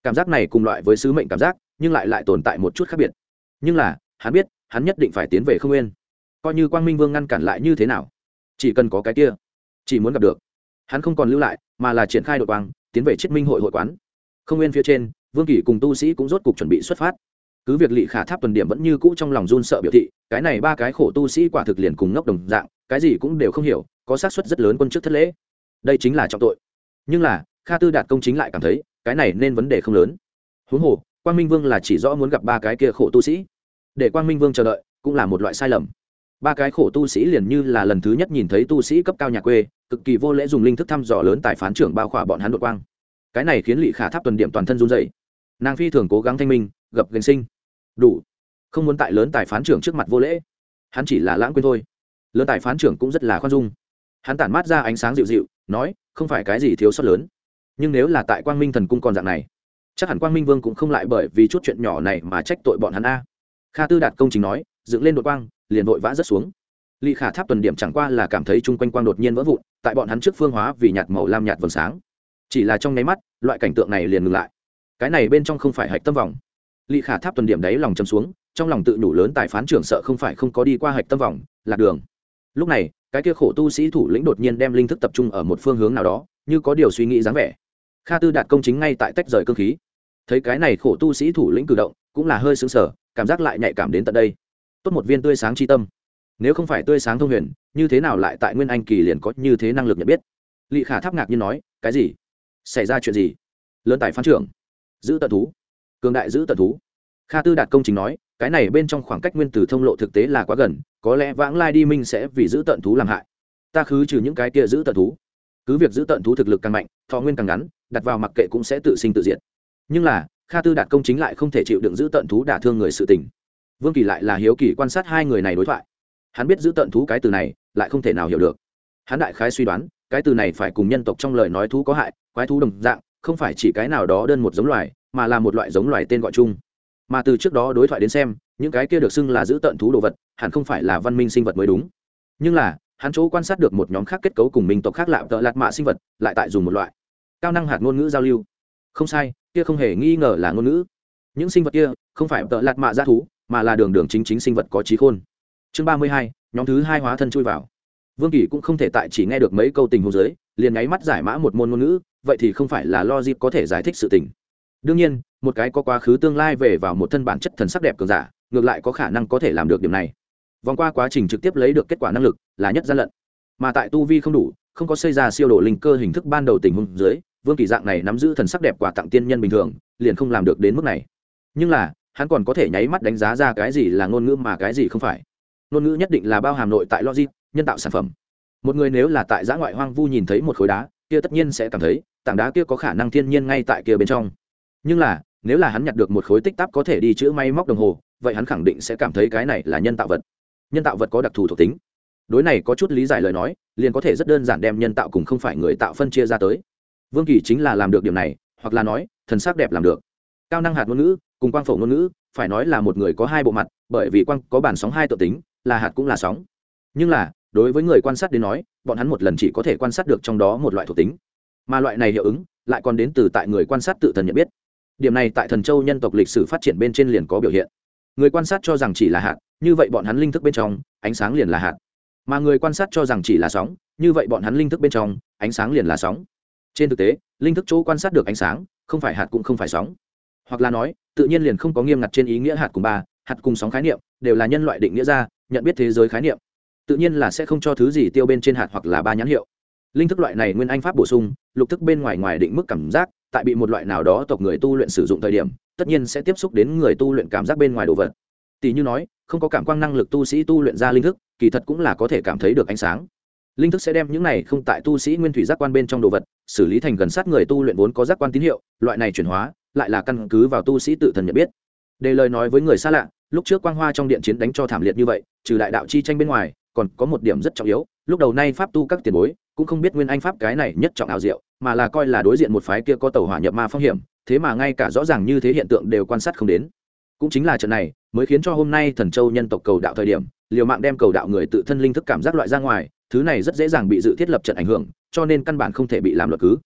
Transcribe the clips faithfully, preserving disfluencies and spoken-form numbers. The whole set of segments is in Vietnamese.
cảm giác này cùng loại với sứ mệnh cảm giác nhưng lại lại tồn tại một chút khác biệt. Nhưng là hắn biết hắn nhất định phải tiến về không nguyên, coi như quang minh vương ngăn cản lại như thế nào, chỉ cần có cái kia, chỉ muốn gặp được hắn không còn lưu lại mà là triển khai đội quang tiến về chiết minh hội hội quán. Không nguyên phía trên, Vương Kỳ cùng tu sĩ cũng rốt cục chuẩn bị xuất phát. Cứ việc Lị Khả Tháp tuần điểm vẫn như cũ trong lòng run sợ biểu thị cái này ba cái khổ tu sĩ quả thực liền cùng ngốc đồng dạng, cái gì cũng đều không hiểu, có xác suất rất lớn quân trước thất lễ, đây chính là trọng tội. Nhưng là Kha Tư Đạt công chính lại cảm thấy cái này nên vấn đề không lớn. Huống hồ Quang Minh Vương là chỉ rõ muốn gặp ba cái kia khổ tu sĩ, để Quang Minh Vương chờ đợi cũng là một loại sai lầm. Ba cái khổ tu sĩ liền như là lần thứ nhất nhìn thấy tu sĩ cấp cao nhà quê, cực kỳ vô lễ dùng linh thức thăm dò lớn tài phán trưởng bao khỏa bọn hắn đột quang. Cái này khiến Lị Khả Tháp tuần điểm toàn thân run rẩy. Nàng phi thường cố gắng thanh minh, gập gành sinh đủ, không muốn tại lớn tài phán trưởng trước mặt vô lễ. Hắn chỉ là lãng quên thôi. Lớn tài phán trưởng cũng rất là khoan dung, hắn tản mát ra ánh sáng dịu dịu nói không phải cái gì thiếu sót lớn, nhưng nếu là tại Quang Minh thần cung còn dạng này, chắc hẳn Quang Minh Vương cũng không lại bởi vì chút chuyện nhỏ này mà trách tội bọn hắn a. Kha Tư Đạt công chính nói, dựng lên đột quang liền vội vã rất xuống. Lị Khả Tháp tuần điểm chẳng qua là cảm thấy chung quanh quang đột nhiên vỡ vụn, tại bọn hắn trước phương hóa vì nhạt màu lam nhạt vầng sáng. Chỉ là trong nháy mắt, loại cảnh tượng này liền ngừng lại. Cái này bên trong không phải hạch tâm vòng. Lị Khả Tháp tuần điểm đáy lòng chầm xuống, trong lòng tự nhủ lớn tài phán trưởng sợ không phải không có đi qua hạch tâm vòng, lạc đường. Lúc này, cái kia khổ tu sĩ thủ lĩnh đột nhiên đem linh thức tập trung ở một phương hướng nào đó, như có điều suy nghĩ dáng vẻ. Kha Tư Đạt công chính ngay tại tách rời cơ khí, thấy cái này khổ tu sĩ thủ lĩnh cử động, cũng là hơi sững sờ, cảm giác lại nhạy cảm đến tận đây. Tốt một viên tươi sáng chi tâm, nếu không phải tươi sáng thông huyền, như thế nào lại tại Nguyên Anh kỳ liền có như thế năng lực nhận biết? Lị Khả Tháp ngạc nhiên nói, cái gì? Xảy ra chuyện gì? Lớn tài phán trưởng, giữ tận thú, cường đại giữ tận thú. Kha Tư Đạt công chính nói, cái này bên trong khoảng cách nguyên tử thông lộ thực tế là quá gần, có lẽ vãng lai đi minh sẽ vì giữ tận thú làm hại. Ta khứ trừ những cái kia giữ tận thú, cứ việc giữ tận thú thực lực càng mạnh, thọ nguyên càng ngắn, đặt vào mặc kệ cũng sẽ tự sinh tự diệt. Nhưng là Kha Tư Đạt công chính lại không thể chịu đựng giữ tận thú đả thương người sự tình. Vương Kỳ lại là hiếu kỳ quan sát hai người này đối thoại. Hắn biết giữ tận thú cái từ này lại không thể nào hiểu được. Hắn đại khái suy đoán cái từ này phải cùng nhân tộc trong lời nói thú có hại, quái thú đồng dạng, không phải chỉ cái nào đó đơn một giống loài, mà là một loại giống loài tên gọi chung. Mà từ trước đó đối thoại đến xem, những cái kia được xưng là giữ tận thú đồ vật, hẳn không phải là văn minh sinh vật mới đúng. Nhưng là hắn chỗ quan sát được một nhóm khác kết cấu cùng minh tộc khác lạ tợ lạt mạ sinh vật, lại tại dùng một loại cao năng hạt ngôn ngữ giao lưu. Không sai, kia không hề nghi ngờ là ngôn ngữ. Những sinh vật kia không phải tợ lạt mạ dã thú, mà là đường đường chính chính sinh vật có trí khôn. Chương ba mươi hai, nhóm thứ hai hóa thân chui vào. Vương Kỳ cũng không thể tại chỉ nghe được mấy câu tình huống dưới, liền nháy mắt giải mã một môn ngôn ngữ, vậy thì không phải là logic có thể giải thích sự tình. Đương nhiên, một cái có quá khứ tương lai về vào một thân bản chất thần sắc đẹp cường giả, ngược lại có khả năng có thể làm được điểm này. Vòng qua quá trình trực tiếp lấy được kết quả năng lực là nhất gian lận, mà tại tu vi không đủ, không có xây ra siêu độ linh cơ hình thức ban đầu tình huống dưới, Vương Kỳ dạng này nắm giữ thần sắc đẹp quả tặng tiên nhân bình thường, liền không làm được đến mức này. Nhưng là, hắn còn có thể nháy mắt đánh giá ra cái gì là ngôn ngữ mà cái gì không phải. Ngôn ngữ nhất định là bao hàm nội tại logic, nhân tạo sản phẩm. Một người nếu là tại giã ngoại hoang vu nhìn thấy một khối đá, kia tất nhiên sẽ cảm thấy tảng đá kia có khả năng thiên nhiên ngay tại kia bên trong. Nhưng là, nếu là hắn nhặt được một khối tích tắp có thể đi chữ may móc đồng hồ, vậy hắn khẳng định sẽ cảm thấy cái này là nhân tạo vật. Nhân tạo vật có đặc thù thuộc tính. Đối này có chút lý giải lời nói, liền có thể rất đơn giản đem nhân tạo cùng không phải người tạo phân chia ra tới. Vương Kỳ chính là làm được điểm này, hoặc là nói, thần sắc đẹp làm được. Cao năng hạt ngôn ngữ cùng quang phổ ngôn ngữ, phải nói là một người có hai bộ mặt, bởi vì quang có bản sóng hai tự tính, là hạt cũng là sóng. Nhưng là, đối với người quan sát đến nói, bọn hắn một lần chỉ có thể quan sát được trong đó một loại thuộc tính, mà loại này hiệu ứng lại còn đến từ tại người quan sát tự thần nhận biết. Điểm này tại Thần Châu nhân tộc lịch sử phát triển bên trên liền có biểu hiện. Người quan sát cho rằng chỉ là hạt, như vậy bọn hắn linh thức bên trong ánh sáng liền là hạt, mà người quan sát cho rằng chỉ là sóng, như vậy bọn hắn linh thức bên trong ánh sáng liền là sóng. Trên thực tế, linh thức chỗ quan sát được ánh sáng không phải hạt cũng không phải sóng, hoặc là nói tự nhiên liền không có nghiêm ngặt trên ý nghĩa hạt cùng ba hạt cùng sóng khái niệm đều là nhân loại định nghĩa ra nhận biết thế giới khái niệm, tự nhiên là sẽ không cho thứ gì tiêu bên trên hạt hoặc là ba nhãn hiệu. Linh thức loại này nguyên anh pháp bổ sung, lục thức bên ngoài ngoài định mức cảm giác, tại bị một loại nào đó tộc người tu luyện sử dụng thời điểm, tất nhiên sẽ tiếp xúc đến người tu luyện cảm giác bên ngoài đồ vật. Tỷ như nói, không có cảm quang năng lực tu sĩ tu luyện ra linh thức, kỳ thật cũng là có thể cảm thấy được ánh sáng. Linh thức sẽ đem những này không tại tu sĩ nguyên thủy giác quan bên trong đồ vật, xử lý thành gần sát người tu luyện vốn có giác quan tín hiệu, loại này chuyển hóa, lại là căn cứ vào tu sĩ tự thần nhận biết. Đề lời nói với người xa lạ, lúc trước quang hoa trong điện chiến đánh cho thảm liệt như vậy, trừ đại đạo chi tranh bên ngoài, còn có một điểm rất trọng yếu, lúc đầu nay pháp tu các tiền bối cũng không biết nguyên anh pháp cái này nhất trọng ảo diệu, mà là coi là đối diện một phái kia có tẩu hỏa nhập ma phong hiểm, thế mà ngay cả rõ ràng như thế hiện tượng đều quan sát không đến. Cũng chính là trận này mới khiến cho hôm nay Thần Châu nhân tộc cầu đạo thời điểm, liều mạng đem cầu đạo người tự thân linh thức cảm giác loại ra ngoài, thứ này rất dễ dàng bị dự thiết lập trận ảnh hưởng, cho nên căn bản không thể bị làm luật cứ.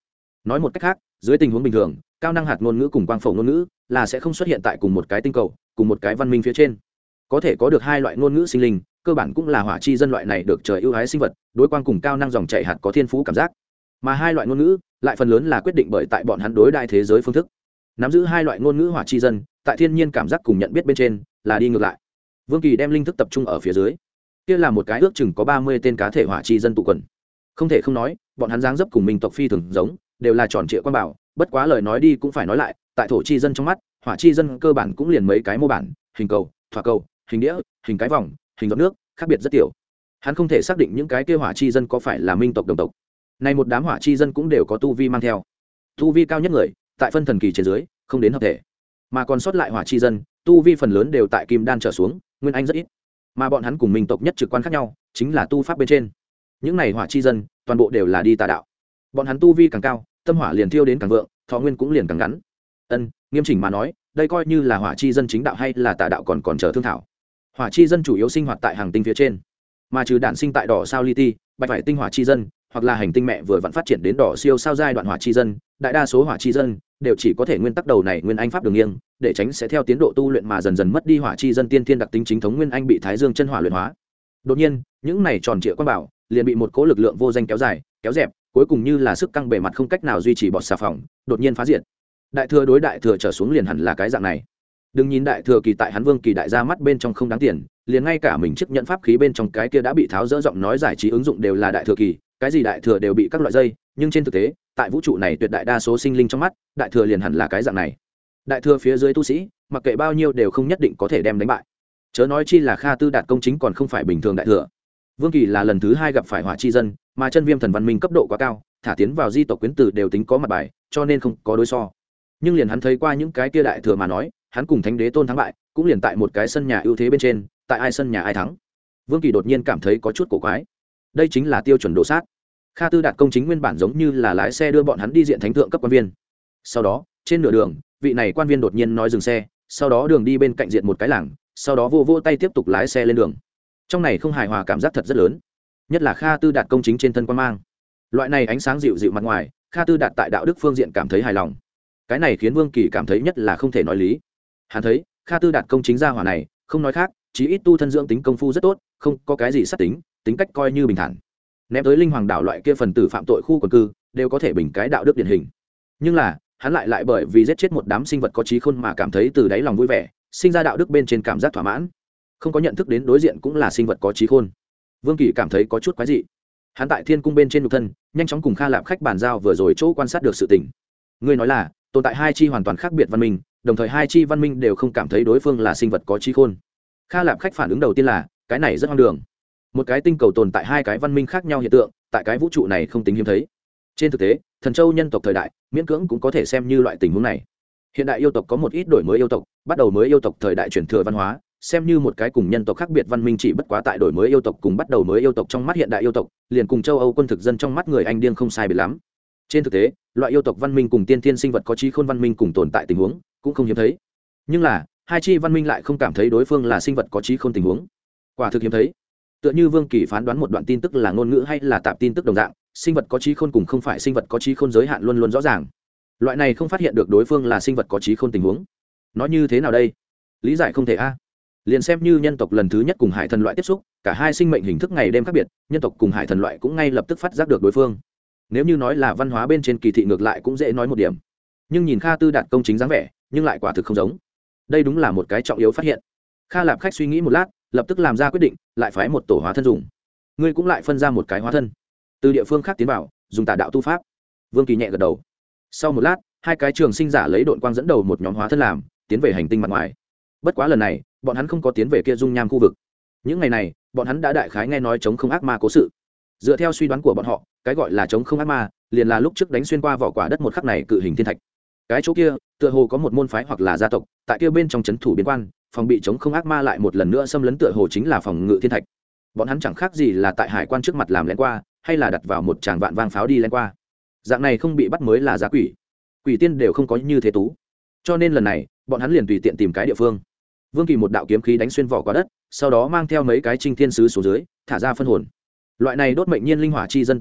nói một cách khác, dưới tình huống bình thường, cao năng hạt ngôn ngữ cùng quang phổ ngôn ngữ là sẽ không xuất hiện tại cùng một cái tinh cầu, cùng một cái văn minh phía trên. Có thể có được hai loại ngôn ngữ sinh linh, cơ bản cũng là hỏa chi dân loại này được trời ưu ái sinh vật, đối quang cùng cao năng dòng chảy hạt có thiên phú cảm giác. Mà hai loại ngôn ngữ lại phần lớn là quyết định bởi tại bọn hắn đối đại thế giới phương thức. Nắm giữ hai loại ngôn ngữ hỏa chi dân, tại thiên nhiên cảm giác cùng nhận biết bên trên là đi ngược lại. Vương Kỳ đem linh thức tập trung ở phía dưới, kia là một cái ước chừng có ba mươi tên cá thể hỏa chi dân tụ quần. Không thể không nói, bọn hắn dáng dấp cùng minh tộc phi thường giống, đều là tròn trịa quan bảo, bất quá lời nói đi cũng phải nói lại, tại thổ chi dân trong mắt, hỏa chi dân cơ bản cũng liền mấy cái mô bản, hình cầu, thỏa cầu, hình đĩa, hình cái vòng, hình giọt nước, khác biệt rất tiểu. Hắn không thể xác định những cái kia hỏa chi dân có phải là minh tộc đồng tộc. Này một đám hỏa chi dân cũng đều có tu vi mang theo. Tu vi cao nhất người, tại phân thần kỳ trên dưới, không đến hợp thể. Mà còn sót lại hỏa chi dân, tu vi phần lớn đều tại kim đan trở xuống, nguyên anh rất ít. Mà bọn hắn cùng minh tộc nhất trực quan khác nhau, chính là tu pháp bên trên. Những này hỏa chi dân, toàn bộ đều là đi tà đạo. Bọn hắn tu vi càng cao, tâm hỏa liền thiêu đến càng vượng, thọ nguyên cũng liền càng ngắn. Ân, nghiêm chỉnh mà nói, đây coi như là hỏa chi dân chính đạo hay là tà đạo còn còn chờ thương thảo. Hỏa chi dân chủ yếu sinh hoạt tại hành tinh phía trên, mà trừ đản sinh tại đỏ sao li ti, bạch vải tinh hỏa chi dân, hoặc là hành tinh mẹ vừa vặn phát triển đến đỏ siêu sao giai đoạn hỏa chi dân, đại đa số hỏa chi dân đều chỉ có thể nguyên tắc đầu này nguyên anh pháp đường nghiêng, để tránh sẽ theo tiến độ tu luyện mà dần dần mất đi hỏa chi dân tiên thiên đặc tính chính thống nguyên anh bị thái dương chân hỏa luyện hóa. Đột nhiên, những này tròn trịa quan bảo liền bị một cỗ lực lượng vô danh kéo dài, kéo dẹp, cuối cùng như là sức căng bề mặt không cách nào duy trì bọt xà phòng, đột nhiên phá diệt. Đại thừa đối đại thừa trở xuống liền hẳn là cái dạng này. Đừng nhìn đại thừa kỳ tại hắn Vương Kỳ đại gia mắt bên trong không đáng tiền, liền ngay cả mình chiếc nhận pháp khí bên trong cái kia đã bị tháo dỡ giọng nói giải trí ứng dụng đều là đại thừa kỳ, cái gì đại thừa đều bị các loại dây, nhưng trên thực tế, tại vũ trụ này tuyệt đại đa số sinh linh trong mắt, đại thừa liền hẳn là cái dạng này. Đại thừa phía dưới tu sĩ, mặc kệ bao nhiêu đều không nhất định có thể đem đánh bại. Chớ nói chi là Kha Tư Đạt công chính còn không phải bình thường đại thừa. Vương Kỳ là lần thứ hai gặp phải hỏa chi dân, mà chân viêm thần văn minh cấp độ quá cao, thả tiến vào di tộc quyến tử đều tính có mặt bài, cho nên không có đối so. Nhưng liền hắn thấy qua những cái kia đại thừa mà nói, hắn cùng thánh đế tôn thắng bại, cũng liền tại một cái sân nhà ưu thế bên trên, tại ai sân nhà ai thắng. Vương Kỳ đột nhiên cảm thấy có chút cổ quái. Đây chính là tiêu chuẩn độ sát. Kha Tư Đạt công chính nguyên bản giống như là lái xe đưa bọn hắn đi diện thánh thượng cấp quan viên. Sau đó, trên nửa đường, vị này quan viên đột nhiên nói dừng xe, sau đó đường đi bên cạnh diện một cái làng, sau đó vô vô tay tiếp tục lái xe lên đường. Trong này không hài hòa cảm giác thật rất lớn, nhất là Kha Tư Đạt công chính trên thân quan mang. Loại này ánh sáng dịu dịu mặt ngoài, Kha Tư Đạt tại đạo đức phương diện cảm thấy hài lòng. Cái này khiến Vương Kỳ cảm thấy nhất là không thể nói lý. Hắn thấy, Kha Tư Đạt công chính gia hỏa này, không nói khác, chí ít tu thân dưỡng tính công phu rất tốt, không có cái gì sát tính, tính cách coi như bình thản. Ném tới linh hoàng đảo loại kia phần tử phạm tội khu quần cư, đều có thể bình cái đạo đức điển hình. Nhưng là, hắn lại lại bởi vì giết chết một đám sinh vật có trí khôn mà cảm thấy từ đáy lòng vui vẻ, sinh ra đạo đức bên trên cảm giác thỏa mãn. Không có nhận thức đến đối diện cũng là sinh vật có trí khôn. Vương Kỳ cảm thấy có chút quái dị. Hắn tại thiên cung bên trên nhục thân, nhanh chóng cùng Kha Lạp khách bàn giao vừa rồi chỗ quan sát được sự tình. Ngươi nói là, tồn tại hai chi hoàn toàn khác biệt văn minh, đồng thời hai chi văn minh đều không cảm thấy đối phương là sinh vật có trí khôn. Kha Lạp khách phản ứng đầu tiên là, cái này rất hoang đường. Một cái tinh cầu tồn tại hai cái văn minh khác nhau hiện tượng, tại cái vũ trụ này không tính hiếm thấy. Trên thực tế, Thần Châu nhân tộc thời đại, miễn cưỡng cũng có thể xem như loại tình huống này. Hiện đại yêu tộc có một ít đổi mới yêu tộc, bắt đầu mới yêu tộc thời đại truyền thừa văn hóa, xem như một cái cùng nhân tộc khác biệt văn minh, chỉ bất quá tại đổi mới yêu tộc cùng bắt đầu mới yêu tộc trong mắt hiện đại yêu tộc, liền cùng châu Âu quân thực dân trong mắt người Anh điên không sai biệt lắm. Trên thực tế, loại yêu tộc văn minh cùng tiên thiên sinh vật có trí khôn văn minh cùng tồn tại tình huống, cũng không hiếm thấy. Nhưng là, hai chi văn minh lại không cảm thấy đối phương là sinh vật có trí khôn tình huống. Quả thực hiếm thấy. Tựa như Vương Kỳ phán đoán một đoạn tin tức là ngôn ngữ hay là tạp tin tức đồng dạng, sinh vật có trí khôn cùng không phải sinh vật có trí khôn giới hạn luôn luôn rõ ràng. Loại này không phát hiện được đối phương là sinh vật có trí khôn tình huống. Nói như thế nào đây? Lý giải không thể a. À. Liền xem như nhân tộc lần thứ nhất cùng hải thần loại tiếp xúc, cả hai sinh mệnh hình thức ngày đêm khác biệt, nhân tộc cùng hải thần loại cũng ngay lập tức phát giác được đối phương. Nếu như nói là văn hóa bên trên kỳ thị ngược lại cũng dễ nói một điểm. Nhưng nhìn Kha Tư Đạt công chính dáng vẻ, nhưng lại quả thực không giống. Đây đúng là một cái trọng yếu phát hiện. Kha Lạp khách suy nghĩ một lát, lập tức làm ra quyết định, lại phái một tổ hóa thân dùng. Ngươi cũng lại phân ra một cái hóa thân, từ địa phương khác tiến vào, dùng tà đạo tu pháp. Vương Kỳ nhẹ gật đầu. Sau một lát, hai cái trường sinh giả lấy độn quang dẫn đầu một nhóm hóa thân làm, tiến về hành tinh mặt ngoài. Bất quá lần này, bọn hắn không có tiến về kia dung nham khu vực. Những ngày này, bọn hắn đã đại khái nghe nói chống không ác ma cố sự. Dựa theo suy đoán của bọn họ, cái gọi là chống không ác ma, liền là lúc trước đánh xuyên qua vỏ quả đất một khắc này cự hình thiên thạch. Cái chỗ kia, tựa hồ có một môn phái hoặc là gia tộc, tại kia bên trong trấn thủ biên quan, phòng bị chống không ác ma lại một lần nữa xâm lấn, tựa hồ chính là phòng ngự thiên thạch. Bọn hắn chẳng khác gì là tại hải quan trước mặt làm lén qua, hay là đặt vào một tràng vạn vang pháo đi lén qua. Dạng này không bị bắt mới là giá quỷ. Quỷ tiên đều không có như thế tú. Cho nên lần này, bọn hắn liền tùy tiện tìm cái địa phương. Vương Kỳ một đạo kiếm khí đánh xuyên vỏ quả đất, sau đó mang theo mấy cái trinh thiên sứ xuống dưới, thả ra phân hồn. Loại này đốt mệnh nhiên linh hỏa chi dân tà đạo,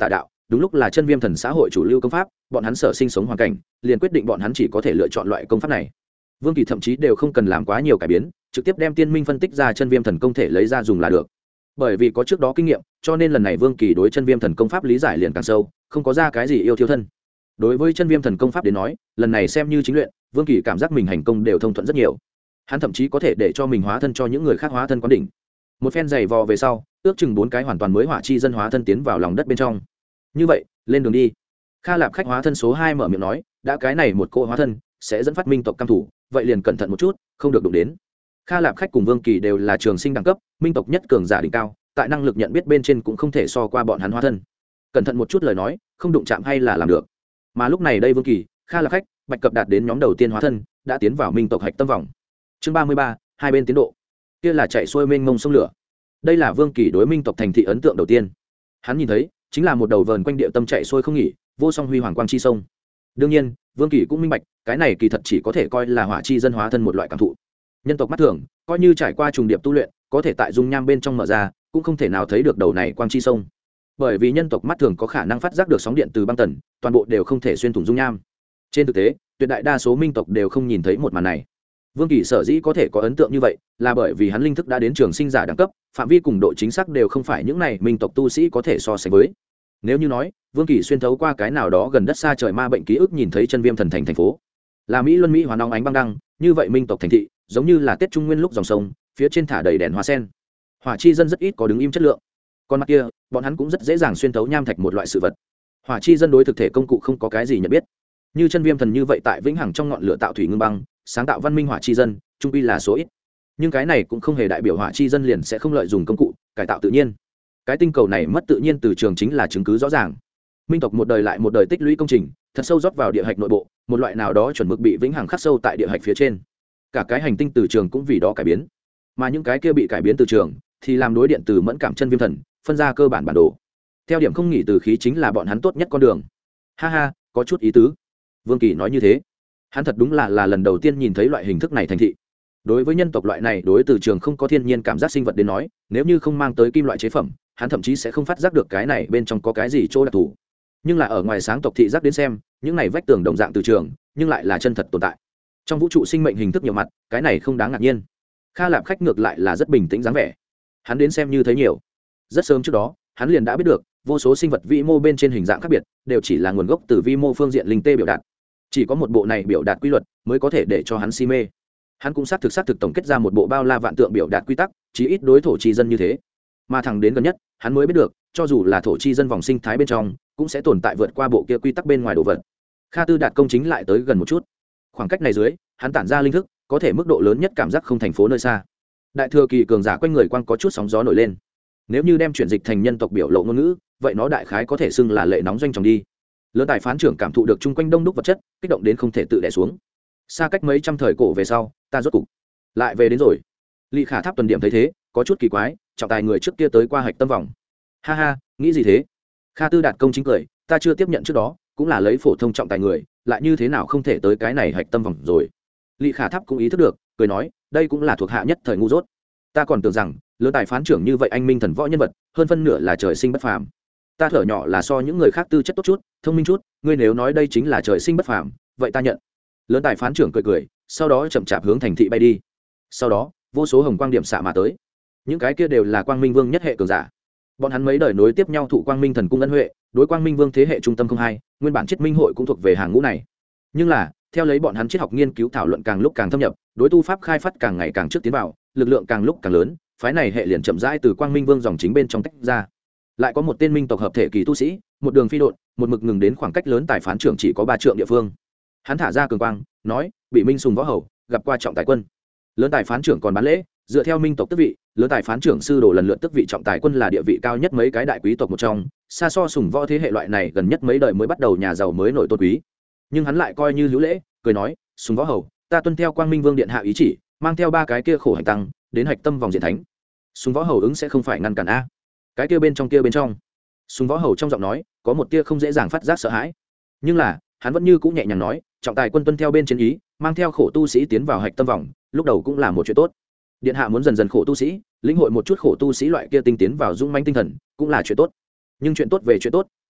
đúng lúc là chân viêm thần xã hội chủ lưu công pháp, bọn hắn sở sinh sống hoàn cảnh liền quyết định bọn hắn chỉ có thể lựa chọn loại công pháp này. Vương Kỳ thậm chí đều không cần làm quá nhiều cải biến, trực tiếp đem tiên minh phân tích ra chân viêm thần công thể lấy ra dùng là được. Bởi vì có trước đó kinh nghiệm, cho nên lần này Vương Kỳ đối chân viêm thần công pháp lý giải liền càng sâu, không có ra cái gì yêu thiếu thân. Đối với chân viêm thần công pháp đến nói, lần này xem như chính luyện, Vương Kỳ cảm giác mình hành công đều thông thuận rất nhiều. Hắn thậm chí có thể để cho mình hóa thân cho những người khác hóa thân quán đỉnh. Một phen giày vò về sau, ước chừng bốn cái hoàn toàn mới hỏa chi dân hóa thân tiến vào lòng đất bên trong. Như vậy, lên đường đi. Kha Lạp khách hóa thân số hai mở miệng nói, đã cái này một cô hóa thân sẽ dẫn phát minh tộc cam thủ, vậy liền cẩn thận một chút, không được đụng đến. Kha Lạp khách cùng Vương Kỳ đều là trường sinh đẳng cấp, minh tộc nhất cường giả đỉnh cao, tại năng lực nhận biết bên trên cũng không thể so qua bọn hắn hóa thân. Cẩn thận một chút lời nói, không đụng chạm hay là làm được. Mà lúc này đây Vương Kỳ, Kha Lạp khách, Bạch Cập đạt đến nhóm đầu tiên hóa thân, đã tiến vào minh tộc hạch tâm vòng. Chương ba mươi ba, hai bên tiến độ. Kia là chạy xuôi mênh mông sông lửa. Đây là Vương Kỳ đối minh tộc thành thị ấn tượng đầu tiên. Hắn nhìn thấy, chính là một đầu vờn quanh địa tâm chạy xuôi không nghỉ, vô song huy hoàng quang chi sông. Đương nhiên, Vương Kỳ cũng minh bạch, cái này kỳ thật chỉ có thể coi là hỏa chi dân hóa thân một loại cảm thụ. Nhân tộc mắt thường, coi như trải qua trùng điệp tu luyện, có thể tại dung nham bên trong mở ra, cũng không thể nào thấy được đầu này quang chi sông. Bởi vì nhân tộc mắt thường có khả năng phát giác được sóng điện từ băng tần, toàn bộ đều không thể xuyên thủng dung nham. Trên thực tế, tuyệt đại đa số minh tộc đều không nhìn thấy một màn này. Vương Kỳ sở dĩ có thể có ấn tượng như vậy, là bởi vì hắn linh thức đã đến trường sinh giả đẳng cấp, phạm vi cùng độ chính xác đều không phải những này minh tộc tu sĩ có thể so sánh với. Nếu như nói, Vương Kỳ xuyên thấu qua cái nào đó gần đất xa trời ma bệnh ký ức nhìn thấy chân viêm thần thành thành phố, là Mỹ Luân Mỹ hoàn nóng ánh băng đăng, như vậy minh tộc thành thị, giống như là Tết Trung Nguyên lúc dòng sông, phía trên thả đầy đèn hoa sen. Hỏa chi dân rất ít có đứng im chất lượng. Còn mặt kia, bọn hắn cũng rất dễ dàng xuyên thấu nham thạch một loại sự vật. Hỏa chi dân đối thực thể công cụ không có cái gì nhận biết. Như chân viêm thần như vậy tại vĩnh hằng trong ngọn lửa tạo thủy ngưng băng, sáng tạo văn minh hỏa chi dân, trung quy là số ít. Nhưng cái này cũng không hề đại biểu hỏa chi dân liền sẽ không lợi dụng công cụ, cải tạo tự nhiên. Cái tinh cầu này mất tự nhiên từ trường chính là chứng cứ rõ ràng. Minh tộc một đời lại một đời tích lũy công trình, thật sâu rót vào địa hạch nội bộ, một loại nào đó chuẩn mực bị vĩnh hằng khắc sâu tại địa hạch phía trên. Cả cái hành tinh từ trường cũng vì đó cải biến. Mà những cái kia bị cải biến từ trường thì làm đối điện từ mẫn cảm chân viêm thần, phân ra cơ bản bản đồ. Theo điểm không nghỉ từ khí chính là bọn hắn tốt nhất con đường. Ha ha, có chút ý tứ. Vương Kỳ nói như thế, hắn thật đúng là là lần đầu tiên nhìn thấy loại hình thức này thành thị. Đối với nhân tộc loại này đối từ trường không có thiên nhiên cảm giác sinh vật đến nói, nếu như không mang tới kim loại chế phẩm, hắn thậm chí sẽ không phát giác được cái này bên trong có cái gì chỗ đặc thù. Nhưng là ở ngoài sáng tộc thị giác đến xem, những này vách tường đồng dạng từ trường, nhưng lại là chân thật tồn tại. Trong vũ trụ sinh mệnh hình thức nhiều mặt, cái này không đáng ngạc nhiên. Kha Lạp khách ngược lại là rất bình tĩnh dáng vẻ. Hắn đến xem như thấy nhiều. Rất sớm trước đó, hắn liền đã biết được, vô số sinh vật vĩ mô bên trên hình dạng khác biệt, đều chỉ là nguồn gốc từ vi mô phương diện linh tê biểu đạt. Chỉ có một bộ này biểu đạt quy luật, mới có thể để cho hắn si mê. Hắn cũng xác thực xác thực tổng kết ra một bộ bao la vạn tượng biểu đạt quy tắc, chí ít đối thổ chi dân như thế. Mà thẳng đến gần nhất, hắn mới biết được, cho dù là thổ chi dân vòng sinh thái bên trong, cũng sẽ tồn tại vượt qua bộ kia quy tắc bên ngoài đồ vật. Kha Tư Đạt công chính lại tới gần một chút. Khoảng cách này dưới, hắn tản ra linh thức, có thể mức độ lớn nhất cảm giác không thành phố nơi xa. Đại thừa kỳ cường giả quanh người quang có chút sóng gió nổi lên. Nếu như đem chuyển dịch thành nhân tộc biểu lộ ngôn ngữ, vậy nó đại khái có thể xưng là lệ nóng doanh tròng đi. Lớn tài phán trưởng cảm thụ được chung quanh đông đúc vật chất, kích động đến không thể tự đè xuống. Xa cách mấy trăm thời cổ về sau, ta rốt cục lại về đến rồi. Lý Khả Tháp tuần điểm thấy thế, có chút kỳ quái, trọng tài người trước kia tới qua hạch tâm vòng. Ha ha, nghĩ gì thế? Kha Tư Đạt công chính cười, ta chưa tiếp nhận trước đó, cũng là lấy phổ thông trọng tài người, lại như thế nào không thể tới cái này hạch tâm vòng rồi. Lý Khả Tháp cũng ý thức được, cười nói, đây cũng là thuộc hạ nhất thời ngu dốt. Ta còn tưởng rằng, lớn tài phán trưởng như vậy anh minh thần võ nhân vật, hơn phân nửa là trời sinh bất phàm. Ta thở nhỏ là so những người khác tư chất tốt chút, thông minh chút, ngươi nếu nói đây chính là trời sinh bất phàm, vậy ta nhận. Lớn tài phán trưởng cười cười, sau đó chậm chạp hướng thành thị bay đi. Sau đó, vô số hồng quang điểm xạ mà tới. Những cái kia đều là Quang Minh Vương nhất hệ cường giả. Bọn hắn mấy đời nối tiếp nhau thụ Quang Minh thần cung ân huệ, đối Quang Minh Vương thế hệ trung tâm không hai, nguyên bản Triết Minh hội cũng thuộc về hàng ngũ này. Nhưng là, theo lấy bọn hắn triết học nghiên cứu thảo luận càng lúc càng thâm nhập, đối tu pháp khai phát càng ngày càng trước tiến vào, lực lượng càng lúc càng lớn, phái này hệ liền chậm rãi từ Quang Minh Vương dòng chính bên trong tách ra. Lại có một tên minh tộc hợp thể kỳ tu sĩ, một đường phi độn, một mực ngừng đến khoảng cách lớn tài phán trưởng chỉ có ba trượng địa phương. Hắn thả ra cường quang, nói, bị Minh Sùng võ hầu, gặp qua trọng tài quân. Lớn tài phán trưởng còn bán lễ, dựa theo minh tộc tước vị, lớn tài phán trưởng sư đồ lần lượt tước vị trọng tài quân là địa vị cao nhất mấy cái đại quý tộc một trong, xa so Sùng võ thế hệ loại này gần nhất mấy đời mới bắt đầu nhà giàu mới nổi tôn quý. Nhưng hắn lại coi như hữu lễ, cười nói, Sùng võ hầu, ta tuân theo Quang Minh Vương điện hạ ý chỉ, mang theo ba cái kia khổ hành tăng, đến hạch tâm vòng diện thánh. Sùng võ hầu ứng sẽ không phải ngăn cản a. Cái kia bên trong kia bên trong. Sùng võ hầu trong giọng nói có một tia không dễ dàng phát giác sợ hãi, nhưng là hắn vẫn như cũ nhẹ nhàng nói, trọng tài quân tuân theo bên trên ý, mang theo khổ tu sĩ tiến vào hạch tâm vòng, lúc đầu cũng là một chuyện tốt. Điện hạ muốn dần dần khổ tu sĩ, lĩnh hội một chút khổ tu sĩ loại kia tinh tiến vào dũng mãnh tinh thần, cũng là chuyện tốt. Nhưng chuyện tốt về chuyện tốt,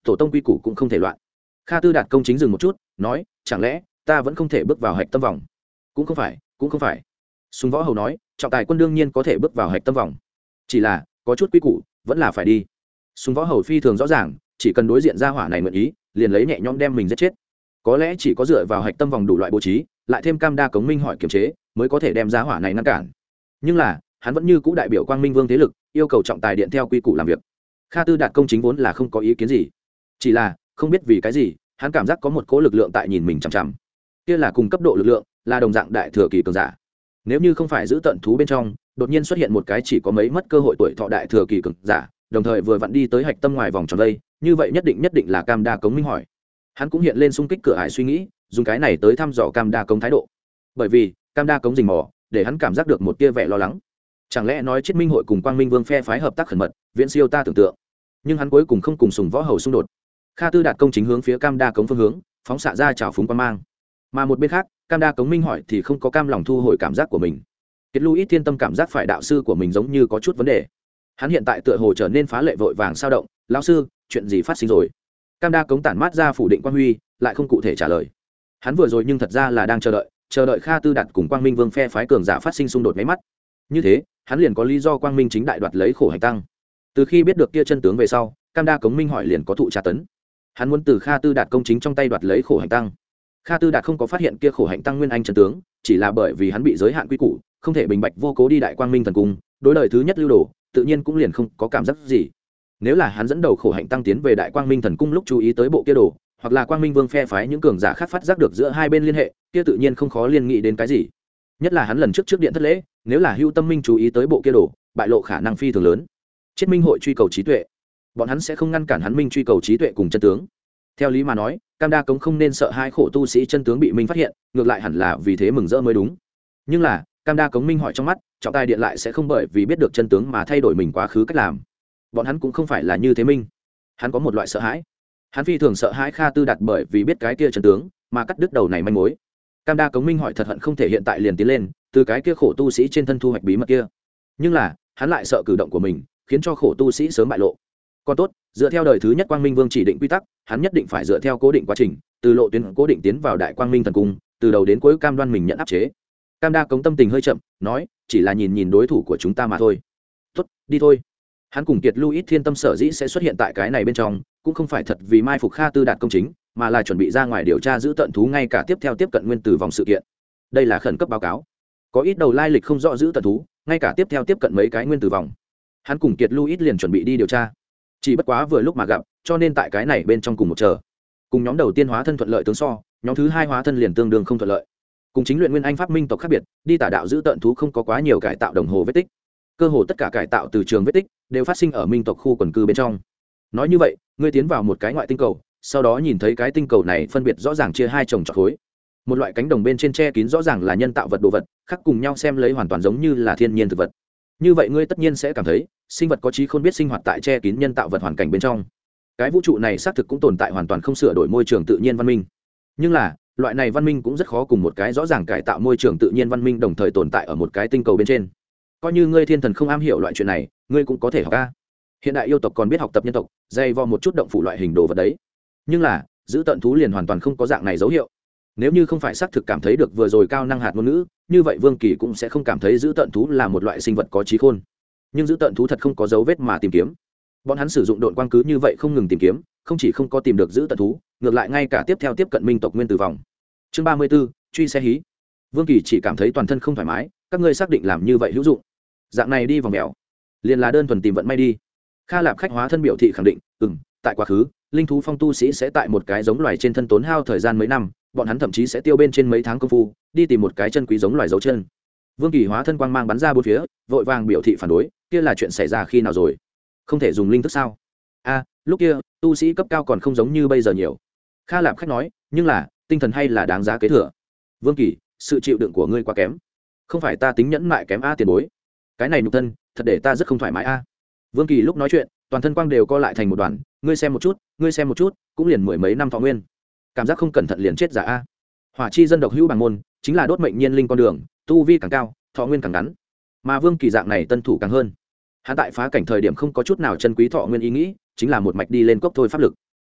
tổ tông quy củ cũng không thể loạn. Kha Tư Đạt công chính dừng một chút, nói, chẳng lẽ ta vẫn không thể bước vào hạch tâm vòng? Cũng không phải, cũng không phải. Sùng Võ Hầu nói, trọng tài quân đương nhiên có thể bước vào hạch tâm vòng, chỉ là có chút quy củ vẫn là phải đi. Sùng Võ Hầu phi thường rõ ràng, chỉ cần đối diện ra hỏa này nguyện ý, liền lấy nhẹ nhõm đem mình giết chết. Có lẽ chỉ có dựa vào hạch tâm vòng đủ loại bố trí, lại thêm Cam Đa Cống Minh hỏi kiểm chế, mới có thể đem ra hỏa này ngăn cản. Nhưng là hắn vẫn như cũ đại biểu Quang Minh Vương thế lực, yêu cầu trọng tài điện theo quy củ làm việc. Kha Tư Đạt công chính vốn là không có ý kiến gì, chỉ là không biết vì cái gì, hắn cảm giác có một cỗ lực lượng tại nhìn mình chằm chằm. Kia là cùng cấp độ lực lượng, là đồng dạng đại thừa kỳ cường giả. Nếu như không phải giữ tận thú bên trong, đột nhiên xuất hiện một cái chỉ có mấy mất cơ hội tuổi thọ đại thừa kỳ cường giả, đồng thời vừa vặn đi tới hạch tâm ngoài vòng tròn đây, như vậy nhất định nhất định là Cam Đa Cống Minh hỏi. Hắn cũng hiện lên xung kích cửa ải suy nghĩ, dùng cái này tới thăm dò Cam Đa Cống thái độ. Bởi vì Cam Đa Cống rình mò, để hắn cảm giác được một tia vẻ lo lắng. Chẳng lẽ nói Chiết Minh hội cùng Quang Minh Vương phe phái hợp tác khẩn mật, viễn siêu ta tưởng tượng. Nhưng hắn cuối cùng không cùng Sùng Võ Hầu xung đột. Kha Tư Đạt công chính hướng phía Cam Đa Cống phương hướng phóng xạ ra trào phúng quan mang, mà một bên khác Cam Đa Cống Minh hỏi thì không có cam lòng thu hồi cảm giác của mình. Kiệt Lưu Ít Thiên Tâm cảm giác phải đạo sư của mình giống như có chút vấn đề. Hắn hiện tại tựa hồ trở nên phá lệ vội vàng sao động. Lão sư, chuyện gì phát sinh rồi? Cam Đa Cống tản mát ra phủ định quan huy, lại không cụ thể trả lời. Hắn vừa rồi nhưng thật ra là đang chờ đợi, chờ đợi Kha Tư Đạt cùng Quang Minh Vương phe phái cường giả phát sinh xung đột mấy mắt. Như thế, hắn liền có lý do Quang Minh chính đại đoạt lấy khổ hành tăng. Từ khi biết được kia chân tướng về sau, Cam Đa Cống Minh hỏi liền có thụ tra tấn. Hắn muốn từ Kha Tư Đạt công chính trong tay đoạt lấy khổ hạnh tăng. Kha Tư Đạt không có phát hiện kia khổ hạnh tăng nguyên anh chân tướng, chỉ là bởi vì hắn bị giới hạn quy củ, không thể bình bạch vô cố đi đại Quang Minh thần cung, đối đời thứ nhất lưu đồ, tự nhiên cũng liền không có cảm giác gì. Nếu là hắn dẫn đầu khổ hạnh tăng tiến về đại Quang Minh thần cung lúc chú ý tới bộ kia đồ, hoặc là Quang Minh Vương phe phái những cường giả khác phát giác được giữa hai bên liên hệ, kia tự nhiên không khó liên nghĩ đến cái gì. Nhất là hắn lần trước trước điện thất lễ, nếu là Hưu Tâm Minh chú ý tới bộ kia đồ, bại lộ khả năng phi thường lớn. Chiết Minh hội truy cầu trí tuệ, bọn hắn sẽ không ngăn cản hắn minh truy cầu trí tuệ cùng chân tướng. Theo lý mà nói, Cam Đa Cống không nên sợ hai khổ tu sĩ chân tướng bị minh phát hiện, ngược lại hẳn là vì thế mừng rỡ mới đúng. Nhưng là Cam Đa Cống Minh hỏi trong mắt, trọng tài điện lại sẽ không bởi vì biết được chân tướng mà thay đổi mình quá khứ cách làm. Bọn hắn cũng không phải là như thế minh. Hắn có một loại sợ hãi. Hắn phi thường sợ hãi Kha Tư Đạt bởi vì biết cái kia chân tướng mà cắt đứt đầu này manh mối. Cam Đa Cống Minh hỏi thật hận không thể hiện tại liền tiến lên, từ cái kia khổ tu sĩ trên thân thu hoạch bí mật kia. Nhưng là hắn lại sợ cử động của mình khiến cho khổ tu sĩ sớm bại lộ. Còn tốt, dựa theo đời thứ nhất Quang Minh Vương chỉ định quy tắc, hắn nhất định phải dựa theo cố định quá trình, từ lộ tuyến cố định tiến vào đại Quang Minh thần cung, từ đầu đến cuối cam đoan mình nhận áp chế. Cam Đa Cống tâm tình hơi chậm, nói, chỉ là nhìn nhìn đối thủ của chúng ta mà thôi. Tốt, đi thôi. Hắn cùng Kiệt Lưu Ít Thiên Tâm sở dĩ sẽ xuất hiện tại cái này bên trong, cũng không phải thật vì mai phục Kha Tư Đạt công chính, mà là chuẩn bị ra ngoài điều tra giữ tận thú ngay cả tiếp theo tiếp cận nguyên tử vòng sự kiện. Đây là khẩn cấp báo cáo. Có ít đầu lai lịch không rõ giữ tận thú, ngay cả tiếp theo tiếp cận mấy cái nguyên tử vòng. Hắn cùng Kiệt Lưu Ít liền chuẩn bị đi điều tra. Chỉ bất quá vừa lúc mà gặp, cho nên tại cái này bên trong cùng một chờ. Cùng nhóm đầu tiên hóa thân thuận lợi tướng so, nhóm thứ hai hóa thân liền tương đương không thuận lợi. Cùng chính luyện nguyên anh pháp minh tộc khác biệt, đi tả đạo giữ tận thú không có quá nhiều cải tạo đồng hồ vết tích. Cơ hồ tất cả cải tạo từ trường vết tích đều phát sinh ở minh tộc khu quần cư bên trong. Nói như vậy, ngươi tiến vào một cái ngoại tinh cầu, sau đó nhìn thấy cái tinh cầu này phân biệt rõ ràng chia hai chồng trọt khối. Một loại cánh đồng bên trên che kín rõ ràng là nhân tạo vật đồ vật, khác cùng nhau xem lấy hoàn toàn giống như là thiên nhiên thực vật. Như vậy ngươi tất nhiên sẽ cảm thấy sinh vật có trí không biết sinh hoạt tại che kín nhân tạo vật hoàn cảnh bên trong. Cái vũ trụ này xác thực cũng tồn tại hoàn toàn không sửa đổi môi trường tự nhiên văn minh. Nhưng là loại này văn minh cũng rất khó cùng một cái rõ ràng cải tạo môi trường tự nhiên văn minh đồng thời tồn tại ở một cái tinh cầu bên trên. Coi như ngươi thiên thần không am hiểu loại chuyện này, ngươi cũng có thể học ca. Hiện đại yêu tộc còn biết học tập nhân tộc, dày vò một chút động phủ loại hình đồ vật đấy. Nhưng là giữ tận thú liền hoàn toàn không có dạng này dấu hiệu. Nếu như không phải xác thực cảm thấy được vừa rồi cao năng hạt ngôn ngữ, như vậy Vương Kỳ cũng sẽ không cảm thấy giữ tận thú là một loại sinh vật có trí khôn. Nhưng giữ tận thú thật không có dấu vết mà tìm kiếm. Bọn hắn sử dụng độn quang cứ như vậy không ngừng tìm kiếm, không chỉ không có tìm được giữ tận thú, ngược lại ngay cả tiếp theo tiếp cận minh tộc nguyên tử vòng. Chương ba mươi 34, truy xe hí. Vương Kỳ chỉ cảm thấy toàn thân không thoải mái, các ngươi xác định làm như vậy hữu dụng. Dạng này đi vòng mèo, liền là đơn thuần tìm vận may đi. Kha Lạp khách hóa thân biểu thị khẳng định, ừm, tại quá khứ, linh thú phong tu sĩ sẽ tại một cái giống loài trên thân tốn hao thời gian mấy năm, bọn hắn thậm chí sẽ tiêu bên trên mấy tháng công phu đi tìm một cái chân quý giống loài dấu chân. Vương Kỳ hóa thân quang mang bắn ra bốn phía, vội vàng biểu thị phản đối, kia là chuyện xảy ra khi nào rồi? Không thể dùng linh thức sao? A, lúc kia tu sĩ cấp cao còn không giống như bây giờ nhiều. Kha Lạp khách nói, nhưng là tinh thần hay là đáng giá kế thừa. Vương Kỳ, sự chịu đựng của ngươi quá kém. Không phải ta tính nhẫn mại kém a tiền bối, cái này nhục thân thật để ta rất không thoải mái a. Vương Kỳ lúc nói chuyện toàn thân quang đều co lại thành một đoàn, ngươi xem một chút, ngươi xem một chút, cũng liền mười mấy năm thọ nguyên, cảm giác không cẩn thận liền chết giả a. Hỏa chi dân độc hữu bằng môn, chính là đốt mệnh nhiên linh con đường, tu vi càng cao thọ nguyên càng ngắn, mà Vương Kỳ dạng này tân thủ càng hơn. Hắn tại phá cảnh thời điểm không có chút nào chân quý thọ nguyên ý nghĩ, chính là một mạch đi lên cốc thôi pháp lực.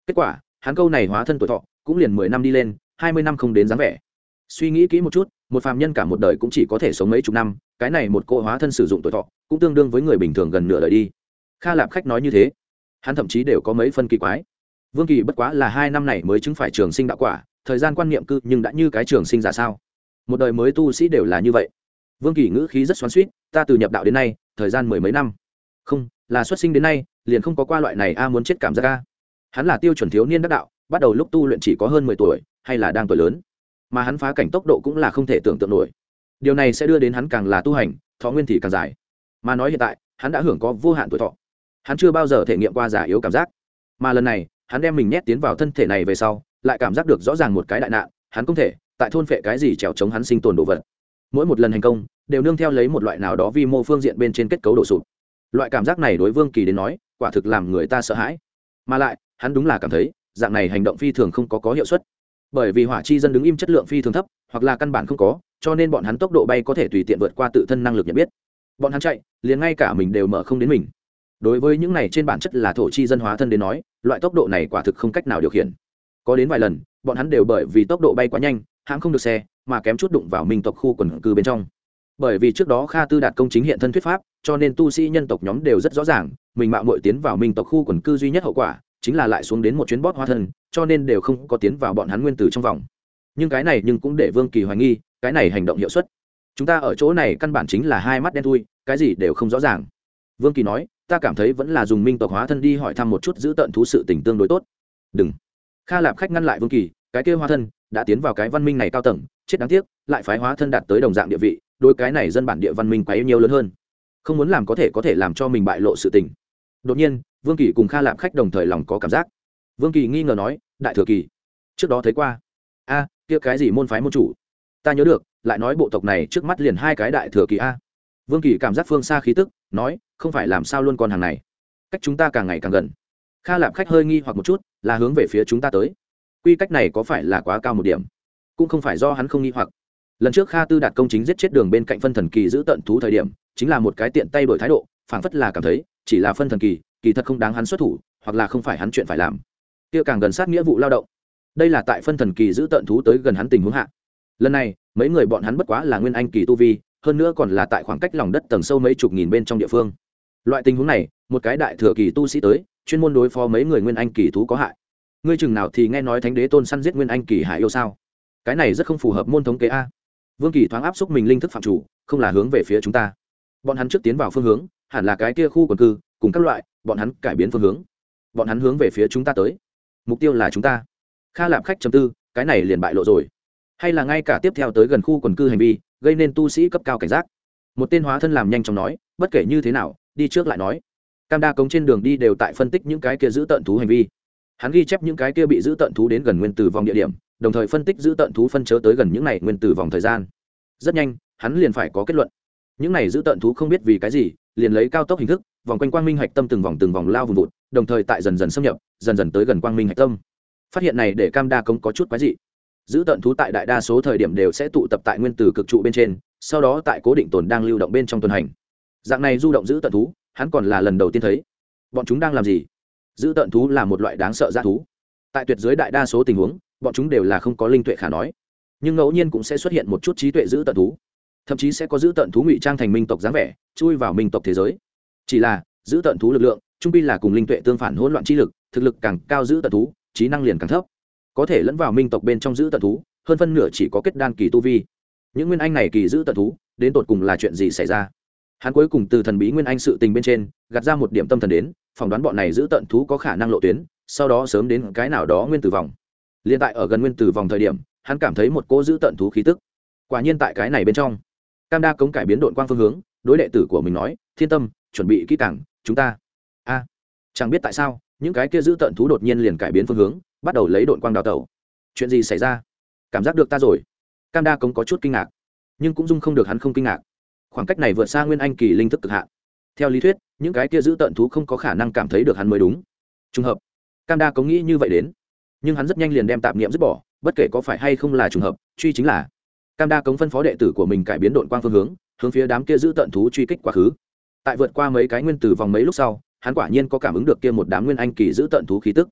kết quả hắn câu này hóa thân tuổi thọ cũng liền mười năm đi lên, hai mươi năm không đến dáng vẻ. Suy nghĩ kỹ một chút, một phàm nhân cả một đời cũng chỉ có thể sống mấy chục năm, cái này một cỗ hóa thân sử dụng tuổi thọ cũng tương đương với người bình thường gần nửa đời đi. Kha Lạp Khách nói như thế, hắn thậm chí đều có mấy phân kỳ quái. Vương Kỳ bất quá là hai năm này mới chứng phải trường sinh đạo quả, thời gian quan niệm cư nhưng đã như cái trường sinh giả sao? Một đời mới tu sĩ đều là như vậy. Vương Kỳ ngữ khí rất xoắn xuýt, ta từ nhập đạo đến nay, thời gian mười mấy năm. Không, là xuất sinh đến nay, liền không có qua loại này a muốn chết cảm giác a. Hắn là tiêu chuẩn thiếu niên đắc đạo, bắt đầu lúc tu luyện chỉ có hơn mười tuổi, hay là đang tuổi lớn. Mà hắn phá cảnh tốc độ cũng là không thể tưởng tượng nổi. Điều này sẽ đưa đến hắn càng là tu hành, thọ nguyên thì càng dài. Mà nói hiện tại, hắn đã hưởng có vô hạn tuổi thọ. Hắn chưa bao giờ thể nghiệm qua già yếu cảm giác. Mà lần này, hắn đem mình nhét tiến vào thân thể này về sau, lại cảm giác được rõ ràng một cái đại nạn, hắn không thể tại thôn phệ cái gì trèo chống hắn sinh tồn đồ vật. Mỗi một lần thành công, đều nương theo lấy một loại nào đó vi mô phương diện bên trên kết cấu đổ sụp. Loại cảm giác này đối Vương Kỳ đến nói, quả thực làm người ta sợ hãi. Mà lại, hắn đúng là cảm thấy, dạng này hành động phi thường không có có hiệu suất. Bởi vì hỏa chi dân đứng im chất lượng phi thường thấp, hoặc là căn bản không có, cho nên bọn hắn tốc độ bay có thể tùy tiện vượt qua tự thân năng lực nhận biết. Bọn hắn chạy, liền ngay cả mình đều mở không đến mình. Đối với những này trên bản chất là thổ chi dân hóa thân đến nói, loại tốc độ này quả thực không cách nào điều khiển. Có đến vài lần, bọn hắn đều bởi vì tốc độ bay quá nhanh, hãm không được xe, mà kém chút đụng vào minh tộc khu quần cư bên trong. Bởi vì trước đó Kha Tư Đạt công chính hiện thân thuyết pháp, cho nên tu sĩ nhân tộc nhóm đều rất rõ ràng, mình mạo muội tiến vào minh tộc khu quần cư duy nhất hậu quả chính là lại xuống đến một chuyến bót hóa thân, cho nên đều không có tiến vào bọn hắn nguyên tử trong vòng. Nhưng cái này nhưng cũng để Vương Kỳ hoài nghi, cái này hành động hiệu suất. Chúng ta ở chỗ này căn bản chính là hai mắt đen thui, cái gì đều không rõ ràng. Vương Kỳ nói, ta cảm thấy vẫn là dùng minh tộc hóa thân đi hỏi thăm một chút giữ tận thú sự tình tương đối tốt. Đừng. Kha Lạp Khách ngăn lại Vương Kỳ, cái kia hóa thân đã tiến vào cái văn minh này cao tầng, chết đáng tiếc, lại phái hóa thân đạt tới đồng dạng địa vị, đối cái này dân bản địa văn minh quá yêu nhiều lớn hơn. Không muốn làm có thể có thể làm cho mình bại lộ sự tình. Đột nhiên, Vương Kỳ cùng Kha Lạp Khách đồng thời lòng có cảm giác. Vương Kỳ nghi ngờ nói, đại thừa kỳ, trước đó thấy qua. A, kia cái gì môn phái môn chủ? Ta nhớ được, lại nói bộ tộc này trước mắt liền hai cái đại thừa kỳ a. Vương Kỳ cảm giác phương xa khí tức, nói, không phải làm sao luôn con hàng này. Cách chúng ta càng ngày càng gần. Kha Lạp Khách hơi nghi hoặc một chút, là hướng về phía chúng ta tới. Quy cách này có phải là quá cao một điểm? Cũng không phải do hắn không nghi hoặc. Lần trước Kha Tư Đạt công chính giết chết đường bên cạnh phân thần kỳ giữ tận thú thời điểm, chính là một cái tiện tay đổi thái độ, phảng phất là cảm thấy chỉ là phân thần kỳ, kỳ thật không đáng hắn xuất thủ, hoặc là không phải hắn chuyện phải làm. Kia càng gần sát nghĩa vụ lao động. Đây là tại phân thần kỳ giữ tận thú tới gần hắn tình huống hạ. Lần này, mấy người bọn hắn bất quá là nguyên anh kỳ tu vi, hơn nữa còn là tại khoảng cách lòng đất tầng sâu mấy chục nghìn bên trong địa phương. Loại tình huống này, một cái đại thừa kỳ tu sĩ tới, chuyên môn đối phó mấy người nguyên anh kỳ thú có hại. Ngươi chừng nào thì nghe nói thánh đế tôn săn giết nguyên anh kỳ hải yêu sao? Cái này rất không phù hợp môn thống kế a. Vương Kỳ thoáng áp xúc mình linh thức phạm chủ, không là hướng về phía chúng ta. Bọn hắn trước tiến vào phương hướng, hẳn là cái kia khu quần cư, cùng các loại, bọn hắn cải biến phương hướng. Bọn hắn hướng về phía chúng ta tới. Mục tiêu là chúng ta. Kha Lạp Khách trầm tư, cái này liền bại lộ rồi. Hay là ngay cả tiếp theo tới gần khu quần cư hành vi, gây nên tu sĩ cấp cao cảnh giác. Một tên hóa thân làm nhanh chóng nói, bất kể như thế nào, đi trước lại nói. Cam đa cống trên đường đi đều tại phân tích những cái kia giữ tận thú hành vi. Hắn ghi chép những cái kia bị giữ tận thú đến gần nguyên tử vòng địa điểm, đồng thời phân tích giữ tận thú phân chớ tới gần những này nguyên tử vòng thời gian. Rất nhanh, hắn liền phải có kết luận. Những này giữ tận thú không biết vì cái gì, liền lấy cao tốc hình thức, vòng quanh quang minh hạch tâm từng vòng từng vòng lao vùng vụt, đồng thời tại dần dần xâm nhập, dần dần tới gần quang minh hạch tâm. Phát hiện này để Cam đa cống có chút quái dị. Giữ tận thú tại đại đa số thời điểm đều sẽ tụ tập tại nguyên tử cực trụ bên trên, sau đó tại cố định tồn đang lưu động bên trong tuần hành. Dạng này du động giữ tận thú, hắn còn là lần đầu tiên thấy. Bọn chúng đang làm gì? Giữ tận thú là một loại đáng sợ dã thú. Tại tuyệt giới đại đa số tình huống, bọn chúng đều là không có linh tuệ khả nói, nhưng ngẫu nhiên cũng sẽ xuất hiện một chút trí tuệ giữ tận thú, thậm chí sẽ có giữ tận thú ngụy trang thành minh tộc dáng vẻ, chui vào minh tộc thế giới. Chỉ là giữ tận thú lực lượng, trung pi là cùng linh tuệ tương phản hỗn loạn chi lực, thực lực càng cao giữ tận thú, trí năng liền càng thấp. Có thể lẫn vào minh tộc bên trong giữ tận thú, hơn phân nửa chỉ có kết đan kỳ tu vi. Những nguyên anh này kỳ giữ tận thú, đến tột cùng là chuyện gì xảy ra? Hắn cuối cùng từ thần bí nguyên anh sự tình bên trên, gạt ra một điểm tâm thần đến, phỏng đoán bọn này giữ tận thú có khả năng lộ tuyến, sau đó sớm đến cái nào đó nguyên tử vòng. Liên tại ở gần nguyên tử vòng thời điểm, hắn cảm thấy một cô giữ tận thú khí tức. Quả nhiên tại cái này bên trong, Cam đa cống cải biến độn quang phương hướng, đối đệ tử của mình nói, Thiên Tâm, chuẩn bị kỹ càng, chúng ta. A, chẳng biết tại sao, những cái kia giữ tận thú đột nhiên liền cải biến phương hướng, bắt đầu lấy độn quang đào tẩu. Chuyện gì xảy ra? Cảm giác được ta rồi. Cam đa cống có chút kinh ngạc, nhưng cũng dung không được hắn không kinh ngạc. Khoảng cách này vượt xa nguyên anh kỳ linh thức cực hạn. Theo lý thuyết, những cái kia giữ tận thú không có khả năng cảm thấy được hắn mới đúng. Trùng hợp. Cam đa cống nghĩ như vậy đến, nhưng hắn rất nhanh liền đem tạp niệm dứt bỏ, bất kể có phải hay không là trùng hợp, truy chính là. Cam đa cống phân phó đệ tử của mình cải biến độn quang phương hướng, hướng phía đám kia giữ tận thú truy kích quá khứ. Tại vượt qua mấy cái nguyên tử vòng mấy lúc sau, hắn quả nhiên có cảm ứng được kia một đám nguyên anh kỳ giữ tận thú khí tức.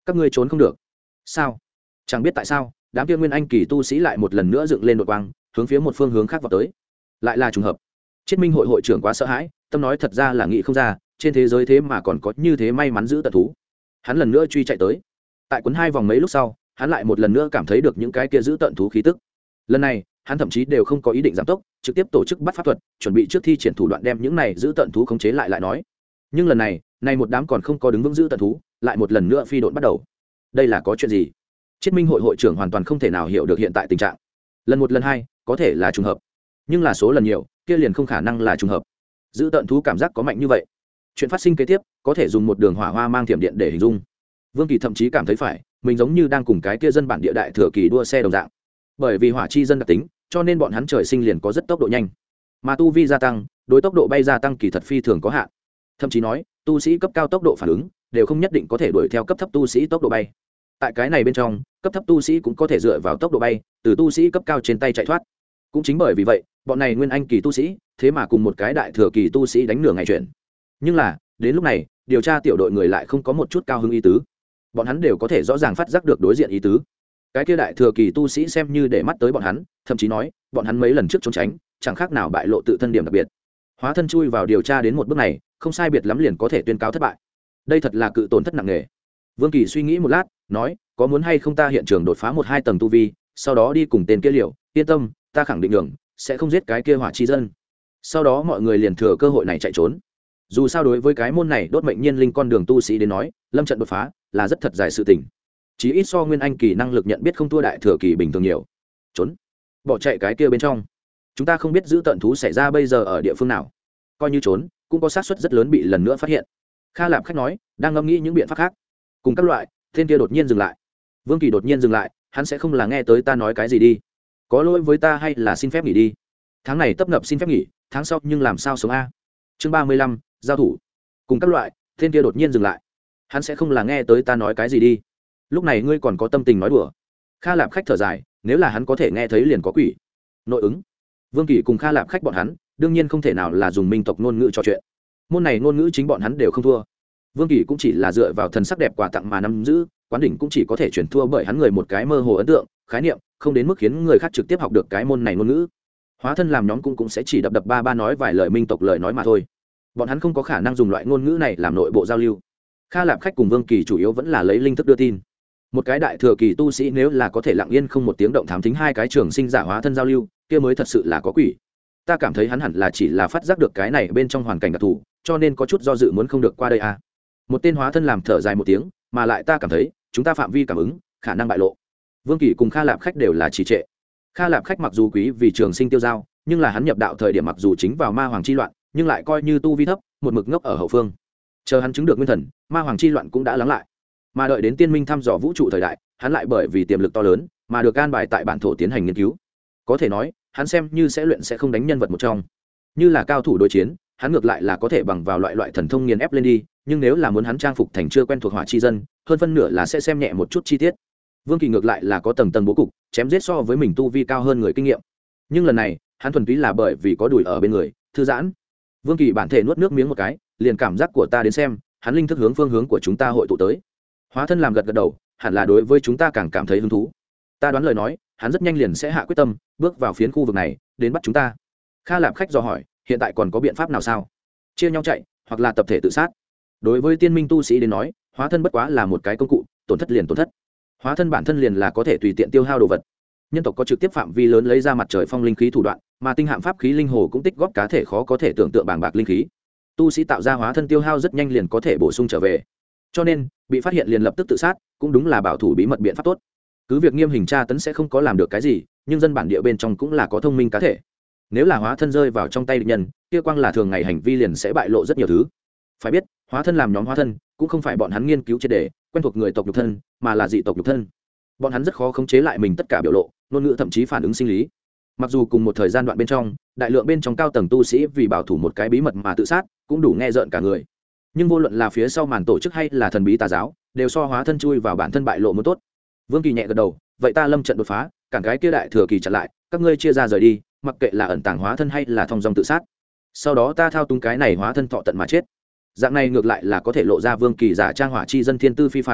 các ngươi trốn không được. Sao? Chẳng biết tại sao đám kia nguyên anh kỳ tu sĩ lại một lần nữa dựng lên đột quang, hướng phía một phương hướng khác vào tới. Lại là trùng hợp. Chiết Minh hội hội trưởng quá sợ hãi, tâm nói thật ra là nghĩ không ra trên thế giới thế mà còn có như thế may mắn giữ tận thú. Hắn lần nữa truy chạy tới, tại cuốn hai vòng mấy lúc sau, hắn lại một lần nữa cảm thấy được những cái kia giữ tận thú khí tức. Lần này hắn thậm chí đều không có ý định giảm tốc, trực tiếp tổ chức bắt pháp thuật, chuẩn bị trước thi triển thủ đoạn đem những này giữ tận thú khống chế lại lại nói. Nhưng lần này này một đám còn không có đứng vững giữ tận thú lại một lần nữa phi độn bắt đầu. Đây là có chuyện gì? Chiết Minh hội hội trưởng hoàn toàn không thể nào hiểu được hiện tại tình trạng. Lần một lần hai có thể là trùng hợp, nhưng là số lần nhiều kia liền không khả năng là trùng hợp. Giữ tận thú cảm giác có mạnh như vậy. Chuyện phát sinh kế tiếp có thể dùng một đường hỏa hoa mang thiểm điện để hình dung. Vương Kỳ thậm chí cảm thấy phải mình giống như đang cùng cái kia dân bản địa đại thừa kỳ đua xe đồng dạng. Bởi vì hỏa chi dân đặc tính, cho nên bọn hắn trời sinh liền có rất tốc độ nhanh, mà tu vi gia tăng đối tốc độ bay gia tăng kỳ thật phi thường có hạn. Thậm chí nói tu sĩ cấp cao tốc độ phản ứng đều không nhất định có thể đuổi theo cấp thấp tu sĩ tốc độ bay. Tại cái này bên trong, cấp thấp tu sĩ cũng có thể dựa vào tốc độ bay từ tu sĩ cấp cao trên tay chạy thoát. Cũng chính bởi vì vậy bọn này nguyên anh kỳ tu sĩ thế mà cùng một cái đại thừa kỳ tu sĩ đánh nửa ngày chuyện. Nhưng là đến lúc này điều tra tiểu đội người lại không có một chút cao hứng ý tứ. Bọn hắn đều có thể rõ ràng phát giác được đối diện ý tứ. Cái kia đại thừa kỳ tu sĩ xem như để mắt tới bọn hắn, thậm chí nói bọn hắn mấy lần trước trốn tránh chẳng khác nào bại lộ tự thân điểm đặc biệt. Hóa thân chui vào điều tra đến một bước này không sai biệt lắm liền có thể tuyên cáo thất bại. Đây thật là cự tổn thất nặng nề. Vương Kỳ suy nghĩ một lát nói, có muốn hay không ta hiện trường đột phá một hai tầng tu vi, sau đó đi cùng tên kia liều. Yên tâm, ta khẳng định đường sẽ không giết cái kia hỏa chi dân. Sau đó mọi người liền thừa cơ hội này chạy trốn. Dù sao đối với cái môn này đốt mệnh nhiên linh con đường tu sĩ đến nói, lâm trận đột phá là rất thật dài sự tình. Chí ít so nguyên anh kỳ năng lực nhận biết không thua đại thừa kỳ bình thường nhiều. Trốn, bỏ chạy cái kia bên trong, chúng ta không biết giữ tận thú xảy ra bây giờ ở địa phương nào, coi như trốn cũng có xác suất rất lớn bị lần nữa phát hiện. Kha Lạp Khách nói, đang ngẫm nghĩ những biện pháp khác. Cùng các loại, tên kia đột nhiên dừng lại. Vương Kỳ đột nhiên dừng lại, hắn sẽ không là nghe tới ta nói cái gì đi. Có lỗi với ta hay là xin phép nghỉ đi. Tháng này tấp nập xin phép nghỉ, tháng sau nhưng làm sao sống a? Chương ba mươi lăm, giao thủ. Cùng các loại, tên kia đột nhiên dừng lại. Hắn sẽ không là nghe tới ta nói cái gì đi. Lúc này ngươi còn có tâm tình nói đùa? Kha Lạp Khách thở dài, nếu là hắn có thể nghe thấy liền có quỷ. Nội ứng. Vương Kỳ cùng Kha Lạp Khách bọn hắn, đương nhiên không thể nào là dùng minh tộc ngôn ngữ trò chuyện. Môn này ngôn ngữ chính bọn hắn đều không thua. Vương Kỳ cũng chỉ là dựa vào thần sắc đẹp quà tặng mà nắm giữ, quán đỉnh cũng chỉ có thể chuyển thua bởi hắn người một cái mơ hồ ấn tượng, khái niệm, không đến mức khiến người khác trực tiếp học được cái môn này ngôn ngữ. Hóa thân làm nhóm cũng cũng sẽ chỉ đập đập ba ba nói vài lời minh tộc lời nói mà thôi. Bọn hắn không có khả năng dùng loại ngôn ngữ này làm nội bộ giao lưu. Kha Lạp Khách cùng Vương Kỳ chủ yếu vẫn là lấy linh thức đưa tin. Một cái đại thừa kỳ tu sĩ nếu là có thể lặng yên không một tiếng động thám thính hai cái trường sinh giả hóa thân giao lưu, kia mới thật sự là có quỷ. Ta cảm thấy hắn hẳn là chỉ là phát giác được cái này bên trong hoàn cảnh đặc thù, cho nên có chút do dự muốn không được qua đây à. Một tên hóa thân làm thở dài một tiếng, mà lại ta cảm thấy chúng ta phạm vi cảm ứng khả năng bại lộ. Vương Kỳ cùng Kha Lạp Khách đều là trì trệ. Kha Lạp Khách mặc dù quý vì trường sinh tiêu giao, nhưng là hắn nhập đạo thời điểm mặc dù chính vào ma hoàng chi loạn, nhưng lại coi như tu vi thấp, một mực ngốc ở hậu phương. Chờ hắn chứng được nguyên thần, ma hoàng chi loạn cũng đã lắng lại. Mà đợi đến tiên minh thăm dò vũ trụ thời đại, hắn lại bởi vì tiềm lực to lớn mà được an bài tại bản thổ tiến hành nghiên cứu. Có thể nói hắn xem như sẽ luyện sẽ không đánh nhân vật một trong. Như là cao thủ đối chiến, hắn ngược lại là có thể bằng vào loại loại thần thông nghiền ép lên đi, nhưng nếu là muốn hắn trang phục thành chưa quen thuộc hỏa chi dân, hơn phân nửa là sẽ xem nhẹ một chút chi tiết. Vương Kỳ ngược lại là có tầng tầng bố cục, chém giết so với mình tu vi cao hơn người kinh nghiệm. Nhưng lần này hắn thuần túy là bởi vì có đùi ở bên người thư giãn. Vương Kỳ bản thể nuốt nước miếng một cái, liền cảm giác của ta đến xem hắn linh thức hướng phương hướng của chúng ta hội tụ tới. Hóa thân làm gật gật đầu, hẳn là đối với chúng ta càng cảm thấy hứng thú. Ta đoán lời nói hắn rất nhanh liền sẽ hạ quyết tâm bước vào phiến khu vực này đến bắt chúng ta. Kha Lạp Khách dò hỏi, hiện tại còn có biện pháp nào sao? Chia nhau chạy hoặc là tập thể tự sát? Đối với tiên minh tu sĩ đến nói, hóa thân bất quá là một cái công cụ, tổn thất liền tổn thất. Hóa thân bản thân liền là có thể tùy tiện tiêu hao đồ vật. Nhân tộc có trực tiếp phạm vi lớn lấy ra mặt trời phong linh khí thủ đoạn, mà tinh hạm pháp khí linh hồ cũng tích góp cá thể khó có thể tưởng tượng bàng bạc linh khí. Tu sĩ tạo ra hóa thân tiêu hao rất nhanh liền có thể bổ sung trở về. Cho nên bị phát hiện liền lập tức tự sát cũng đúng là bảo thủ bí mật biện pháp tốt. Cứ việc nghiêm hình tra tấn sẽ không có làm được cái gì, nhưng dân bản địa bên trong cũng là có thông minh cá thể. Nếu là hóa thân rơi vào trong tay địch nhân, kia quang là thường ngày hành vi liền sẽ bại lộ rất nhiều thứ. Phải biết, hóa thân làm nhóm hóa thân cũng không phải bọn hắn nghiên cứu triệt để quen thuộc người tộc nhục thân, mà là dị tộc nhục thân. Bọn hắn rất khó khống chế lại mình tất cả biểu lộ, ngôn ngữ thậm chí phản ứng sinh lý. Mặc dù cùng một thời gian đoạn bên trong, đại lượng bên trong cao tầng tu sĩ vì bảo thủ một cái bí mật mà tự sát, cũng đủ nghe rợn cả người. Nhưng vô luận là phía sau màn tổ chức hay là thần bí tà giáo, đều so hóa thân chui vào bản thân bại lộ muốn tốt. Vương Kỳ nhẹ gật đầu, vậy ta lâm trận đột phá, cản cái kia đại thừa kỳ chặn lại, các ngươi chia ra rời đi, mặc kệ là ẩn tàng hóa thân hay là thông dong tự sát. Sau đó ta thao túng cái này hóa thân thọ tận mà chết. Dạng này ngược lại là có thể lộ ra Vương Kỳ giả trang hỏa chi dân thiên tư phi phàm,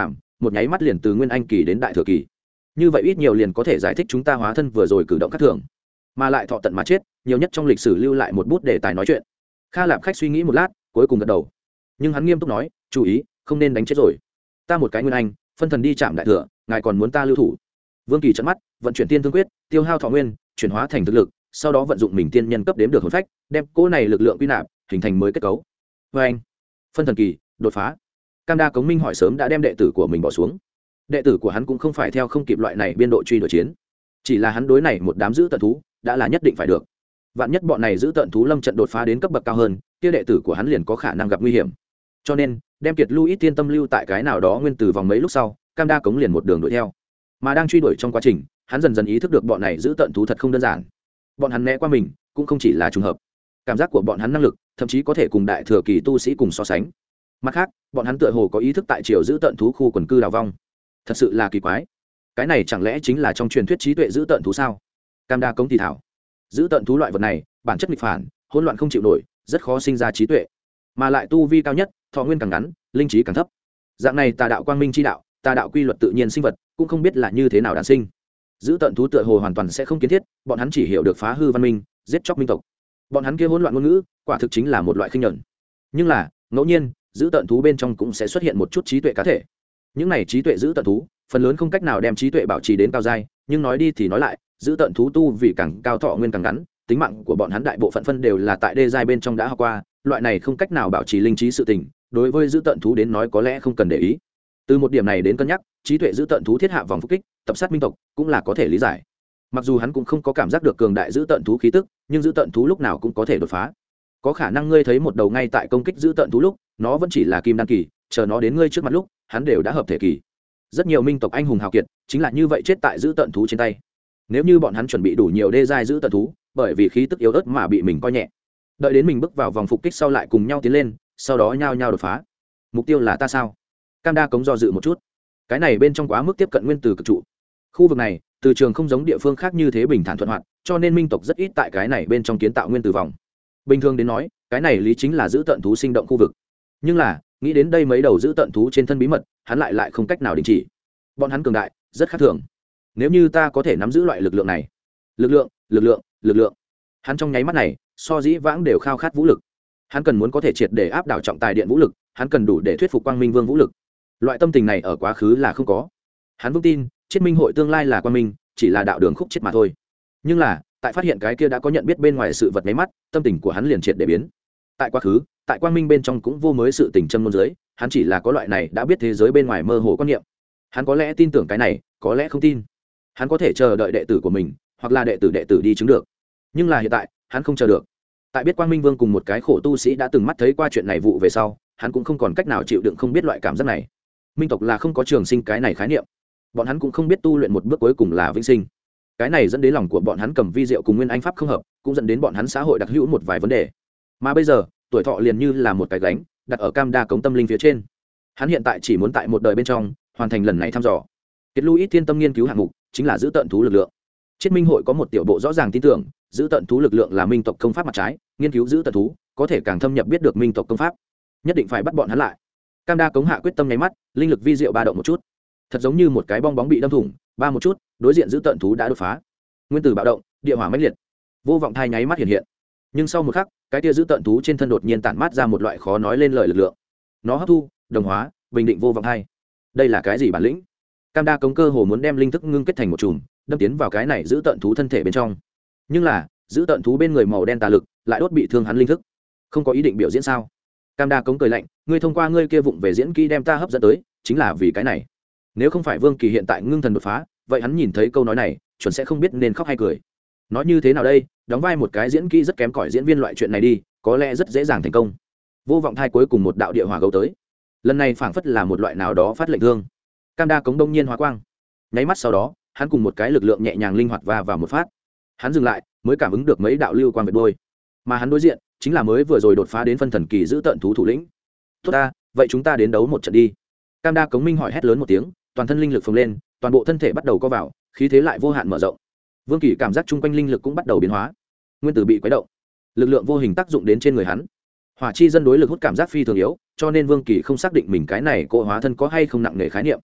một nháy mắt liền từ nguyên anh kỳ đến đại thừa kỳ. Như vậy ít nhiều liền có thể giải thích chúng ta hóa thân vừa rồi cử động khác thường, mà lại thọ tận mà chết, nhiều nhất trong lịch sử lưu lại một bút để tài nói chuyện. Kha Lạp Khách suy nghĩ một lát, cuối cùng gật đầu. Nhưng hắn nghiêm túc nói, chú ý, không nên đánh chết rồi. Ta một cái nguyên anh, phân thần đi chạm đại thừa, ngài còn muốn ta lưu thủ? Vương Kỳ trợn mắt, vận chuyển tiên thương quyết, tiêu hao thọ nguyên, chuyển hóa thành thực lực, sau đó vận dụng mình tiên nhân cấp đếm được hồn phách, đem cỗ này lực lượng quy nạp, hình thành mới kết cấu. Và anh, phân thần kỳ, đột phá. Cam Đa Cống Minh hỏi sớm đã đem đệ tử của mình bỏ xuống. Đệ tử của hắn cũng không phải theo không kịp loại này biên độ truy đuổi chiến, chỉ là hắn đối này một đám giữ tận thú đã là nhất định phải được. Vạn nhất bọn này giữ tận thú lâm trận đột phá đến cấp bậc cao hơn, kia đệ tử của hắn liền có khả năng gặp nguy hiểm. Cho nên, đem Kiệt Lưu ít tiên tâm lưu tại cái nào đó nguyên tử vòng mấy lúc sau, Cam Đa Cống liền một đường đuổi theo. Mà đang truy đuổi trong quá trình, hắn dần dần ý thức được bọn này giữ tận thú thật không đơn giản. Bọn hắn né qua mình, cũng không chỉ là trùng hợp. Cảm giác của bọn hắn năng lực, thậm chí có thể cùng đại thừa kỳ tu sĩ cùng so sánh. Mặt khác, bọn hắn tựa hồ có ý thức tại chiều giữ tận thú khu quần cư đào vong. Thật sự là kỳ quái. Cái này chẳng lẽ chính là trong truyền thuyết trí tuệ giữ tận thú sao? Cam Đa Cống thì thảo. Giữ tận thú loại vật này, bản chất nghịch phản, hỗn loạn không chịu nổi, rất khó sinh ra trí tuệ. Mà lại tu vi cao nhất, thọ nguyên càng ngắn, linh trí càng thấp. Dạng này tà đạo quang minh chi đạo, tà đạo quy luật tự nhiên sinh vật, cũng không biết là như thế nào đản sinh. Giữ tận thú tựa hồ hoàn toàn sẽ không kiến thiết, bọn hắn chỉ hiểu được phá hư văn minh, giết chóc minh tộc. Bọn hắn kia hỗn loạn ngôn ngữ, quả thực chính là một loại khinh nhẫn. Nhưng là, ngẫu nhiên, giữ tận thú bên trong cũng sẽ xuất hiện một chút trí tuệ cá thể. Những này trí tuệ giữ tận thú, phần lớn không cách nào đem trí tuệ bảo trì đến cao giai, nhưng nói đi thì nói lại, giữ tận thú tu vì càng cao thọ nguyên càng ngắn, tính mạng của bọn hắn đại bộ phận phân đều là tại đê giai bên trong đã học qua, loại này không cách nào bảo trì linh trí sự tình, đối với giữ tận thú đến nói có lẽ không cần để ý. Từ một điểm này đến cân nhắc, trí tuệ giữ tận thú thiết hạ vòng phục kích, tập sát minh tộc, cũng là có thể lý giải. Mặc dù hắn cũng không có cảm giác được cường đại giữ tận thú khí tức, nhưng giữ tận thú lúc nào cũng có thể đột phá. Có khả năng ngươi thấy một đầu ngay tại công kích giữ tận thú lúc, nó vẫn chỉ là kim đan kỳ, chờ nó đến ngươi trước mặt lúc, hắn đều đã hợp thể kỳ. Rất nhiều minh tộc anh hùng hào kiệt chính là như vậy chết tại giữ tận thú trên tay. Nếu như bọn hắn chuẩn bị đủ nhiều đê giai giữ tận thú, bởi vì khí tức yếu ớt mà bị mình coi nhẹ, đợi đến mình bước vào vòng phục kích sau lại cùng nhau tiến lên, sau đó nhao nhao đột phá. Mục tiêu là ta sao? Cam Đa Cống do dự một chút. Cái này bên trong quá mức tiếp cận nguyên tử cực trụ. Khu vực này, từ trường không giống địa phương khác như thế bình thản thuận hoạt, cho nên minh tộc rất ít tại cái này bên trong kiến tạo nguyên tử vòng. Bình thường đến nói, cái này lý chính là giữ tận thú sinh động khu vực. Nhưng là, nghĩ đến đây mấy đầu giữ tận thú trên thân bí mật, hắn lại lại không cách nào đình chỉ. Bọn hắn cường đại, rất khác thường. Nếu như ta có thể nắm giữ loại lực lượng này, lực lượng, lực lượng, lực lượng. Hắn trong nháy mắt này, so dĩ vãng đều khao khát vũ lực. Hắn cần muốn có thể triệt để áp đảo trọng tài điện vũ lực, hắn cần đủ để thuyết phục Quang Minh Vương vũ lực. Loại tâm tình này ở quá khứ là không có. Hắn vững tin, Chiết Minh hội tương lai là quang minh, chỉ là đạo đường khúc chết mà thôi. Nhưng là, tại phát hiện cái kia đã có nhận biết bên ngoài sự vật mấy mắt, tâm tình của hắn liền triệt để biến. Tại quá khứ, tại quang minh bên trong cũng vô mới sự tình châm môn dưới, hắn chỉ là có loại này đã biết thế giới bên ngoài mơ hồ quan niệm. Hắn có lẽ tin tưởng cái này, có lẽ không tin. Hắn có thể chờ đợi đệ tử của mình, hoặc là đệ tử đệ tử đi chứng được. Nhưng là hiện tại, hắn không chờ được. Tại biết Quang Minh Vương cùng một cái khổ tu sĩ đã từng mắt thấy qua chuyện này vụ về sau, hắn cũng không còn cách nào chịu đựng không biết loại cảm giác này. Minh tộc là không có trường sinh cái này khái niệm. Bọn hắn cũng không biết tu luyện một bước cuối cùng là vĩnh sinh. Cái này dẫn đến lòng của bọn hắn cầm vi diệu cùng nguyên anh pháp không hợp, cũng dẫn đến bọn hắn xã hội đặc hữu một vài vấn đề. Mà bây giờ, tuổi thọ liền như là một cái gánh, đặt ở Cam Đa Cống tâm linh phía trên. Hắn hiện tại chỉ muốn tại một đời bên trong hoàn thành lần này thăm dò. Kiệt Lưu ít thiên tâm nghiên cứu hạng mục chính là giữ tận thú lực lượng. Chiết Minh hội có một tiểu bộ rõ ràng tin tưởng, giữ tận thú lực lượng là minh tộc công pháp mặt trái, nghiên cứu giữ tận thú có thể càng thâm nhập biết được minh tộc công pháp, nhất định phải bắt bọn hắn lại. Cam Đa Cống hạ quyết tâm nháy mắt, linh lực vi diệu ba động một chút, thật giống như một cái bong bóng bị đâm thủng, ba một chút, đối diện giữ tận thú đã đột phá. Nguyên tử bạo động, địa hỏa mãnh liệt, vô vọng thai nháy mắt hiện hiện. Nhưng sau một khắc, cái tia giữ tận thú trên thân đột nhiên tản mát ra một loại khó nói lên lời lực lượng. Nó hấp thu, đồng hóa, bình định vô vọng thai. Đây là cái gì bản lĩnh? Cam Đa Cống cơ hồ muốn đem linh thức ngưng kết thành một chùm, đâm tiến vào cái này giữ tận thú thân thể bên trong. Nhưng là, giữ tận thú bên người màu đen tà lực lại đốt bị thương hắn linh thức. Không có ý định biểu diễn sao? Cam Đa Cống cười lạnh, ngươi thông qua ngươi kia vụng về diễn kỹ đem ta hấp dẫn tới, chính là vì cái này. Nếu không phải Vương Kỳ hiện tại ngưng thần đột phá, vậy hắn nhìn thấy câu nói này, chuẩn sẽ không biết nên khóc hay cười. Nói như thế nào đây, đóng vai một cái diễn kỹ rất kém cỏi diễn viên loại chuyện này đi, có lẽ rất dễ dàng thành công. Vô vọng thai cuối cùng một đạo địa hỏa gấu tới. Lần này phảng phất là một loại nào đó phát lệnh thương. Cam Đa Cống đông nhiên hóa quang. Nháy mắt sau đó, hắn cùng một cái lực lượng nhẹ nhàng linh hoạt va vào một phát. Hắn dừng lại, mới cảm ứng được mấy đạo lưu quang vệt đôi. Mà hắn đối diện, chính là mới vừa rồi đột phá đến phân thần kỳ giữ tận thú thủ lĩnh. Tốt ta, vậy chúng ta đến đấu một trận đi. Cam Đa Cống minh hỏi hét lớn một tiếng, toàn thân linh lực phồng lên, toàn bộ thân thể bắt đầu co vào, khí thế lại vô hạn mở rộng. Vương Kỳ cảm giác chung quanh linh lực cũng bắt đầu biến hóa, nguyên tử bị quấy động, lực lượng vô hình tác dụng đến trên người hắn. Hỏa chi dân đối lực hút cảm giác phi thường yếu, cho nên Vương Kỳ không xác định mình cái này cỗ hóa thân có hay không nặng nề khái niệm.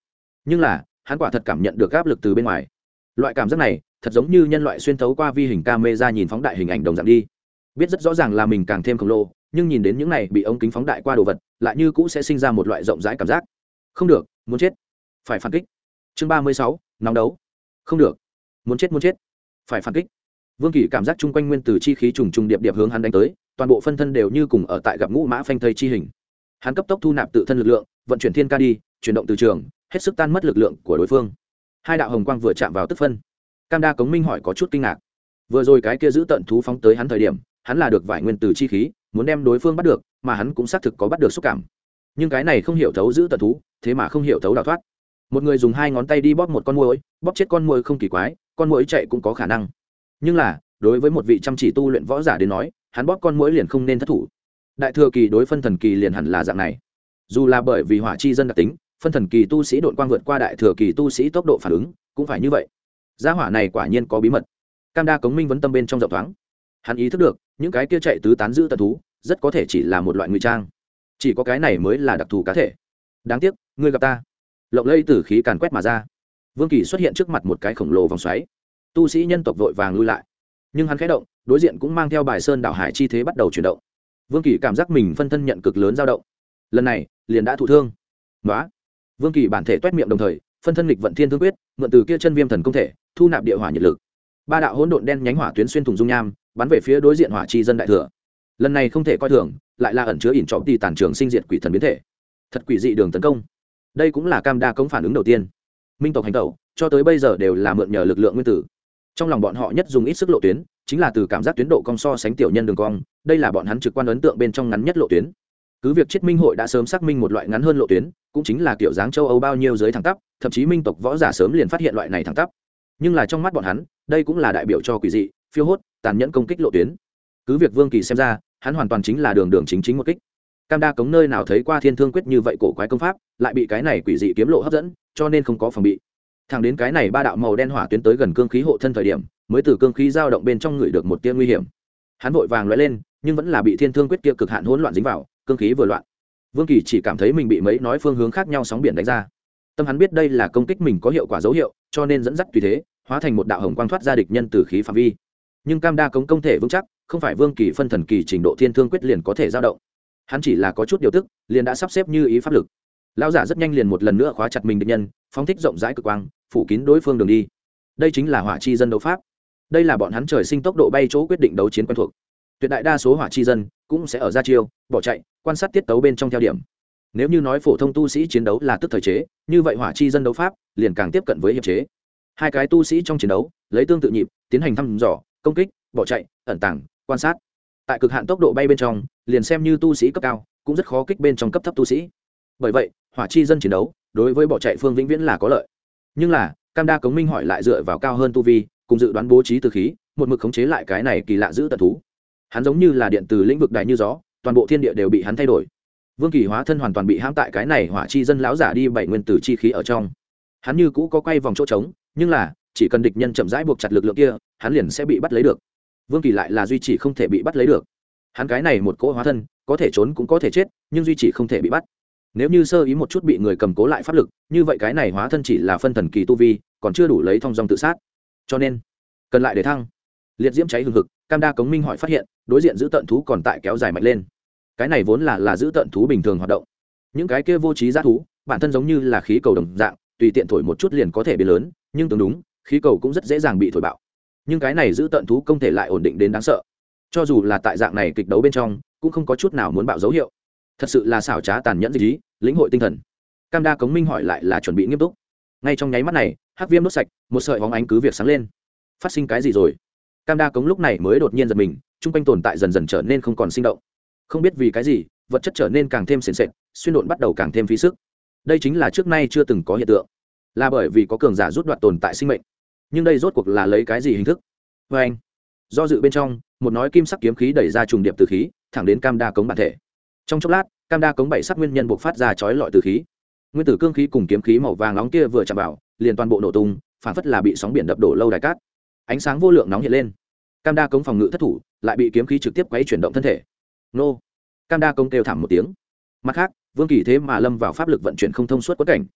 nhưng là hắn quả thật cảm nhận được áp lực từ bên ngoài. Loại cảm giác này thật giống như nhân loại xuyên thấu qua vi hình camera nhìn phóng đại hình ảnh đồng dạng đi, biết rất rõ ràng là mình càng thêm khổng lồ, nhưng nhìn đến những này bị ống kính phóng đại qua đồ vật lại như cũ sẽ sinh ra một loại rộng rãi cảm giác. Không được, muốn chết, phải phản kích. Chương ba mươi sáu, nóng đấu. Không được, muốn chết muốn chết, phải phản kích. Vương Kỳ cảm giác chung quanh nguyên tử chi khí trùng trùng điệp điệp hướng hắn đánh tới, toàn bộ phân thân đều như cùng ở tại gặp ngũ mã phanh thây chi hình. Hắn cấp tốc thu nạp tự thân lực lượng, vận chuyển thiên ca đi, chuyển động từ trường, hết sức tan mất lực lượng của đối phương. Hai đạo hồng quang vừa chạm vào tức phân. Cam Đa Cống Minh hỏi có chút kinh ngạc. Vừa rồi cái kia giữ tận thú phóng tới hắn thời điểm, hắn là được vài nguyên tử chi khí, muốn đem đối phương bắt được, mà hắn cũng xác thực có bắt được xúc cảm. Nhưng cái này không hiểu thấu giữ tận thú, thế mà không hiểu thấu đào thoát. Một người dùng hai ngón tay đi bóp một con muỗi, bóp chết con muỗi không kỳ quái, con muỗi chạy cũng có khả năng. Nhưng là, đối với một vị chăm chỉ tu luyện võ giả đến nói, hắn bóp con muỗi liền không nên thất thủ. Đại thừa kỳ đối phân thần kỳ liền hẳn là dạng này. Dù là bởi vì hỏa chi dân đặc tính, phân thần kỳ tu sĩ độn quang vượt qua đại thừa kỳ tu sĩ tốc độ phản ứng, cũng phải như vậy. Gia hỏa này quả nhiên có bí mật. Cam Đa Cống Minh vấn tâm bên trong rộng thoáng. Hắn ý thức được, những cái kia chạy tứ tán giữ tận thú, rất có thể chỉ là một loại ngụy trang. Chỉ có cái này mới là đặc thù cá thể. Đáng tiếc, ngươi gặp ta. Lộng lây tử khí càn quét mà ra. Vương Kỳ xuất hiện trước mặt một cái khổng lồ vòng xoáy. Tu sĩ nhân tộc vội vàng lui lại. Nhưng hắn khẽ động, đối diện cũng mang theo bài sơn đảo hải chi thế bắt đầu chuyển động. Vương Kỳ cảm giác mình phân thân nhận cực lớn dao động. Lần này, liền đã thụ thương. Nóa. Vương Kỳ bản thể toét miệng đồng thời, phân thân nghịch vận thiên thương quyết, mượn từ kia chân viêm thần công thể, thu nạp địa hỏa nhiệt lực. Ba đạo hỗn độn đen nhánh hỏa tuyến xuyên thủng dung nham, bắn về phía đối diện hỏa chi dân đại thừa. Lần này không thể coi thường, lại là ẩn chứa ỉn trọng tỷ tản trường sinh diệt quỷ thần biến thể. Thật quỷ dị đường tấn công. Đây cũng là Cam Đa Cống phản ứng đầu tiên. Minh tộc hành tẩu, cho tới bây giờ đều là mượn nhờ lực lượng nguyên tử. Trong lòng bọn họ nhất dùng ít sức lộ tuyến, chính là từ cảm giác tuyến độ cong so sánh tiểu nhân đường cong, đây là bọn hắn trực quan ấn tượng bên trong ngắn nhất lộ tuyến. Cứ việc Chiết Minh hội đã sớm xác minh một loại ngắn hơn lộ tuyến, cũng chính là kiểu dáng châu Âu bao nhiêu dưới thẳng tắp, thậm chí Minh tộc võ giả sớm liền phát hiện loại này thẳng tắp. Nhưng là trong mắt bọn hắn, đây cũng là đại biểu cho quỷ dị, phiêu hốt, tàn nhẫn công kích lộ tuyến. Cứ việc Vương Kỳ xem ra, hắn hoàn toàn chính là đường đường chính chính một kích. Cam Đa Cống nơi nào thấy qua thiên thương quyết như vậy cổ quái công pháp, lại bị cái này quỷ dị kiếm lộ hấp dẫn, cho nên không có phòng bị. Thẳng đến cái này ba đạo màu đen hỏa tuyến tới gần cương khí hộ thân thời điểm, mới từ cương khí dao động bên trong người được một tia nguy hiểm. Hắn vội vàng lóe lên, nhưng vẫn là bị thiên thương quyết kia cực hạn hỗn loạn dính vào, cương khí vừa loạn. Vương Kỳ chỉ cảm thấy mình bị mấy nói phương hướng khác nhau sóng biển đánh ra. Tâm hắn biết đây là công kích mình có hiệu quả dấu hiệu, cho nên dẫn dắt tùy thế, hóa thành một đạo hồng quang thoát ra địch nhân từ khí phạm vi. Nhưng Cam Đa Cống công thể vững chắc, không phải Vương Kỳ phân thần kỳ trình độ thiên thương quyết liền có thể dao động. Hắn chỉ là có chút điều tức, liền đã sắp xếp như ý pháp lực. Lão giả rất nhanh liền một lần nữa khóa chặt mình địch nhân, phóng thích rộng rãi cực quang, phủ kín đối phương đường đi. Đây chính là hỏa chi dân đấu pháp. Đây là bọn hắn trời sinh tốc độ bay chỗ quyết định đấu chiến quen thuộc. Tuyệt đại đa số hỏa chi dân cũng sẽ ở ra chiêu, bỏ chạy, quan sát tiết tấu bên trong theo điểm. Nếu như nói phổ thông tu sĩ chiến đấu là tức thời chế, như vậy hỏa chi dân đấu pháp liền càng tiếp cận với hiệp chế. Hai cái tu sĩ trong chiến đấu, lấy tương tự nhịp, tiến hành thăm dò, công kích, bỏ chạy, ẩn tàng, quan sát. Tại cực hạn tốc độ bay bên trong, liền xem như tu sĩ cấp cao, cũng rất khó kích bên trong cấp thấp tu sĩ. Bởi vậy, hỏa chi dân chiến đấu, đối với bỏ chạy phương vĩnh viễn là có lợi. Nhưng là, Cam Đa Cống Minh hỏi lại dựa vào cao hơn tu vi, cùng dự đoán bố trí từ khí, một mực khống chế lại cái này kỳ lạ giữ tận thú. Hắn giống như là điện từ lĩnh vực đại như gió, toàn bộ thiên địa đều bị hắn thay đổi. Vương Kỳ hóa thân hoàn toàn bị hãm tại cái này hỏa chi dân lão giả đi bảy nguyên tử chi khí ở trong. Hắn như cũ có quay vòng chỗ trống, nhưng là, chỉ cần địch nhân chậm rãi buộc chặt lực lượng kia, hắn liền sẽ bị bắt lấy được. Vương Kỳ lại là duy trì không thể bị bắt lấy được. Hắn cái này một cỗ hóa thân, có thể trốn cũng có thể chết, nhưng duy trì không thể bị bắt. Nếu như sơ ý một chút bị người cầm cố lại pháp lực, như vậy cái này hóa thân chỉ là phân thần kỳ tu vi, còn chưa đủ lấy thông dong tự sát. Cho nên, cần lại để thăng. Liệt diễm cháy hừng hực, Cam Đa Cống Minh hỏi phát hiện, đối diện giữ tận thú còn tại kéo dài mạnh lên. Cái này vốn là là giữ tận thú bình thường hoạt động. Những cái kia vô trí dã thú, bản thân giống như là khí cầu đồng dạng, tùy tiện thổi một chút liền có thể biến lớn, nhưng tương đúng, khí cầu cũng rất dễ dàng bị thổi bạo. Nhưng cái này giữ tận thú không thể lại ổn định đến đáng sợ. Cho dù là tại dạng này kịch đấu bên trong, cũng không có chút nào muốn bạo dấu hiệu. Thật sự là xảo trá tàn nhẫn dị ý, lĩnh hội tinh thần. Cam Đa Cống Minh hỏi lại là chuẩn bị nghiêm túc. Ngay trong nháy mắt này, hắc viêm đốt sạch, một sợi bóng ánh cứ việc sáng lên. Phát sinh cái gì rồi? Cam Đa Cống lúc này mới đột nhiên giật mình, chung quanh tồn tại dần dần trở nên không còn sinh động. Không biết vì cái gì, vật chất trở nên càng thêm sền sệt, xuyên độn bắt đầu càng thêm phí sức. Đây chính là trước nay chưa từng có hiện tượng, là bởi vì có cường giả rút đoạt tồn tại sinh mệnh. Nhưng đây rốt cuộc là lấy cái gì hình thức? Và anh, do dự bên trong, một nói kim sắc kiếm khí đẩy ra trùng điệp từ khí, thẳng đến Cam Đa Cống bản thể. Trong chốc lát, Cam Đa Cống bảy sắc nguyên nhân buộc phát ra chói lọi từ khí. Nguyên tử cương khí cùng kiếm khí màu vàng nóng kia vừa chạm vào, liền toàn bộ nổ tung, phản phất là bị sóng biển đập đổ lâu đài cát. Ánh sáng vô lượng nóng hiện lên. Cam Đa Cống phòng ngự thất thủ, lại bị kiếm khí trực tiếp quấy chuyển động thân thể. Nô! Cam Đa Cống kêu thảm một tiếng. Mặt khác, Vương Kỳ thế mà lâm vào pháp lực vận chuyển không thông suốt quẫn cảnh.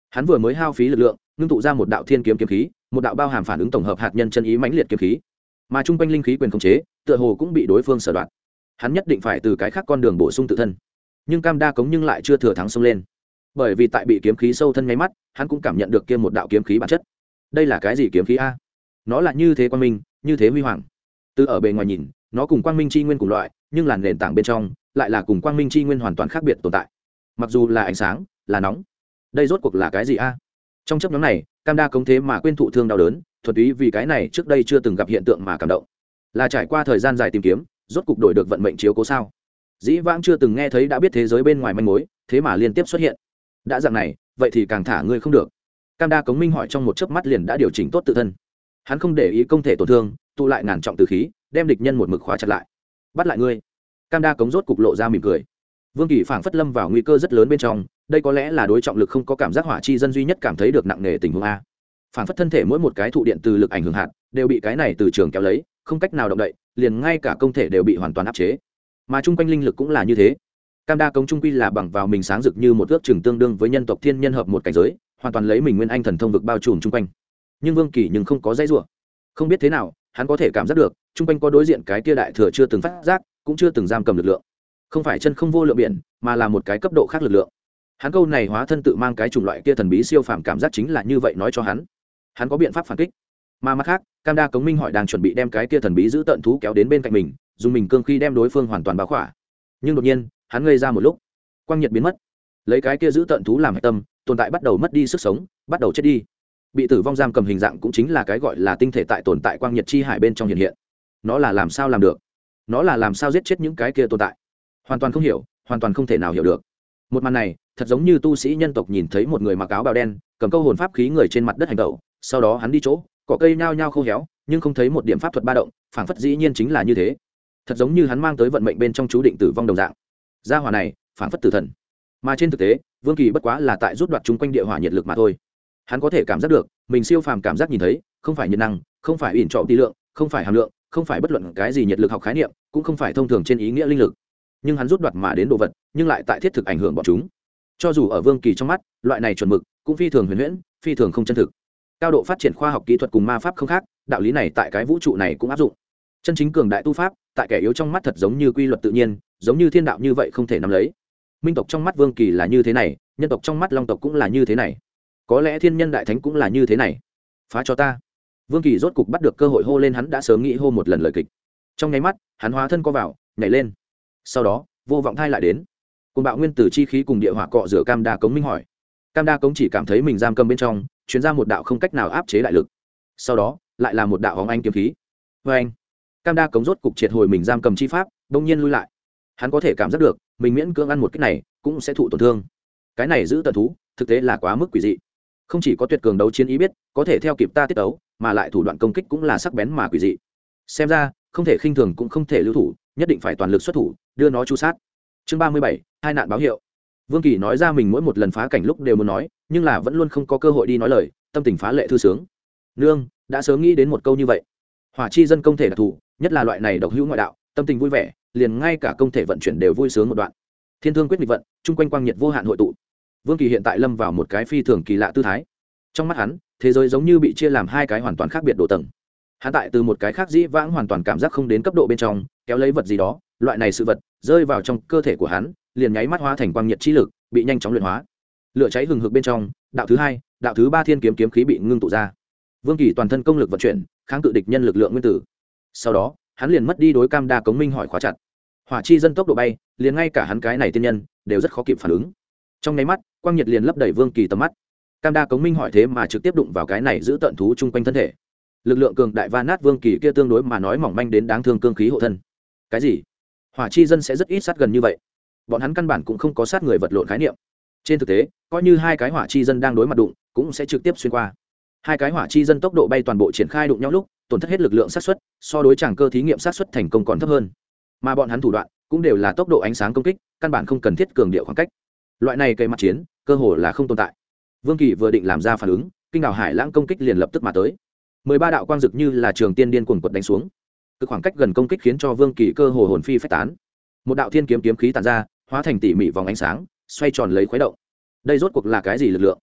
hắn vừa mới hao phí lực lượng ngưng tụ ra một đạo thiên kiếm kiếm khí, một đạo bao hàm phản ứng tổng hợp hạt nhân chân ý mãnh liệt kiếm khí, mà trung quanh linh khí quyền khống chế tựa hồ cũng bị đối phương sở đoạt. Hắn nhất định phải từ cái khác con đường bổ sung tự thân, nhưng cam đa cống nhưng lại chưa thừa thắng xông lên, bởi vì tại bị kiếm khí sâu thân nháy mắt hắn cũng cảm nhận được kia một đạo kiếm khí bản chất. Đây là cái gì kiếm khí a? Nó là như thế quang minh, như thế huy hoàng. Từ ở bề ngoài nhìn nó cùng quang minh chi nguyên cùng loại, nhưng là nền tảng bên trong lại là cùng quang minh chi nguyên hoàn toàn khác biệt tồn tại. Mặc dù là ánh sáng, là nóng, đây rốt cuộc là cái gì a? Trong chấp nhóm này cam đa cống thế mà quên thụ thương đau đớn, thuật ý vì cái này trước đây chưa từng gặp hiện tượng mà cảm động, là trải qua thời gian dài tìm kiếm rốt cục đổi được vận mệnh chiếu cố sao? Dĩ vãng chưa từng nghe thấy đã biết thế giới bên ngoài manh mối, thế mà liên tiếp xuất hiện. Đã dạng này vậy thì càng thả ngươi không được. Cam đa cống minh hỏi trong một chớp mắt liền đã điều chỉnh tốt tự thân. Hắn không để ý công thể tổn thương, tụ lại ngàn trọng từ khí, đem địch nhân một mực khóa chặt lại. Bắt lại ngươi. Cam đa cống rốt cục lộ ra mỉm cười. Vương Kỳ phảng phất lâm vào nguy cơ rất lớn bên trong, đây có lẽ là đối trọng lực không có cảm giác hỏa chi dân duy nhất cảm thấy được nặng nề tình huống a. Phảng phất thân thể mỗi một cái thụ điện từ lực ảnh hưởng hạt, đều bị cái này từ trường kéo lấy, không cách nào động đậy, liền ngay cả công thể đều bị hoàn toàn áp chế. Mà trung quanh linh lực cũng là như thế. Cam đa cống trung quy là bằng vào mình sáng rực như một ước chừng tương đương với nhân tộc thiên nhân hợp một cảnh giới, hoàn toàn lấy mình nguyên anh thần thông vực bao trùm trung quanh. Nhưng Vương Kỳ nhưng không có dãy rủa. Không biết thế nào, hắn có thể cảm giác được, trung quanh có đối diện cái kia đại thừa chưa từng phát giác, cũng chưa từng giam cầm lực lượng. Không phải chân không vô lượng biển, mà là một cái cấp độ khác lực lượng. Hắn câu này hóa thân tự mang cái chủng loại kia thần bí siêu phàm cảm giác chính là như vậy nói cho hắn. Hắn có biện pháp phản kích. Mà mặt khác, Cam đa cống minh hỏi đang chuẩn bị đem cái kia thần bí giữ tận thú kéo đến bên cạnh mình, dùng mình cương khí đem đối phương hoàn toàn bao khỏa. Nhưng đột nhiên, hắn ngây ra một lúc, quang nhiệt biến mất, lấy cái kia giữ tận thú làm hệ tâm, tồn tại bắt đầu mất đi sức sống, bắt đầu chết đi. Bị tử vong giam cầm hình dạng cũng chính là cái gọi là tinh thể tại tồn tại quang nhiệt chi hải bên trong hiện hiện. Nó là làm sao làm được? Nó là làm sao giết chết những cái kia tồn tại? Hoàn toàn không hiểu, hoàn toàn không thể nào hiểu được. Một màn này, thật giống như tu sĩ nhân tộc nhìn thấy một người mặc áo bào đen, cầm câu hồn pháp khí người trên mặt đất hành động, sau đó hắn đi chỗ, cỏ cây nhao nhao khô héo, nhưng không thấy một điểm pháp thuật ba động, phảng phất dĩ nhiên chính là như thế. Thật giống như hắn mang tới vận mệnh bên trong chú định tử vong đồng dạng. Gia hỏa này, phảng phất tử thần. Mà trên thực tế, Vương Kỳ bất quá là tại rút đoạt chúng quanh địa hỏa nhiệt lực mà thôi. Hắn có thể cảm giác được, mình siêu phàm cảm giác nhìn thấy, không phải nhiệt năng, không phải ỉn trọng tỷ lượng, không phải hàm lượng, không phải bất luận cái gì nhiệt lực học khái niệm, cũng không phải thông thường trên ý nghĩa linh lực. Nhưng hắn rút đoạt mà đến đồ vật, nhưng lại tại thiết thực ảnh hưởng bọn chúng. Cho dù ở Vương Kỳ trong mắt, loại này chuẩn mực cũng phi thường huyền huyễn, phi thường không chân thực. Cao độ phát triển khoa học kỹ thuật cùng ma pháp không khác, đạo lý này tại cái vũ trụ này cũng áp dụng. Chân chính cường đại tu pháp, tại kẻ yếu trong mắt thật giống như quy luật tự nhiên, giống như thiên đạo như vậy không thể nắm lấy. Minh tộc trong mắt Vương Kỳ là như thế này, nhân tộc trong mắt Long tộc cũng là như thế này. Có lẽ thiên nhân đại thánh cũng là như thế này. Phá cho ta. Vương Kỳ rốt cục bắt được cơ hội hô lên hắn đã sớm nghĩ hô một lần lời kịch. Trong nháy mắt, hắn hóa thân co vào, nhảy lên. Sau đó, vô vọng thai lại đến. Cùng bạo nguyên tử chi khí cùng địa hỏa cọ rửa Cam đa cống minh hỏi. Cam đa cống chỉ cảm thấy mình giam cầm bên trong, truyền ra một đạo không cách nào áp chế đại lực. Sau đó, lại là một đạo hóng anh kiếm khí. Và anh, Cam đa cống rốt cục triệt hồi mình giam cầm chi pháp, đột nhiên lui lại. Hắn có thể cảm giác được, mình miễn cưỡng ăn một cái này, cũng sẽ thụ tổn thương. Cái này giữ tận thú, thực tế là quá mức quỷ dị. Không chỉ có tuyệt cường đấu chiến ý biết, có thể theo kịp ta tiết tấu, mà lại thủ đoạn công kích cũng là sắc bén mà quỷ dị. Xem ra, không thể khinh thường cũng không thể lưu thủ, nhất định phải toàn lực xuất thủ, đưa nó chu sát. Chương ba mươi bảy, hai nạn báo hiệu. Vương Kỳ nói ra mình mỗi một lần phá cảnh lúc đều muốn nói, nhưng là vẫn luôn không có cơ hội đi nói lời, tâm tình phá lệ thư sướng. Nương, đã sớm nghĩ đến một câu như vậy. Hỏa chi dân công thể đặc thù, nhất là loại này độc hữu ngoại đạo, tâm tình vui vẻ, liền ngay cả công thể vận chuyển đều vui sướng một đoạn. Thiên thương quyết nghịch vận, chung quanh quang nhiệt vô hạn hội tụ. Vương Kỳ hiện tại lâm vào một cái phi thường kỳ lạ tư thái. Trong mắt hắn, thế giới giống như bị chia làm hai cái hoàn toàn khác biệt độ tầng. Hắn tại từ một cái khác dĩ vãng hoàn toàn cảm giác không đến cấp độ bên trong, kéo lấy vật gì đó, loại này sự vật rơi vào trong cơ thể của hắn, liền nháy mắt hóa thành quang nhiệt chi lực, bị nhanh chóng luyện hóa. Lửa cháy hừng hực bên trong, đạo thứ hai, đạo thứ ba thiên kiếm kiếm khí bị ngưng tụ ra. Vương Kỳ toàn thân công lực vận chuyển, kháng cự địch nhân lực lượng nguyên tử. Sau đó, hắn liền mất đi đối Cam đa cống minh hỏi khóa chặt. Hỏa chi dân tốc độ bay, liền ngay cả hắn cái này tiên nhân đều rất khó kịp phản ứng. Trong nháy mắt, quang nhiệt liền lấp đầy Vương Kỳ tầm mắt. Cam đa cống minh hỏi thế mà trực tiếp đụng vào cái này giữ tận thú chung quanh thân thể. Lực lượng cường đại va nát Vương Kỳ kia tương đối mà nói mỏng manh đến đáng thương cương khí hộ thân. Cái gì? Hỏa chi dân sẽ rất ít sát gần như vậy. Bọn hắn căn bản cũng không có sát người vật lộn khái niệm. Trên thực tế, coi như hai cái hỏa chi dân đang đối mặt đụng, cũng sẽ trực tiếp xuyên qua. Hai cái hỏa chi dân tốc độ bay toàn bộ triển khai đụng nhau lúc, tổn thất hết lực lượng sát xuất, so đối chàng cơ thí nghiệm sát xuất thành công còn thấp hơn. Mà bọn hắn thủ đoạn cũng đều là tốc độ ánh sáng công kích, căn bản không cần thiết cường điệu khoảng cách. Loại này cây mặt chiến, cơ hồ là không tồn tại. Vương Kỳ vừa định làm ra phản ứng, kinh đảo hải lãng công kích liền lập tức mà tới. Mười ba đạo quang dực như là trường tiên điên cuồng quật đánh xuống. Cứ khoảng cách gần công kích khiến cho Vương Kỳ cơ hồ hồn phi phách tán. Một đạo thiên kiếm kiếm khí tản ra, hóa thành tỉ mỉ vòng ánh sáng, xoay tròn lấy khuấy động. Đây rốt cuộc là cái gì lực lượng?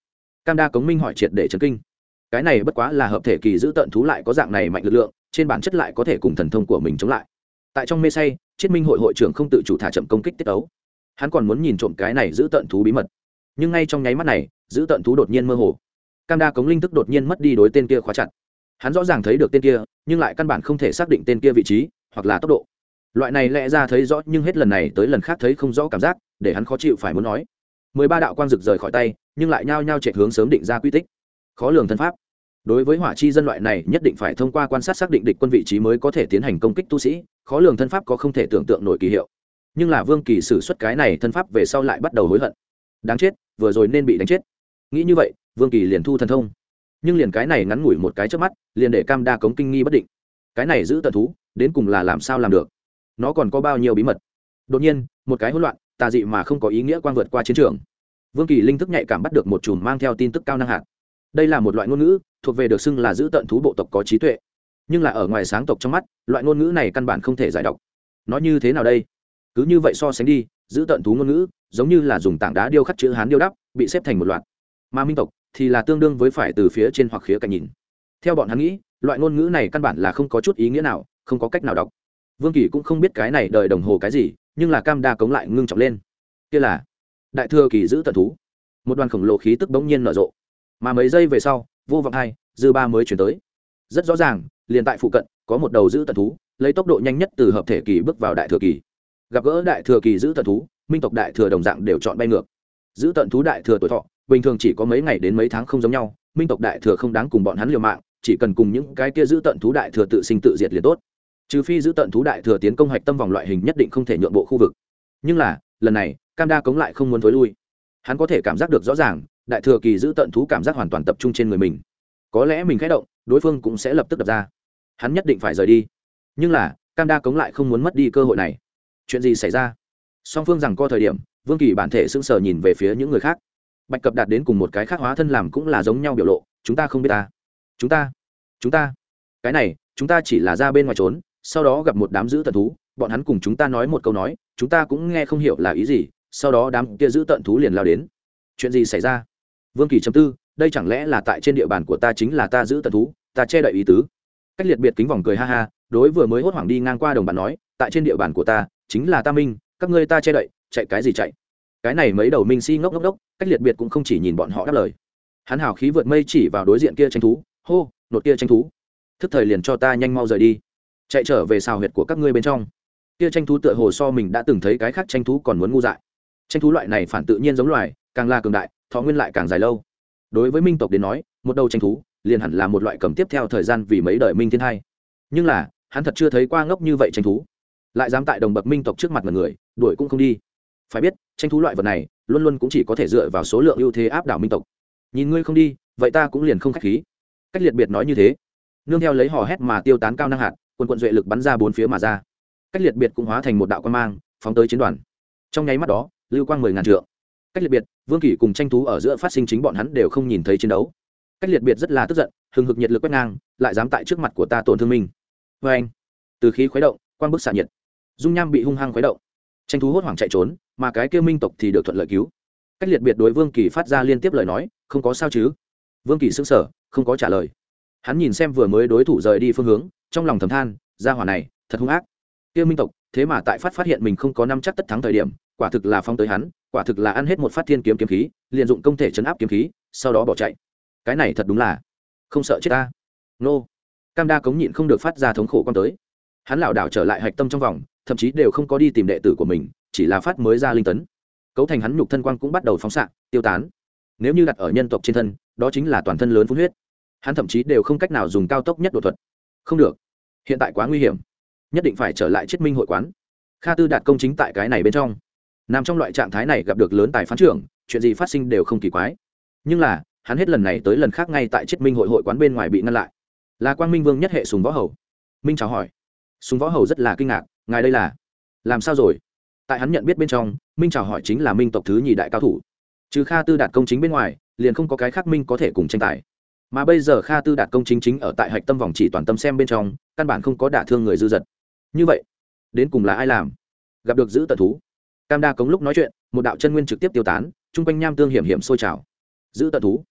Cam đa cống minh hỏi triệt để chấn kinh. Cái này bất quá là hợp thể kỳ giữ tận thú lại có dạng này mạnh lực lượng, trên bản chất lại có thể cùng thần thông của mình chống lại. Tại trong mê say, Chiết Minh hội hội trưởng không tự chủ thả chậm công kích tiết ấu. Hắn còn muốn nhìn trộm cái này giữ tận thú bí mật, nhưng ngay trong nháy mắt này, giữ tận thú đột nhiên mơ hồ. Cam đa cống linh thức đột nhiên mất đi đối tên kia khóa chặt. Hắn rõ ràng thấy được tên kia, nhưng lại căn bản không thể xác định tên kia vị trí hoặc là tốc độ. Loại này lẽ ra thấy rõ nhưng hết lần này tới lần khác thấy không rõ cảm giác, để hắn khó chịu phải muốn nói. Mười ba đạo quang rực rời khỏi tay, nhưng lại nhao nhao chạy hướng sớm định ra quy tích. Khó lường thân pháp. Đối với hỏa chi dân loại này nhất định phải thông qua quan sát xác định địch quân vị trí mới có thể tiến hành công kích tu sĩ, khó lường thân pháp có không thể tưởng tượng nổi kỳ hiệu. Nhưng là Vương Kỳ sử xuất cái này thân pháp về sau lại bắt đầu hối hận. Đáng chết, vừa rồi nên bị đánh chết. Nghĩ như vậy, Vương Kỳ liền thu thần thông. Nhưng liền cái này ngắn ngủi một cái chớp mắt, liền để Cam đa cống kinh nghi bất định. Cái này giữ tận thú, đến cùng là làm sao làm được? Nó còn có bao nhiêu bí mật? Đột nhiên, một cái hỗn loạn, tà dị mà không có ý nghĩa quang vượt qua chiến trường. Vương Kỳ linh thức nhạy cảm bắt được một chùm mang theo tin tức cao năng hạt. Đây là một loại ngôn ngữ, thuộc về được xưng là giữ tận thú bộ tộc có trí tuệ. Nhưng là ở ngoài sáng tộc trong mắt, loại ngôn ngữ này căn bản không thể giải đọc. Nó như thế nào đây? Cứ như vậy so sánh đi, giữ tận thú ngôn ngữ, giống như là dùng tảng đá điêu khắc chữ Hán điêu đắp, bị xếp thành một loạt. Mà minh tộc thì là tương đương với phải từ phía trên hoặc khía cạnh nhìn. Theo bọn hắn nghĩ, loại ngôn ngữ này căn bản là không có chút ý nghĩa nào, không có cách nào đọc. Vương Kỳ cũng không biết cái này đời đồng hồ cái gì, nhưng là Cam đa cống lại ngưng trọng lên. Kia là đại thừa kỳ giữ tận thú. Một đoàn khổng lồ khí tức bỗng nhiên nở rộ. Mà mấy giây về sau, vô vọng hai, dư ba mới chuyển tới. Rất rõ ràng, liền tại phụ cận, có một đầu giữ tận thú, lấy tốc độ nhanh nhất từ hợp thể kỳ bước vào đại thừa kỳ. Gặp gỡ đại thừa kỳ giữ tận thú, minh tộc đại thừa đồng dạng đều chọn bay ngược. Giữ tận thú đại thừa tuổi thọ, bình thường chỉ có mấy ngày đến mấy tháng không giống nhau, minh tộc đại thừa không đáng cùng bọn hắn liều mạng, chỉ cần cùng những cái kia giữ tận thú đại thừa tự sinh tự diệt liền tốt. Trừ phi giữ tận thú đại thừa tiến công hạch tâm vòng loại hình nhất định không thể nhượng bộ khu vực. Nhưng là, lần này, Cam đa cống lại không muốn thối lui. Hắn có thể cảm giác được rõ ràng, đại thừa kỳ giữ tận thú cảm giác hoàn toàn tập trung trên người mình. Có lẽ mình khẽ động, đối phương cũng sẽ lập tức đập ra. Hắn nhất định phải rời đi. Nhưng là, Cam đa cống lại không muốn mất đi cơ hội này. Chuyện gì xảy ra? Song phương rằng co thời điểm, Vương Kỳ bản thể sững sờ nhìn về phía những người khác. Bạch Cập đạt đến cùng một cái khác hóa thân làm cũng là giống nhau biểu lộ, chúng ta không biết ta. Chúng ta, chúng ta. Cái này, chúng ta chỉ là ra bên ngoài trốn, sau đó gặp một đám giữ tận thú, bọn hắn cùng chúng ta nói một câu nói, chúng ta cũng nghe không hiểu là ý gì, sau đó đám kia giữ tận thú liền lao đến. Chuyện gì xảy ra? Vương Kỳ trầm tư, đây chẳng lẽ là tại trên địa bàn của ta chính là ta giữ tận thú, ta che đậy ý tứ. Cách liệt biệt kính vòng cười ha ha, đối vừa mới hốt hoảng đi ngang qua đồng bạn nói, tại trên địa bàn của ta, chính là ta minh, các ngươi ta che đậy, chạy cái gì chạy? Cái này mấy đầu minh si ngốc ngốc ngốc, cách liệt biệt cũng không chỉ nhìn bọn họ đáp lời. Hắn hào khí vượt mây chỉ vào đối diện kia tranh thú, hô, nột kia tranh thú. Thức thời liền cho ta nhanh mau rời đi. Chạy trở về xào huyệt của các ngươi bên trong. Kia tranh thú tựa hồ so mình đã từng thấy cái khác tranh thú còn muốn ngu dại. Tranh thú loại này phản tự nhiên giống loài, càng là cường đại, thọ nguyên lại càng dài lâu. Đối với minh tộc đến nói, một đầu tranh thú liền hẳn là một loại cầm tiếp theo thời gian vì mấy đời minh thiên hai. Nhưng là, hắn thật chưa thấy qua ngốc như vậy tranh thú, lại dám tại đồng bậc minh tộc trước mặt mọi người, đuổi cũng không đi. Phải biết, tranh thú loại vật này, luôn luôn cũng chỉ có thể dựa vào số lượng ưu thế áp đảo minh tộc. Nhìn ngươi không đi, vậy ta cũng liền không khách khí. Cách liệt biệt nói như thế, nương theo lấy hò hét mà tiêu tán cao năng hạt, quần quận duệ lực bắn ra bốn phía mà ra. Cách liệt biệt cũng hóa thành một đạo quang mang, phóng tới chiến đoàn. Trong nháy mắt đó, lưu quang mười ngàn trượng. Cách liệt biệt, Vương Kỳ cùng tranh thú ở giữa phát sinh chính bọn hắn đều không nhìn thấy chiến đấu. Cách liệt biệt rất là tức giận, hừng hực nhiệt lực quét ngang, lại dám tại trước mặt của ta tổn thương mình. Vê anh, từ khí khuấy động, quang bức xạ nhiệt, dung nham bị hung hăng khuấy động. Tranh thú hốt hoảng chạy trốn, mà cái kia minh tộc thì được thuận lợi cứu. Cách liệt biệt đối Vương Kỳ phát ra liên tiếp lời nói, không có sao chứ? Vương Kỳ sững sờ, không có trả lời. Hắn nhìn xem vừa mới đối thủ rời đi phương hướng, trong lòng thầm than, gia hỏa này thật hung ác. Kia minh tộc thế mà tại phát phát hiện mình không có năm chắc tất thắng thời điểm, quả thực là phong tới hắn, quả thực là ăn hết một phát thiên kiếm kiếm khí, liền dụng công thể chấn áp kiếm khí, sau đó bỏ chạy. Cái này thật đúng là không sợ chết ta. Nô. Cam đa cống nhịn không được phát ra thống khổ quan tới. Hắn lảo đảo trở lại hạch tâm trong vòng, thậm chí đều không có đi tìm đệ tử của mình, chỉ là phát mới ra linh tấn, cấu thành hắn nhục thân quang cũng bắt đầu phóng xạ, tiêu tán. Nếu như đặt ở nhân tộc trên thân, đó chính là toàn thân lớn phun huyết. Hắn thậm chí đều không cách nào dùng cao tốc nhất độ thuật. Không được, hiện tại quá nguy hiểm, nhất định phải trở lại Chiết Minh hội quán. Kha Tư Đạt công chính tại cái này bên trong, nằm trong loại trạng thái này gặp được lớn tài phán trưởng, chuyện gì phát sinh đều không kỳ quái. Nhưng là, hắn hết lần này tới lần khác ngay tại Chiết Minh hội hội quán bên ngoài bị ngăn lại. Là Quang Minh Vương nhất hệ Sùng Võ Hầu. Minh chào hỏi. Sùng Võ Hầu rất là kinh ngạc, ngài đây là làm sao rồi? Tại hắn nhận biết bên trong, Minh chào hỏi chính là minh tộc thứ nhì đại cao thủ. Trừ Kha Tư Đạt công chính bên ngoài, liền không có cái khác minh có thể cùng tranh tài. Mà bây giờ Kha Tư Đạt công chính chính ở tại hạch tâm vòng chỉ toàn tâm xem bên trong, căn bản không có đả thương người dư dật. Như vậy, đến cùng là ai làm? Gặp được giữ tận thú. Cam đa cống lúc nói chuyện, một đạo chân nguyên trực tiếp tiêu tán, trung quanh nham tương hiểm hiểm sôi trào. Giữ tận thú.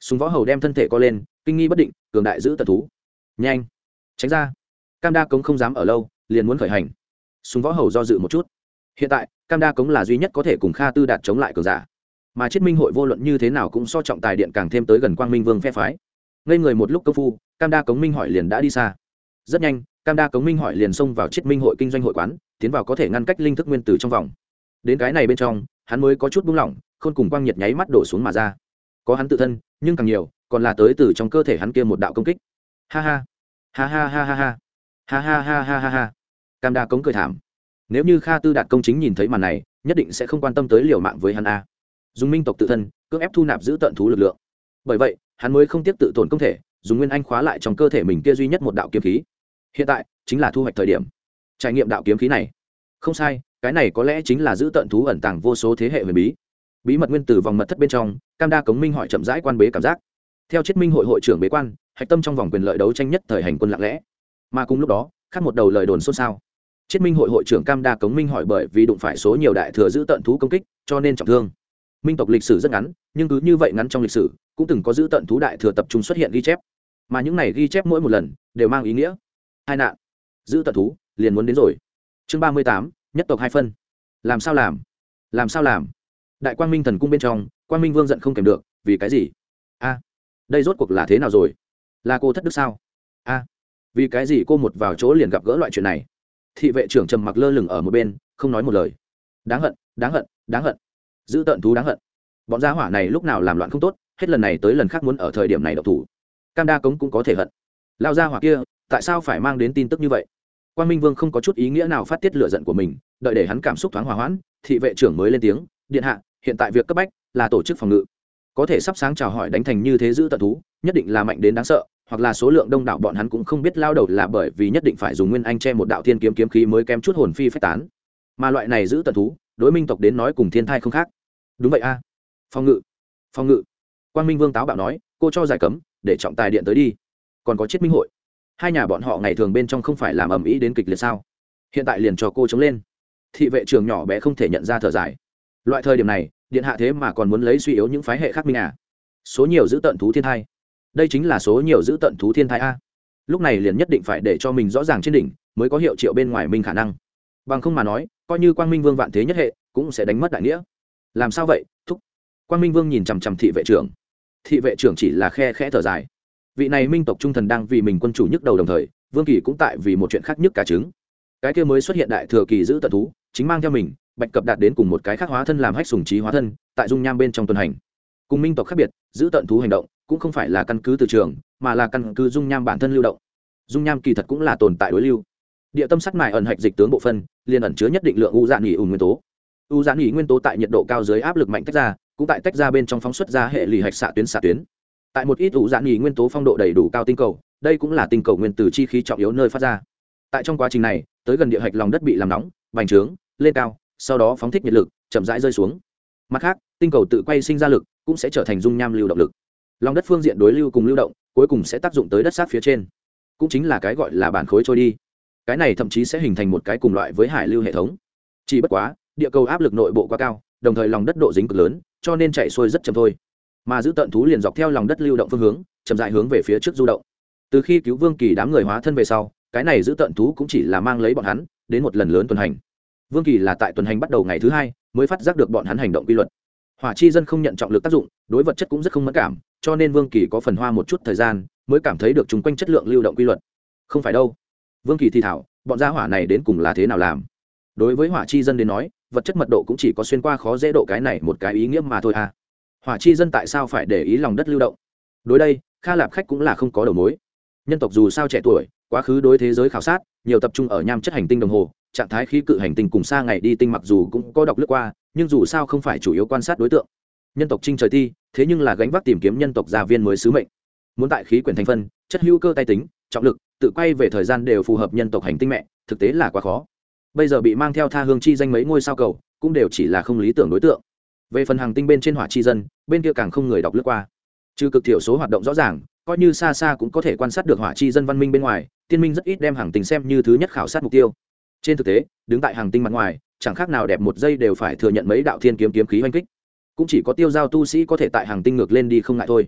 Súng võ hầu đem thân thể co lên, kinh nghi bất định, cường đại giữ tận thú. Nhanh, tránh ra. Cam Đa Cống không dám ở lâu, liền muốn khởi hành. Súng võ hầu do dự một chút. Hiện tại, Cam Đa Cống là duy nhất có thể cùng Kha Tư Đạt chống lại cường giả. Mà Chiết Minh hội vô luận như thế nào cũng so trọng tài điện càng thêm tới gần Quang Minh Vương phe phái. Ngây người một lúc công phu, Cam Đa Cống Minh hỏi liền đã đi xa. Rất nhanh, Cam Đa Cống Minh hỏi liền xông vào Chiết Minh hội kinh doanh hội quán, tiến vào có thể ngăn cách linh thức nguyên tử trong vòng. Đến cái này bên trong, hắn mới có chút buông lỏng, khôn cùng quang nhiệt nháy mắt đổ xuống mà ra. Có hắn tự thân, nhưng càng nhiều, còn là tới từ trong cơ thể hắn kia một đạo công kích. Ha ha, ha ha ha ha ha, ha ha ha ha ha ha. Cam Đa Cống cười thảm. Nếu như Kha Tư Đạt công chính nhìn thấy màn này, nhất định sẽ không quan tâm tới liều mạng với hắn a. Dùng minh tộc tự thân, cưỡng ép thu nạp giữ tận thú lực lượng. Bởi vậy, hắn mới không tiếp tự tổn công thể, dùng nguyên anh khóa lại trong cơ thể mình kia duy nhất một đạo kiếm khí. Hiện tại, chính là thu hoạch thời điểm. Trải nghiệm đạo kiếm khí này. Không sai, cái này có lẽ chính là giữ tận thú ẩn tàng vô số thế hệ huyền bí. Bí mật nguyên tử vòng mật thất bên trong, Cam Đa Cống Minh hỏi chậm rãi quan bế cảm giác. Theo Chiết Minh hội hội trưởng bế quan, hạch tâm trong vòng quyền lợi đấu tranh nhất thời hành quân lặng lẽ. Mà cùng lúc đó, khác một đầu lời đồn xôn xao. Chiết Minh hội hội trưởng Cam Đa Cống Minh hỏi bởi vì đụng phải số nhiều đại thừa giữ tận thú công kích, cho nên trọng thương. Minh tộc lịch sử rất ngắn, nhưng cứ như vậy ngắn trong lịch sử, cũng từng có giữ tận thú đại thừa tập trung xuất hiện ghi chép. Mà những này ghi chép mỗi một lần đều mang ý nghĩa. Hai nạn, giữ tận thú liền muốn đến rồi. Chương ba mươi tám, nhất tộc hai phân. Làm sao làm? Làm sao làm? Đại Quang Minh thần cung bên trong, Quang Minh Vương giận không kèm được, vì cái gì? A, đây rốt cuộc là thế nào rồi? Là cô thất đức sao? A, vì cái gì cô một vào chỗ liền gặp gỡ loại chuyện này? Thị vệ trưởng trầm mặc lơ lửng ở một bên, không nói một lời. Đáng hận, đáng hận, đáng hận. Giữ tận thú đáng hận. Bọn gia hỏa này lúc nào làm loạn không tốt, hết lần này tới lần khác muốn ở thời điểm này độc thủ. Cam Đa Cống cũng có thể hận. Lao gia hỏa kia, tại sao phải mang đến tin tức như vậy? Quang Minh Vương không có chút ý nghĩa nào phát tiết lửa giận của mình, đợi để hắn cảm xúc thoáng hòa hoãn, thị vệ trưởng mới lên tiếng, điện hạ, hiện tại việc cấp bách là tổ chức phòng ngự. Có thể sắp sáng chào hỏi đánh thành như thế giữ tận thú, nhất định là mạnh đến đáng sợ, hoặc là số lượng đông đảo bọn hắn cũng không biết lao đầu là bởi vì nhất định phải dùng nguyên anh che một đạo thiên kiếm kiếm khí mới kém chút hồn phi phách tán. Mà loại này giữ tận thú, đối minh tộc đến nói cùng thiên thai không khác. Đúng vậy a. Phòng ngự, phòng ngự. Quang Minh Vương táo bạo nói, cô cho giải cấm, để trọng tài điện tới đi. Còn có Chiết Minh hội, hai nhà bọn họ ngày thường bên trong không phải làm ầm ĩ đến kịch liệt sao? Hiện tại liền cho cô chống lên. Thị vệ trưởng nhỏ bé không thể nhận ra thở dài. Loại thời điểm này, điện hạ thế mà còn muốn lấy suy yếu những phái hệ khác minh à? Số nhiều giữ tận thú thiên thai, đây chính là số nhiều giữ tận thú thiên thai a. Lúc này liền nhất định phải để cho mình rõ ràng trên đỉnh, mới có hiệu triệu bên ngoài minh khả năng. Bằng không mà nói, coi như Quang Minh Vương vạn thế nhất hệ, cũng sẽ đánh mất đại nghĩa. Làm sao vậy? Thúc. Quang Minh Vương nhìn chằm chằm thị vệ trưởng. Thị vệ trưởng chỉ là khe khẽ thở dài. Vị này minh tộc trung thần đang vì mình quân chủ nhức đầu đồng thời, Vương Kỳ cũng tại vì một chuyện khác nhức cả trứng. Cái kia mới xuất hiện đại thừa kỳ giữ tận thú, chính mang theo mình, Bạch Cập đạt đến cùng một cái khác hóa thân làm hách sùng trí hóa thân, tại dung nham bên trong tuần hành. Cùng minh tộc khác biệt, giữ tận thú hành động cũng không phải là căn cứ từ trường, mà là căn cứ dung nham bản thân lưu động. Dung nham kỳ thật cũng là tồn tại đối lưu. Địa tâm sắt mài ẩn hạch dịch tướng bộ phân, liền ẩn chứa nhất định lượng u dạn nghỉ ùn nguyên tố. U dạn nghỉ nguyên tố tại nhiệt độ cao dưới áp lực mạnh tách ra, cũng tại tách ra bên trong phóng xuất ra hệ lì hạch xạ tuyến xạ tuyến. Tại một ít u dạn nghỉ nguyên tố phong độ đầy đủ cao tinh cầu, đây cũng là tinh cầu nguyên tử chi khí trọng yếu nơi phát ra. Tại trong quá trình này, tới gần địa hạch lòng đất bị làm nóng, bành trướng, lên cao, sau đó phóng thích nhiệt lực, chậm rãi rơi xuống. Mặt khác, tinh cầu tự quay sinh ra lực, cũng sẽ trở thành dung nham lưu động lực. Lòng đất phương diện đối lưu cùng lưu động, cuối cùng sẽ tác dụng tới đất sát phía trên, cũng chính là cái gọi là bản khối trôi đi. Cái này thậm chí sẽ hình thành một cái cùng loại với hải lưu hệ thống. Chỉ bất quá, địa cầu áp lực nội bộ quá cao, đồng thời lòng đất độ dính cực lớn, cho nên chạy xuôi rất chậm thôi. Mà giữ tận thú liền dọc theo lòng đất lưu động phương hướng, chậm rãi hướng về phía trước du động. Từ khi cứu Vương Kỳ đám người hóa thân về sau, cái này giữ tận thú cũng chỉ là mang lấy bọn hắn đến một lần lớn tuần hành. Vương Kỳ là tại tuần hành bắt đầu ngày thứ hai mới phát giác được bọn hắn hành động quy luật. Hỏa chi dân không nhận trọng lực tác dụng, đối vật chất cũng rất không mẫn cảm, cho nên Vương Kỳ có phần hoa một chút thời gian mới cảm thấy được chung quanh chất lượng lưu động quy luật. Không phải đâu. Vương Kỳ thì thảo, bọn gia hỏa này đến cùng là thế nào làm? Đối với hỏa chi dân đến nói, vật chất mật độ cũng chỉ có xuyên qua khó dễ độ cái này một cái ý nghĩa mà thôi à. Hỏa chi dân tại sao phải để ý lòng đất lưu động? Đối đây, Kha Lạp Khách cũng là không có đầu mối. Nhân tộc dù sao trẻ tuổi, quá khứ đối thế giới khảo sát, nhiều tập trung ở nham chất hành tinh đồng hồ, trạng thái khí cự hành tinh cùng xa ngày đi tinh mặc dù cũng có đọc lướt qua, nhưng dù sao không phải chủ yếu quan sát đối tượng. Nhân tộc trinh trời thi, thế nhưng là gánh vác tìm kiếm nhân tộc gia viên mới sứ mệnh. Muốn tại khí quyển thành phân, chất hữu cơ tay tính, trọng lực, tự quay về thời gian đều phù hợp nhân tộc hành tinh mẹ, thực tế là quá khó. Bây giờ bị mang theo tha hương chi danh mấy ngôi sao cầu, cũng đều chỉ là không lý tưởng đối tượng. Về phần hành tinh bên trên hỏa chi dân, bên kia càng không người đọc lướt qua. Trừ cực thiểu số hoạt động rõ ràng, coi như xa xa cũng có thể quan sát được hỏa chi dân văn minh bên ngoài, tiên minh rất ít đem hành tinh xem như thứ nhất khảo sát mục tiêu. Trên thực tế, đứng tại hành tinh mặt ngoài, chẳng khác nào đẹp một giây đều phải thừa nhận mấy đạo thiên kiếm kiếm khí oanh kích. Cũng chỉ có tiêu giao tu sĩ có thể tại hành tinh ngược lên đi không ngại thôi.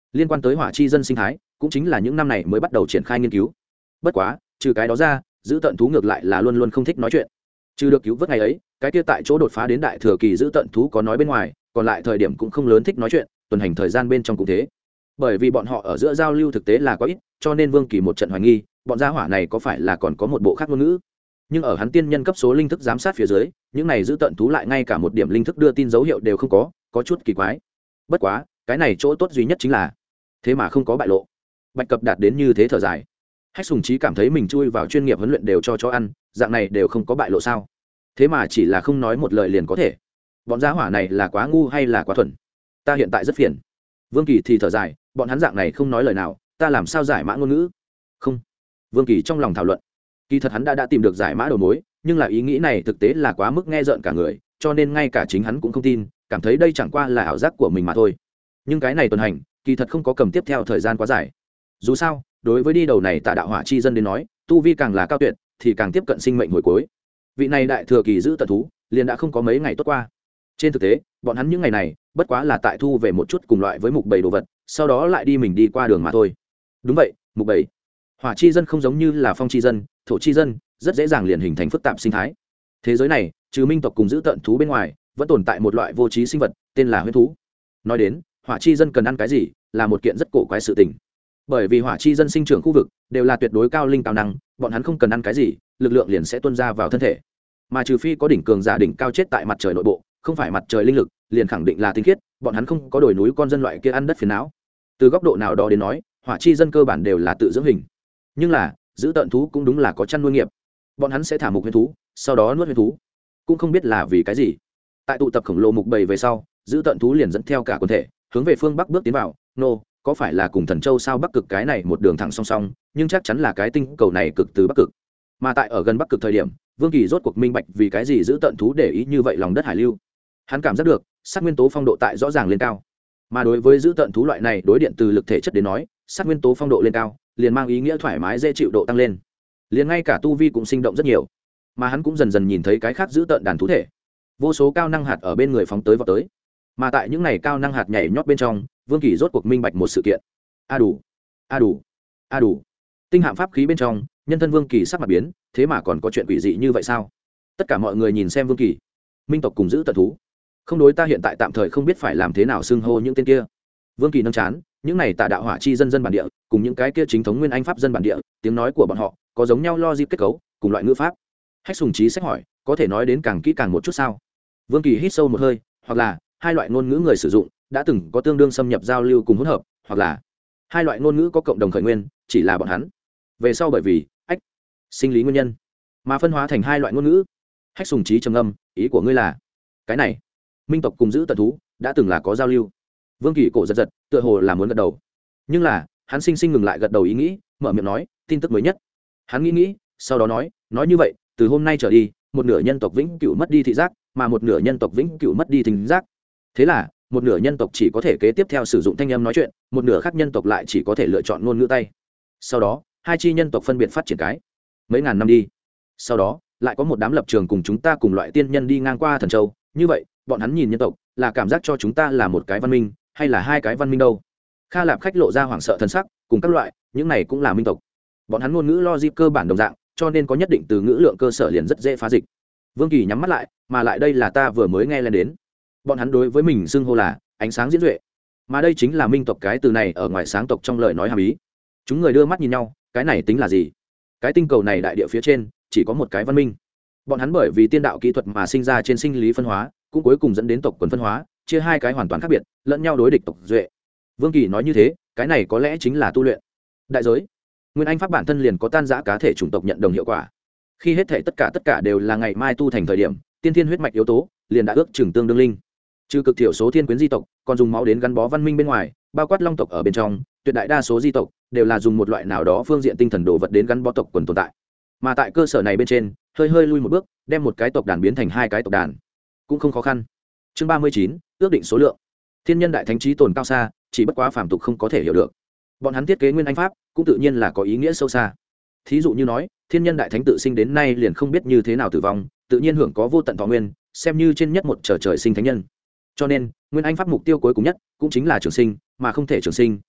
liên quan tới hỏa chi dân sinh thái cũng chính là những năm này mới bắt đầu triển khai nghiên cứu. Bất quá trừ cái đó ra, giữ tận thú ngược lại là luôn luôn không thích nói chuyện. Trừ được cứu vớt ngày ấy cái kia tại chỗ đột phá đến đại thừa kỳ giữ tận thú có nói bên ngoài, còn lại thời điểm cũng không lớn thích nói chuyện, tuần hành thời gian bên trong cũng thế. Bởi vì bọn họ ở giữa giao lưu thực tế là quá ít, cho nên Vương Kỳ một trận hoài nghi bọn gia hỏa này có phải là còn có một bộ khác ngôn ngữ. Nhưng ở hắn tiên nhân cấp số linh thức giám sát phía dưới, những này giữ tận thú lại ngay cả một điểm linh thức đưa tin dấu hiệu đều không có, có chút kỳ quái. Bất quá cái này chỗ tốt duy nhất chính là thế mà không có bại lộ. Bạch Cập đạt đến như thế thở dài. Hách Sùng Chí cảm thấy mình chui vào chuyên nghiệp huấn luyện đều cho chó ăn, dạng này đều không có bại lộ sao? Thế mà chỉ là không nói một lời liền có thể. Bọn gia hỏa này là quá ngu hay là quá thuần? Ta hiện tại rất phiền. Vương Kỳ thì thở dài, bọn hắn dạng này không nói lời nào, ta làm sao giải mã ngôn ngữ? Không. Vương Kỳ trong lòng thảo luận. Kỳ thật hắn đã đã tìm được giải mã đầu mối, nhưng là ý nghĩ này thực tế là quá mức nghe rợn cả người, cho nên ngay cả chính hắn cũng không tin, cảm thấy đây chẳng qua là ảo giác của mình mà thôi. Nhưng cái này tuần hành, kỳ thật không có cầm tiếp theo thời gian quá dài. Dù sao, đối với đi đầu này Tà đạo hỏa chi dân đến nói, tu vi càng là cao tuyệt thì càng tiếp cận sinh mệnh hồi cuối. Vị này đại thừa kỳ giữ tận thú liền đã không có mấy ngày tốt qua. Trên thực tế bọn hắn những ngày này bất quá là tại thu về một chút cùng loại với mục bầy đồ vật, sau đó lại đi mình đi qua đường mà thôi. Đúng vậy, mục bầy. Hỏa chi dân không giống như là phong chi dân, thổ chi dân, rất dễ dàng liền hình thành phức tạp sinh thái. Thế giới này trừ minh tộc cùng giữ tận thú bên ngoài vẫn tồn tại một loại vô trí sinh vật tên là huyễn thú. Nói đến hỏa chi dân cần ăn cái gì là một kiện rất cổ quái sự tình, bởi vì hỏa chi dân sinh trưởng khu vực đều là tuyệt đối cao linh cao năng, bọn hắn không cần ăn cái gì lực lượng liền sẽ tuôn ra vào thân thể, mà trừ phi có đỉnh cường giả đỉnh cao chết tại mặt trời nội bộ, không phải mặt trời linh lực liền khẳng định là tinh khiết, bọn hắn không có đồi núi con dân loại kia ăn đất phiền não. Từ góc độ nào đó đến nói hỏa chi dân cơ bản đều là tự dưỡng hình, nhưng là giữ tận thú cũng đúng là có chăn nuôi nghiệp, bọn hắn sẽ thả mục huyễn thú sau đó nuốt huyễn thú, cũng không biết là vì cái gì. Tại tụ tập khổng lồ mục bầy về sau, giữ tận thú liền dẫn theo cả quần thể hướng về phương bắc bước tiến vào. Nô có phải là cùng thần châu sao bắc cực cái này một đường thẳng song song, nhưng chắc chắn là cái tinh cầu này cực từ bắc cực. Mà tại ở gần bắc cực thời điểm, Vương Kỳ rốt cuộc minh bạch vì cái gì giữ tận thú để ý như vậy lòng đất hải lưu. Hắn cảm giác được sát nguyên tố phong độ tại rõ ràng lên cao, mà đối với giữ tận thú loại này đối điện từ lực thể chất đến nói, sát nguyên tố phong độ lên cao liền mang ý nghĩa thoải mái dễ chịu độ tăng lên, liền ngay cả tu vi cũng sinh động rất nhiều. Mà hắn cũng dần dần nhìn thấy cái khác giữ tận đàn thú thể, vô số cao năng hạt ở bên người phóng tới vào tới, mà tại những này cao năng hạt nhảy nhót bên trong, Vương Kỳ rốt cuộc minh bạch một sự kiện. A đủ, a đủ, a đủ. Tinh hạm pháp khí bên trong, nhân thân Vương Kỳ sắc mặt biến, thế mà còn có chuyện quỷ dị như vậy sao? Tất cả mọi người nhìn xem Vương Kỳ. Minh tộc cùng giữ tận thú, không đối, ta hiện tại tạm thời không biết phải làm thế nào xưng hô những tên kia. Vương Kỳ nâng chán, những này Tà đạo hỏa chi dân dân bản địa cùng những cái kia chính thống nguyên anh pháp dân bản địa, tiếng nói của bọn họ có giống nhau logic kết cấu, cùng loại ngữ pháp. Hách Sùng Chí sách hỏi, có thể nói đến càng kỹ càng một chút sao? Vương Kỳ hít sâu một hơi, hoặc là hai loại ngôn ngữ người sử dụng đã từng có tương đương xâm nhập giao lưu cùng hỗn hợp, hoặc là hai loại ngôn ngữ có cộng đồng khởi nguyên, chỉ là bọn hắn về sau bởi vì ách sinh lý nguyên nhân mà phân hóa thành hai loại ngôn ngữ. Hách Sùng Chí trầm ngâm, ý của ngươi là cái này minh tộc cùng giữ tận thú đã từng là có giao lưu. Vương Kỳ cổ giật giật, tựa hồ là muốn gật đầu, nhưng là hắn sinh sinh ngừng lại gật đầu ý nghĩ, mở miệng nói tin tức mới nhất. Hắn nghĩ nghĩ sau đó nói nói như vậy từ hôm nay trở đi, một nửa nhân tộc vĩnh cửu mất đi thị giác, mà một nửa nhân tộc vĩnh cửu mất đi thính giác. Thế là một nửa nhân tộc chỉ có thể kế tiếp theo sử dụng thanh âm nói chuyện, một nửa khác nhân tộc lại chỉ có thể lựa chọn ngôn ngữ tay. Sau đó hai chi nhân tộc phân biệt phát triển cái mấy ngàn năm đi, sau đó lại có một đám lập trường cùng chúng ta cùng loại tiên nhân đi ngang qua thần châu. Như vậy bọn hắn nhìn nhân tộc là cảm giác cho chúng ta là một cái văn minh hay là hai cái văn minh đâu? Kha Lạp khách lộ ra hoảng sợ thân sắc, cùng các loại những này cũng là minh tộc, bọn hắn ngôn ngữ logic cơ bản đồng dạng, cho nên có nhất định từ ngữ lượng cơ sở liền rất dễ phá dịch. Vương Kỳ nhắm mắt lại, mà lại đây là ta vừa mới nghe lên đến, bọn hắn đối với mình xưng hô là ánh sáng diễn duệ, mà đây chính là minh tộc cái từ này ở ngoài sáng tộc trong lời nói hàm ý. Chúng người đưa mắt nhìn nhau, cái này tính là gì? Cái tinh cầu này đại địa phía trên chỉ có một cái văn minh, bọn hắn bởi vì tiên đạo kỹ thuật mà sinh ra trên sinh lý phân hóa, cũng cuối cùng dẫn đến tộc quần phân hóa, chia hai cái hoàn toàn khác biệt, lẫn nhau đối địch tộc duệ. Vương Kỳ nói như thế, cái này có lẽ chính là tu luyện đại giới. Nguyên anh pháp bản thân liền có tan rã cá thể chủng tộc nhận đồng hiệu quả, khi hết thể tất cả tất cả đều là ngày mai tu thành thời điểm, tiên thiên huyết mạch yếu tố liền đã ước chừng tương đương linh. Trừ cực thiểu số thiên quyến di tộc còn dùng máu đến gắn bó văn minh bên ngoài, bao quát long tộc ở bên trong, tuyệt đại đa số di tộc đều là dùng một loại nào đó phương diện tinh thần đồ vật đến gắn bó tộc quần tồn tại. Mà tại cơ sở này bên trên, hơi hơi lui một bước, đem một cái tộc đàn biến thành hai cái tộc đàn cũng không khó khăn. Chương ba mươi chín, ước định số lượng. Thiên nhân đại thánh trí tồn cao xa, chỉ bất quá phàm tục không có thể hiểu được. Bọn hắn thiết kế nguyên anh pháp cũng tự nhiên là có ý nghĩa sâu xa. Thí dụ như nói, thiên nhân đại thánh tự sinh đến nay liền không biết như thế nào tử vong, tự nhiên hưởng có vô tận thọ nguyên, xem như trên nhất một trời trời sinh thánh nhân. Cho nên nguyên anh pháp mục tiêu cuối cùng nhất cũng chính là trường sinh, mà không thể trường sinh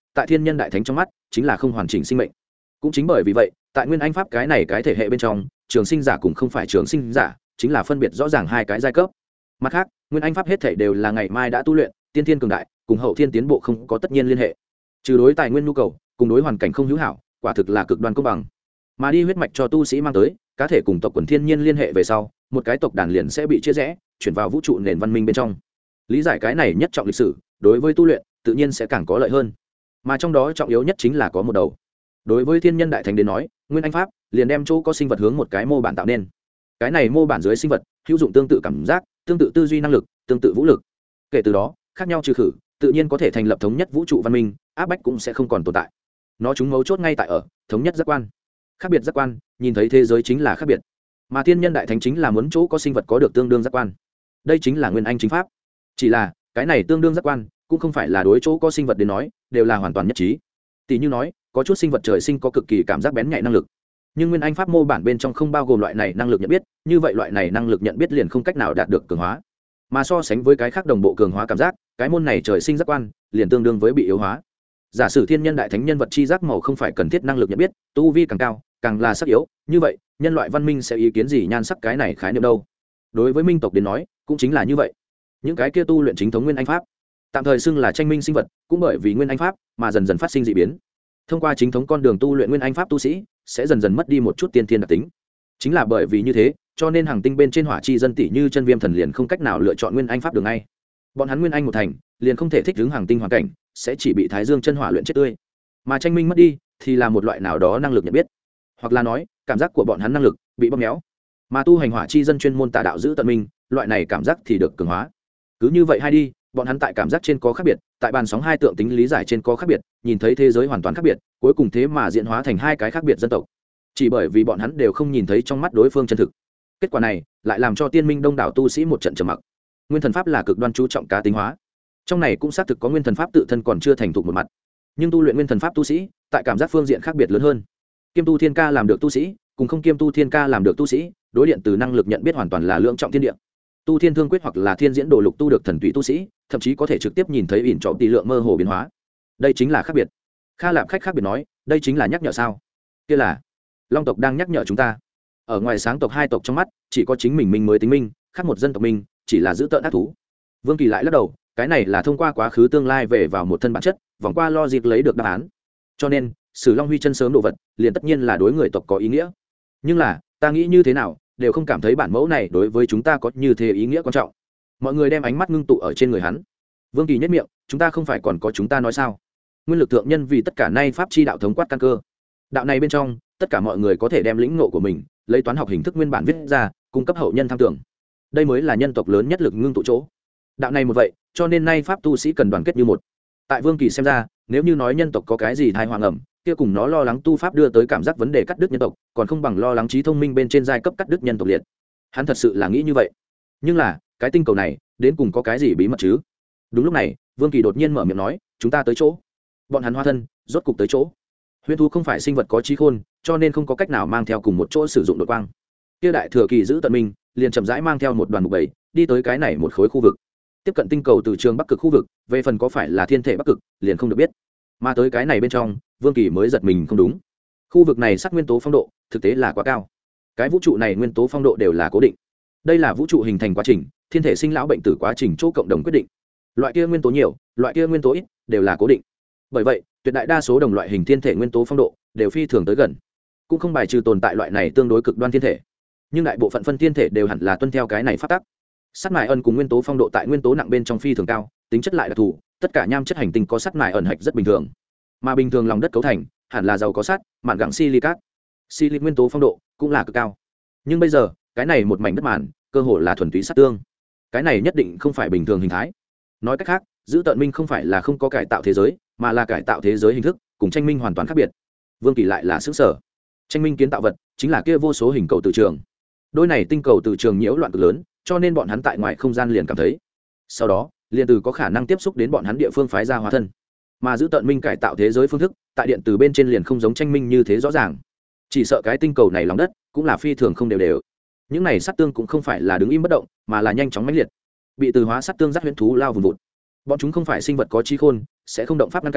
tại thiên nhân đại thánh trong mắt chính là không hoàn chỉnh sinh mệnh. Cũng chính bởi vì vậy, tại nguyên anh pháp cái này cái thể hệ bên trong, trường sinh giả cũng không phải trường sinh giả, chính là phân biệt rõ ràng hai cái giai cấp. Mặt khác, nguyên anh pháp hết thể đều là ngày mai đã tu luyện, tiên thiên cường đại, cùng hậu thiên tiến bộ không có tất nhiên liên hệ. Trừ đối tài nguyên nhu cầu, cùng đối hoàn cảnh không hữu hảo, quả thực là cực đoan công bằng. Mà đi huyết mạch cho tu sĩ mang tới, cá thể cùng tộc quần thiên nhiên liên hệ về sau, một cái tộc đàn liền sẽ bị chia rẽ, chuyển vào vũ trụ nền văn minh bên trong. Lý giải cái này nhất trọng lịch sử, đối với tu luyện, tự nhiên sẽ càng có lợi hơn. Mà trong đó trọng yếu nhất chính là có một đầu. Đối với thiên nhân đại thánh đến nói, nguyên anh pháp liền đem chỗ có sinh vật hướng một cái mô bản tạo nên. Cái này mô bản dưới sinh vật, hữu dụng tương tự cảm giác, tương tự tư duy năng lực, tương tự vũ lực. Kể từ đó, khác nhau trừ khử, tự nhiên có thể thành lập thống nhất vũ trụ văn minh, áp bách cũng sẽ không còn tồn tại. Nó chúng mấu chốt ngay tại ở thống nhất giác quan. Khác biệt giác quan, nhìn thấy thế giới chính là khác biệt. Mà thiên nhân đại thánh chính là muốn chỗ có sinh vật có được tương đương giác quan. Đây chính là nguyên anh chính pháp. Chỉ là, cái này tương đương giác quan, cũng không phải là đối chỗ có sinh vật đến nói, đều là hoàn toàn nhất trí. Tỷ như nói, có chút sinh vật trời sinh có cực kỳ cảm giác bén nhạy năng lực, nhưng nguyên anh pháp mô bản bên trong không bao gồm loại này năng lực nhận biết, như vậy loại này năng lực nhận biết liền không cách nào đạt được cường hóa. Mà so sánh với cái khác đồng bộ cường hóa cảm giác, cái môn này trời sinh giác quan liền tương đương với bị yếu hóa. Giả sử thiên nhân đại thánh nhân vật chi giác màu không phải cần thiết năng lực nhận biết, tu vi càng cao càng là sắc yếu, như vậy nhân loại văn minh sẽ ý kiến gì nhan sắc cái này khái niệm đâu? Đối với minh tộc đến nói cũng chính là như vậy. Những cái kia tu luyện chính thống nguyên anh pháp, tạm thời xưng là tranh minh sinh vật, cũng bởi vì nguyên anh pháp mà dần dần phát sinh dị biến. Thông qua chính thống con đường tu luyện nguyên anh pháp tu sĩ sẽ dần dần mất đi một chút tiên thiên đặc tính. Chính là bởi vì như thế, cho nên hàng tinh bên trên hỏa chi dân tỷ như chân viêm thần liền không cách nào lựa chọn nguyên anh pháp đường ngay. Bọn hắn nguyên anh một thành, liền không thể thích ứng hàng tinh hoàn cảnh, sẽ chỉ bị thái dương chân hỏa luyện chết tươi. Mà tranh minh mất đi thì là một loại nào đó năng lực nhận biết, hoặc là nói cảm giác của bọn hắn năng lực bị bóp méo. Mà tu hành hỏa chi dân chuyên môn tà đạo giữ tận minh, loại này cảm giác thì được cường hóa. Cứ như vậy hai đi, bọn hắn tại cảm giác trên có khác biệt, tại bàn sóng hai tượng tính lý giải trên có khác biệt, nhìn thấy thế giới hoàn toàn khác biệt, cuối cùng thế mà diễn hóa thành hai cái khác biệt dân tộc. Chỉ bởi vì bọn hắn đều không nhìn thấy trong mắt đối phương chân thực. Kết quả này lại làm cho tiên minh đông đảo tu sĩ một trận trầm mặc. Nguyên thần pháp là cực đoan chú trọng cá tính hóa, trong này cũng xác thực có nguyên thần pháp tự thân còn chưa thành thục một mặt, nhưng tu luyện nguyên thần pháp tu sĩ tại cảm giác phương diện khác biệt lớn hơn. Kiêm tu thiên ca làm được tu sĩ, cùng không kiêm tu thiên ca làm được tu sĩ, đối điện từ năng lực nhận biết hoàn toàn là lượng trọng thiên địa. Tu thiên thương quyết hoặc là thiên diễn đồ lục tu được thần tùy tu sĩ, thậm chí có thể trực tiếp nhìn thấy ỉn trọng tỷ lượng mơ hồ biến hóa. Đây chính là khác biệt. Kha Lạp khách khác biệt nói, đây chính là nhắc nhở sao? Kia là long tộc đang nhắc nhở chúng ta. Ở ngoài sáng tộc hai tộc trong mắt, chỉ có chính mình mình mới tính minh, khác một dân tộc mình chỉ là giữ tợn ác thú. Vương Kỳ lại lắc đầu, cái này là thông qua quá khứ tương lai về vào một thân bản chất, vòng qua logic lấy được đáp án. Cho nên, Sử Long Huy chân sớm đồ vật, liền tất nhiên là đối người tộc có ý nghĩa. Nhưng là, ta nghĩ như thế nào, đều không cảm thấy bản mẫu này đối với chúng ta có như thế ý nghĩa quan trọng. Mọi người đem ánh mắt ngưng tụ ở trên người hắn. Vương Kỳ nhất miệng, chúng ta không phải còn có chúng ta nói sao? Nguyên lực thượng nhân vì tất cả nay pháp chi đạo thống quát căn cơ. Đạo này bên trong, tất cả mọi người có thể đem lĩnh ngộ của mình, lấy toán học hình thức nguyên bản viết ra, cung cấp hậu nhân tham tưởng. Đây mới là nhân tộc lớn nhất lực ngưng tụ chỗ. Đạo này một vậy, cho nên nay pháp tu sĩ cần đoàn kết như một. Tại Vương Kỳ xem ra, nếu như nói nhân tộc có cái gì thai hoàng ẩm, kia cùng nó lo lắng tu pháp đưa tới cảm giác vấn đề cắt đứt nhân tộc, còn không bằng lo lắng trí thông minh bên trên giai cấp cắt đứt nhân tộc liệt. Hắn thật sự là nghĩ như vậy. Nhưng là, cái tinh cầu này, đến cùng có cái gì bí mật chứ? Đúng lúc này, Vương Kỳ đột nhiên mở miệng nói, chúng ta tới chỗ. Bọn hắn hóa thân, rốt cục tới chỗ. Huyền thú không phải sinh vật có trí khôn, cho nên không có cách nào mang theo cùng một chỗ sử dụng đột quang. Kia đại thừa kỳ giữ tận mình, liền chậm rãi mang theo một đoàn mục bảy, đi tới cái này một khối khu vực. Tiếp cận tinh cầu từ trường Bắc Cực khu vực, về phần có phải là thiên thể Bắc Cực, liền không được biết. Mà tới cái này bên trong, Vương Kỳ mới giật mình không đúng. Khu vực này sát nguyên tố phong độ, thực tế là quá cao. Cái vũ trụ này nguyên tố phong độ đều là cố định. Đây là vũ trụ hình thành quá trình, thiên thể sinh lão bệnh tử quá trình chỗ cộng đồng quyết định. Loại kia nguyên tố nhiều, loại kia nguyên tố ít, đều là cố định. Bởi vậy, tuyệt đại đa số đồng loại hình thiên thể nguyên tố phong độ đều phi thường tới gần. Cũng không bài trừ tồn tại loại này tương đối cực đoan thiên thể, nhưng đại bộ phận phân thiên thể đều hẳn là tuân theo cái này pháp tắc. Sắt mài ẩn cùng nguyên tố phong độ tại nguyên tố nặng bên trong phi thường cao, tính chất lại đặc thù, tất cả nham chất hành tinh có sắt mài ẩn hạch rất bình thường. Mà bình thường lòng đất cấu thành hẳn là giàu có sắt, mạn gặng silicat. Silic nguyên tố phong độ cũng là cực cao. Nhưng bây giờ, cái này một mảnh đất màn, cơ hồ là thuần túy sắt tương. Cái này nhất định không phải bình thường hình thái. Nói cách khác, giữ tận minh không phải là không có cải tạo thế giới, mà là cải tạo thế giới hình thức, cùng tranh minh hoàn toàn khác biệt. Vương Kỳ lại là xứng sở. Tranh minh kiến tạo vật chính là kia vô số hình cầu từ trường. Đôi này tinh cầu từ trường nhiễu loạn cực lớn, cho nên bọn hắn tại ngoài không gian liền cảm thấy. Sau đó, liền từ có khả năng tiếp xúc đến bọn hắn địa phương phái ra hóa thân. Mà giữ tận minh cải tạo thế giới phương thức, tại điện từ bên trên liền không giống tranh minh như thế rõ ràng. Chỉ sợ cái tinh cầu này lòng đất cũng là phi thường không đều đều. Những này sắt tương cũng không phải là đứng im bất động, mà là nhanh chóng mãnh liệt. Bị từ hóa sắt tương dắt huyễn thú lao vùn vụt. Bọn chúng không phải sinh vật có trí khôn, sẽ không động pháp ngăn cản,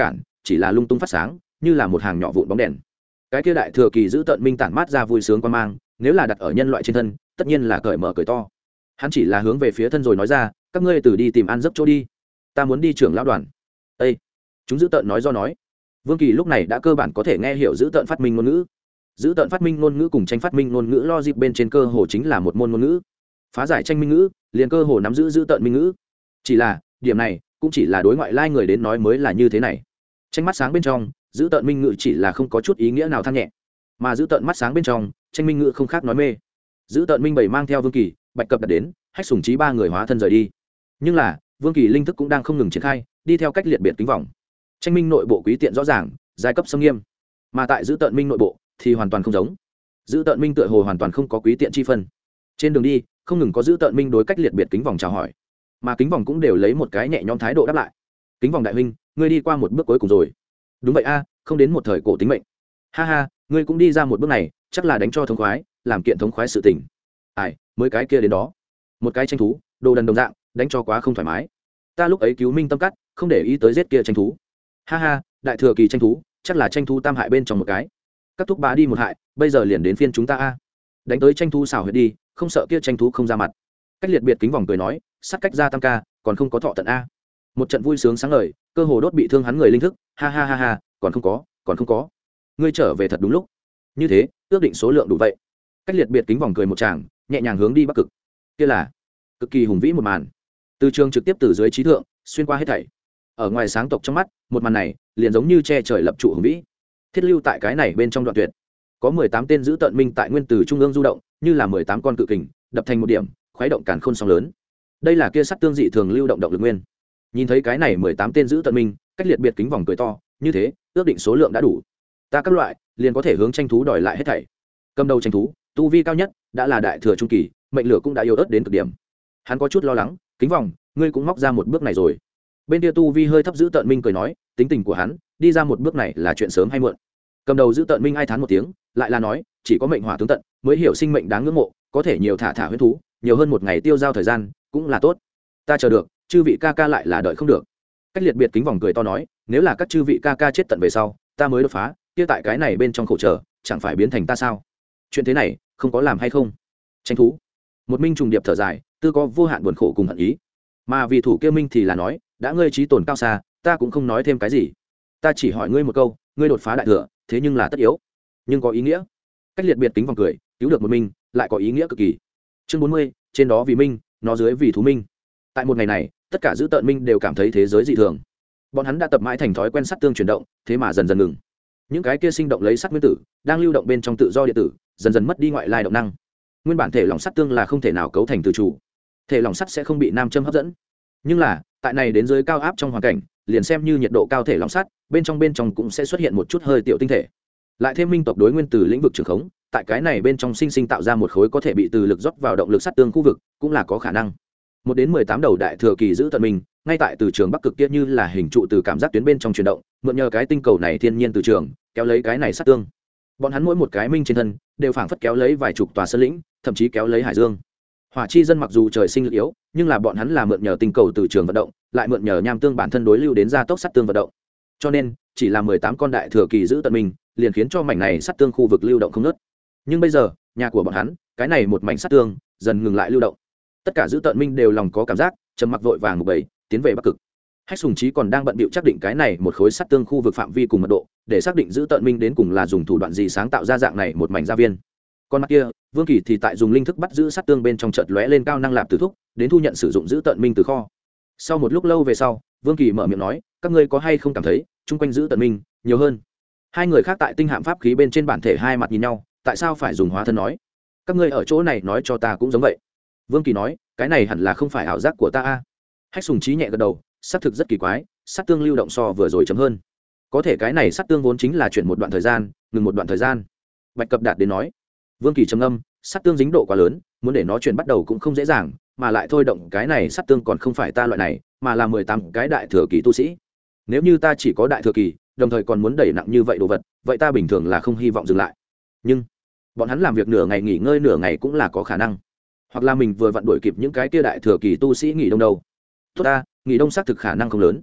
chỉ là lung tung phát sáng như là một hàng nhỏ vụn bóng đèn. Cái kia đại thừa kỳ giữ tận minh tản mát ra vui sướng quan mang, nếu là đặt ở nhân loại trên thân tất nhiên là cởi mở cởi to. Hắn chỉ là hướng về phía thân rồi nói ra, các ngươi từ đi tìm ăn giấc chỗ đi, ta muốn đi trưởng lão đoàn. Ê, chúng giữ tận nói do nói. Vương Kỳ lúc này đã cơ bản có thể nghe hiểu giữ tận phát minh ngôn ngữ. Giữ tận phát minh ngôn ngữ cùng tranh phát minh ngôn ngữ logic bên trên cơ hồ chính là một môn ngôn ngữ. Phá giải tranh minh ngữ liền cơ hồ nắm giữ giữ tận minh ngữ. Chỉ là điểm này cũng chỉ là đối ngoại lai người đến nói mới là như thế này. Tranh mắt sáng bên trong giữ tận minh ngữ chỉ là không có chút ý nghĩa nào than nhẹ, mà giữ tận mắt sáng bên trong tranh minh ngữ không khác nói mê. Giữ tận minh bảy mang theo Vương Kỳ, Bạch Cập đặt đến, Hách Sùng Chí ba người hóa thân rời đi. Nhưng là Vương Kỳ linh thức cũng đang không ngừng triển khai, đi theo cách liệt biệt kính vòng. Tranh minh nội bộ quý tiện rõ ràng, giai cấp xâm nghiêm, mà tại giữ tận minh nội bộ thì hoàn toàn không giống. Giữ tận minh tựa hồ hoàn toàn không có quý tiện chi phân. Trên đường đi không ngừng có giữ tận minh đối cách liệt biệt kính vòng chào hỏi, mà kính vòng cũng đều lấy một cái nhẹ nhõm thái độ đáp lại. Kính vòng đại huynh, ngươi đi qua một bước cuối cùng rồi. Đúng vậy a, không đến một thời cổ tính mệnh. Ha ha, ngươi cũng đi ra một bước này, chắc là đánh cho thống khoái, làm kiện thống khoái sự tình. Ai, mới cái kia đến đó, một cái tranh thú, đồ đần đồng dạng, đánh cho quá không thoải mái. Ta lúc ấy cứu minh tâm cắt, không để ý tới giết kia tranh thú. Ha ha, đại thừa kỳ tranh thú, chắc là tranh thú tam hại bên trong một cái. Các thúc bá đi một hại, bây giờ liền đến phiên chúng ta a. Đánh tới tranh thú xảo huyệt đi, không sợ kia tranh thú không ra mặt. Cách liệt biệt kính vòng cười nói, sát cách ra tam ca, còn không có thọ tận a. Một trận vui sướng sáng ngời, cơ hồ đốt bị thương hắn người linh thức, ha ha ha ha, còn không có, còn không có. Ngươi trở về thật đúng lúc. Như thế, ước định số lượng đủ vậy. Cách liệt biệt kính vòng cười một tràng, nhẹ nhàng hướng đi bắc cực. Kia là cực kỳ hùng vĩ một màn. Từ trường trực tiếp từ dưới trí thượng, xuyên qua hết thảy. Ở ngoài sáng tộc trong mắt, một màn này liền giống như che trời lập trụ hùng vĩ. Thiết lưu tại cái này bên trong đoạn tuyệt, có mười tám tên giữ tận minh tại nguyên tử trung ương du động, như là mười tám con cự kình, đập thành một điểm, khuấy động càn khôn sóng lớn. Đây là kia sắt tương dị thường lưu động động lực nguyên. Nhìn thấy cái này mười tám tên giữ tận minh, cách liệt biệt kính vòng cười to, như thế, ước định số lượng đã đủ. Ta các loại, liền có thể hướng tranh thú đòi lại hết thảy. Cầm đầu tranh thú, tu vi cao nhất, đã là đại thừa trung kỳ, mệnh lửa cũng đã yếu ớt đến cực điểm. Hắn có chút lo lắng, kính vòng, ngươi cũng móc ra một bước này rồi. Bên kia tu vi hơi thấp giữ tận minh cười nói, tính tình của hắn, đi ra một bước này là chuyện sớm hay muộn. Cầm đầu giữ tận minh ai thán một tiếng, lại là nói, chỉ có mệnh hỏa tướng tận, mới hiểu sinh mệnh đáng ngưỡng mộ, có thể nhiều thả thả huyết thú, nhiều hơn một ngày tiêu giao thời gian, cũng là tốt. Ta chờ được, chư vị ca ca lại là đợi không được. Cách liệt biệt kính vòng cười to nói, nếu là các chư vị ca ca chết tận về sau, ta mới đột phá, kia tại cái này bên trong khổ chờ, chẳng phải biến thành ta sao? Chuyện thế này, không có làm hay không? Tranh thú. Một minh trùng điệp thở dài, tư có vô hạn buồn khổ cùng hận ý. Mà vì thủ kia minh thì là nói, đã ngươi trí tồn cao xa, ta cũng không nói thêm cái gì. Ta chỉ hỏi ngươi một câu, ngươi đột phá đại thừa, thế nhưng là tất yếu, nhưng có ý nghĩa. Cách liệt biệt kính vòng cười, cứu được một minh, lại có ý nghĩa cực kỳ. Chương bốn mươi, trên đó vì minh, nó dưới vì thú minh. Tại một ngày này, tất cả giữ tận minh đều cảm thấy thế giới dị thường. Bọn hắn đã tập mãi thành thói quen sắt tương chuyển động, thế mà dần dần ngừng. Những cái kia sinh động lấy sắt nguyên tử, đang lưu động bên trong tự do điện tử, dần dần mất đi ngoại lai động năng. Nguyên bản thể lỏng sắt tương là không thể nào cấu thành tự chủ, thể lỏng sắt sẽ không bị nam châm hấp dẫn. Nhưng là, tại này đến dưới cao áp trong hoàn cảnh, liền xem như nhiệt độ cao thể lỏng sắt, bên trong bên trong cũng sẽ xuất hiện một chút hơi tiểu tinh thể. Lại thêm minh tộc đối nguyên tử lĩnh vực trường khống, tại cái này bên trong sinh sinh tạo ra một khối có thể bị từ lực rót vào động lực sắt tương khu vực, cũng là có khả năng. Một đến mười tám đầu đại thừa kỳ giữ tận mình, ngay tại từ trường bắc cực kia như là hình trụ từ cảm giác tuyến bên trong chuyển động, mượn nhờ cái tinh cầu này thiên nhiên từ trường, kéo lấy cái này sắt tương. Bọn hắn mỗi một cái minh trên thân, đều phảng phất kéo lấy vài chục tòa sơn lĩnh, thậm chí kéo lấy hải dương. Hỏa chi dân mặc dù trời sinh lực yếu, nhưng là bọn hắn là mượn nhờ tinh cầu từ trường vận động, lại mượn nhờ nham tương bản thân đối lưu đến gia tốc sắt tương vận động. Cho nên, chỉ là mười tám con đại thừa kỳ giữ tận mình, liền khiến cho mảnh này sắt tương khu vực lưu động không ngớt. Nhưng bây giờ, nhà của bọn hắn, cái này một mảnh sắt tương dần ngừng lại lưu động. Tất cả giữ tận minh đều lòng có cảm giác, trầm mặc vội vàng một bầy, tiến về bắc cực. Hách Sùng Chí còn đang bận bịu xác định cái này một khối sắt tương khu vực phạm vi cùng mật độ, để xác định giữ tận minh đến cùng là dùng thủ đoạn gì sáng tạo ra dạng này một mảnh gia viên. Con mắt kia, Vương Kỳ thì tại dùng linh thức bắt giữ sắt tương bên trong chợt lóe lên cao năng lạp tử thúc, đến thu nhận sử dụng giữ tận minh từ kho. Sau một lúc lâu về sau, Vương Kỳ mở miệng nói, các ngươi có hay không cảm thấy, chung quanh giữ tận minh nhiều hơn? Hai người khác tại tinh hạm pháp khí bên trên bản thể hai mặt nhìn nhau, tại sao phải dùng hóa thân nói? Các ngươi ở chỗ này nói cho ta cũng giống vậy. Vương Kỳ nói, cái này hẳn là không phải ảo giác của ta a. Hách Sùng Chí nhẹ gật đầu, xác thực rất kỳ quái, sắt tương lưu động so vừa rồi chấm hơn. Có thể cái này sắt tương vốn chính là chuyển một đoạn thời gian, ngừng một đoạn thời gian. Bạch Cập Đạt đến nói. Vương Kỳ trầm ngâm, sắt tương dính độ quá lớn, muốn để nó chuyển bắt đầu cũng không dễ dàng, mà lại thôi động cái này sắt tương còn không phải ta loại này, mà là mười tám cái đại thừa kỳ tu sĩ. Nếu như ta chỉ có đại thừa kỳ, đồng thời còn muốn đẩy nặng như vậy đồ vật, vậy ta bình thường là không hy vọng dừng lại. Nhưng bọn hắn làm việc nửa ngày nghỉ ngơi nửa ngày cũng là có khả năng. Hoặc là mình vừa vặn đuổi kịp những cái kia đại thừa kỳ tu sĩ nghỉ đông đâu. Tốt ta, nghỉ đông xác thực khả năng không lớn.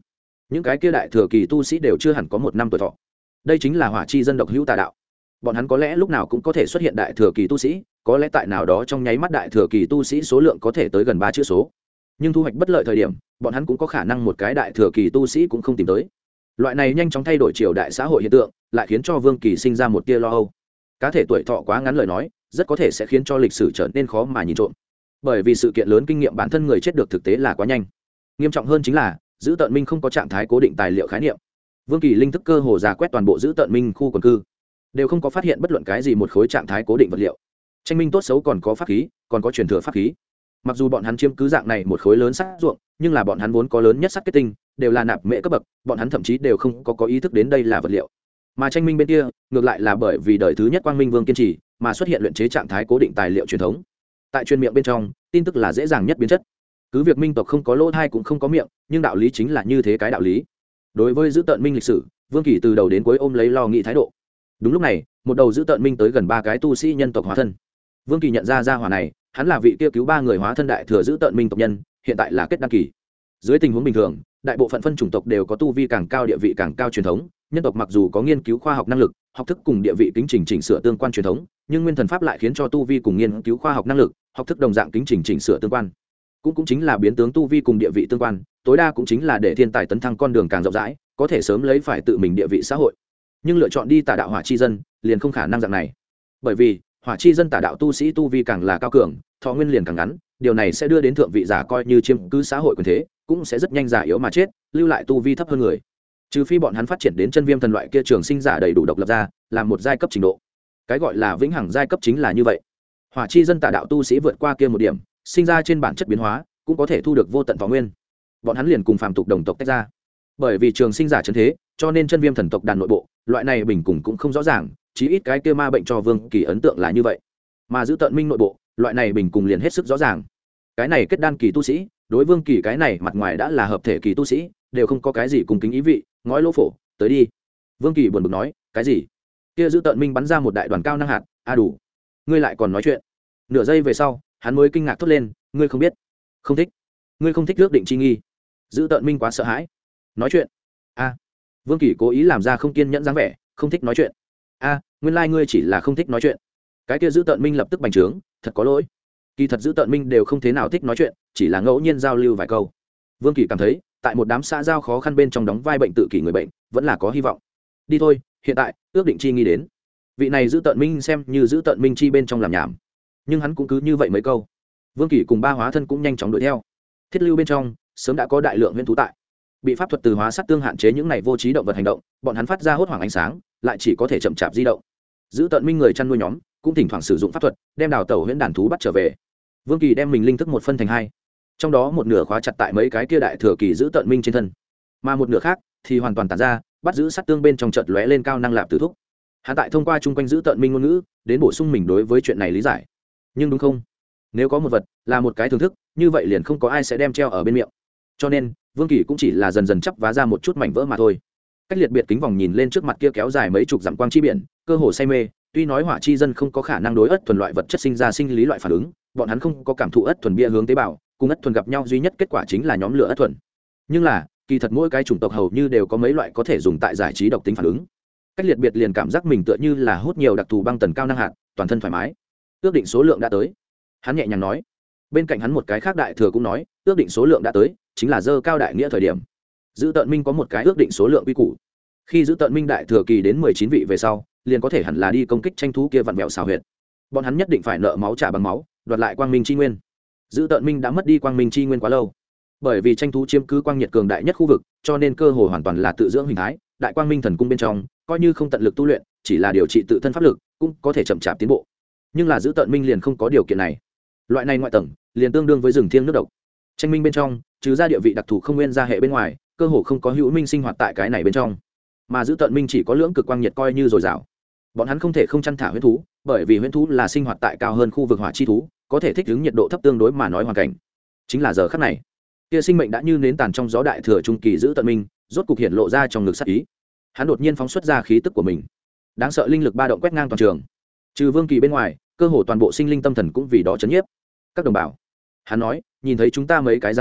những cái kia đại thừa kỳ tu sĩ đều chưa hẳn có một năm tuổi thọ. Đây chính là hỏa chi dân độc hữu tà đạo. Bọn hắn có lẽ lúc nào cũng có thể xuất hiện đại thừa kỳ tu sĩ, có lẽ tại nào đó trong nháy mắt đại thừa kỳ tu sĩ số lượng có thể tới gần ba chữ số, nhưng thu hoạch bất lợi thời điểm bọn hắn cũng có khả năng một cái đại thừa kỳ tu sĩ cũng không tìm tới. Loại này nhanh chóng thay đổi triều đại xã hội hiện tượng lại khiến cho Vương Kỳ sinh ra một tia lo âu. Cá thể tuổi thọ quá ngắn lời nói rất có thể sẽ khiến cho lịch sử trở nên khó mà nhìn trộm, bởi vì sự kiện lớn kinh nghiệm bản thân người chết được thực tế là quá nhanh. Nghiêm trọng hơn chính là giữ tận minh không có trạng thái cố định tài liệu khái niệm. Vương Kỳ linh thức cơ hồ giả quét toàn bộ giữ tận minh khu quần cư, đều không có phát hiện bất luận cái gì một khối trạng thái cố định vật liệu. Tranh minh tốt xấu còn có pháp khí, còn có truyền thừa pháp khí. Mặc dù bọn hắn chiếm cứ dạng này một khối lớn sắt ruộng, nhưng là bọn hắn vốn có lớn nhất sắt kết tinh đều là nạp mễ cấp bậc, bọn hắn thậm chí đều không có có ý thức đến đây là vật liệu. Mà tranh minh bên kia ngược lại là bởi vì đời thứ nhất Quang Minh Vương kiên trì mà xuất hiện luyện chế trạng thái cố định tài liệu truyền thống. Tại truyền miệng bên trong tin tức là dễ dàng nhất biến chất. Cứ việc minh tộc không có lỗ thai cũng không có miệng, nhưng đạo lý chính là như thế cái đạo lý. Đối với giữ tận minh lịch sử, Vương Kỳ từ đầu đến cuối ôm lấy lo nghĩ thái độ. Đúng lúc này một đầu giữ tận minh tới gần ba cái tu sĩ nhân tộc hóa thân. Vương Kỳ nhận ra gia hỏa này, hắn là vị kia cứu ba người hóa thân đại thừa giữ tận minh tộc nhân, hiện tại là kết đăng kỳ. Dưới tình huống bình thường, đại bộ phận phân chủng tộc đều có tu vi càng cao địa vị càng cao truyền thống, nhân tộc mặc dù có nghiên cứu khoa học năng lực, học thức cùng địa vị kính trình chỉnh sửa tương quan truyền thống, nhưng nguyên thần pháp lại khiến cho tu vi cùng nghiên cứu khoa học năng lực, học thức đồng dạng kính trình chỉnh sửa tương quan. Cũng cũng chính là biến tướng tu vi cùng địa vị tương quan, tối đa cũng chính là để thiên tài tấn thăng con đường càng rộng rãi, có thể sớm lấy phải tự mình địa vị xã hội. Nhưng lựa chọn đi tà đạo hỏa chi dân, liền không khả năng dạng này. Bởi vì hỏa chi dân tà đạo tu sĩ tu vi càng là cao cường, thọ nguyên liền càng ngắn, điều này sẽ đưa đến thượng vị giả coi như chiếm cứ xã hội quyền thế, cũng sẽ rất nhanh già yếu mà chết, lưu lại tu vi thấp hơn người. Trừ phi bọn hắn phát triển đến chân viêm thần loại kia trường sinh giả đầy đủ độc lập ra, làm một giai cấp trình độ. Cái gọi là vĩnh hằng giai cấp chính là như vậy. Hỏa chi dân tà đạo tu sĩ vượt qua kia một điểm, sinh ra trên bản chất biến hóa, cũng có thể thu được vô tận thọ nguyên. Bọn hắn liền cùng phàm tục đồng tộc tách ra. Bởi vì trường sinh giả trấn thế, cho nên chân viêm thần tộc đàn nội bộ, loại này bình cùng cũng không rõ ràng, chí ít cái kia ma bệnh cho Vương Kỳ ấn tượng là như vậy. Mà giữ tận minh nội bộ, loại này bình cùng liền hết sức rõ ràng. Cái này kết đan kỳ tu sĩ, đối Vương Kỳ cái này mặt ngoài đã là hợp thể kỳ tu sĩ, đều không có cái gì cùng kính ý vị, ngói lỗ phổ, tới đi. Vương Kỳ buồn bực nói, cái gì? Kia giữ tận minh bắn ra một đại đoàn cao năng hạt, a đủ. Ngươi lại còn nói chuyện. Nửa giây về sau, hắn mới kinh ngạc thốt lên, ngươi không biết, không thích, ngươi không thích ước định chi nghi. Giữ tận minh quá sợ hãi. Nói chuyện? A. Vương Kỳ cố ý làm ra không kiên nhẫn dáng vẻ, không thích nói chuyện. A, nguyên lai ngươi chỉ là không thích nói chuyện. Cái kia giữ tận minh lập tức bành trướng, thật có lỗi. Kỳ thật giữ tận minh đều không thế nào thích nói chuyện, chỉ là ngẫu nhiên giao lưu vài câu. Vương Kỳ cảm thấy, tại một đám xã giao khó khăn bên trong đóng vai bệnh tự kỷ người bệnh, vẫn là có hy vọng. Đi thôi, hiện tại, ước định chi nghi đến. Vị này giữ tận minh xem như giữ tận minh chi bên trong làm nhảm, nhưng hắn cũng cứ như vậy mấy câu. Vương Kỳ cùng ba hóa thân cũng nhanh chóng đuổi theo. Thiết lưu bên trong sớm đã có đại lượng nguyên thú tại, bị pháp thuật từ hóa sát tương hạn chế những này vô trí động vật hành động, bọn hắn phát ra hốt hoảng ánh sáng, lại chỉ có thể chậm chạp di động. Giữ tận minh người chăn nuôi nhóm cũng thỉnh thoảng sử dụng pháp thuật đem đào tẩu huyễn đàn thú bắt trở về. Vương Kỳ đem mình linh thức một phân thành hai, trong đó một nửa khóa chặt tại mấy cái kia đại thừa kỳ giữ tận minh trên thân, mà một nửa khác thì hoàn toàn tản ra, bắt giữ sát tương bên trong chợt lóe lên cao năng lạp tử thúc. Hắn tại thông qua chung quanh giữ tận minh ngôn ngữ đến bổ sung mình đối với chuyện này lý giải. Nhưng đúng không, nếu có một vật là một cái thưởng thức, như vậy liền không có ai sẽ đem treo ở bên miệng. Cho nên Vương Kỳ cũng chỉ là dần dần chắp vá ra một chút mảnh vỡ mà thôi. Cách liệt biệt kính vòng nhìn lên trước mặt kia kéo dài mấy chục dặm quang chi biển, cơ hồ say mê. Tuy nói hỏa chi dân không có khả năng đối ất thuần loại vật chất sinh ra sinh lý loại phản ứng, bọn hắn không có cảm thụ ất thuần bia hướng tế bào, cùng ất thuần gặp nhau duy nhất kết quả chính là nhóm lửa ất thuần. Nhưng là kỳ thật mỗi cái chủng tộc hầu như đều có mấy loại có thể dùng tại giải trí độc tính phản ứng. Cách liệt biệt liền cảm giác mình tựa như là hút nhiều đặc thù băng tần cao năng hạt, toàn thân thoải mái. Ước định số lượng đã tới, hắn nhẹ nhàng nói. Bên cạnh hắn một cái khác đại thừa cũng nói, ước định số lượng đã tới, chính là dơ cao đại nghĩa thời điểm. Giữ tận minh có một cái ước định số lượng quy củ, khi giữ tận minh đại thừa kỳ đến mười chín vị về sau, liền có thể hẳn là đi công kích tranh thú kia vặn vẹo xảo huyệt. Bọn hắn nhất định phải nợ máu trả bằng máu, đoạt lại quang minh chi nguyên. Giữ tận minh đã mất đi quang minh chi nguyên quá lâu, bởi vì tranh thú chiếm cứ quang nhiệt cường đại nhất khu vực, cho nên cơ hội hoàn toàn là tự dưỡng hình thái. Đại quang minh thần cung bên trong, coi như không tận lực tu luyện, chỉ là điều trị tự thân pháp lực, cũng có thể chậm chạp tiến bộ. Nhưng là giữ tận minh liền không có điều kiện này. Loại này ngoại tầng liền tương đương với rừng thiêng nước độc. Tranh minh bên trong, trừ ra địa vị đặc thù không nguyên gia hệ bên ngoài, cơ hồ không có hữu minh sinh hoạt tại cái này bên trong. Mà giữ tận minh chỉ có lưỡng cực quang nhiệt coi như dồi dào. Bọn hắn không thể không chăn thả huyễn thú, bởi vì huyễn thú là sinh hoạt tại cao hơn khu vực hỏa chi thú, có thể thích ứng nhiệt độ thấp tương đối mà nói hoàn cảnh. Chính là giờ khắc này, kia sinh mệnh đã như nến tàn trong gió đại thừa trung kỳ giữ tận minh, rốt cục hiện lộ ra trong ngực sát ý. Hắn đột nhiên phóng xuất ra khí tức của mình, đáng sợ linh lực ba động quét ngang toàn trường. Trừ Vương Kỳ bên ngoài, cơ hồ toàn bộ sinh linh tâm thần cũng vì đó chấn nhiếp. Các đồng bào, hắn nói, nhìn thấy chúng ta mấy cái dáng vẻ,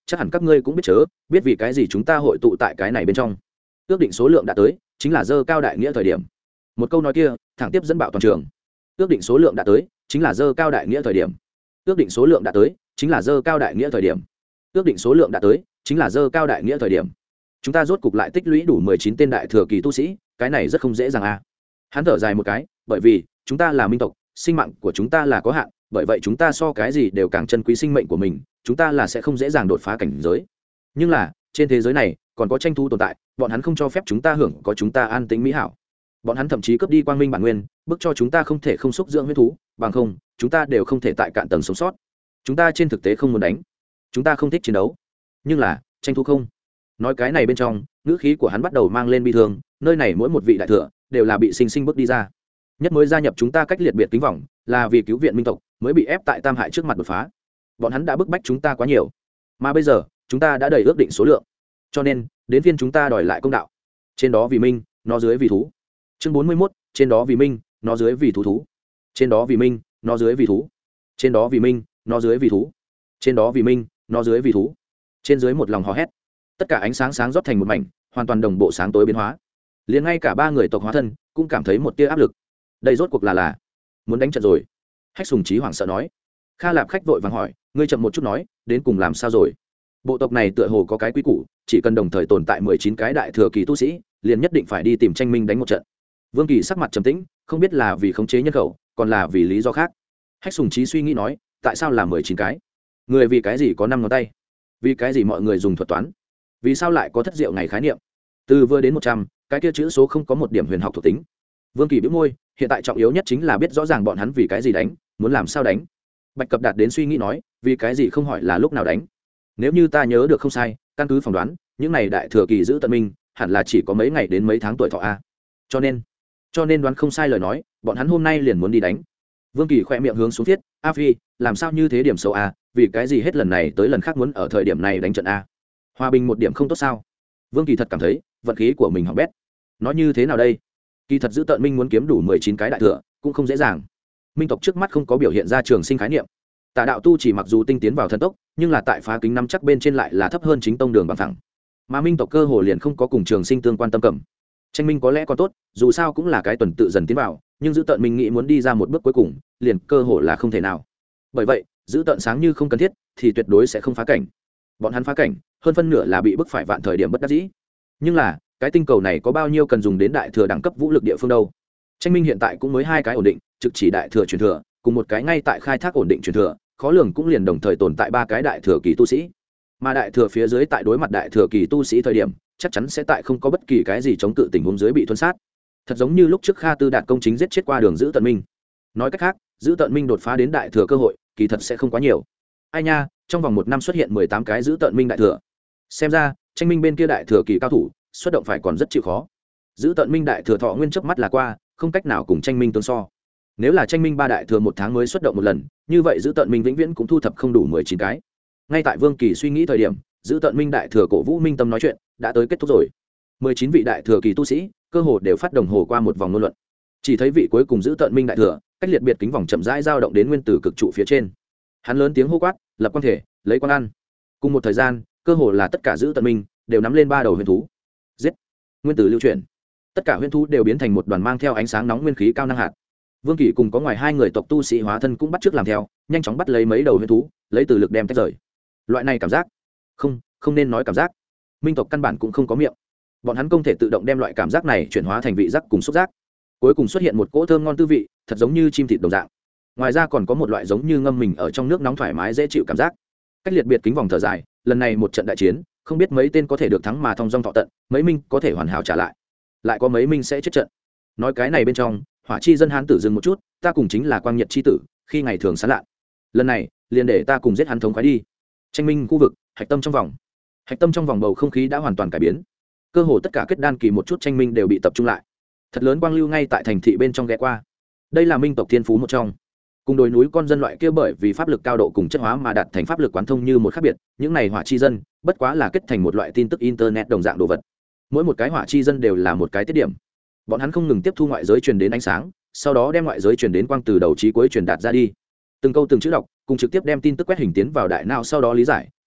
chắc hẳn các ngươi cũng biết chớ biết vì cái gì chúng ta hội tụ tại cái này bên trong. Ước định số lượng đã tới chính là dơ cao đại nghĩa thời điểm. Một câu nói kia thẳng tiếp dẫn bạo toàn trường. Ước định số lượng đã tới chính là dơ cao đại nghĩa thời điểm. Ước định số lượng đã tới chính là dơ cao đại nghĩa thời điểm. Ước định số lượng đã tới chính là dơ cao đại nghĩa thời điểm. Chúng ta rốt cục lại tích lũy đủ mười chín tên đại thừa kỳ tu sĩ, cái này rất không dễ dàng a. À. Hắn thở dài một cái, bởi vì chúng ta là minh tộc, sinh mạng của chúng ta là có hạn, bởi vậy chúng ta so cái gì đều càng trân quý sinh mệnh của mình, chúng ta là sẽ không dễ dàng đột phá cảnh giới. Nhưng là trên thế giới này còn có tranh thu tồn tại, bọn hắn không cho phép chúng ta hưởng có chúng ta an tĩnh mỹ hảo. Bọn hắn thậm chí cướp đi quang minh bản nguyên, bức cho chúng ta không thể không xúc dưỡng huyết thú, bằng không chúng ta đều không thể tại cạn tầng sống sót. Chúng ta trên thực tế không muốn đánh, chúng ta không thích chiến đấu, nhưng là tranh thu không. Nói cái này bên trong ngữ khí của hắn bắt đầu mang lên bi thương, nơi này mỗi một vị đại thừa đều là bị sinh sinh bước đi ra, nhất mới gia nhập chúng ta cách liệt biệt kính vòng là vì cứu viện minh tộc, mới bị ép tại tam hại trước mặt đột phá. Bọn hắn đã bức bách chúng ta quá nhiều, mà bây giờ chúng ta đã đầy ước định số lượng, cho nên đến phiên chúng ta đòi lại công đạo. Trên đó vì minh, nó dưới vì thú. Chương bốn mươi mốt, trên đó vì minh, nó dưới vì thú thú. Trên đó vì minh, nó dưới vì thú. Trên đó vì minh, nó dưới vì thú. Trên đó vì minh, nó dưới vì thú. Trên dưới một lòng hò hét, tất cả ánh sáng sáng rót thành một mảnh, hoàn toàn đồng bộ sáng tối biến hóa. Liền ngay cả ba người tộc hóa thân cũng cảm thấy một tia áp lực. Đây rốt cuộc là là muốn đánh trận rồi. Hách Sùng Chí hoảng sợ nói. Kha Lạp Khách vội vàng hỏi, ngươi chậm một chút nói, đến cùng làm sao rồi? Bộ tộc này tựa hồ có cái quy củ, chỉ cần đồng thời tồn tại mười chín cái đại thừa kỳ tu sĩ, liền nhất định phải đi tìm Tranh Minh đánh một trận. Vương Kỳ sắc mặt trầm tĩnh, không biết là vì khống chế nhân khẩu, còn là vì lý do khác. Hách Sùng Chí suy nghĩ nói, tại sao là mười chín cái? Người vì cái gì có năm ngón tay? Vì cái gì mọi người dùng thuật toán? Vì sao lại có thất diệu ngày khái niệm? Từ vừa đến một trăm, cái kia chữ số không có một điểm huyền học thuộc tính. Vương Kỳ bĩu môi, hiện tại trọng yếu nhất chính là biết rõ ràng bọn hắn vì cái gì đánh, muốn làm sao đánh. Bạch Cập đạt đến suy nghĩ nói, vì cái gì không hỏi là lúc nào đánh? Nếu như ta nhớ được không sai, căn cứ phỏng đoán, những này đại thừa kỳ giữ tận minh, hẳn là chỉ có mấy ngày đến mấy tháng tuổi thọ a. Cho nên, cho nên đoán không sai lời nói, bọn hắn hôm nay liền muốn đi đánh. Vương Kỳ khẽ miệng hướng xuống thiết, A Phi, làm sao như thế điểm xấu a, vì cái gì hết lần này tới lần khác muốn ở thời điểm này đánh trận a? Hòa bình một điểm không tốt sao? Vương Kỳ thật cảm thấy, vận khí của mình hỏng bét. Nói như thế nào đây? Kỳ thật giữ tận minh muốn kiếm đủ mười chín cái đại thừa, cũng không dễ dàng. Minh tộc trước mắt không có biểu hiện ra trường sinh khái niệm. Tà đạo tu chỉ mặc dù tinh tiến vào thần tốc, nhưng là tại phá kính năm chắc bên trên lại là thấp hơn chính tông đường bằng thẳng. Mà minh tộc cơ hồ liền không có cùng trường sinh tương quan tâm cầm. Tranh minh có lẽ còn tốt, dù sao cũng là cái tuần tự dần tiến vào, nhưng giữ tận minh nghĩ muốn đi ra một bước cuối cùng, liền cơ hồ là không thể nào. Bởi vậy, giữ tận sáng như không cần thiết, thì tuyệt đối sẽ không phá cảnh. Bọn hắn phá cảnh, hơn phân nửa là bị bức phải vạn thời điểm bất đắc dĩ. Nhưng là, cái tinh cầu này có bao nhiêu cần dùng đến đại thừa đẳng cấp vũ lực địa phương đâu? Tranh minh hiện tại cũng mới hai cái ổn định, trực chỉ đại thừa truyền thừa, cùng một cái ngay tại khai thác ổn định truyền thừa, khó lường cũng liền đồng thời tồn tại ba cái đại thừa kỳ tu sĩ. Mà đại thừa phía dưới tại đối mặt đại thừa kỳ tu sĩ thời điểm, chắc chắn sẽ tại không có bất kỳ cái gì chống cự tình huống dưới bị thuần sát. Thật giống như lúc trước Kha Tư Đạt công chính giết chết qua đường giữ tận minh. Nói cách khác, giữ tận minh đột phá đến đại thừa cơ hội, kỳ thật sẽ không quá nhiều. Ai nha, trong vòng một năm xuất hiện mười tám cái giữ tận minh đại thừa. Xem ra, Tranh minh bên kia đại thừa kỳ cao thủ, xuất động phải còn rất chịu khó. Giữ tận minh đại thừa thọ nguyên chớp mắt là qua, không cách nào cùng Tranh minh tương so. Nếu là Tranh minh ba đại thừa một tháng mới xuất động một lần, như vậy giữ tận minh vĩnh viễn cũng thu thập không đủ mười chín cái. Ngay tại Vương Kỳ suy nghĩ thời điểm, giữ tận minh đại thừa cổ vũ minh tâm nói chuyện đã tới kết thúc rồi. mười chín vị đại thừa kỳ tu sĩ, cơ hồ đều phát đồng hồ qua một vòng ngôn luận. Chỉ thấy vị cuối cùng giữ tận minh đại thừa, cách liệt biệt kính vòng chậm rãi dao động đến nguyên tử cực trụ phía trên. Hắn lớn tiếng hô quát, lập quan thể, lấy quan ăn. Cùng một thời gian, cơ hồ là tất cả giữ tận minh đều nắm lên ba đầu huyền thú. Giết! Nguyên tử lưu chuyển. Tất cả huyền thú đều biến thành một đoàn mang theo ánh sáng nóng nguyên khí cao năng hạt. Vương Kỳ cùng có ngoài hai người tộc tu sĩ hóa thân cũng bắt chước làm theo, nhanh chóng bắt lấy mấy đầu huyền thú, lấy từ lực đem tách rời. Loại này cảm giác, không, không nên nói cảm giác. Minh tộc căn bản cũng không có miệng. Bọn hắn không thể tự động đem loại cảm giác này chuyển hóa thành vị giác cùng xúc giác. Cuối cùng xuất hiện một cỗ thơm ngon tư vị, thật giống như chim thịt đồng dạng. Ngoài ra còn có một loại giống như ngâm mình ở trong nước nóng thoải mái dễ chịu cảm giác. Cách liệt biệt kính vòng thở dài, lần này một trận đại chiến, không biết mấy tên có thể được thắng mà thong dong thọ tận, mấy minh có thể hoàn hảo trả lại, lại có mấy minh sẽ chết trận. Nói cái này bên trong, Hỏa chi dân hán tử dừng một chút, ta cùng chính là Quang Nhật chi tử, khi ngày thường sáng lạ. Lần này, liền để ta cùng giết hắn thống khoái đi. Tranh minh khu vực, hạch tâm trong vòng. Hạch tâm trong vòng bầu không khí đã hoàn toàn cải biến. Cơ hồ tất cả kết đan kỳ một chút tranh minh đều bị tập trung lại. Thật lớn quang lưu ngay tại thành thị bên trong ghé qua. Đây là minh tộc thiên phú một trong. Cùng đồi núi con dân loại kia bởi vì pháp lực cao độ cùng chất hóa mà đạt thành pháp lực quán thông như một khác biệt, những này hỏa chi dân, bất quá là kết thành một loại tin tức internet đồng dạng đồ vật. Mỗi một cái hỏa chi dân đều là một cái tiết điểm. Bọn hắn không ngừng tiếp thu ngoại giới truyền đến ánh sáng, sau đó đem ngoại giới truyền đến quang từ đầu chí cuối truyền đạt ra đi. Từng câu từng chữ đọc, cùng trực tiếp đem tin tức quét hình tiến vào đại não sau đó lý giải,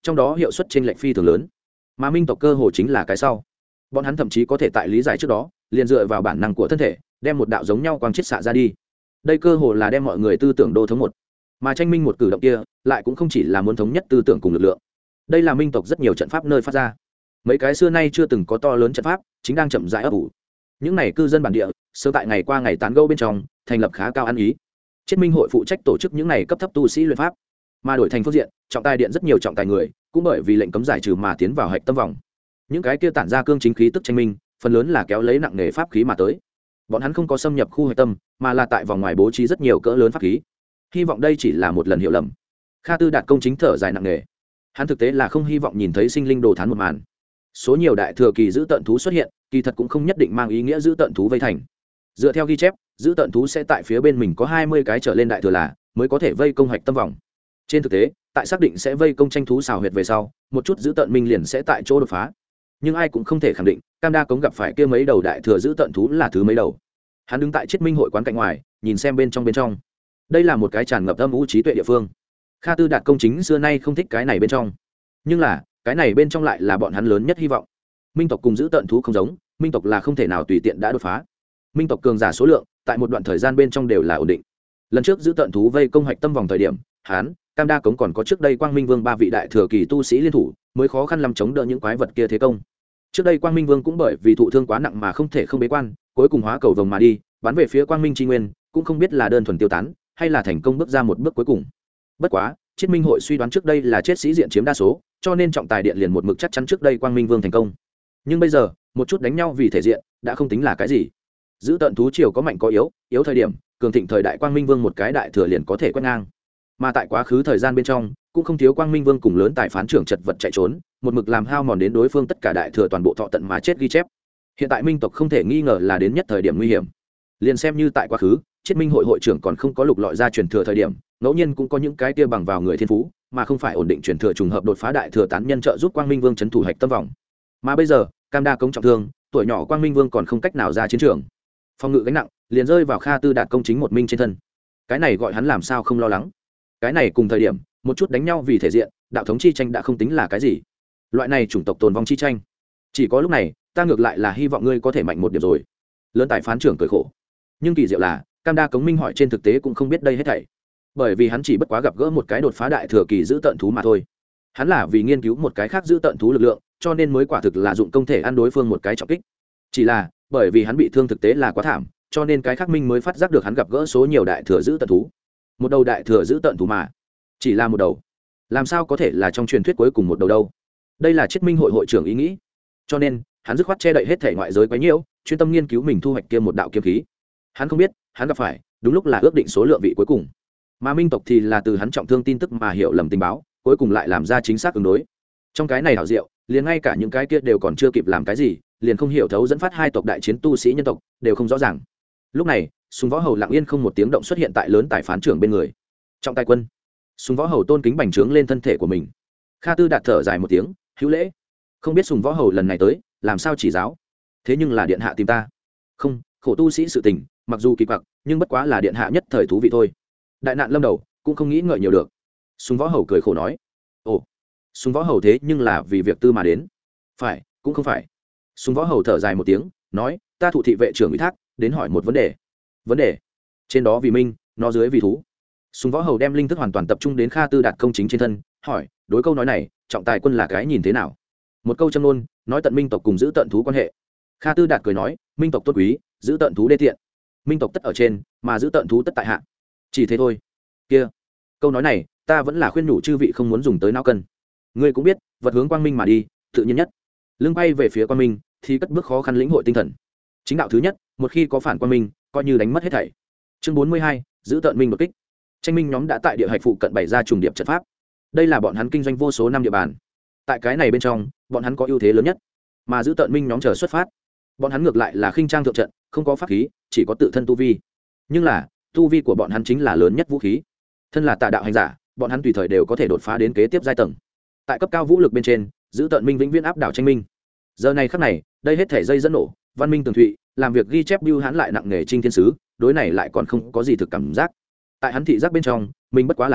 trong đó hiệu suất trên lệch phi thường lớn, mà minh tộc cơ hồ chính là cái sau. Bọn hắn thậm chí có thể tại lý giải trước đó liền dựa vào bản năng của thân thể đem một đạo giống nhau quang chiết xạ ra đi. Đây cơ hồ là đem mọi người tư tưởng đô thống một, mà tranh minh một cử động kia lại cũng không chỉ là muốn thống nhất tư tưởng cùng lực lượng. Đây là minh tộc rất nhiều trận pháp nơi phát ra, mấy cái xưa nay chưa từng có to lớn trận pháp chính đang chậm rãi ấp ủ. Những này cư dân bản địa sơ tại ngày qua ngày tán gẫu bên trong thành lập khá cao ăn ý. Chiết minh hội phụ trách tổ chức những này cấp thấp tu sĩ luyện pháp, mà đổi thành phương diện trọng tài điện rất nhiều trọng tài người cũng bởi vì lệnh cấm giải trừ mà tiến vào hạch tâm vòng. Những cái kia tản ra cương chính khí tức tranh minh phần lớn là kéo lấy nặng nghề pháp khí mà tới. Bọn hắn không có xâm nhập khu hạch tâm, mà là tại vòng ngoài bố trí rất nhiều cỡ lớn pháp khí. Hy vọng đây chỉ là một lần hiểu lầm. Kha Tư Đạt công chính thở dài nặng nề. Hắn thực tế là không hy vọng nhìn thấy sinh linh đồ thán một màn. Số nhiều đại thừa kỳ giữ tận thú xuất hiện, kỳ thật cũng không nhất định mang ý nghĩa giữ tận thú vây thành. Dựa theo ghi chép, giữ tận thú sẽ tại phía bên mình có hai mươi cái trở lên đại thừa là mới có thể vây công hạch tâm vòng. Trên thực tế, tại xác định sẽ vây công tranh thú xào huyệt về sau, một chút giữ tận minh liền sẽ tại chỗ đột phá. Nhưng ai cũng không thể khẳng định, Cam Đa Cống gặp phải kia mấy đầu đại thừa giữ tận thú là thứ mấy đầu. Hắn đứng tại Chiết Minh hội quán cạnh ngoài, nhìn xem bên trong bên trong. Đây là một cái tràn ngập âm u trí tuệ địa phương. Kha Tư Đạt công chính xưa nay không thích cái này bên trong, nhưng là cái này bên trong lại là bọn hắn lớn nhất hy vọng. Minh tộc cùng giữ tận thú không giống, minh tộc là không thể nào tùy tiện đã đột phá. Minh tộc cường giả số lượng tại một đoạn thời gian bên trong đều là ổn định. Lần trước giữ tận thú vây công hạch tâm vòng thời điểm, hắn Cam Đa Cống còn có trước đây Quang Minh Vương ba vị đại thừa kỳ tu sĩ liên thủ, mới khó khăn lắm chống đỡ những quái vật kia thế công. Trước đây Quang Minh Vương cũng bởi vì thụ thương quá nặng mà không thể không bế quan, cuối cùng hóa cầu vồng mà đi, bắn về phía Quang Minh Chi Nguyên, cũng không biết là đơn thuần tiêu tán, hay là thành công bước ra một bước cuối cùng. Bất quá, Chiết Minh hội suy đoán trước đây là chết sĩ diện chiếm đa số, cho nên trọng tài điện liền một mực chắc chắn trước đây Quang Minh Vương thành công. Nhưng bây giờ, một chút đánh nhau vì thể diện, đã không tính là cái gì. Giữ tận thú triều có mạnh có yếu, yếu thời điểm, cường thịnh thời đại Quang Minh Vương một cái đại thừa liền có thể quét ngang. Mà tại quá khứ thời gian bên trong, cũng không thiếu Quang Minh Vương cùng lớn tài phán trưởng chật vật chạy trốn, một mực làm hao mòn đến đối phương tất cả đại thừa toàn bộ thọ tận mà chết ghi chép. Hiện tại minh tộc không thể nghi ngờ là đến nhất thời điểm nguy hiểm. Liền xem như tại quá khứ, Chiết Minh hội hội trưởng còn không có lục lọi ra truyền thừa thời điểm, ngẫu nhiên cũng có những cái kia bằng vào người thiên phú, mà không phải ổn định truyền thừa trùng hợp đột phá đại thừa tán nhân trợ giúp Quang Minh Vương trấn thủ hạch tâm vòng. Mà bây giờ, Cam Đa Cống trọng thương, tuổi nhỏ Quang Minh Vương còn không cách nào ra chiến trường. Phòng ngự gánh nặng liền rơi vào Kha Tư Đạt công chính một minh trên thân. Cái này gọi hắn làm sao không lo lắng. Cái này cùng thời điểm, một chút đánh nhau vì thể diện, đạo thống chi tranh đã không tính là cái gì. Loại này chủng tộc tồn vong chi tranh, chỉ có lúc này, ta ngược lại là hy vọng ngươi có thể mạnh một điểm rồi. Lớn tài phán trưởng cười khổ. Nhưng kỳ diệu là, Cam Đa Cống minh hỏi trên thực tế cũng không biết đây hết thảy, bởi vì hắn chỉ bất quá gặp gỡ một cái đột phá đại thừa kỳ giữ tận thú mà thôi. Hắn là vì nghiên cứu một cái khác giữ tận thú lực lượng, cho nên mới quả thực là dụng công thể ăn đối phương một cái trọng kích. Chỉ là bởi vì hắn bị thương thực tế là quá thảm, cho nên cái khác minh mới phát giác được hắn gặp gỡ số nhiều đại thừa giữ tận thú. Một đầu đại thừa giữ tận thú mà chỉ là một đầu, làm sao có thể là trong truyền thuyết cuối cùng một đầu đâu. Đây là Chiết Minh hội hội trưởng ý nghĩ, cho nên hắn dứt khoát che đậy hết thể ngoại giới quấy nhiễu, chuyên tâm nghiên cứu mình thu hoạch kia một đạo kiếm khí. Hắn không biết hắn gặp phải đúng lúc là ước định số lượng vị cuối cùng, mà minh tộc thì là từ hắn trọng thương tin tức mà hiểu lầm tình báo, cuối cùng lại làm ra chính xác ứng đối. Trong cái này hảo diệu, liền ngay cả những cái kia đều còn chưa kịp làm cái gì, liền không hiểu thấu dẫn phát hai tộc đại chiến tu sĩ nhân tộc đều không rõ ràng. Lúc này, Sùng Võ Hầu lặng yên không một tiếng động xuất hiện tại lớn tài phán trưởng bên người. Trọng tài quân. Sùng Võ Hầu tôn kính bành trướng lên thân thể của mình. Kha Tư Đạt thở dài một tiếng, hữu lễ. Không biết Sùng Võ Hầu lần này tới làm sao chỉ giáo, thế nhưng là điện hạ tìm ta. Không, khổ tu sĩ sự tình, mặc dù kỳ quặc, nhưng bất quá là điện hạ nhất thời thú vị thôi. Đại nạn lâm đầu, cũng không nghĩ ngợi nhiều được. Sùng Võ Hầu cười khổ nói. Ồ, Sùng Võ Hầu thế nhưng là vì việc tư mà đến. Phải, cũng không phải. Sùng Võ Hầu thở dài một tiếng, nói, ta thụ thị vệ trưởng ủy thác, đến hỏi một vấn đề. Vấn đề? Trên đó vì minh, nó dưới vì thú. Sùng Võ Hầu đem linh thức hoàn toàn tập trung đến Kha Tư Đạt công chính trên thân, hỏi, đối câu nói này, trọng tài quân là cái nhìn thế nào? Một câu châm ngôn, nói tận minh tộc cùng giữ tận thú quan hệ. Kha Tư Đạt cười nói, minh tộc tốt quý, giữ tận thú đê tiện. Minh tộc tất ở trên, mà giữ tận thú tất tại hạ. Chỉ thế thôi. Kia, câu nói này, ta vẫn là khuyên nhủ chư vị không muốn dùng tới não cân. Ngươi cũng biết, vật hướng quang minh mà đi, tự nhiên nhất. Lưng bay về phía quang minh, thì cất bước khó khăn lĩnh hội tinh thần. Chính đạo thứ nhất, một khi có phản quang minh, coi như đánh mất hết thảy. Chương bốn mươi hai, giữ tận minh đột kích. Tranh minh nhóm đã tại địa hạch phụ cận bày ra trùng điệp trận pháp. Đây là bọn hắn kinh doanh vô số năm địa bàn. Tại cái này bên trong, bọn hắn có ưu thế lớn nhất. Mà giữ tận minh nhóm chờ xuất phát, bọn hắn ngược lại là khinh trang thượng trận, không có pháp khí, chỉ có tự thân tu vi. Nhưng là, tu vi của bọn hắn chính là lớn nhất vũ khí. Thân là tà đạo hành giả, bọn hắn tùy thời đều có thể đột phá đến kế tiếp giai tầng. Tại cấp cao vũ lực bên trên, giữ tận minh vĩnh viễn áp đảo tranh minh. Giờ này khắc này, đây hết thể dây dẫn nổ, văn minh tường thụy, làm việc ghi chép bưu hắn lại nặng nghề trinh thiên sứ, đối này lại còn không có gì thực cảm giác. Tại hắn thị giác bên trong, mình bất quá là đến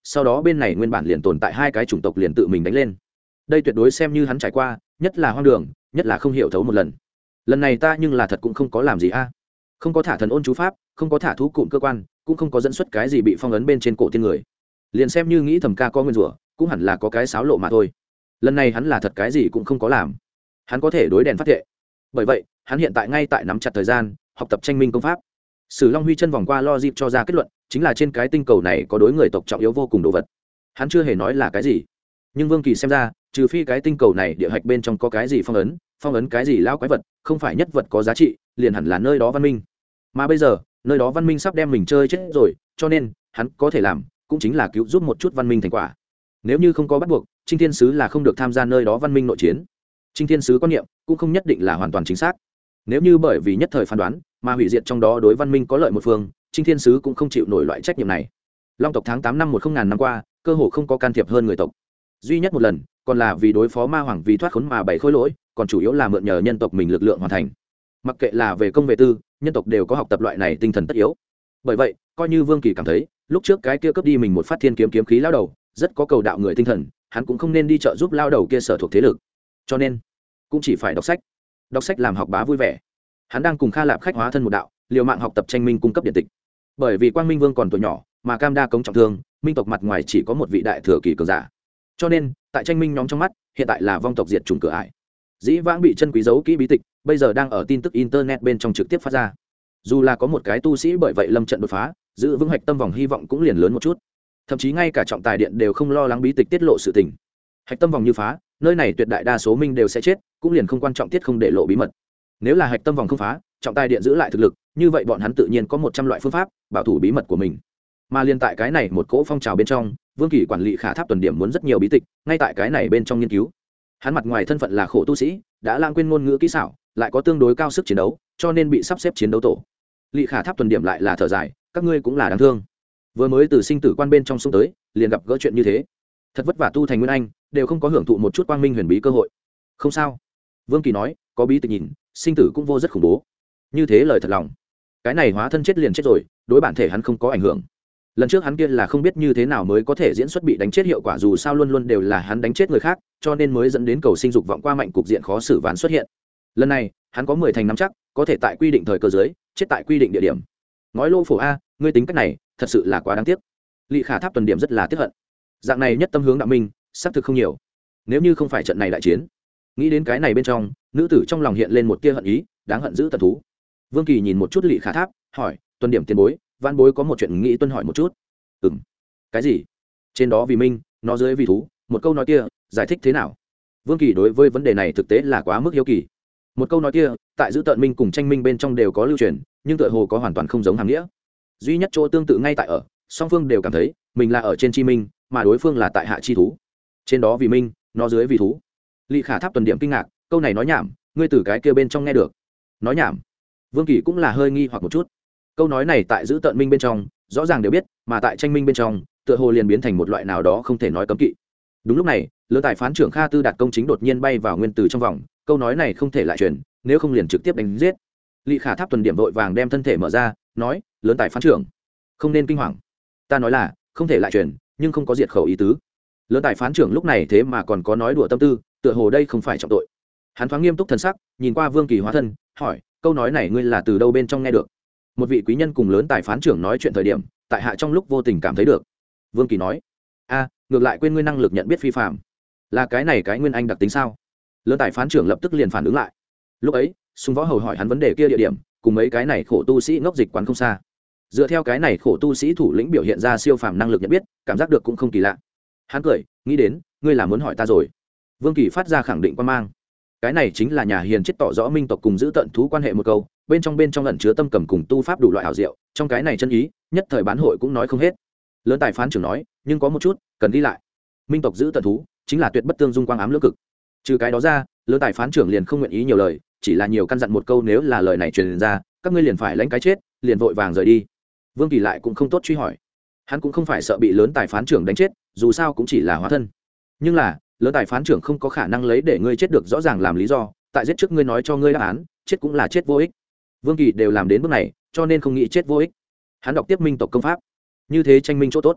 sau đó bên này nguyên bản liền tồn tại hai cái chủng tộc liền tự mình đánh lên. Đây tuyệt đối xem như hắn trải qua nhất là hoang đường, nhất là không hiểu thấu một lần. Lần này ta nhưng là thật cũng không có làm gì a, không có thả thần ôn chú pháp, không có thả thú cụm cơ quan, cũng không có dẫn xuất cái gì bị phong ấn bên trên cổ tiên người. Liền xem như nghĩ thầm ca có nguyên rủa, cũng hẳn là có cái xáo lộ mà thôi. Lần này hắn là thật cái gì cũng không có làm, hắn có thể đối đèn phát thệ. Bởi vậy hắn hiện tại ngay tại nắm chặt thời gian học tập tranh minh công pháp. Sử Long Huy chân vòng qua lo dịp cho ra kết luận, chính là trên cái tinh cầu này có đối người tộc trọng yếu vô cùng đồ vật. Hắn chưa hề nói là cái gì, nhưng Vương Kỳ xem ra, trừ phi cái tinh cầu này địa hạch bên trong có cái gì phong ấn, phong ấn cái gì lão quái vật, không phải nhất vật có giá trị, liền hẳn là nơi đó văn minh. Mà bây giờ, nơi đó văn minh sắp đem mình chơi chết rồi, cho nên hắn có thể làm cũng chính là cứu giúp một chút văn minh thành quả. Nếu như không có bắt buộc, Trinh Thiên Sứ là không được tham gia nơi đó văn minh nội chiến. Trinh Thiên Sứ quan niệm cũng không nhất định là hoàn toàn chính xác. Nếu như bởi vì nhất thời phán đoán mà hủy diệt trong đó đối văn minh có lợi một phương, Trinh Thiên Sứ cũng không chịu nổi loại trách nhiệm này. Long tộc tháng tám năm một không ngàn năm qua, cơ hồ không có can thiệp hơn người tộc. Duy nhất một lần, còn là vì đối phó ma hoàng vì thoát khốn mà bảy khối lỗi, còn chủ yếu là mượn nhờ nhân tộc mình lực lượng hoàn thành. Mặc kệ là về công về tư, nhân tộc đều có học tập loại này tinh thần tất yếu. Bởi vậy, coi như Vương Kỳ cảm thấy, lúc trước cái kia cướp đi mình một phát thiên kiếm kiếm khí lao đầu, rất có cầu đạo người tinh thần, hắn cũng không nên đi trợ giúp lao đầu kia sở thuộc thế lực. Cho nên, cũng chỉ phải đọc sách. Đọc sách làm học bá vui vẻ. Hắn đang cùng Kha Lạp khách hóa thân một đạo, liều mạng học tập tranh minh cung cấp điện tịch. Bởi vì Quang Minh Vương còn tuổi nhỏ, mà Cam Đa cống trọng thương, minh tộc mặt ngoài chỉ có một vị đại thừa kỳ cường giả. Cho nên, tại tranh minh nhóm trong mắt, hiện tại là vong tộc diệt chủng cửa ải. Dĩ vãng bị chân quý giấu kỹ bí tịch, bây giờ đang ở tin tức internet bên trong trực tiếp phát ra. Dù là có một cái tu sĩ bởi vậy lâm trận đột phá, giữ vững hạch tâm vòng hy vọng cũng liền lớn một chút. Thậm chí ngay cả trọng tài điện đều không lo lắng bí tịch tiết lộ sự tình. Hạch tâm vòng như phá, nơi này tuyệt đại đa số minh đều sẽ chết, cũng liền không quan trọng tiết không để lộ bí mật. Nếu là hạch tâm vòng không phá, trọng tài điện giữ lại thực lực, như vậy bọn hắn tự nhiên có một trăm loại phương pháp bảo thủ bí mật của mình. Mà liên tại cái này một cỗ phong trào bên trong, Vương Kỳ quản lý Khả Tháp tuần điểm muốn rất nhiều bí tịch, ngay tại cái này bên trong nghiên cứu. Hắn mặt ngoài thân phận là khổ tu sĩ, đã lãng quên ngôn ngữ kỹ xảo, lại có tương đối cao sức chiến đấu, cho nên bị sắp xếp chiến đấu tổ. Lị Khả Tháp tuần điểm lại là thở dài, các ngươi cũng là đáng thương. Vừa mới từ sinh tử quan bên trong xuống tới, liền gặp gỡ chuyện như thế. Thật vất vả tu thành nguyên anh, đều không có hưởng thụ một chút quang minh huyền bí cơ hội. Không sao, Vương Kỳ nói, có bí tịch nhìn, sinh tử cũng vô rất khủng bố. Như thế lời thật lòng. Cái này hóa thân chết liền chết rồi, đối bản thể hắn không có ảnh hưởng. Lần trước hắn kia là không biết như thế nào mới có thể diễn xuất bị đánh chết hiệu quả, dù sao luôn luôn đều là hắn đánh chết người khác, cho nên mới dẫn đến cầu sinh dục vọng qua mạnh cục diện khó xử ván xuất hiện. Lần này, hắn có mười thành nắm chắc, có thể tại quy định thời cơ dưới, chết tại quy định địa điểm. Ngói lô phổ a, ngươi tính cách này, thật sự là quá đáng tiếc. Lị Khả Tháp tuần điểm rất là tiếc hận. Dạng này nhất tâm hướng đạo minh, xác thực không nhiều. Nếu như không phải trận này đại chiến, nghĩ đến cái này bên trong, nữ tử trong lòng hiện lên một tia hận ý, đáng hận giữ tận thú. Vương Kỳ nhìn một chút Lị Khả Tháp, hỏi, tuần điểm tiền bối, văn bối có một chuyện nghĩ tuân hỏi một chút. Ừm, cái gì? Trên đó vì minh, nó dưới vì thú, một câu nói kia giải thích thế nào? Vương Kỳ đối với vấn đề này thực tế là quá mức hiếu kỳ. Một câu nói kia tại giữ tận minh cùng tranh minh bên trong đều có lưu truyền, nhưng tựa hồ có hoàn toàn không giống hàm nghĩa. Duy nhất chỗ tương tự ngay tại ở song phương đều cảm thấy mình là ở trên chi minh, mà đối phương là tại hạ chi thú. Trên đó vì minh, nó dưới vì thú. Lị Khả Tháp tuần điểm kinh ngạc, câu này nói nhảm, ngươi từ cái kia bên trong nghe được? Nói nhảm? Vương Kỳ cũng là hơi nghi hoặc một chút. Câu nói này tại giữ tận minh bên trong rõ ràng đều biết, mà tại tranh minh bên trong tựa hồ liền biến thành một loại nào đó không thể nói cấm kỵ. Đúng lúc này, lứa tài phán trưởng Kha Tư Đạt công chính đột nhiên bay vào nguyên tử trong vòng, câu nói này không thể lại truyền, nếu không liền trực tiếp đánh giết. Lị Khả Tháp tuần điểm vội vàng đem thân thể mở ra, nói, lớn tài phán trưởng, không nên kinh hoàng. Ta nói là không thể lại truyền, nhưng không có diệt khẩu ý tứ. Lớn tài phán trưởng lúc này thế mà còn có nói đùa tâm tư, tựa hồ đây không phải trọng tội. Hắn thoáng nghiêm túc thần sắc, nhìn qua Vương Kỳ hóa thân, hỏi, câu nói này ngươi là từ đâu bên trong nghe được? Một vị quý nhân cùng lớn tài phán trưởng nói chuyện thời điểm, tại hạ trong lúc vô tình cảm thấy được. Vương Kỳ nói, a, ngược lại quên ngươi năng lực nhận biết phi phàm, là cái này cái nguyên anh đặc tính sao? Lớn tài phán trưởng lập tức liền phản ứng lại. Lúc ấy, Sùng Võ Hầu hỏi hắn vấn đề kia địa điểm, cùng mấy cái này khổ tu sĩ ngốc dịch quán không xa. Dựa theo cái này khổ tu sĩ thủ lĩnh biểu hiện ra siêu phàm năng lực nhận biết, cảm giác được cũng không kỳ lạ. Hắn cười, nghĩ đến, ngươi là muốn hỏi ta rồi. Vương Kỳ phát ra khẳng định quan mang. Cái này chính là nhà hiền chết tỏ rõ minh tộc cùng giữ tận thú quan hệ một câu, bên trong bên trong ẩn chứa tâm cầm cùng tu pháp đủ loại ảo diệu, trong cái này chân ý, nhất thời bán hội cũng nói không hết. Lớn tài phán trưởng nói, nhưng có một chút cần ghi lại. Minh tộc giữ tận thú chính là tuyệt bất tương dung quang ám lưỡng cực. Trừ cái đó ra, lớn tài phán trưởng liền không nguyện ý nhiều lời, chỉ là nhiều căn dặn một câu, nếu là lời này truyền ra, các ngươi liền phải lãnh cái chết, liền vội vàng rời đi. Vương Kỳ lại cũng không tốt truy hỏi. Hắn cũng không phải sợ bị lớn tài phán trưởng đánh chết, dù sao cũng chỉ là hóa thân. Nhưng là, lớn tài phán trưởng không có khả năng lấy để ngươi chết được rõ ràng làm lý do, tại giết trước ngươi nói cho ngươi đáp án, chết cũng là chết vô ích. Vương Kỳ đều làm đến bước này, cho nên không nghĩ chết vô ích. Hắn đọc tiếp minh tộc công pháp, như thế tranh minh chỗ tốt.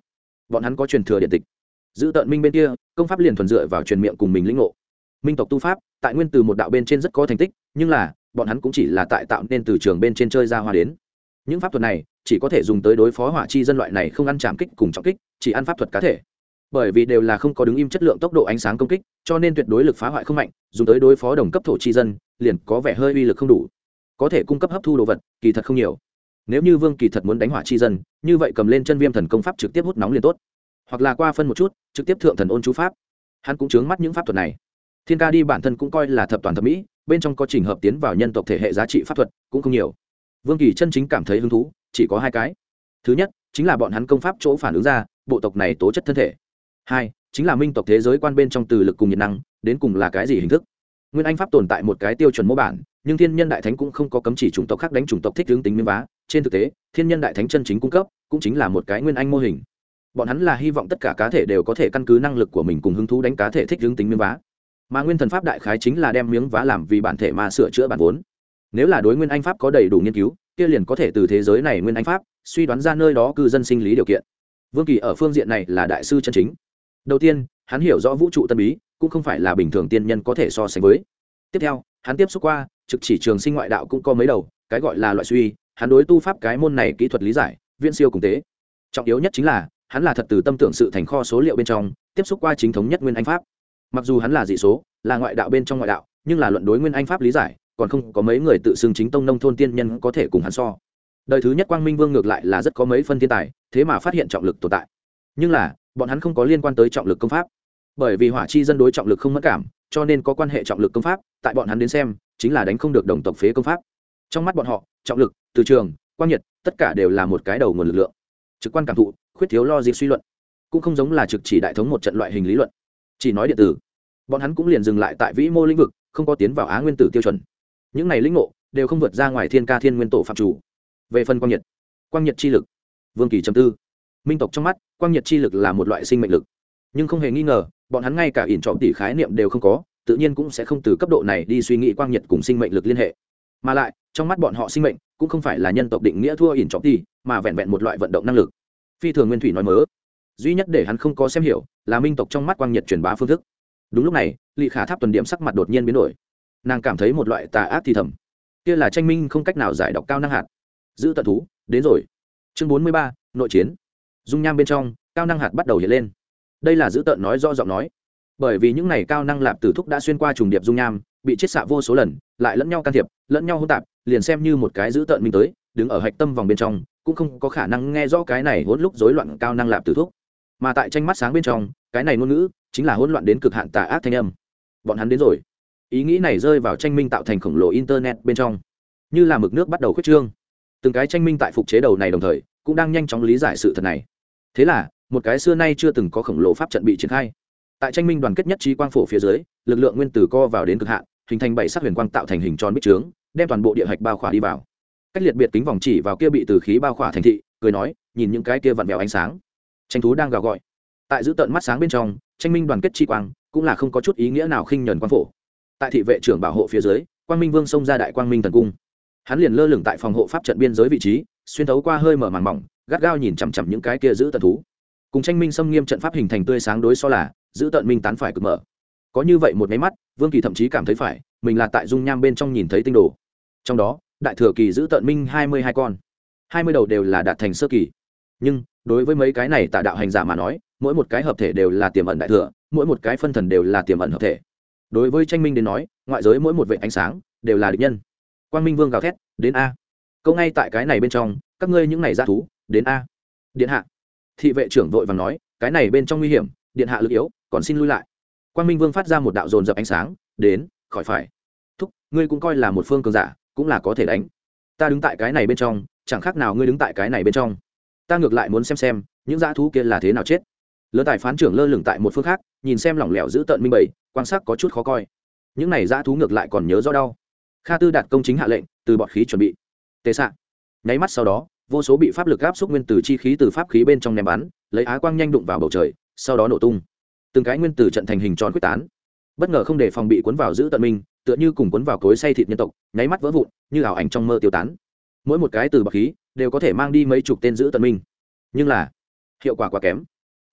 bọn hắn có truyền thừa điện tịch. Giữ tợn minh bên kia công pháp liền thuần dựa vào truyền miệng cùng mình lĩnh ngộ. Minh tộc tu pháp tại nguyên từ một đạo bên trên rất có thành tích, nhưng là bọn hắn cũng chỉ là tại tạo nên từ trường bên trên chơi ra hoa đến. Những pháp thuật này chỉ có thể dùng tới đối phó hỏa chi dân loại này không ăn chạm kích cùng trọng kích, chỉ ăn pháp thuật cá thể. Bởi vì đều là không có đứng im chất lượng tốc độ ánh sáng công kích, cho nên tuyệt đối lực phá hoại không mạnh, dùng tới đối phó đồng cấp thổ chi dân liền có vẻ hơi uy lực không đủ. Có thể cung cấp hấp thu đồ vật kỳ thật không nhiều. Nếu như Vương Kỳ thật muốn đánh hỏa chi dân, như vậy cầm lên chân viêm thần công pháp trực tiếp hút nóng liền tốt, hoặc là qua phân một chút trực tiếp thượng thần ôn chú pháp. Hắn cũng chướng mắt những pháp thuật này. Thiên Ca đi bản thân cũng coi là thập toàn thập mỹ, bên trong có trình hợp tiến vào nhân tộc thể hệ giá trị pháp thuật cũng không nhiều. Vương Kỳ chân chính cảm thấy hứng thú chỉ có hai cái. Thứ nhất chính là bọn hắn công pháp chỗ phản ứng ra bộ tộc này tố chất thân thể. Hai chính là minh tộc thế giới quan bên trong từ lực cùng nhiệt năng đến cùng là cái gì hình thức. Nguyên Anh pháp tồn tại một cái tiêu chuẩn mô bản, nhưng Thiên Nhân Đại Thánh cũng không có cấm chỉ chủng tộc khác đánh chủng tộc thích hướng tính miếng vá. Trên thực tế, Thiên Nhân Đại Thánh chân chính cung cấp cũng chính là một cái Nguyên Anh mô hình. Bọn hắn là hy vọng tất cả cá thể đều có thể căn cứ năng lực của mình cùng hứng thú đánh cá thể thích hướng tính miếng vá. Mà Nguyên Thần pháp đại khái chính là đem miếng vá làm vì bản thể mà sửa chữa bản vốn. Nếu là đối Nguyên Anh pháp có đầy đủ nghiên cứu, kia liền có thể từ thế giới này Nguyên Anh pháp suy đoán ra nơi đó cư dân sinh lý điều kiện. Vương Kỳ ở phương diện này là đại sư chân chính. Đầu tiên, hắn hiểu rõ vũ trụ tân bí, cũng không phải là bình thường tiên nhân có thể so sánh với. Tiếp theo, hắn tiếp xúc qua trực chỉ trường sinh ngoại đạo cũng có mấy đầu, cái gọi là loại suy, hắn đối tu pháp cái môn này kỹ thuật lý giải viễn siêu cùng tế. Trọng yếu nhất chính là hắn là thật từ tâm tưởng sự thành kho số liệu bên trong tiếp xúc qua chính thống nhất Nguyên Anh pháp. Mặc dù hắn là dị số, là ngoại đạo bên trong ngoại đạo, nhưng là luận đối Nguyên Anh pháp lý giải còn không có mấy người tự xưng chính tông nông thôn tiên nhân có thể cùng hắn so. Đời thứ nhất Quang Minh Vương ngược lại là rất có mấy phân thiên tài, thế mà phát hiện trọng lực tồn tại. Nhưng là bọn hắn không có liên quan tới trọng lực công pháp, bởi vì hỏa chi dân đối trọng lực không mất cảm, cho nên có quan hệ trọng lực công pháp tại bọn hắn đến xem chính là đánh không được đồng tộc phế công pháp. Trong mắt bọn họ, trọng lực, từ trường, quang nhiệt tất cả đều là một cái đầu nguồn lực lượng. Trực quan cảm thụ, khuyết thiếu logic suy luận, cũng không giống là trực chỉ đại thống một trận loại hình lý luận. Chỉ nói điện tử, bọn hắn cũng liền dừng lại tại vĩ mô lĩnh vực, không có tiến vào á nguyên tử tiêu chuẩn. Những này lĩnh ngộ đều không vượt ra ngoài Thiên Ca Thiên Nguyên Tổ phạm chủ. Về phần quang nhiệt, quang nhiệt chi lực, Vương Kỳ trầm tư. Minh tộc trong mắt, quang nhiệt chi lực là một loại sinh mệnh lực, nhưng không hề nghi ngờ, bọn hắn ngay cả ỉn trọng tỷ khái niệm đều không có, tự nhiên cũng sẽ không từ cấp độ này đi suy nghĩ quang nhiệt cùng sinh mệnh lực liên hệ. Mà lại, trong mắt bọn họ sinh mệnh cũng không phải là nhân tộc định nghĩa thua ỉn trọng tỷ, mà vẹn vẹn một loại vận động năng lực. Phi thường nguyên thủy nói mớ, duy nhất để hắn không có xem hiểu là minh tộc trong mắt quang nhiệt truyền bá phương thức. Đúng lúc này, Lị Khả Tháp tuần điểm sắc mặt đột nhiên biến đổi, nàng cảm thấy một loại tà ác thì thầm, kia là tranh minh không cách nào giải đọc cao năng hạt. Giữ tận thú đến rồi. Chương bốn mươi ba, nội chiến. Dung nham bên trong, cao năng hạt bắt đầu hiện lên. Đây là giữ tận nói rõ giọng nói, bởi vì những này cao năng lạp tử thúc đã xuyên qua trùng điệp dung nham, bị chiết xạ vô số lần, lại lẫn nhau can thiệp, lẫn nhau hỗn tạp, liền xem như một cái giữ tận minh tới, đứng ở hạch tâm vòng bên trong, cũng không có khả năng nghe rõ cái này hỗn lúc rối loạn cao năng lạp tử thúc. Mà tại tranh mắt sáng bên trong, cái này ngôn ngữ chính là hỗn loạn đến cực hạn tà ác thanh âm. Bọn hắn đến rồi. Ý nghĩ này rơi vào tranh minh tạo thành khổng lồ internet bên trong, như là mực nước bắt đầu khuyết trương. Từng cái tranh minh tại phục chế đầu này đồng thời cũng đang nhanh chóng lý giải sự thật này. Thế là một cái xưa nay chưa từng có khổng lồ pháp trận bị triển khai. Tại tranh minh đoàn kết nhất trí quang phổ phía dưới, lực lượng nguyên tử co vào đến cực hạn, hình thành bảy sắc huyền quang tạo thành hình tròn bích trướng, đem toàn bộ địa hạch bao khỏa đi vào. Cách liệt biệt kính vòng chỉ vào kia bị từ khí bao khỏa thành thị, cười nói, nhìn những cái kia vặn vẹo ánh sáng. Tranh thú đang gào gọi. Tại giữ tận mắt sáng bên trong, tranh minh đoàn kết chi quang cũng là không có chút ý nghĩa nào khinh nhẫn quang phổ. Tại thị vệ trưởng bảo hộ phía dưới, Quang Minh Vương xông ra đại Quang Minh thần cung. Hắn liền lơ lửng tại phòng hộ pháp trận biên giới vị trí, xuyên thấu qua hơi mở màng mỏng, gắt gao nhìn chằm chằm những cái kia giữ tận thú. Cùng tranh minh xâm nghiêm trận pháp hình thành tươi sáng đối so là giữ tận minh tán phải cực mở. Có như vậy một cái mắt, Vương Kỳ thậm chí cảm thấy phải mình là tại dung nham bên trong nhìn thấy tinh đồ. Trong đó, đại thừa kỳ giữ tận minh hai mươi hai con, hai mươi đầu đều là đạt thành sơ kỳ. Nhưng đối với mấy cái này tà đạo hành giả mà nói, mỗi một cái hợp thể đều là tiềm ẩn đại thừa, mỗi một cái phân thần đều là tiềm ẩn hợp thể. Đối với tranh minh đến nói, ngoại giới mỗi một vệt ánh sáng đều là địch nhân. Quang Minh Vương gào thét, đến a. Câu ngay tại cái này bên trong, các ngươi những này dã thú, đến a. Điện hạ. Thị vệ trưởng vội vàng nói, cái này bên trong nguy hiểm, điện hạ lực yếu, còn xin lui lại. Quang Minh Vương phát ra một đạo dồn dập ánh sáng, đến, khỏi phải. Thúc, ngươi cũng coi là một phương cường giả, cũng là có thể đánh. Ta đứng tại cái này bên trong, chẳng khác nào ngươi đứng tại cái này bên trong. Ta ngược lại muốn xem xem, những dã thú kia là thế nào chết. Lớn tài phán trưởng lơ lửng tại một phương khác, nhìn xem lỏng lẻo giữ tận minh bầy, quan sát có chút khó coi. Những này dã thú ngược lại còn nhớ rõ đau. Kha Tư đạt công chính hạ lệnh, từ bọt khí chuẩn bị. Tề xạ. Nháy mắt sau đó, vô số bị pháp lực áp xúc nguyên tử chi khí từ pháp khí bên trong ném bắn, lấy á quang nhanh đụng vào bầu trời, sau đó nổ tung. Từng cái nguyên tử trận thành hình tròn quyết tán. Bất ngờ không để phòng bị cuốn vào giữ tận minh, tựa như cùng cuốn vào cối xay thịt nhân tộc, nháy mắt vỡ vụn, như ảo ảnh trong mơ tiêu tán. Mỗi một cái từ bọt khí đều có thể mang đi mấy chục tên giữ tận minh. Nhưng là hiệu quả quá kém.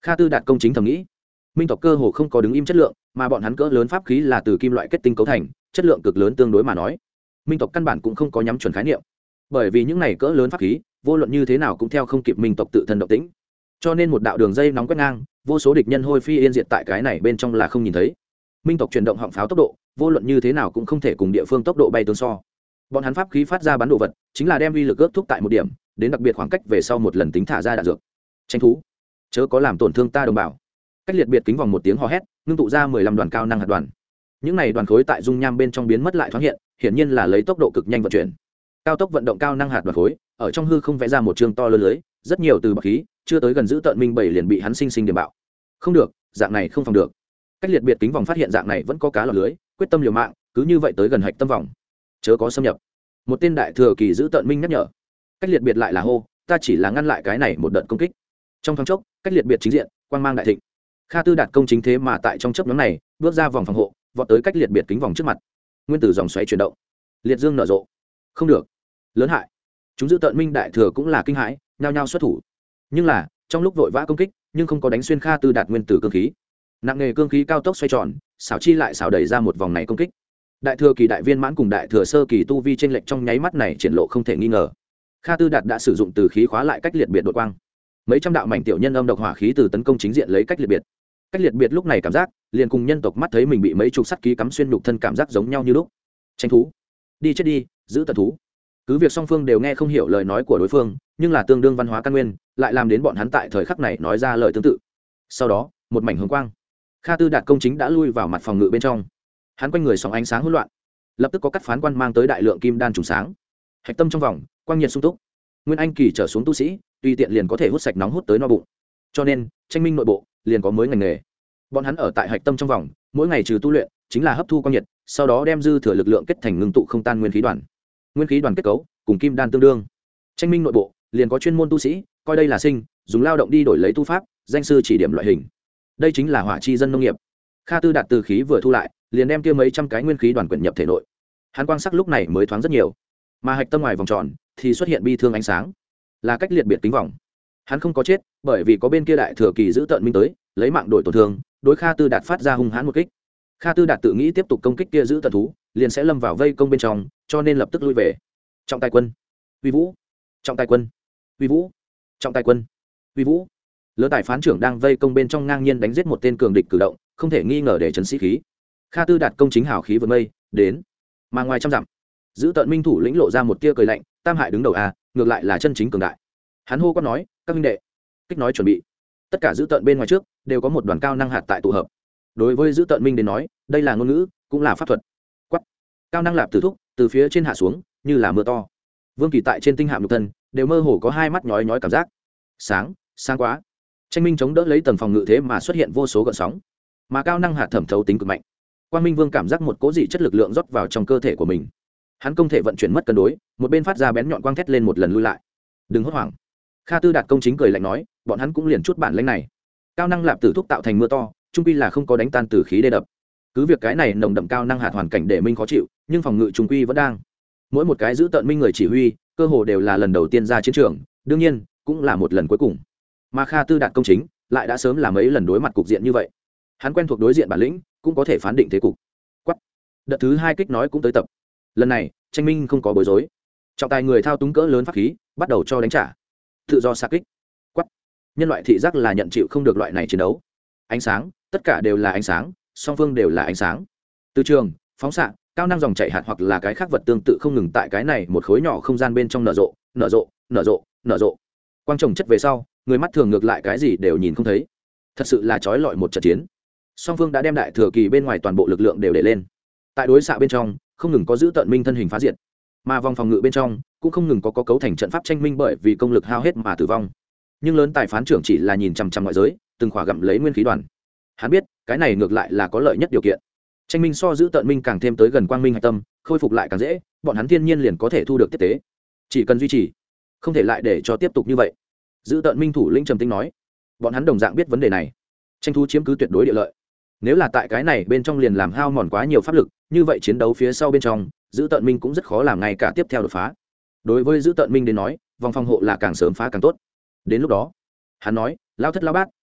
Kha Tư Đạt công chính thầm nghĩ, minh tộc cơ hồ không có đứng im chất lượng, mà bọn hắn cỡ lớn pháp khí là từ kim loại kết tinh cấu thành, chất lượng cực lớn tương đối mà nói, minh tộc căn bản cũng không có nhắm chuẩn khái niệm, bởi vì những này cỡ lớn pháp khí vô luận như thế nào cũng theo không kịp minh tộc tự thân động tĩnh, cho nên một đạo đường dây nóng quét ngang, vô số địch nhân hôi phi yên diệt tại cái này bên trong là không nhìn thấy. Minh tộc chuyển động họng pháo tốc độ vô luận như thế nào cũng không thể cùng địa phương tốc độ bay tương so. Bọn hắn pháp khí phát ra bắn đồ vật chính là đem uy lực ước thúc tại một điểm, đến đặc biệt khoảng cách về sau một lần tính thả ra đạn dược. Tranh thú, chớ có làm tổn thương ta đồng bào. Cách liệt biệt kính vòng một tiếng hò hét, ngưng tụ ra mười lăm đoàn cao năng hạt đoàn. Những này đoàn khối tại dung nham bên trong biến mất lại thoáng hiện, hiển nhiên là lấy tốc độ cực nhanh vận chuyển. Cao tốc vận động cao năng hạt đoàn khối, ở trong hư không vẽ ra một trường to lớn lưới, rất nhiều từ bạc khí, chưa tới gần giữ tận minh bảy liền bị hắn sinh sinh điểm bạo. Không được, dạng này không phòng được. Cách liệt biệt kính vòng phát hiện dạng này vẫn có cá lọt lưới, quyết tâm liều mạng, cứ như vậy tới gần hạch tâm vòng. Chớ có xâm nhập. Một tên đại thừa kỳ giữ tận minh nhắc nhở. Cách liệt biệt lại là hô, ta chỉ là ngăn lại cái này một đợt công kích. Trong thoáng chốc, cách liệt biệt chính diện, quang mang đại thịnh. Kha Tư Đạt công chính thế mà tại trong chớp nhoáng này, bước ra vòng phòng hộ, vọt tới cách liệt biệt kính vòng trước mặt. Nguyên tử dòng xoáy chuyển động, liệt dương nở rộ. Không được, lớn hại. Chúng giữ tận minh đại thừa cũng là kinh hãi, nhao nhao xuất thủ. Nhưng là, trong lúc vội vã công kích, nhưng không có đánh xuyên Kha Tư Đạt nguyên tử cương khí. Nặng nghề cương khí cao tốc xoay tròn, xảo chi lại xảo đẩy ra một vòng này công kích. Đại thừa kỳ đại viên mãn cùng đại thừa sơ kỳ tu vi trên lệch trong nháy mắt này triển lộ không thể nghi ngờ. Kha Tư Đạt đã sử dụng từ khí khóa lại cách liệt biệt đột quang. Mấy trăm đạo mảnh tiểu nhân âm độc hỏa khí từ tấn công chính diện lấy cách liệt biệt. Cách liệt biệt lúc này cảm giác, liền cùng nhân tộc mắt thấy mình bị mấy chục sắt ký cắm xuyên nhục thân cảm giác giống nhau như lúc. Tranh thú, đi chết đi, giữ tận thú. Cứ việc song phương đều nghe không hiểu lời nói của đối phương, nhưng là tương đương văn hóa căn nguyên, lại làm đến bọn hắn tại thời khắc này nói ra lời tương tự. Sau đó, một mảnh hướng quang. Kha Tư Đạt công chính đã lui vào mặt phòng ngự bên trong. Hắn quanh người sóng ánh sáng hỗn loạn, lập tức có cắt phán quan mang tới đại lượng kim đan trùng sáng. Hạch tâm trong vòng, quang nhiệt sung túc. Nguyên anh kỳ trở xuống tu sĩ, tùy tiện liền có thể hút sạch nóng hút tới no bụng. Cho nên, tranh minh nội bộ liền có mới ngành nghề. Bọn hắn ở tại hạch tâm trong vòng, mỗi ngày trừ tu luyện, chính là hấp thu quang nhiệt, sau đó đem dư thừa lực lượng kết thành ngưng tụ không tan nguyên khí đoàn. Nguyên khí đoàn kết cấu cùng kim đan tương đương. Tranh minh nội bộ liền có chuyên môn tu sĩ, coi đây là sinh, dùng lao động đi đổi lấy tu pháp, danh sư chỉ điểm loại hình. Đây chính là hỏa chi dân nông nghiệp. Kha Tư Đạt từ khí vừa thu lại, liền đem kia mấy trăm cái nguyên khí đoàn quyển nhập thể nội. Hắn quang sắc lúc này mới thoáng rất nhiều, mà hạch tâm ngoài vòng tròn thì xuất hiện bi thương ánh sáng, là cách liệt biệt kính vòng. Hắn không có chết, bởi vì có bên kia đại thừa kỳ giữ tận minh tới, lấy mạng đổi tổn thương, đối Kha Tư Đạt phát ra hung hãn một kích. Kha Tư Đạt tự nghĩ tiếp tục công kích kia giữ tận thú, liền sẽ lâm vào vây công bên trong, cho nên lập tức lui về. Trọng tài quân, uy vũ, trọng tài quân, uy vũ, trọng tài quân, uy vũ. Lớn tài phán trưởng đang vây công bên trong ngang nhiên đánh giết một tên cường địch cử động, không thể nghi ngờ để chấn sĩ khí. Kha Tư Đạt công chính hào khí vượt mây đến, mà ngoài trăm dặm, giữ tận minh thủ lĩnh lộ ra một tia cười lạnh, tam hại đứng đầu a, ngược lại là chân chính cường đại. Hắn hô quát nói, các minh đệ, kích nói chuẩn bị. Tất cả giữ tận bên ngoài trước đều có một đoàn cao năng hạt tại tụ hợp. Đối với giữ tận minh đến nói, đây là ngôn ngữ, cũng là pháp thuật. Quát, cao năng lạp tử thúc từ phía trên hạ xuống, như là mưa to. Vương Kỳ tại trên tinh hạm nhục thân đều mơ hồ có hai mắt nhói nhói cảm giác. Sáng, sáng quá. Tranh minh chống đỡ lấy tầng phòng ngự thế mà xuất hiện vô số gợn sóng, mà cao năng hạt thẩm thấu tính cực mạnh. Quang Minh Vương cảm giác một cố dị chất lực lượng rót vào trong cơ thể của mình. Hắn không thể vận chuyển mất cân đối, một bên phát ra bén nhọn quang thét lên một lần lui lại. Đừng hốt hoảng. Kha Tư Đạt công chính cười lạnh nói, bọn hắn cũng liền chút bản lĩnh này. Cao năng lạp tử thúc tạo thành mưa to, trung quy là không có đánh tan tử khí đê đập. Cứ việc cái này nồng đậm cao năng hạt hoàn cảnh để minh khó chịu, nhưng phòng ngự trung quy vẫn đang. Mỗi một cái giữ tận minh người chỉ huy, cơ hồ đều là lần đầu tiên ra chiến trường, đương nhiên, cũng là một lần cuối cùng. Mà Kha Tư Đạt công chính lại đã sớm là mấy lần đối mặt cục diện như vậy. Hắn quen thuộc đối diện bản lĩnh, cũng có thể phán định thế cục. Quát. Đợt thứ hai kích nói cũng tới tập. Lần này, tranh minh không có bối rối. Trọng tài người thao túng cỡ lớn pháp khí, bắt đầu cho đánh trả. Tự do xạ kích. Quát. Nhân loại thị giác là nhận chịu không được loại này chiến đấu. Ánh sáng, tất cả đều là ánh sáng, song phương đều là ánh sáng. Từ trường, phóng xạ, cao năng dòng chảy hạt hoặc là cái khác vật tương tự không ngừng tại cái này một khối nhỏ không gian bên trong nở rộ, nở rộ, nở rộ, nở rộ. Quang trồng chất về sau, người mắt thường ngược lại cái gì đều nhìn không thấy. Thật sự là chói lọi một trận chiến. Song phương đã đem đại thừa kỳ bên ngoài toàn bộ lực lượng đều để lên. Tại đối xạ bên trong, không ngừng có giữ tận minh thân hình phá diệt, mà vòng phòng ngự bên trong cũng không ngừng có, có cấu thành trận pháp tranh minh bởi vì công lực hao hết mà tử vong. Nhưng lớn tài phán trưởng chỉ là nhìn chằm chằm ngoại giới, từng khỏa gặm lấy nguyên khí đoàn. Hắn biết, cái này ngược lại là có lợi nhất điều kiện. Tranh minh so giữ tận minh càng thêm tới gần quang minh hạch tâm, khôi phục lại càng dễ, bọn hắn thiên nhiên liền có thể thu được tiếp tế. Chỉ cần duy trì, không thể lại để cho tiếp tục như vậy. Giữ tận minh thủ lĩnh trầm tĩnh nói, bọn hắn đồng dạng biết vấn đề này. Tranh thú chiếm cứ tuyệt đối địa lợi. Nếu là tại cái này bên trong liền làm hao mòn quá nhiều pháp lực, như vậy chiến đấu phía sau bên trong, giữ tận minh cũng rất khó làm ngay cả tiếp theo đột phá. Đối với giữ tận minh đến nói, vòng phòng hộ là càng sớm phá càng tốt. Đến lúc đó, hắn nói, lao thất lao bát,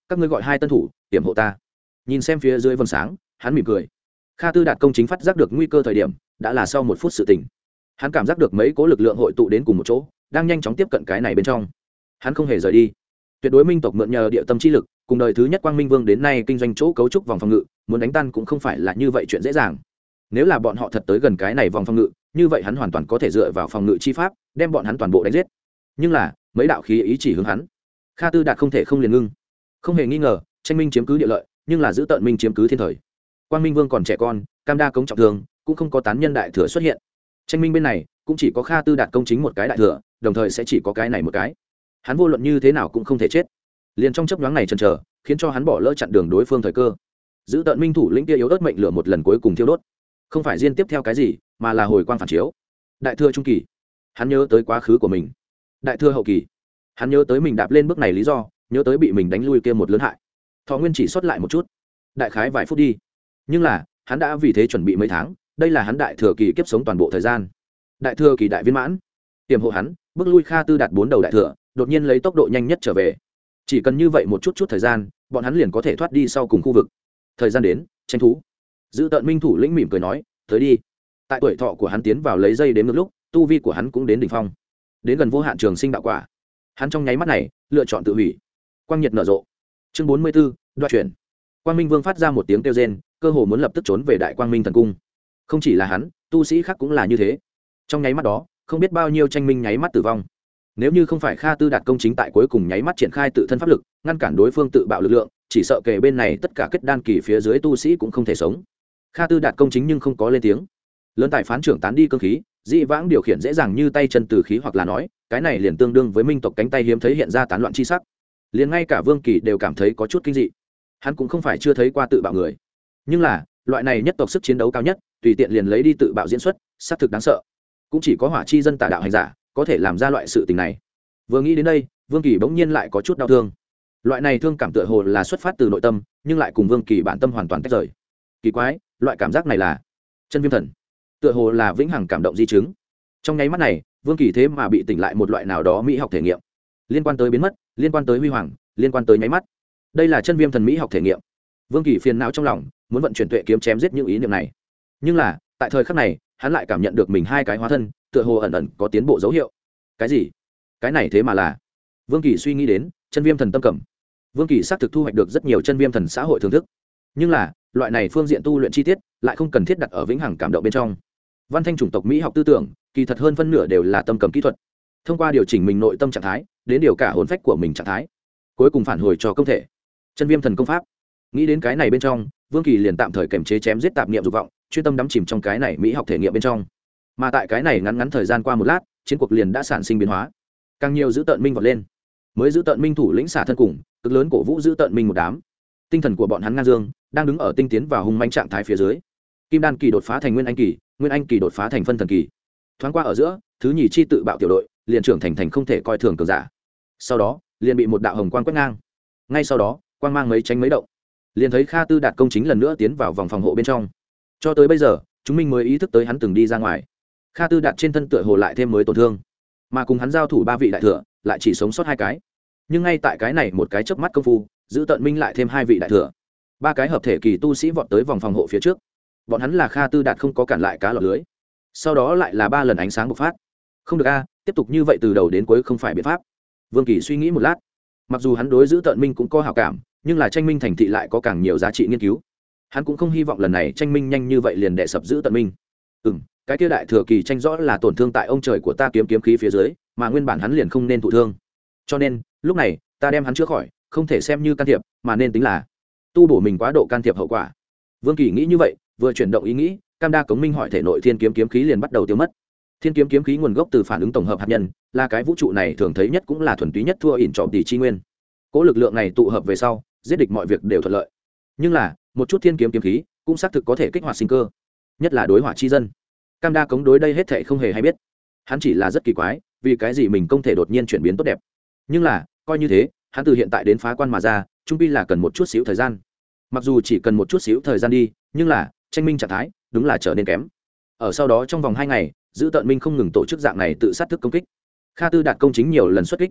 các ngươi gọi hai tân thủ hiểm hộ ta. Nhìn xem phía dưới vầng sáng, hắn mỉm cười. Kha Tư Đạt công chính phát giác được nguy cơ thời điểm đã là sau một phút sự tỉnh. Hắn cảm giác được mấy cố lực lượng hội tụ đến cùng một chỗ, đang nhanh chóng tiếp cận cái này bên trong. Hắn không hề rời đi. Tuyệt đối minh tộc mượn nhờ địa tâm chi lực, cùng đời thứ nhất Quang Minh Vương đến nay kinh doanh chỗ cấu trúc vòng phòng ngự, muốn đánh tan cũng không phải là như vậy chuyện dễ dàng. Nếu là bọn họ thật tới gần cái này vòng phòng ngự, như vậy hắn hoàn toàn có thể dựa vào phòng ngự chi pháp, đem bọn hắn toàn bộ đánh giết. Nhưng là, mấy đạo khí ý chỉ hướng hắn. Kha Tư Đạt không thể không liền ngưng. Không hề nghi ngờ, tranh minh chiếm cứ địa lợi, nhưng là giữ tận minh chiếm cứ thiên thời. Quang Minh Vương còn trẻ con, cam đa cống trọng thương, cũng không có tán nhân đại thừa xuất hiện. Tranh minh bên này cũng chỉ có Kha Tư Đạt công chính một cái đại thừa, đồng thời sẽ chỉ có cái này một cái. Hắn vô luận như thế nào cũng không thể chết. Liền trong chớp nhoáng này chần chờ, khiến cho hắn bỏ lỡ chặn đường đối phương thời cơ. Giữ tận minh thủ lĩnh kia yếu ớt mệnh lửa một lần cuối cùng thiêu đốt. Không phải diên tiếp theo cái gì, mà là hồi quang phản chiếu. Đại thừa trung kỳ, hắn nhớ tới quá khứ của mình. Đại thừa hậu kỳ, hắn nhớ tới mình đạp lên bước này lý do, nhớ tới bị mình đánh lui kia một lớn hại. Thọ nguyên chỉ sót lại một chút, đại khái vài phút đi. Nhưng là, hắn đã vì thế chuẩn bị mấy tháng, đây là hắn đại thừa kỳ kiếp sống toàn bộ thời gian. Đại thừa kỳ đại viên mãn, tiềm hộ hắn, bước lui Kha Tư Đạt bốn đầu đại thừa, đột nhiên lấy tốc độ nhanh nhất trở về. Chỉ cần như vậy một chút chút thời gian, bọn hắn liền có thể thoát đi sau cùng khu vực. Thời gian đến, tranh thú. Giữ tận minh thủ lĩnh mỉm cười nói, tới đi. Tại tuổi thọ của hắn tiến vào lấy dây đến ngược lúc, tu vi của hắn cũng đến đỉnh phong, đến gần vô hạn trường sinh đạo quả. Hắn trong nháy mắt này lựa chọn tự hủy. Quang nhiệt nở rộ. Chương bốn mươi 44, đoạt chuyển. Quang Minh Vương phát ra một tiếng kêu rên, cơ hồ muốn lập tức trốn về Đại Quang Minh thần cung. Không chỉ là hắn, tu sĩ khác cũng là như thế. Trong nháy mắt đó, không biết bao nhiêu tranh minh nháy mắt tử vong. Nếu như không phải Kha Tư Đạt công chính tại cuối cùng nháy mắt triển khai tự thân pháp lực, ngăn cản đối phương tự bạo lực lượng, chỉ sợ kề bên này tất cả kết đan kỳ phía dưới tu sĩ cũng không thể sống. Kha Tư Đạt công chính nhưng không có lên tiếng. Lớn tài phán trưởng tán đi cương khí, dị vãng điều khiển dễ dàng như tay chân từ khí hoặc là nói, cái này liền tương đương với minh tộc cánh tay hiếm thấy hiện ra tán loạn chi sắc. Liền ngay cả Vương Kỳ đều cảm thấy có chút kinh dị. Hắn cũng không phải chưa thấy qua tự bạo người, nhưng là loại này nhất tộc sức chiến đấu cao nhất, tùy tiện liền lấy đi tự bạo diễn xuất, xác thực đáng sợ. Cũng chỉ có hỏa chi dân tà đạo hành giả có thể làm ra loại sự tình này. Vừa nghĩ đến đây, Vương Kỳ bỗng nhiên lại có chút đau thương. Loại này thương cảm tựa hồ là xuất phát từ nội tâm, nhưng lại cùng Vương Kỳ bản tâm hoàn toàn tách rời. Kỳ quái, loại cảm giác này là chân viêm thần, tựa hồ là vĩnh hằng cảm động di chứng. Trong nháy mắt này, Vương Kỳ thế mà bị tỉnh lại một loại nào đó mỹ học thể nghiệm, liên quan tới biến mất, liên quan tới huy hoàng, liên quan tới nháy mắt. Đây là chân viêm thần mỹ học thể nghiệm. Vương Kỳ phiền não trong lòng, muốn vận chuyển tuệ kiếm chém giết những ý niệm này. Nhưng là, tại thời khắc này, hắn lại cảm nhận được mình hai cái hóa thân, tựa hồ ẩn ẩn có tiến bộ dấu hiệu. Cái gì? Cái này thế mà là? Vương Kỳ suy nghĩ đến, chân viêm thần tâm cẩm. Vương Kỳ xác thực thu hoạch được rất nhiều chân viêm thần xã hội thưởng thức. Nhưng là, loại này phương diện tu luyện chi tiết, lại không cần thiết đặt ở vĩnh hằng cảm động bên trong. Văn Thanh chủng tộc mỹ học tư tưởng, kỳ thật hơn phân nửa đều là tâm cầm kỹ thuật. Thông qua điều chỉnh mình nội tâm trạng thái, đến điều cả hồn phách của mình trạng thái, cuối cùng phản hồi cho công thể. Chân viêm thần công pháp. Nghĩ đến cái này bên trong, Vương Kỳ liền tạm thời kiềm chế chém giết tạp niệm dục vọng, chuyên tâm đắm chìm trong cái này mỹ học thể nghiệm bên trong. Mà tại cái này ngắn ngắn thời gian qua một lát, chiến cuộc liền đã sản sinh biến hóa. Càng nhiều giữ tận minh vọt lên. Mới giữ tận minh thủ lĩnh xả thân cùng, cực lớn cổ vũ giữ tận minh một đám. Tinh thần của bọn hắn ngang dương, đang đứng ở tinh tiến vào hung manh trạng thái phía dưới. Kim đan kỳ đột phá thành nguyên anh kỳ, nguyên anh kỳ đột phá thành phân thần kỳ. Thoáng qua ở giữa, thứ nhì chi tự bạo tiểu đội, liền trưởng thành thành không thể coi thường cường giả. Sau đó, liền bị một đạo hồng quang quét ngang. Ngay sau đó, quang mang mấy tránh mấy động, liền thấy Kha Tư Đạt công chính lần nữa tiến vào vòng phòng hộ bên trong. Cho tới bây giờ, chúng mình mới ý thức tới hắn từng đi ra ngoài. Kha Tư Đạt trên thân tựa hồ lại thêm mới tổn thương, mà cùng hắn giao thủ ba vị đại thừa, lại chỉ sống sót hai cái. Nhưng ngay tại cái này một cái chớp mắt công phu, giữ tận minh lại thêm hai vị đại thừa, ba cái hợp thể kỳ tu sĩ vọt tới vòng phòng hộ phía trước. Bọn hắn là Kha Tư Đạt không có cản lại cá lọt lưới. Sau đó lại là ba lần ánh sáng bộc phát. Không được a, tiếp tục như vậy từ đầu đến cuối không phải biện pháp. Vương Kỳ suy nghĩ một lát, mặc dù hắn đối giữ tận minh cũng có hảo cảm, nhưng là tranh minh thành thị lại có càng nhiều giá trị nghiên cứu. Hắn cũng không hy vọng lần này tranh minh nhanh như vậy liền đè sập giữ tận minh. Ừm, cái kia đại thừa kỳ tranh rõ là tổn thương tại ông trời của ta kiếm kiếm khí phía dưới, mà nguyên bản hắn liền không nên thụ thương. Cho nên, lúc này, ta đem hắn chữa khỏi, không thể xem như can thiệp, mà nên tính là tu bổ mình quá độ can thiệp hậu quả. Vương Kỳ nghĩ như vậy, vừa chuyển động ý nghĩ, cam đa cống minh hỏi thể nội thiên kiếm kiếm khí liền bắt đầu tiêu mất. Thiên kiếm kiếm khí nguồn gốc từ phản ứng tổng hợp hạt nhân, là cái vũ trụ này thường thấy nhất cũng là thuần túy nhất thua ỉn trọ tỷ chi nguyên. Cố lực lượng này tụ hợp về sau, giết địch mọi việc đều thuận lợi. Nhưng là, một chút thiên kiếm kiếm khí cũng xác thực có thể kích hoạt sinh cơ, nhất là đối hỏa chi dân. Cam đa cống đối đây hết thảy không hề hay biết. Hắn chỉ là rất kỳ quái, vì cái gì mình không thể đột nhiên chuyển biến tốt đẹp. Nhưng là, coi như thế, hắn từ hiện tại đến phá quan mà ra, trung pi là cần một chút xíu thời gian. Mặc dù chỉ cần một chút xíu thời gian đi, nhưng là, tranh minh trạng thái đúng là trở nên kém. Ở sau đó trong vòng hai ngày, giữ tận minh không ngừng tổ chức dạng này tự sát thức công kích. Kha Tư Đạt công chính nhiều lần xuất kích,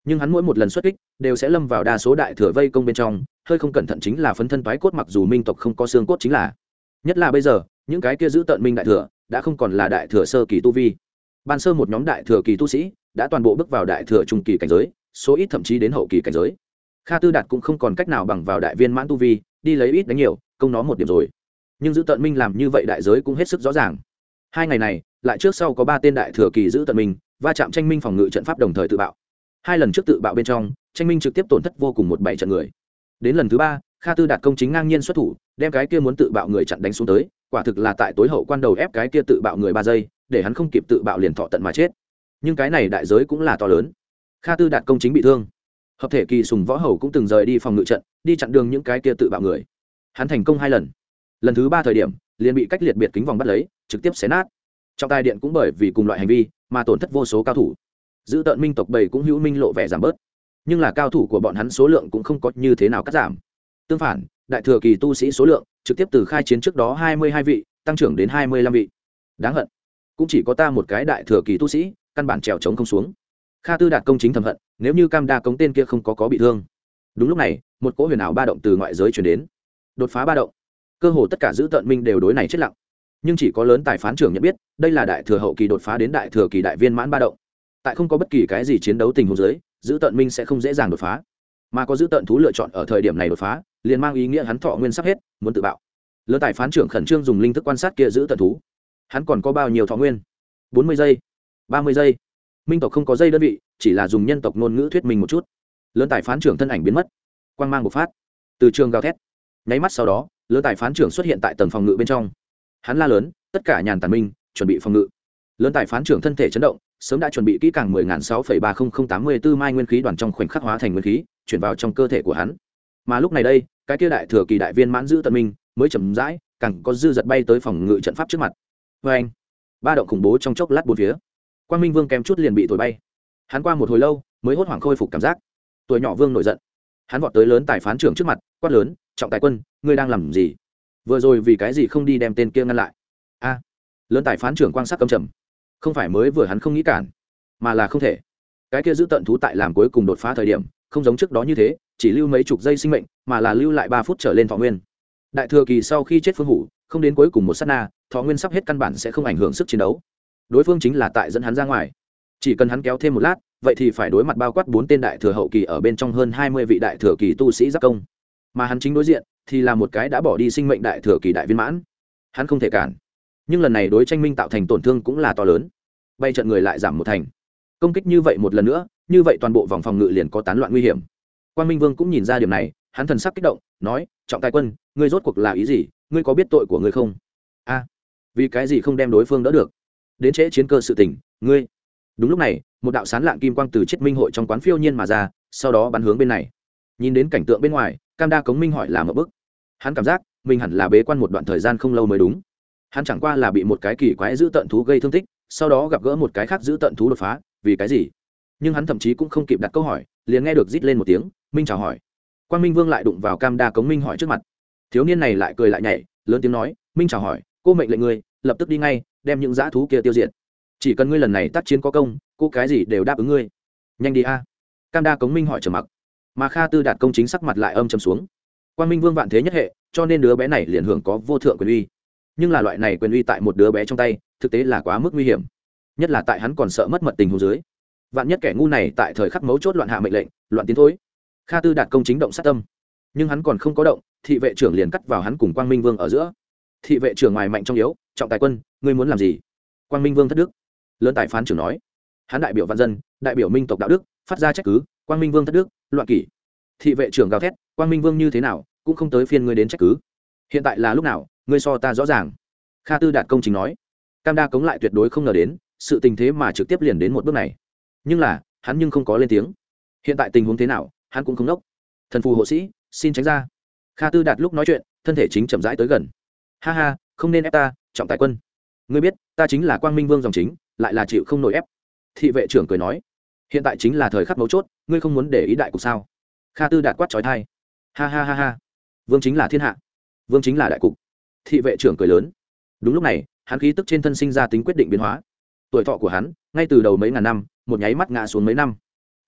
nhưng hắn mỗi một lần xuất kích đều sẽ lâm vào đa số đại thừa vây công bên trong, hơi không cẩn thận chính là phấn thân toái cốt, mặc dù minh tộc không có xương cốt chính là. Nhất là bây giờ, những cái kia giữ tận minh đại thừa đã không còn là đại thừa sơ kỳ tu vi. Ban sơ một nhóm đại thừa kỳ tu sĩ đã toàn bộ bước vào đại thừa trung kỳ cảnh giới, số ít thậm chí đến hậu kỳ cảnh giới. Kha Tư Đạt cũng không còn cách nào bằng vào đại viên mãn tu vi đi lấy ít đánh nhiều, công nó một điểm rồi. Nhưng giữ tận minh làm như vậy đại giới cũng hết sức rõ ràng. Hai ngày này, lại trước sau có ba tên đại thừa kỳ giữ tận minh va chạm tranh minh phòng ngự trận pháp đồng thời tự bạo. Hai lần trước tự bạo bên trong, tranh minh trực tiếp tổn thất vô cùng một bảy trận người. Đến lần thứ ba, Kha Tư Đạt công chính ngang nhiên xuất thủ, đem cái kia muốn tự bạo người chặn đánh xuống tới, quả thực là tại tối hậu quan đầu ép cái kia tự bạo người ba giây, để hắn không kịp tự bạo liền thọ tận mà chết. Nhưng cái này đại giới cũng là to lớn. Kha Tư Đạt công chính bị thương, hợp thể kỳ sùng võ hầu cũng từng rời đi phòng ngự trận, đi chặn đường những cái kia tự bạo người. Hắn thành công hai lần. Lần thứ ba thời điểm, liền bị cách liệt biệt kính vòng bắt lấy, trực tiếp xé nát. Trong tai điện cũng bởi vì cùng loại hành vi mà tổn thất vô số cao thủ. Giữ tận minh tộc bầy cũng hữu minh lộ vẻ giảm bớt, nhưng là cao thủ của bọn hắn số lượng cũng không có như thế nào cắt giảm. Tương phản, đại thừa kỳ tu sĩ số lượng trực tiếp từ khai chiến trước đó hai mươi hai vị tăng trưởng đến hai mươi lăm vị. Đáng hận, cũng chỉ có ta một cái đại thừa kỳ tu sĩ, căn bản trèo trống không xuống. Kha Tư Đạt công chính thầm hận, nếu như Cam Đa Cống tên kia không có có bị thương. Đúng lúc này, một cỗ huyền ảo ba động từ ngoại giới truyền đến. Đột phá ba động. Cơ hồ tất cả giữ tận minh đều đối này chết lặng. Nhưng chỉ có lớn tài phán trưởng nhận biết, đây là đại thừa hậu kỳ đột phá đến đại thừa kỳ đại viên mãn ba động. Tại không có bất kỳ cái gì chiến đấu tình huống dưới, giữ tận minh sẽ không dễ dàng đột phá. Mà có giữ tận thú lựa chọn ở thời điểm này đột phá, liền mang ý nghĩa hắn thọ nguyên sắp hết, muốn tự bạo. Lớn tài phán trưởng khẩn trương dùng linh thức quan sát kia giữ tận thú. Hắn còn có bao nhiêu thọ nguyên? bốn mươi giây, ba mươi giây. Minh tộc không có dây đơn vị, chỉ là dùng nhân tộc ngôn ngữ thuyết minh một chút. Lớn tài phán trưởng thân ảnh biến mất, quang mang bộc phát, từ trường gào thét. Nháy mắt sau đó, lớn tài phán trưởng xuất hiện tại tầng phòng ngự bên trong. Hắn la lớn, tất cả nhàn tản minh, chuẩn bị phòng ngự. Lớn tài phán trưởng thân thể chấn động, sớm đã chuẩn bị kỹ càng mười nghìn sáu phẩy ba không không tám mươi tư mai nguyên khí đoàn trong khoảnh khắc hóa thành nguyên khí, chuyển vào trong cơ thể của hắn. Mà lúc này đây, cái kia đại thừa kỳ đại viên mãn giữ tận minh mới chậm rãi, càng có dư giật bay tới phòng ngự trận pháp trước mặt. Và anh, ba động khủng bố trong chốc lát bốn phía. Quang Minh Vương kém chút liền bị thổi bay. Hắn qua một hồi lâu mới hốt hoảng khôi phục cảm giác. Tuổi nhỏ vương nổi giận, hắn vọt tới lớn tài phán trưởng trước mặt, quát lớn, trọng tài quân, ngươi đang làm gì? Vừa rồi vì cái gì không đi đem tên kia ngăn lại? A, lớn tài phán trưởng quang sắc căm trầm, không phải mới vừa hắn không nghĩ cản, mà là không thể. Cái kia giữ tận thú tại làm cuối cùng đột phá thời điểm, không giống trước đó như thế, chỉ lưu mấy chục giây sinh mệnh, mà là lưu lại ba phút trở lên thọ nguyên. Đại thừa kỳ sau khi chết phương hủ, không đến cuối cùng một sát na, thọ nguyên sắp hết căn bản sẽ không ảnh hưởng sức chiến đấu. Đối phương chính là tại dẫn hắn ra ngoài. Chỉ cần hắn kéo thêm một lát, vậy thì phải đối mặt bao quát bốn tên đại thừa hậu kỳ ở bên trong hơn hai mươi vị đại thừa kỳ tu sĩ giáp công. Mà hắn chính đối diện thì là một cái đã bỏ đi sinh mệnh đại thừa kỳ đại viên mãn. Hắn không thể cản. Nhưng lần này đối tranh minh tạo thành tổn thương cũng là to lớn. Bay trận người lại giảm một thành. Công kích như vậy một lần nữa, như vậy toàn bộ vòng phòng ngự liền có tán loạn nguy hiểm. Quang Minh Vương cũng nhìn ra điểm này, hắn thần sắc kích động, nói: "Trọng tài quân, ngươi rốt cuộc là ý gì? Ngươi có biết tội của ngươi không?" "A, vì cái gì không đem đối phương đỡ được? Đến trễ chiến cơ sự tình, ngươi..." Đúng lúc này, một đạo sán lạng kim quang từ Chiết Minh hội trong quán phiêu nhiên mà ra, sau đó bắn hướng bên này. Nhìn đến cảnh tượng bên ngoài, Cam Đa Cống Minh hỏi là một bức. Hắn cảm giác mình hẳn là bế quan một đoạn thời gian không lâu mới đúng. Hắn chẳng qua là bị một cái kỳ quái giữ tận thú gây thương tích, sau đó gặp gỡ một cái khác giữ tận thú đột phá, vì cái gì? Nhưng hắn thậm chí cũng không kịp đặt câu hỏi, liền nghe được rít lên một tiếng, Minh chào hỏi. Quang Minh Vương lại đụng vào Cam Đa Cống Minh hỏi trước mặt. Thiếu niên này lại cười lại nhảy, lớn tiếng nói: "Minh chào hỏi, cô mệnh lệnh ngươi, lập tức đi ngay, đem những dã thú kia tiêu diệt. Chỉ cần ngươi lần này tác chiến có công, cô cái gì đều đáp ứng ngươi. Nhanh đi a." Cam Đa Cống Minh hỏi trầm mặc, mà Kha Tư Đạt công chính sắc mặt lại âm trầm xuống. Quang Minh Vương vạn thế nhất hệ, cho nên đứa bé này liền hưởng có vô thượng quyền uy. Nhưng là loại này quyền uy tại một đứa bé trong tay, thực tế là quá mức nguy hiểm, nhất là tại hắn còn sợ mất mật tình huống dưới. Vạn nhất kẻ ngu này tại thời khắc mấu chốt loạn hạ mệnh lệnh, loạn tiến thối. Kha Tư Đạt công chính động sát tâm, nhưng hắn còn không có động, thị vệ trưởng liền cắt vào hắn cùng Quang Minh Vương ở giữa. Thị vệ trưởng ngoài mạnh trong yếu, trọng tài quân, ngươi muốn làm gì? Quang Minh Vương thất đức. Lớn tài phán trưởng nói, hắn đại biểu văn dân, đại biểu minh tộc đạo đức, phát ra trách cứ. Quang Minh Vương thất đức, loạn kỷ. Thị vệ trưởng gào thét, Quang Minh Vương như thế nào, cũng không tới phiên ngươi đến trách cứ. Hiện tại là lúc nào, ngươi so ta rõ ràng. Kha Tư Đạt công chính nói. Cam Đa Cống lại tuyệt đối không ngờ đến sự tình thế mà trực tiếp liền đến một bước này, nhưng là hắn nhưng không có lên tiếng. Hiện tại tình huống thế nào, hắn cũng không nốc. Thần phù hộ sĩ, xin tránh ra. Kha Tư Đạt lúc nói chuyện, thân thể chính chậm rãi tới gần. Ha ha, không nên ép ta, trọng tài quân. Ngươi biết ta chính là Quang Minh Vương dòng chính, lại là chịu không nổi ép. Thị vệ trưởng cười nói, hiện tại chính là thời khắc mấu chốt, ngươi không muốn để ý đại cục sao? Kha Tư Đạt quát trói thai. Ha ha ha ha, vương chính là thiên hạ, vương chính là đại cục. Thị vệ trưởng cười lớn. Đúng lúc này, hắn khí tức trên thân sinh ra tính quyết định biến hóa. Tuổi thọ của hắn ngay từ đầu mấy ngàn năm, một nháy mắt ngã xuống mấy năm.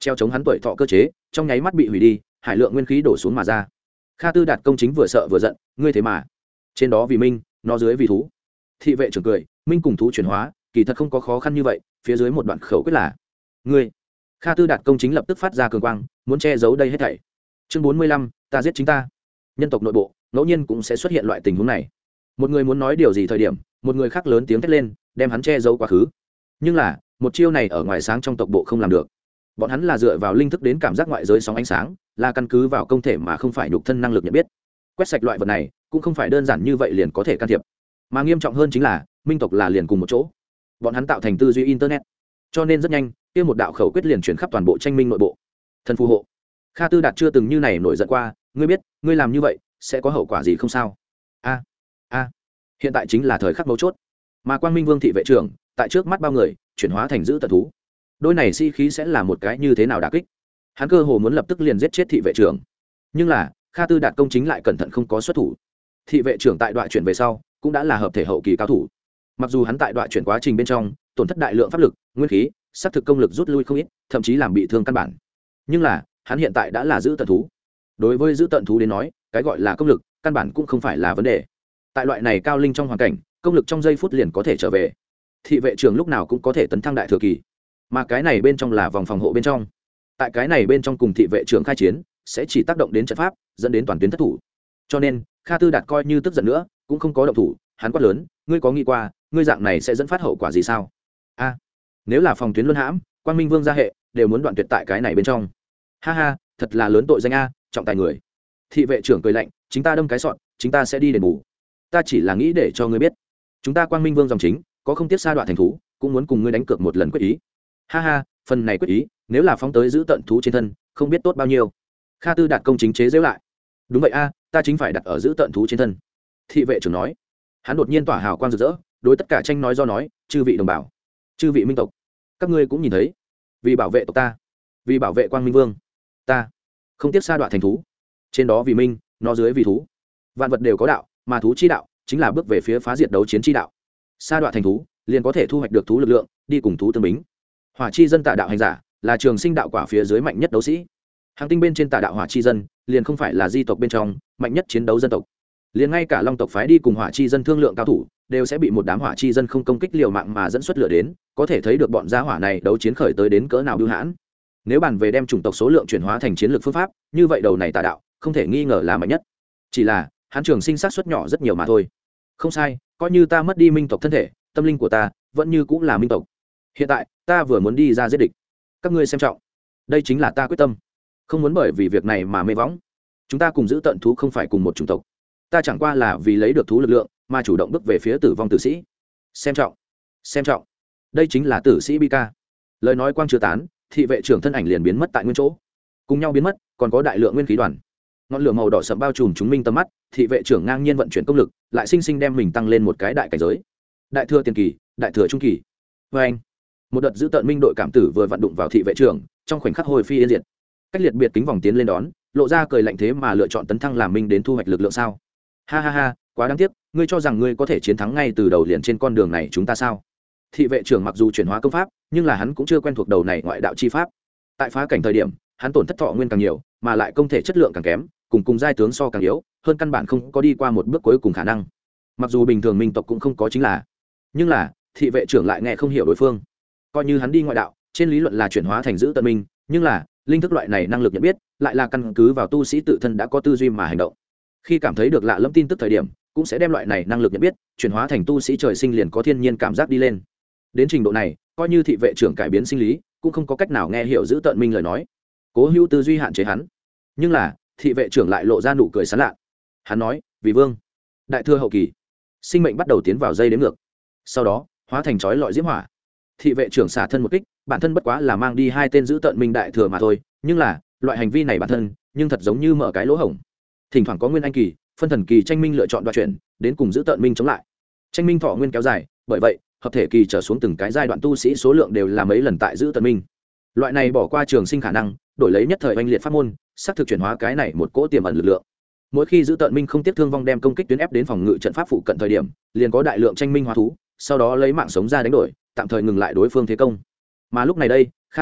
treo chống hắn tuổi thọ cơ chế trong nháy mắt bị hủy đi, hải lượng nguyên khí đổ xuống mà ra. Kha Tư Đạt công chính vừa sợ vừa giận, ngươi thế mà trên đó vì minh, nó dưới vì thú. Thị vệ trưởng cười, minh cùng thú chuyển hóa kỳ thật không có khó khăn như vậy, phía dưới một đoạn khẩu quyết là ngươi. Kha Tư Đạt công chính lập tức phát ra cường quang, muốn che giấu đây hết thảy. Chương bốn mươi lăm, ta giết chính ta. Nhân tộc nội bộ ngẫu nhiên cũng sẽ xuất hiện loại tình huống này. Một người muốn nói điều gì thời điểm, một người khác lớn tiếng thét lên, đem hắn che giấu quá khứ. Nhưng là một chiêu này ở ngoài sáng trong tộc bộ không làm được. Bọn hắn là dựa vào linh thức đến cảm giác ngoại giới sóng ánh sáng, là căn cứ vào công thể mà không phải nhục thân năng lực nhận biết. Quét sạch loại vật này cũng không phải đơn giản như vậy liền có thể can thiệp, mà nghiêm trọng hơn chính là minh tộc là liền cùng một chỗ, bọn hắn tạo thành tư duy internet, cho nên rất nhanh kia một đạo khẩu quyết liền chuyển khắp toàn bộ tranh minh nội bộ. Thần phù hộ. Kha Tư Đạt chưa từng như này nổi giận qua, ngươi biết ngươi làm như vậy sẽ có hậu quả gì không sao? A a hiện tại chính là thời khắc mấu chốt, mà Quang Minh Vương thị vệ trưởng tại trước mắt bao người chuyển hóa thành giữ tận thú, đôi này si khí sẽ là một cái như thế nào đả kích. Hắn cơ hồ muốn lập tức liền giết chết thị vệ trưởng, nhưng là Kha Tư Đạt công chính lại cẩn thận không có xuất thủ. Thị vệ trưởng tại đoạn chuyển về sau cũng đã là hợp thể hậu kỳ cao thủ, mặc dù hắn tại đoạn chuyển quá trình bên trong tổn thất đại lượng pháp lực nguyên khí, xác thực công lực rút lui không ít, thậm chí làm bị thương căn bản, nhưng là hắn hiện tại đã là giữ tận thú. Đối với giữ tận thú đến nói, cái gọi là công lực căn bản cũng không phải là vấn đề. Tại loại này cao linh trong hoàn cảnh, công lực trong giây phút liền có thể trở về. Thị vệ trưởng lúc nào cũng có thể tấn thăng đại thừa kỳ, mà cái này bên trong là vòng phòng hộ bên trong. Tại cái này bên trong cùng thị vệ trưởng khai chiến sẽ chỉ tác động đến trận pháp, dẫn đến toàn tuyến thất thủ. Cho nên Kha Tư Đạt coi như tức giận nữa cũng không có động thủ. Hắn quát lớn, ngươi có nghĩ qua ngươi dạng này sẽ dẫn phát hậu quả gì sao? A nếu là phòng tuyến luân hãm, Quang Minh Vương gia hệ đều muốn đoạn tuyệt tại cái này bên trong. Ha ha, thật là lớn tội danh a, trọng tài người. Thị vệ trưởng cười lạnh, chính ta đâm cái sọn chính ta sẽ đi đền bù. Ta chỉ là nghĩ để cho ngươi biết, chúng ta Quang Minh Vương dòng chính có không tiếc sa đoạn thành thú, cũng muốn cùng ngươi đánh cược một lần quyết ý. Ha ha, phần này quyết ý nếu là phóng tới giữ tận thú trên thân không biết tốt bao nhiêu. Kha Tư Đạt công chính chế giễu lại, đúng vậy a, ta chính phải đặt ở giữ tận thú trên thân. Thị vệ trưởng nói. Hắn đột nhiên tỏa hào quang rực rỡ, đối tất cả tranh nói do nói, chư vị đồng bào, chư vị minh tộc, các ngươi cũng nhìn thấy, vì bảo vệ tộc ta, vì bảo vệ Quang Minh Vương, ta không tiếc sa đoạn thành thú. Trên đó vì minh, nó dưới vì thú. Vạn vật đều có đạo, mà thú chi đạo chính là bước về phía phá diệt đấu chiến chi đạo. Sa đoạn thành thú liền có thể thu hoạch được thú lực lượng, đi cùng thú tương bính. Hỏa chi dân tà đạo hành giả là trường sinh đạo quả phía dưới mạnh nhất đấu sĩ. Hàng tinh bên trên tà đạo hỏa chi dân liền không phải là di tộc bên trong mạnh nhất chiến đấu dân tộc. Liền ngay cả long tộc phái đi cùng hỏa chi dân thương lượng cao thủ đều sẽ bị một đám hỏa chi dân không công kích liều mạng mà dẫn xuất lửa đến, có thể thấy được bọn gia hỏa này đấu chiến khởi tới đến cỡ nào bưu hãn. Nếu bàn về đem chủng tộc số lượng chuyển hóa thành chiến lược phương pháp, như vậy đầu này tà đạo không thể nghi ngờ là mạnh nhất. Chỉ là hắn trường sinh sát xuất nhỏ rất nhiều mà thôi. Không sai, coi như ta mất đi minh tộc thân thể, tâm linh của ta vẫn như cũng là minh tộc. Hiện tại ta vừa muốn đi ra giết địch, các ngươi xem trọng, đây chính là ta quyết tâm, không muốn bởi vì việc này mà mê võng. Chúng ta cùng giữ tận thú không phải cùng một chủng tộc, ta chẳng qua là vì lấy được thú lực lượng mà chủ động bước về phía tử vong tử sĩ. Xem trọng, xem trọng, đây chính là tử sĩ bi ca. Lời nói quang chưa tán, thị vệ trưởng thân ảnh liền biến mất tại nguyên chỗ. Cùng nhau biến mất còn có đại lượng nguyên khí đoàn, ngọn lửa màu đỏ sậm bao trùm chúng minh tầm mắt. Thị vệ trưởng ngang nhiên vận chuyển công lực, lại sinh sinh đem mình tăng lên một cái đại cảnh giới, đại thừa tiền kỳ, đại thừa trung kỳ. Vê anh, một đợt giữ tận minh đội cảm tử vừa vận đụng vào thị vệ trưởng, trong khoảnh khắc hồi phi yên diệt. Cách liệt biệt kính vòng tiến lên đón, lộ ra cười lạnh, thế mà lựa chọn tấn thăng làm minh đến thu hoạch lực lượng sao? Ha ha ha, quá đáng tiếc, ngươi cho rằng ngươi có thể chiến thắng ngay từ đầu liền trên con đường này chúng ta sao? Thị vệ trưởng mặc dù chuyển hóa công pháp, nhưng là hắn cũng chưa quen thuộc đầu này ngoại đạo chi pháp. Tại phá cảnh thời điểm, hắn tổn thất thọ nguyên càng nhiều, mà lại công thể chất lượng càng kém, cùng cùng giai tướng so càng yếu, hơn căn bản không có đi qua một bước cuối cùng khả năng. Mặc dù bình thường minh tộc cũng không có chính là, nhưng là thị vệ trưởng lại nghe không hiểu đối phương. Coi như hắn đi ngoại đạo, trên lý luận là chuyển hóa thành giữ tận minh, nhưng là linh thức loại này năng lực nhận biết lại là căn cứ vào tu sĩ tự thân đã có tư duy mà hành động. Khi cảm thấy được lạ lẫm tin tức thời điểm, cũng sẽ đem loại này năng lực nhận biết chuyển hóa thành tu sĩ trời sinh liền có thiên nhiên cảm giác đi lên. Đến trình độ này, coi như thị vệ trưởng cải biến sinh lý, cũng không có cách nào nghe hiểu giữ tận minh lời nói. Cố hữu tư duy hạn chế hắn, nhưng là thị vệ trưởng lại lộ ra nụ cười sán lạ. Hắn nói, vì vương, đại thừa hậu kỳ, sinh mệnh bắt đầu tiến vào dây đếm ngược, sau đó hóa thành chói lọi diễm hỏa. Thị vệ trưởng xả thân một kích, bản thân bất quá là mang đi hai tên giữ tận minh đại thừa mà thôi, nhưng là loại hành vi này bản thân nhưng thật giống như mở cái lỗ hổng. Thỉnh thoảng có nguyên anh kỳ, phân thần kỳ tranh minh lựa chọn đoạt chuyển đến cùng giữ tận minh chống lại. Tranh minh thọ nguyên kéo dài, bởi vậy hợp thể kỳ trở xuống từng cái giai đoạn tu sĩ số lượng đều là mấy lần tại giữ tận minh. Loại này bỏ qua trường sinh khả năng, đổi lấy nhất thời oanh liệt pháp môn, xác thực chuyển hóa cái này một cỗ tiềm ẩn lực lượng. Mỗi khi giữ tận minh không tiếp thương vong đem công kích tuyến ép đến phòng ngự trận pháp phụ cận thời điểm, liền có đại lượng tranh minh hóa thú, sau đó lấy mạng sống ra đánh đổi, tạm thời ngừng lại đối phương thế công. Mà lúc này đây, Kha Tư Đạt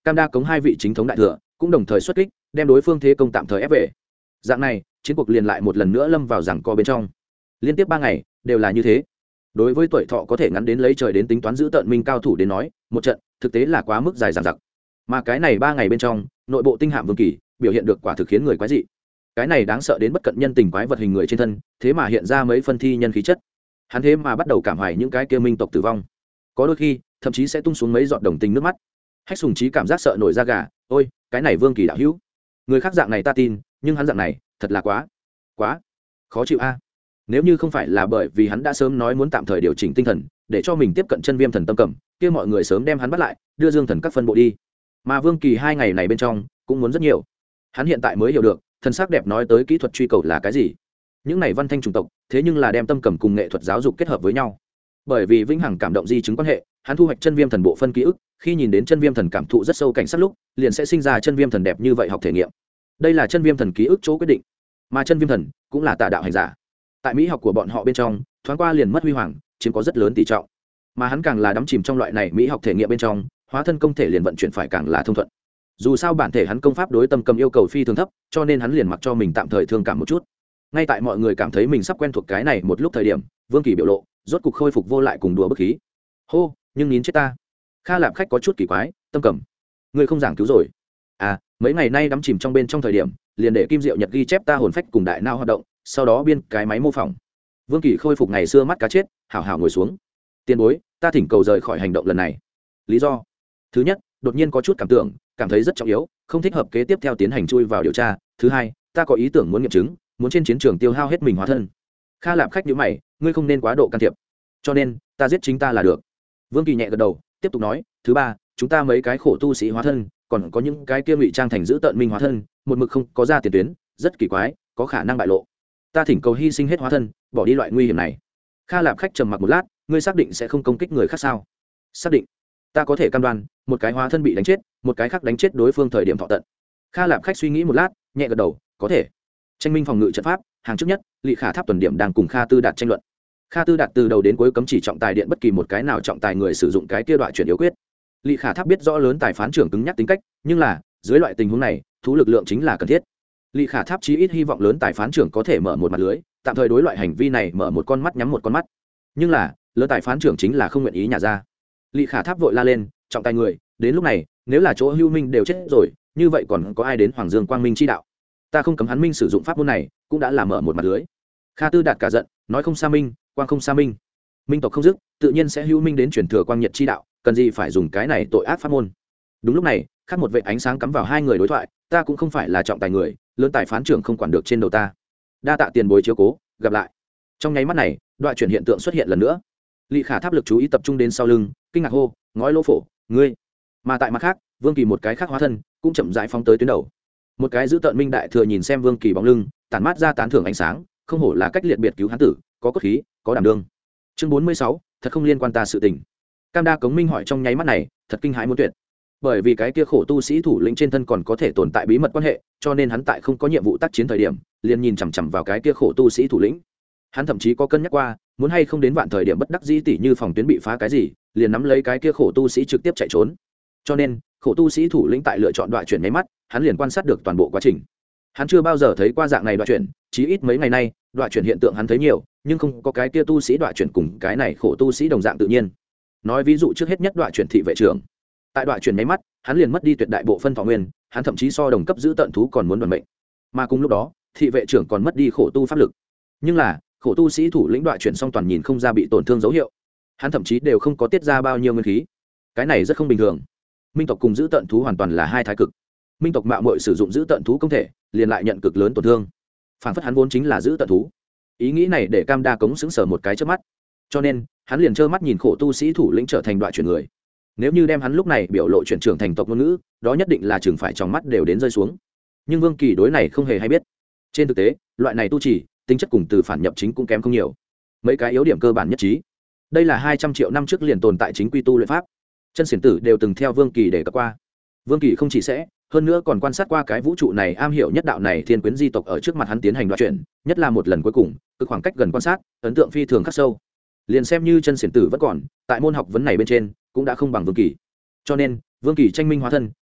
Cam Đa Cống hai vị chính thống đại thừa cũng đồng thời xuất kích, đem đối phương thế công tạm thời ép về. Dạng này, chiến cuộc liền lại một lần nữa lâm vào giằng co bên trong. Liên tiếp ba ngày đều là như thế. Đối với tuổi thọ có thể ngắn đến lấy trời đến tính toán giữ tận minh cao thủ đến nói, một trận thực tế là quá mức dài dằng dặc. Mà cái này ba ngày bên trong, nội bộ tinh hạm Vương Kỳ biểu hiện được quả thực khiến người quái dị. Cái này đáng sợ đến bất cận nhân tình quái vật hình người trên thân, thế mà hiện ra mấy phân thi nhân khí chất. Hắn thế mà bắt đầu cảm hoài những cái kia minh tộc tử vong, có đôi khi thậm chí sẽ tung xuống mấy giọt đồng tình nước mắt. Hách Sùng Chí cảm giác sợ nổi da gà, ôi cái này Vương Kỳ đạo hữu, người khác dạng này ta tin, nhưng hắn dạng này thật là quá quá khó chịu a. Nếu như không phải là bởi vì hắn đã sớm nói muốn tạm thời điều chỉnh tinh thần để cho mình tiếp cận chân viêm thần tâm cầm, kia mọi người sớm đem hắn bắt lại đưa dương thần các phân bộ đi. Mà Vương Kỳ hai ngày này bên trong cũng muốn rất nhiều. Hắn hiện tại mới hiểu được thần sắc đẹp nói tới kỹ thuật truy cầu là cái gì. Những này văn thanh chủng tộc thế nhưng là đem tâm cầm cùng nghệ thuật giáo dục kết hợp với nhau. Bởi vì vĩnh hằng cảm động di chứng quan hệ, hắn thu hoạch chân viêm thần bộ phân ký ức, khi nhìn đến chân viêm thần cảm thụ rất sâu cảnh sát lúc liền sẽ sinh ra chân viêm thần đẹp như vậy học thể nghiệm. Đây là chân viêm thần ký ức chỗ quyết định, mà chân viêm thần cũng là tà đạo hành giả. Tại mỹ học của bọn họ bên trong thoáng qua liền mất huy hoàng, chiếm có rất lớn tỷ trọng. Mà hắn càng là đắm chìm trong loại này mỹ học thể nghiệm bên trong, hóa thân công thể liền vận chuyển phải càng là thông thuận. Dù sao bản thể hắn công pháp đối tâm cầm yêu cầu phi thường thấp, cho nên hắn liền mặc cho mình tạm thời thương cảm một chút. Ngay tại mọi người cảm thấy mình sắp quen thuộc cái này một lúc thời điểm, Vương Kỳ biểu lộ rốt cục khôi phục vô lại cùng đùa bức khí. Hô, nhưng nín chết ta. Kha Lạp Khách có chút kỳ quái, tâm cầm, ngươi không giảng cứu rồi à? Mấy ngày nay đắm chìm trong bên trong thời điểm, liền để Kim Diệu Nhật ghi chép ta hồn phách cùng đại não hoạt động, sau đó biên cái máy mô phỏng. Vương Kỳ khôi phục ngày xưa mắt cá chết, hảo hảo ngồi xuống. Tiền bối, ta thỉnh cầu rời khỏi hành động lần này. Lý do thứ nhất, đột nhiên có chút cảm tưởng, cảm thấy rất trọng yếu, không thích hợp kế tiếp theo tiến hành chui vào điều tra. Thứ hai, ta có ý tưởng muốn nghiệm chứng, muốn trên chiến trường tiêu hao hết mình hóa thân. Kha Lạp Khách nhíu mày, ngươi không nên quá độ can thiệp, cho nên ta giết chính ta là được. Vương Kỳ nhẹ gật đầu, tiếp tục nói, thứ ba, chúng ta mấy cái khổ tu sĩ hóa thân, còn có những cái kia ngụy trang thành giữ tợn minh hóa thân, một mực không có ra tiền tuyến, rất kỳ quái, có khả năng bại lộ. Ta thỉnh cầu hy sinh hết hóa thân, bỏ đi loại nguy hiểm này. Kha Lạp Khách trầm mặc một lát, ngươi xác định sẽ không công kích người khác sao? Xác định. Ta có thể cam đoan, một cái hóa thân bị đánh chết, một cái khác đánh chết đối phương thời điểm thọ tận. Kha Lạp Khách suy nghĩ một lát, nhẹ gật đầu, có thể. Tranh minh phòng ngự trận pháp, hàng trước nhất, Lị Khả Tháp tuần điểm đang cùng Kha Tư Đạt tranh luận. Kha Tư Đạt từ đầu đến cuối cấm chỉ trọng tài điện bất kỳ một cái nào trọng tài người sử dụng cái kia đoạn chuyển yếu quyết. Lị Khả Tháp biết rõ lớn tài phán trưởng cứng nhắc tính cách, nhưng là dưới loại tình huống này, thú lực lượng chính là cần thiết. Lị Khả Tháp chí ít hy vọng lớn tài phán trưởng có thể mở một mặt lưới, tạm thời đối loại hành vi này mở một con mắt nhắm một con mắt. Nhưng là lớn tài phán trưởng chính là không nguyện ý nhả ra. Lị Khả Tháp vội la lên, trọng tài người, đến lúc này nếu là chỗ Hưu Minh đều chết rồi, như vậy còn có ai đến Hoàng Dương Quang Minh chi đạo? Ta không cấm hắn minh sử dụng pháp môn này, cũng đã làm mở một mặt lưới. Kha Tư Đạt cả giận, nói không xa minh, quang không xa minh, minh tộc không dứt, tự nhiên sẽ Hưu Minh đến truyền thừa quang nhật chi đạo, cần gì phải dùng cái này tội ác pháp môn? Đúng lúc này, khác một vệt ánh sáng cắm vào hai người đối thoại, ta cũng không phải là trọng tài người, lớn tài phán trưởng không quản được trên đầu ta. Đa tạ tiền bối chiếu cố, gặp lại. Trong nháy mắt này, đoạn chuyển hiện tượng xuất hiện lần nữa. Lị Khả Tháp lực chú ý tập trung đến sau lưng, kinh ngạc hô, ngói lỗ phổ, ngươi. Mà tại mặt khác, Vương Kỳ một cái khác hóa thân cũng chậm rãi phóng tới tuyến đầu. Một cái giữ tợn minh đại thừa nhìn xem Vương Kỳ bóng lưng, tản mát ra tán thưởng ánh sáng, không hổ là cách liệt biệt cứu hán tử, có cốt khí, có đảm đương. Chương bốn mươi sáu, thật không liên quan ta sự tình. Cam Đa Cống Minh hỏi trong nháy mắt này, thật kinh hãi muốn tuyệt. Bởi vì cái kia khổ tu sĩ thủ lĩnh trên thân còn có thể tồn tại bí mật quan hệ, cho nên hắn tại không có nhiệm vụ tác chiến thời điểm, liền nhìn chằm chằm vào cái kia khổ tu sĩ thủ lĩnh. Hắn thậm chí có cân nhắc qua, muốn hay không đến vạn thời điểm bất đắc dĩ tỉ như phòng tuyến bị phá cái gì, liền nắm lấy cái kia khổ tu sĩ trực tiếp chạy trốn. Cho nên, khổ tu sĩ thủ lĩnh tại lựa chọn đoạn chuyển nháy mắt, hắn liền quan sát được toàn bộ quá trình. Hắn chưa bao giờ thấy qua dạng này đoạn chuyển, chí ít mấy ngày nay, đoạn chuyển hiện tượng hắn thấy nhiều, nhưng không có cái kia tu sĩ đoạn chuyển cùng cái này khổ tu sĩ đồng dạng tự nhiên. Nói ví dụ trước hết nhất đoạn chuyển thị vệ trưởng, tại đoạn chuyển nháy mắt, hắn liền mất đi tuyệt đại bộ phân thọ nguyên, hắn thậm chí so đồng cấp giữ tận thú còn muốn đoàn mệnh. Mà cùng lúc đó, thị vệ trưởng còn mất đi khổ tu pháp lực. Nhưng là, khổ tu sĩ thủ lĩnh đoạn chuyển xong toàn nhìn không ra bị tổn thương dấu hiệu, hắn thậm chí đều không có tiết ra bao nhiêu nguyên khí. Cái này rất không bình thường. Minh tộc cùng giữ tận thú hoàn toàn là hai thái cực. Minh tộc mạo muội sử dụng giữ tận thú công thể, liền lại nhận cực lớn tổn thương. Phản phất hắn vốn chính là giữ tận thú. Ý nghĩ này để Cam Đa Cống sững sờ một cái trước mắt, cho nên hắn liền trơ mắt nhìn khổ tu sĩ thủ lĩnh trở thành đoạn chuyển người. Nếu như đem hắn lúc này biểu lộ chuyển trưởng thành tộc ngôn ngữ, đó nhất định là chừng phải trong mắt đều đến rơi xuống. Nhưng Vương Kỳ đối này không hề hay biết. Trên thực tế, loại này tu chỉ, tính chất cùng từ phản nhập chính cũng kém không nhiều. Mấy cái yếu điểm cơ bản nhất trí. Đây là hai trăm triệu năm trước liền tồn tại chính quy tu luyện pháp. Chân xiển tử đều từng theo Vương Kỳ để cập qua. Vương Kỳ không chỉ sẽ, hơn nữa còn quan sát qua cái vũ trụ này am hiểu nhất đạo này thiên quyến di tộc ở trước mặt hắn tiến hành đoạn chuyển, nhất là một lần cuối cùng, cực khoảng cách gần quan sát, ấn tượng phi thường khắc sâu. Liền xem như chân xiển tử vẫn còn, tại môn học vấn này bên trên, cũng đã không bằng Vương Kỳ. Cho nên, Vương Kỳ tranh minh hóa thân,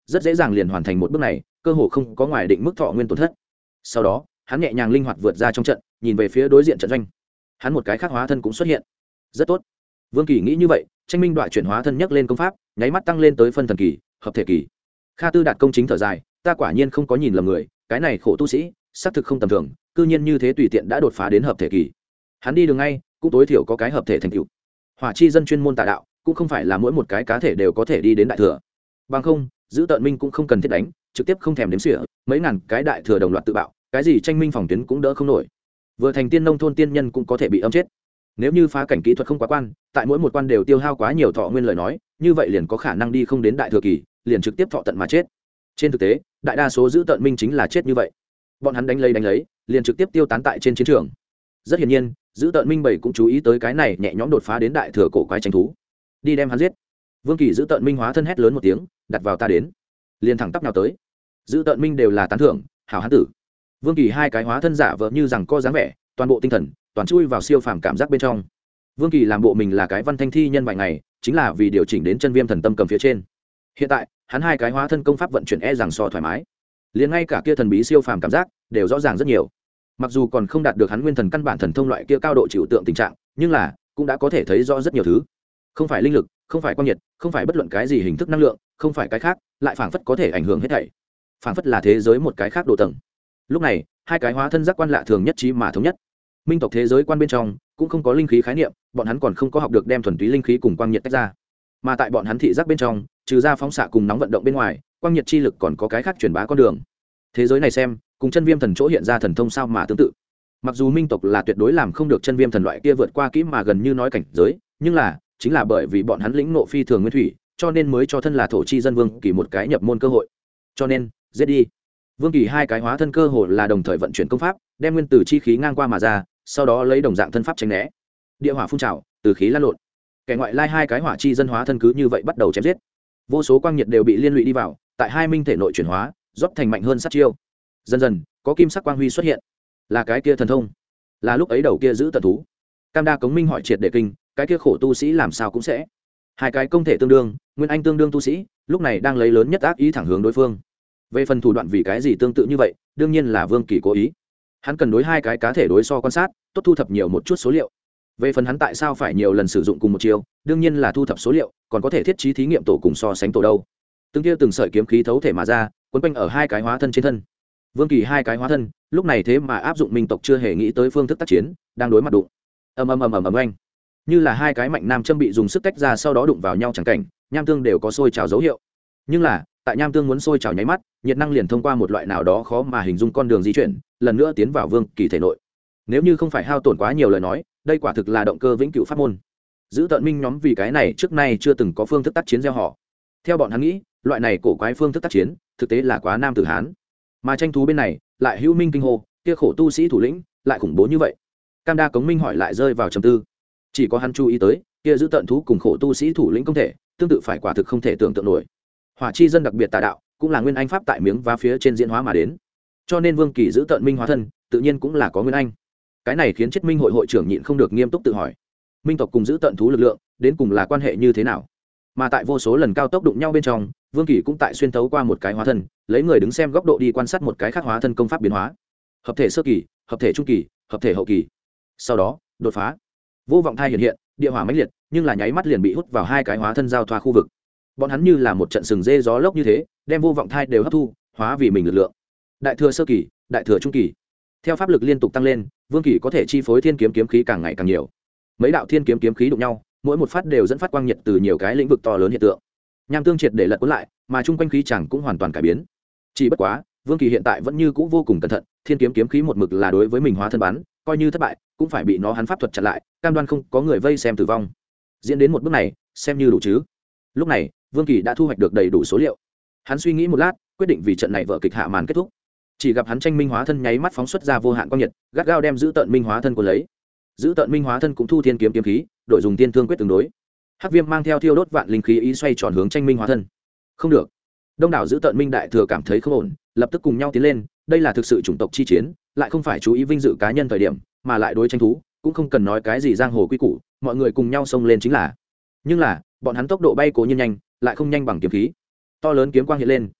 rất dễ dàng liền hoàn thành một bước này, cơ hồ không có ngoài định mức thọ nguyên tổn thất. Sau đó hắn nhẹ nhàng linh hoạt vượt ra trong trận, nhìn về phía đối diện trận doanh. Hắn một cái khác hóa thân cũng xuất hiện. Rất tốt. Vương Kỳ nghĩ như vậy, tranh minh đoạn chuyển hóa thân nhấc lên công pháp, nháy mắt tăng lên tới phân thần kỳ, hợp thể kỳ. Kha Tư Đạt công chính thở dài, ta quả nhiên không có nhìn lầm người, cái này khổ tu sĩ, xác thực không tầm thường, cư nhiên như thế tùy tiện đã đột phá đến hợp thể kỳ. Hắn đi đường ngay, cũng tối thiểu có cái hợp thể thành tựu. Hỏa chi dân chuyên môn tà đạo, cũng không phải là mỗi một cái cá thể đều có thể đi đến đại thừa. Bằng không, giữ tận minh cũng không cần thiết đánh, trực tiếp không thèm đếm xỉa, mấy ngàn cái đại thừa đồng loạt tự bạo, cái gì tranh minh phòng tuyến cũng đỡ không nổi. Vừa thành tiên nông thôn tiên nhân cũng có thể bị âm chết. Nếu như phá cảnh kỹ thuật không quá quan, tại mỗi một quan đều tiêu hao quá nhiều thọ nguyên lời nói, như vậy liền có khả năng đi không đến đại thừa kỳ, liền trực tiếp thọ tận mà chết. Trên thực tế, đại đa số giữ tận minh chính là chết như vậy. Bọn hắn đánh lấy đánh lấy, liền trực tiếp tiêu tán tại trên chiến trường. Rất hiển nhiên, giữ tận minh bảy cũng chú ý tới cái này, nhẹ nhõm đột phá đến đại thừa cổ quái tranh thú. Đi đem hắn giết. Vương Kỳ giữ tận minh hóa thân hét lớn một tiếng, đặt vào ta đến. Liền thẳng tắp nào tới. Giữ tận minh đều là tán thưởng, hảo hán tử. Vương Kỳ hai cái hóa thân giả vờ như rằng co dáng vẻ, toàn bộ tinh thần toàn chui vào siêu phàm cảm giác bên trong. Vương Kỳ làm bộ mình là cái văn thanh thi nhân vài ngày, chính là vì điều chỉnh đến chân viêm thần tâm cầm phía trên. Hiện tại, hắn hai cái hóa thân công pháp vận chuyển e rằng so thoải mái, liền ngay cả kia thần bí siêu phàm cảm giác đều rõ ràng rất nhiều. Mặc dù còn không đạt được hắn nguyên thần căn bản thần thông loại kia cao độ chịu tượng tình trạng, nhưng là cũng đã có thể thấy rõ rất nhiều thứ. Không phải linh lực, không phải quang nhiệt, không phải bất luận cái gì hình thức năng lượng, không phải cái khác, lại phảng phất có thể ảnh hưởng hết thảy. Phảng phất là thế giới một cái khác độ tầng. Lúc này, hai cái hóa thân giác quan lạ thường nhất trí mà thống nhất. Minh tộc thế giới quan bên trong cũng không có linh khí khái niệm, bọn hắn còn không có học được đem thuần túy linh khí cùng quang nhiệt tách ra. Mà tại bọn hắn thị giác bên trong, trừ ra phóng xạ cùng nóng vận động bên ngoài, quang nhiệt chi lực còn có cái khác truyền bá con đường. Thế giới này xem, cùng chân viêm thần chỗ hiện ra thần thông sao mà tương tự. Mặc dù minh tộc là tuyệt đối làm không được chân viêm thần loại kia vượt qua kỹ mà gần như nói cảnh giới, nhưng là chính là bởi vì bọn hắn lĩnh ngộ phi thường nguyên thủy, cho nên mới cho thân là thổ chi dân Vương Kỳ một cái nhập môn cơ hội. Cho nên, giết đi. Vương Kỳ hai cái hóa thân cơ hồ là đồng thời vận chuyển công pháp, đem nguyên tử chi khí ngang qua mà ra, sau đó lấy đồng dạng thân pháp tránh né. Địa hỏa phun trào, từ khí lan lộn. Kẻ ngoại lai hai cái hỏa chi dân hóa thân cứ như vậy bắt đầu chém giết. Vô số quang nhiệt đều bị liên lụy đi vào, tại hai minh thể nội chuyển hóa, rót thành mạnh hơn sát chiêu. Dần dần, có kim sắc quang huy xuất hiện. Là cái kia thần thông, là lúc ấy đầu kia giữ tận thú. Cam Đa Cống Minh hỏi triệt để kinh, cái kia khổ tu sĩ làm sao cũng sẽ. Hai cái công thể tương đương, nguyên anh tương đương tu sĩ, lúc này đang lấy lớn nhất ác ý thẳng hướng đối phương. Về phần thủ đoạn vì cái gì tương tự như vậy, đương nhiên là Vương Kỳ cố ý. Hắn cần đối hai cái cá thể đối so quan sát, tốt thu thập nhiều một chút số liệu. Về phần hắn tại sao phải nhiều lần sử dụng cùng một chiêu, đương nhiên là thu thập số liệu, còn có thể thiết trí thí nghiệm tổ cùng so sánh tổ đâu. Từng kia từng sợi kiếm khí thấu thể mà ra, quấn quanh ở hai cái hóa thân trên thân. Vương Kỳ hai cái hóa thân, lúc này thế mà áp dụng minh tộc chưa hề nghĩ tới phương thức tác chiến, đang đối mặt đụng. Ầm ầm ầm ầm ầm oanh. Như là hai cái mạnh nam châm bị dùng sức tách ra sau đó đụng vào nhau chẳng cảnh, nham tương đều có sôi trào dấu hiệu. Nhưng là, tại nham tương muốn sôi trào nháy mắt, nhiệt năng liền thông qua một loại nào đó khó mà hình dung con đường di chuyển, lần nữa tiến vào Vương Kỳ thể nội. Nếu như không phải hao tổn quá nhiều lời nói, đây quả thực là động cơ vĩnh cửu pháp môn. Giữ tận minh nhóm vì cái này trước nay chưa từng có phương thức tác chiến gieo họ. Theo bọn hắn nghĩ, loại này cổ quái phương thức tác chiến, thực tế là quá nam tử hán. Mà tranh thú bên này, lại hữu minh kinh hô, kia khổ tu sĩ thủ lĩnh, lại khủng bố như vậy. Cam Đa Cống Minh hỏi lại rơi vào trầm tư. Chỉ có hắn chú ý tới, kia giữ tận thú cùng khổ tu sĩ thủ lĩnh công thể, tương tự phải quả thực không thể tưởng tượng nổi. Hỏa chi dân đặc biệt tà đạo, cũng là nguyên anh pháp tại miếng vá phía trên diễn hóa mà đến. Cho nên Vương Kỳ giữ tận minh hóa thân, tự nhiên cũng là có nguyên anh. Cái này khiến Chết Minh hội hội trưởng nhịn không được nghiêm túc tự hỏi, minh tộc cùng giữ tận thú lực lượng, đến cùng là quan hệ như thế nào? Mà tại vô số lần cao tốc đụng nhau bên trong, Vương Kỳ cũng tại xuyên tấu qua một cái hóa thân, lấy người đứng xem góc độ đi quan sát một cái khác hóa thân công pháp biến hóa. Hợp thể sơ kỳ, hợp thể trung kỳ, hợp thể hậu kỳ. Sau đó, đột phá. Vô vọng thai hiện hiện, địa hỏa mãnh liệt, nhưng là nháy mắt liền bị hút vào hai cái hóa thân giao thoa khu vực. Bọn hắn như là một trận sừng dê gió lốc như thế, đem vô vọng thai đều hấp thu, hóa vì mình lực lượng. Đại thừa sơ kỳ, đại thừa trung kỳ. Theo pháp lực liên tục tăng lên, Vương Kỳ có thể chi phối thiên kiếm kiếm khí càng ngày càng nhiều. Mấy đạo thiên kiếm kiếm khí đụng nhau, mỗi một phát đều dẫn phát quang nhiệt từ nhiều cái lĩnh vực to lớn hiện tượng. Nham tương triệt để lật cuốn lại, mà chung quanh khí chẳng cũng hoàn toàn cải biến. Chỉ bất quá, Vương Kỳ hiện tại vẫn như cũ vô cùng cẩn thận, thiên kiếm kiếm khí một mực là đối với mình hóa thân bắn, coi như thất bại, cũng phải bị nó hắn pháp thuật chặn lại, cam đoan không có người vây xem tử vong. Diễn đến một bước này, xem như đủ chứ. Lúc này, Vương Kỳ đã thu hoạch được đầy đủ số liệu. Hắn suy nghĩ một lát, quyết định vì trận này vở kịch hạ màn kết thúc. Chỉ gặp hắn tranh minh hóa thân nháy mắt phóng xuất ra vô hạn quang nhiệt, gắt gao đem giữ tận minh hóa thân của lấy. Giữ tận minh hóa thân cũng thu thiên kiếm kiếm khí, đội dùng tiên thương quyết tương đối. Hắc Viêm mang theo thiêu đốt vạn linh khí ý xoay tròn hướng tranh minh hóa thân. Không được. Đông đảo giữ tận minh đại thừa cảm thấy không ổn, lập tức cùng nhau tiến lên, đây là thực sự chủng tộc chi chiến, lại không phải chú ý vinh dự cá nhân thời điểm, mà lại đối tranh thú, cũng không cần nói cái gì giang hồ quy củ, mọi người cùng nhau xông lên chính là. Nhưng là, bọn hắn tốc độ bay cố nhiên nhanh, lại không nhanh bằng kiếm khí. To lớn kiếm quang hiện lên,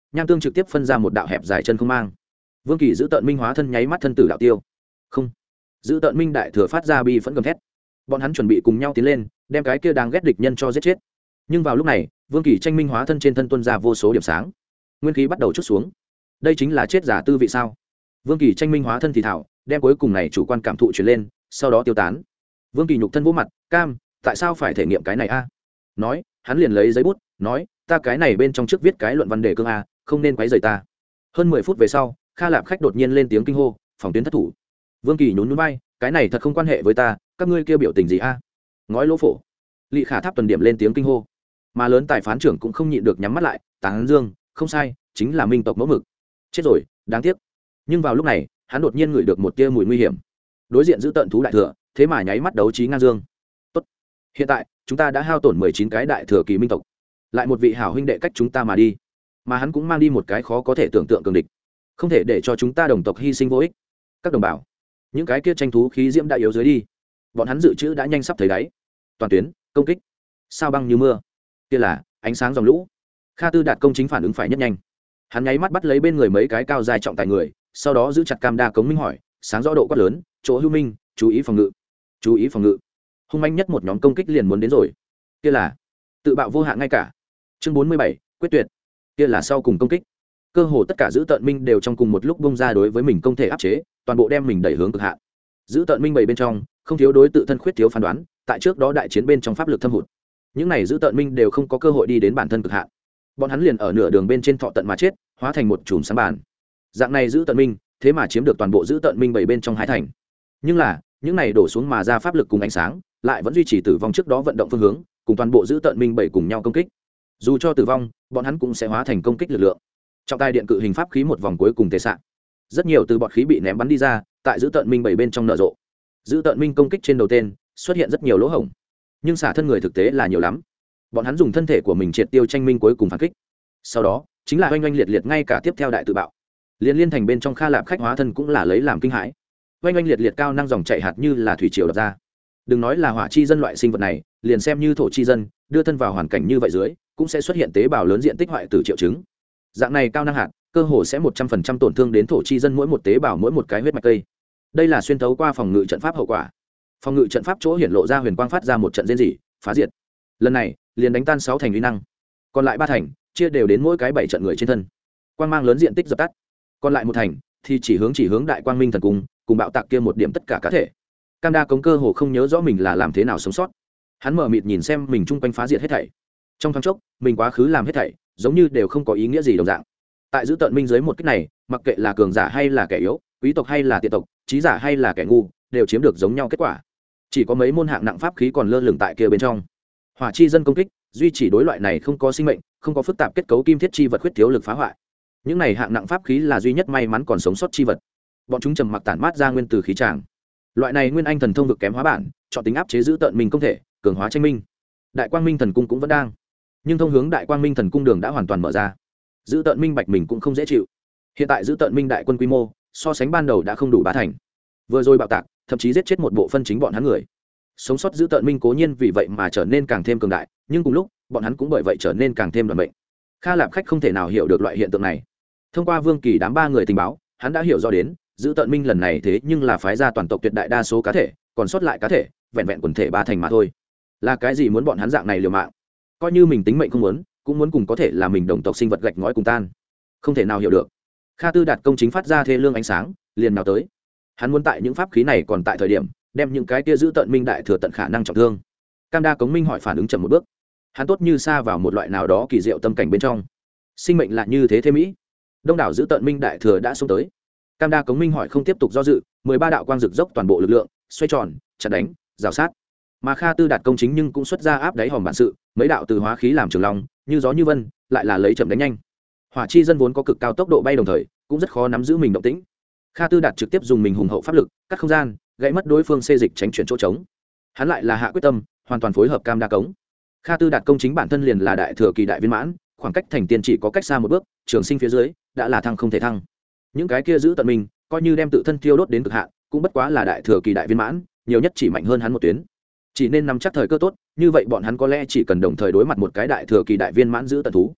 nham tương trực tiếp phân ra một đạo hẹp dài chân không mang. Vương Kỳ giữ tận minh hóa thân nháy mắt thân tử đạo tiêu. Không. Giữ tận minh đại thừa phát ra bi phẫn gầm thét. Bọn hắn chuẩn bị cùng nhau tiến lên, đem cái kia đang ghét địch nhân cho giết chết. Nhưng vào lúc này, Vương Kỳ tranh minh hóa thân trên thân tuôn ra vô số điểm sáng. Nguyên khí bắt đầu chút xuống. Đây chính là chết giả tư vị sao? Vương Kỳ tranh minh hóa thân thì thảo, đem cuối cùng này chủ quan cảm thụ truyền lên, sau đó tiêu tán. Vương Kỳ nhục thân vỗ mặt, cam, tại sao phải thể nghiệm cái này a? Nói, hắn liền lấy giấy bút, nói, ta cái này bên trong trước viết cái luận văn đề cương a, không nên quấy rầy ta. Hơn mười phút về sau, Kha Lạp khách đột nhiên lên tiếng kinh hô, phòng tuyến thất thủ. Vương Kỳ nhún nhún vai, cái này thật không quan hệ với ta, các ngươi kêu biểu tình gì a? Ngói lỗ phổ. Lị Khả Tháp tuần điểm lên tiếng kinh hô. Mà lớn tài phán trưởng cũng không nhịn được nhắm mắt lại, tán dương, không sai, chính là minh tộc mẫu mực. Chết rồi, đáng tiếc. Nhưng vào lúc này, hắn đột nhiên ngửi được một tia mùi nguy hiểm. Đối diện giữ tận thú đại thừa, thế mà nháy mắt đấu trí ngang dương. Tốt. Hiện tại, chúng ta đã hao tổn mười chín cái đại thừa kỳ minh tộc. Lại một vị hảo huynh đệ cách chúng ta mà đi. Mà hắn cũng mang đi một cái khó có thể tưởng tượng cường địch. Không thể để cho chúng ta đồng tộc hy sinh vô ích. Các đồng bào, những cái kia tranh thú khí diễm đã yếu dưới đi. Bọn hắn dự trữ đã nhanh sắp thấy đáy. Toàn tuyến, công kích. Sao băng như mưa. Kia là ánh sáng dòng lũ. Kha Tư Đạt công chính phản ứng phải nhất nhanh. Hắn nháy mắt bắt lấy bên người mấy cái cao dài trọng tài người, sau đó giữ chặt cam đa cống minh hỏi, sáng rõ độ quát lớn, chỗ hưu minh, chú ý phòng ngự, chú ý phòng ngự. Hung manh nhất một nhóm công kích liền muốn đến rồi. Kia là tự bạo vô hạn ngay cả. Chương bốn mươi bảy, quyết tuyệt. Kia là sau cùng công kích. Cơ hồ tất cả giữ tận minh đều trong cùng một lúc bung ra đối với mình công thể áp chế, toàn bộ đem mình đẩy hướng cực hạn. Giữ tận minh bảy bên trong, không thiếu đối tự thân khuyết thiếu phán đoán, tại trước đó đại chiến bên trong pháp lực thâm hụt. Những này giữ tận minh đều không có cơ hội đi đến bản thân cực hạn. Bọn hắn liền ở nửa đường bên trên thọ tận mà chết, hóa thành một chùm sáng bàn. Dạng này giữ tận minh, thế mà chiếm được toàn bộ giữ tận minh bảy bên trong hai thành. Nhưng là, những này đổ xuống mà ra pháp lực cùng ánh sáng, lại vẫn duy trì tử vong trước đó vận động phương hướng, cùng toàn bộ giữ tận minh bảy cùng nhau công kích. Dù cho tử vong, bọn hắn cũng sẽ hóa thành công kích lực lượng. Trọng tài điện cự hình pháp khí một vòng cuối cùng tề xạ. Rất nhiều từ bọt khí bị ném bắn đi ra, tại giữ tận minh bảy bên trong nở rộ. Giữ tận minh công kích trên đầu tên, xuất hiện rất nhiều lỗ hổng. Nhưng xả thân người thực tế là nhiều lắm. Bọn hắn dùng thân thể của mình triệt tiêu tranh minh cuối cùng phản kích. Sau đó, chính là oanh oanh liệt liệt ngay cả tiếp theo đại tự bạo. Liên liên thành bên trong Kha Lạp khách hóa thân cũng là lấy làm kinh hãi. Oanh oanh liệt liệt cao năng dòng chảy hạt như là thủy triều đập ra. Đừng nói là hỏa chi dân loại sinh vật này, liền xem như thổ chi dân, đưa thân vào hoàn cảnh như vậy dưới, cũng sẽ xuất hiện tế bào lớn diện tích hoại tử triệu chứng. Dạng này cao năng hạt, cơ hồ sẽ một trăm phần trăm tổn thương đến thổ chi dân mỗi một tế bào mỗi một cái huyết mạch cây. Đây là xuyên thấu qua phòng ngự trận pháp hậu quả. Phòng ngự trận pháp chỗ hiển lộ ra huyền quang phát ra một trận rên rỉ, phá diệt. Lần này, liền đánh tan sáu thành uy năng. Còn lại ba thành, chia đều đến mỗi cái bảy trận người trên thân. Quang mang lớn diện tích dập tắt. Còn lại một thành thì chỉ hướng chỉ hướng đại quang minh thần cung, cùng bạo tạc kia một điểm tất cả cá thể. Cam đa cống cơ hồ không nhớ rõ mình là làm thế nào sống sót. Hắn mở mịt nhìn xem mình chung quanh phá diệt hết thảy. Trong thoáng chốc, mình quá khứ làm hết thảy, giống như đều không có ý nghĩa gì đồng dạng. Tại giữ tận minh dưới một kích này, mặc kệ là cường giả hay là kẻ yếu, quý tộc hay là tiện tộc, trí giả hay là kẻ ngu, đều chiếm được giống nhau kết quả. Chỉ có mấy môn hạng nặng pháp khí còn lơ lửng tại kia bên trong. Hỏa chi dân công kích, duy chỉ đối loại này không có sinh mệnh, không có phức tạp kết cấu kim thiết chi vật khuyết thiếu lực phá hoại. Những này hạng nặng pháp khí là duy nhất may mắn còn sống sót chi vật. Bọn chúng trầm mặc tản mát ra nguyên từ khí tràng. Loại này nguyên anh thần thông vực kém hóa bản, chọn tính áp chế giữ tận mình công thể, cường hóa tranh minh. Đại quang minh thần cung cũng vẫn đang, nhưng thông hướng đại quang minh thần cung đường đã hoàn toàn mở ra. Giữ tận minh bạch mình cũng không dễ chịu. Hiện tại giữ tận minh đại quân quy mô, so sánh ban đầu đã không đủ bá thành. Vừa rồi bạo tạc, thậm chí giết chết một bộ phân chính bọn hắn người. Sống sót giữ tận minh cố nhiên vì vậy mà trở nên càng thêm cường đại, nhưng cùng lúc, bọn hắn cũng bởi vậy trở nên càng thêm đoàn mệnh. Kha Lạp khách không thể nào hiểu được loại hiện tượng này. Thông qua Vương Kỳ đám ba người tình báo, hắn đã hiểu rõ đến, giữ tận minh lần này thế nhưng là phái ra toàn tộc tuyệt đại đa số cá thể, còn sót lại cá thể, vẹn vẹn quần thể ba thành mà thôi. Là cái gì muốn bọn hắn dạng này liều mạng? Coi như mình tính mệnh không muốn, cũng muốn cùng có thể là mình đồng tộc sinh vật gạch ngói cùng tan. Không thể nào hiểu được. Kha Tư Đạt công chính phát ra thê lương ánh sáng, liền nào tới. Hắn muốn tại những pháp khí này còn tại thời điểm, đem những cái kia giữ tận minh đại thừa tận khả năng trọng thương. Cam đa cống minh hỏi phản ứng chậm một bước. Hắn tốt như xa vào một loại nào đó kỳ diệu tâm cảnh bên trong. Sinh mệnh là như thế thế mỹ. Đông đảo giữ tận minh đại thừa đã xuống tới. Cam đa cống minh hỏi không tiếp tục do dự, mười ba đạo quang rực dốc toàn bộ lực lượng, xoay tròn, chặt đánh, rào sát. Mà Kha Tư Đạt công chính nhưng cũng xuất ra áp đáy hòm bản sự, mấy đạo từ hóa khí làm trường long, như gió như vân, lại là lấy chậm đánh nhanh. Hỏa chi dân vốn có cực cao tốc độ bay đồng thời, cũng rất khó nắm giữ mình động tĩnh. Kha Tư Đạt trực tiếp dùng mình hùng hậu pháp lực, cắt không gian, gãy mất đối phương xê dịch tránh chuyển chỗ trống. Hắn lại là hạ quyết tâm, hoàn toàn phối hợp Cam đa cống. Kha Tư Đạt công chính bản thân liền là đại thừa kỳ đại viên mãn, khoảng cách thành tiên chỉ có cách xa một bước, trường sinh phía dưới đã là thăng không thể thăng. Những cái kia giữ tận mình, coi như đem tự thân tiêu đốt đến cực hạn, cũng bất quá là đại thừa kỳ đại viên mãn, nhiều nhất chỉ mạnh hơn hắn một tuyến. Chỉ nên nắm chắc thời cơ tốt, như vậy bọn hắn có lẽ chỉ cần đồng thời đối mặt một cái đại thừa kỳ đại viên mãn giữ tận thú.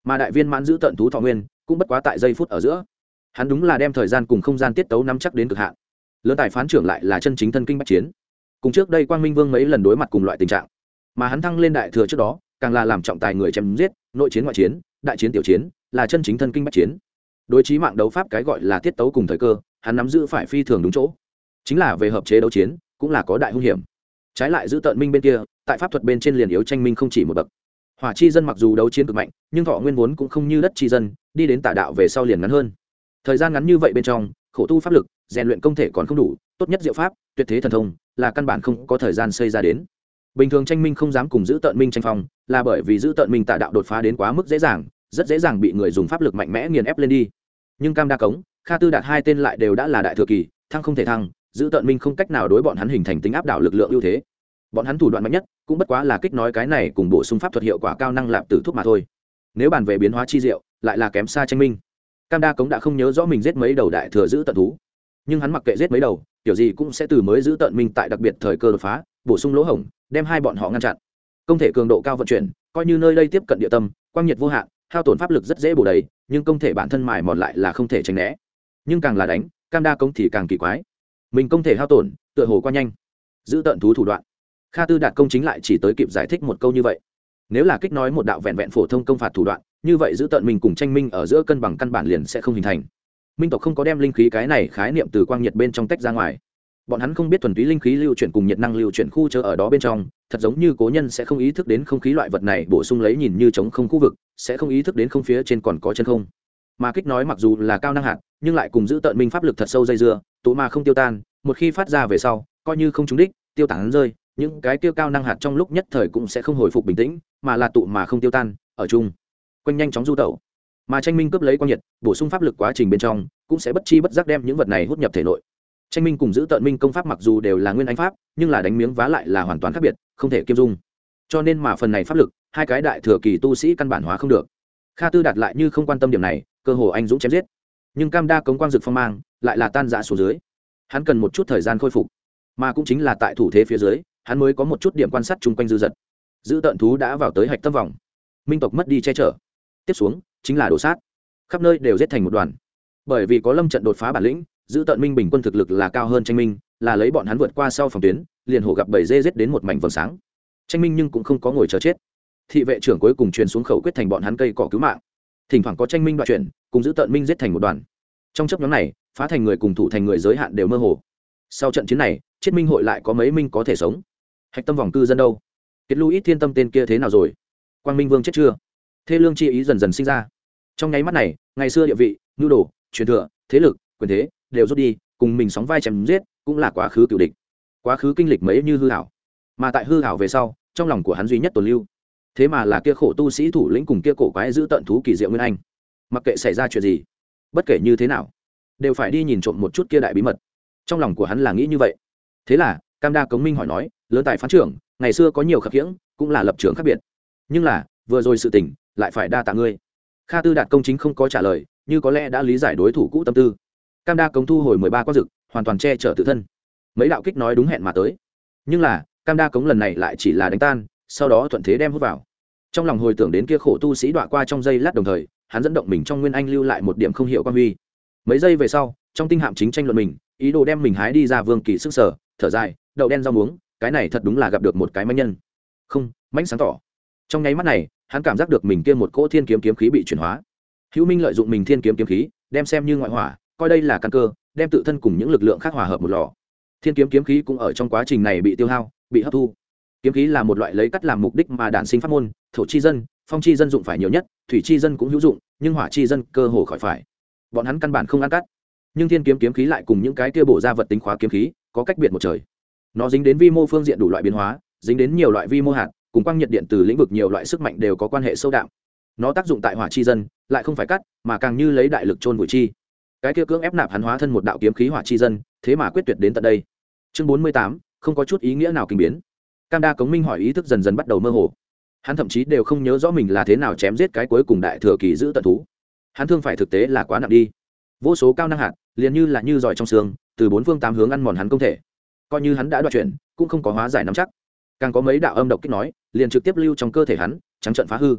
mà đại viên mãn giữ tận thú thọ nguyên cũng bất quá tại giây phút ở giữa. Hắn đúng là đem thời gian cùng không gian tiết tấu nắm chắc đến cực hạn. Lớn tài phán trưởng lại là chân chính thân kinh bách chiến, cùng trước đây Quang Minh Vương mấy lần đối mặt cùng loại tình trạng, mà hắn thăng lên đại thừa trước đó càng là làm trọng tài người chém giết, nội chiến ngoại chiến, đại chiến tiểu chiến, là chân chính thân kinh bách chiến. Đối chí mạng đấu pháp cái gọi là tiết tấu cùng thời cơ, hắn nắm giữ phải phi thường đúng chỗ. Chính là về hợp chế đấu chiến, cũng là có đại hung hiểm. Trái lại giữ tận minh bên kia, tại pháp thuật bên trên liền yếu tranh minh không chỉ một bậc. Hỏa chi dân mặc dù đấu chiến cực mạnh, nhưng thọ nguyên vốn cũng không như đất chi dân, đi đến tà đạo về sau liền ngắn hơn. Thời gian ngắn như vậy bên trong, khổ tu pháp lực, rèn luyện công thể còn không đủ, tốt nhất diệu pháp, tuyệt thế thần thông, là căn bản không có thời gian xây ra đến. Bình thường tranh minh không dám cùng giữ tận minh tranh phong, là bởi vì giữ tận minh tà đạo đột phá đến quá mức dễ dàng, rất dễ dàng bị người dùng pháp lực mạnh mẽ nghiền ép lên đi. Nhưng Cam Đa Cống, Kha Tư Đạt hai tên lại đều đã là đại thừa kỳ, thăng không thể thăng, giữ tận minh không cách nào đối bọn hắn hình thành tính áp đảo lực lượng ưu thế. Bọn hắn thủ đoạn mạnh nhất cũng bất quá là kích nói cái này cùng bổ sung pháp thuật hiệu quả cao năng lạp tử thuốc mà thôi. Nếu bàn về biến hóa chi diệu, lại là kém xa tranh minh. Cam Đa Cống đã không nhớ rõ mình giết mấy đầu đại thừa giữ tận thú, nhưng hắn mặc kệ giết mấy đầu, kiểu gì cũng sẽ từ mới giữ tận minh tại đặc biệt thời cơ đột phá, bổ sung lỗ hổng, đem hai bọn họ ngăn chặn. Công thể cường độ cao vận chuyển, coi như nơi đây tiếp cận địa tâm, quang nhiệt vô hạn, hao tổn pháp lực rất dễ bổ đầy, nhưng công thể bản thân mài mòn lại là không thể tránh né. Nhưng càng là đánh, Cam Đa Cống thì càng kỳ quái. Mình công thể hao tổn, tựa hồ qua nhanh. Giữ tận thú thủ đoạn. Kha Tư Đạt công chính lại chỉ tới kịp giải thích một câu như vậy. Nếu là kích nói một đạo vẹn vẹn phổ thông công phạt thủ đoạn, như vậy giữ tận mình cùng tranh minh ở giữa cân bằng căn bản liền sẽ không hình thành. Minh tộc không có đem linh khí cái này khái niệm từ quang nhiệt bên trong tách ra ngoài. Bọn hắn không biết thuần túy linh khí lưu chuyển cùng nhiệt năng lưu chuyển khu chớ ở đó bên trong, thật giống như cố nhân sẽ không ý thức đến không khí loại vật này bổ sung lấy nhìn như chống không khu vực, sẽ không ý thức đến không phía trên còn có chân không. Mà kích nói mặc dù là cao năng hạt, nhưng lại cùng giữ tận minh pháp lực thật sâu dây dưa, tụ mà không tiêu tan, một khi phát ra về sau, coi như không trúng đích, tiêu tán rơi, những cái tiêu cao năng hạt trong lúc nhất thời cũng sẽ không hồi phục bình tĩnh, mà là tụ mà không tiêu tan, ở chung quanh nhanh chóng du tẩu. Mà tranh minh cướp lấy quang nhiệt, bổ sung pháp lực quá trình bên trong, cũng sẽ bất chi bất giác đem những vật này hút nhập thể nội. Tranh minh cùng giữ tận minh công pháp mặc dù đều là nguyên anh pháp, nhưng là đánh miếng vá lại là hoàn toàn khác biệt, không thể kiêm dung. Cho nên mà phần này pháp lực, hai cái đại thừa kỳ tu sĩ căn bản hóa không được. Kha Tư Đạt lại như không quan tâm điểm này, cơ hồ anh dũng chém giết. Nhưng Cam Đa Cống quang dực phong mang, lại là tan rã xuống dưới. Hắn cần một chút thời gian khôi phục, mà cũng chính là tại thủ thế phía dưới, hắn mới có một chút điểm quan sát chung quanh dư dật. Giữ tận thú đã vào tới hạch tâm vòng, minh tộc mất đi che chở, tiếp xuống chính là đổ sát, khắp nơi đều giết thành một đoàn. Bởi vì có lâm trận đột phá bản lĩnh, giữ tận minh bình quân thực lực là cao hơn tranh minh, là lấy bọn hắn vượt qua sau phòng tuyến, liền hổ gặp bảy dê giết đến một mảnh vầng sáng. Tranh minh nhưng cũng không có ngồi chờ chết, thị vệ trưởng cuối cùng truyền xuống khẩu quyết thành bọn hắn cây cỏ cứu mạng. Thỉnh thoảng có tranh minh đoạn chuyển, cùng giữ tận minh giết thành một đoàn. Trong chấp nhóm này, phá thành người cùng thủ thành người giới hạn đều mơ hồ. Sau trận chiến này, chiết minh hội lại có mấy minh có thể sống? Hạch tâm vòng cư dân đâu? Kiệt Lưu Ít Thiên Tâm tên kia thế nào rồi? Quang Minh Vương chết chưa? Thê lương chi ý dần dần sinh ra. Trong nháy mắt này, ngày xưa địa vị, nhu đồ, truyền thừa, thế lực, quyền thế đều rút đi, cùng mình sóng vai chém giết, cũng là quá khứ cựu địch. Quá khứ kinh lịch mấy như hư ảo, mà tại hư ảo về sau, trong lòng của hắn duy nhất tồn lưu, thế mà là kia khổ tu sĩ thủ lĩnh cùng kia cổ quái giữ tận thú kỳ diệu nguyên anh. Mặc kệ xảy ra chuyện gì, bất kể như thế nào, đều phải đi nhìn trộm một chút kia đại bí mật. Trong lòng của hắn là nghĩ như vậy. Thế là Cam Đa Cống minh hỏi nói, lớn tài phán trưởng, ngày xưa có nhiều khập khiễng, cũng là lập trường khác biệt, nhưng là vừa rồi sự tình lại phải đa tạ ngươi. Kha Tư Đạt công chính không có trả lời, như có lẽ đã lý giải đối thủ cũ tâm tư. Cam Đa Cống thu hồi mười ba con rực, hoàn toàn che chở tự thân. Mấy đạo kích nói đúng hẹn mà tới, nhưng là Cam Đa Cống lần này lại chỉ là đánh tan, sau đó thuận thế đem hút vào. Trong lòng hồi tưởng đến kia khổ tu sĩ đọa qua trong giây lát, đồng thời hắn dẫn động mình trong nguyên anh lưu lại một điểm không hiểu quan huy. Mấy giây về sau, trong tinh hạm chính tranh luận mình, ý đồ đem mình hái đi ra vương kỳ sức sở, thở dài, đậu đen rau muống, cái này thật đúng là gặp được một cái mãnh nhân. Không, mãnh sáng tỏ. Trong nháy mắt này, hắn cảm giác được mình kia một cỗ thiên kiếm kiếm khí bị chuyển hóa. Hữu Minh lợi dụng mình thiên kiếm kiếm khí, đem xem như ngoại hỏa, coi đây là căn cơ, đem tự thân cùng những lực lượng khác hòa hợp một lò. Thiên kiếm kiếm khí cũng ở trong quá trình này bị tiêu hao, bị hấp thu. Kiếm khí là một loại lấy cắt làm mục đích mà đản sinh pháp môn, thổ chi dân, phong chi dân dụng phải nhiều nhất, thủy chi dân cũng hữu dụng, nhưng hỏa chi dân cơ hồ khỏi phải. Bọn hắn căn bản không ăn cắt. Nhưng thiên kiếm kiếm khí lại cùng những cái kia bổ ra vật tính khóa kiếm khí, có cách biệt một trời. Nó dính đến vi mô phương diện đủ loại biến hóa, dính đến nhiều loại vi mô hạt, cùng quang nhiệt điện từ lĩnh vực nhiều loại sức mạnh đều có quan hệ sâu đậm. Nó tác dụng tại hỏa chi dân, lại không phải cắt, mà càng như lấy đại lực chôn vùi chi. Cái kia cưỡng ép nạp hắn hóa thân một đạo kiếm khí hỏa chi dân, thế mà quyết tuyệt đến tận đây. Chương bốn mươi tám, không có chút ý nghĩa nào kinh biến. Cam Đa Cống minh hỏi ý thức dần dần bắt đầu mơ hồ. Hắn thậm chí đều không nhớ rõ mình là thế nào chém giết cái cuối cùng đại thừa kỳ giữ tận thú. Hắn thương phải thực tế là quá nặng đi. Vô số cao năng hạt, liền như là như giỏi trong xương, từ bốn phương tám hướng ăn mòn hắn công thể. Coi như hắn đã đoạt chuyển, cũng không có hóa giải nắm chắc. Càng có mấy đạo âm độc kích nói, liền trực tiếp lưu trong cơ thể hắn, trắng trận phá hư.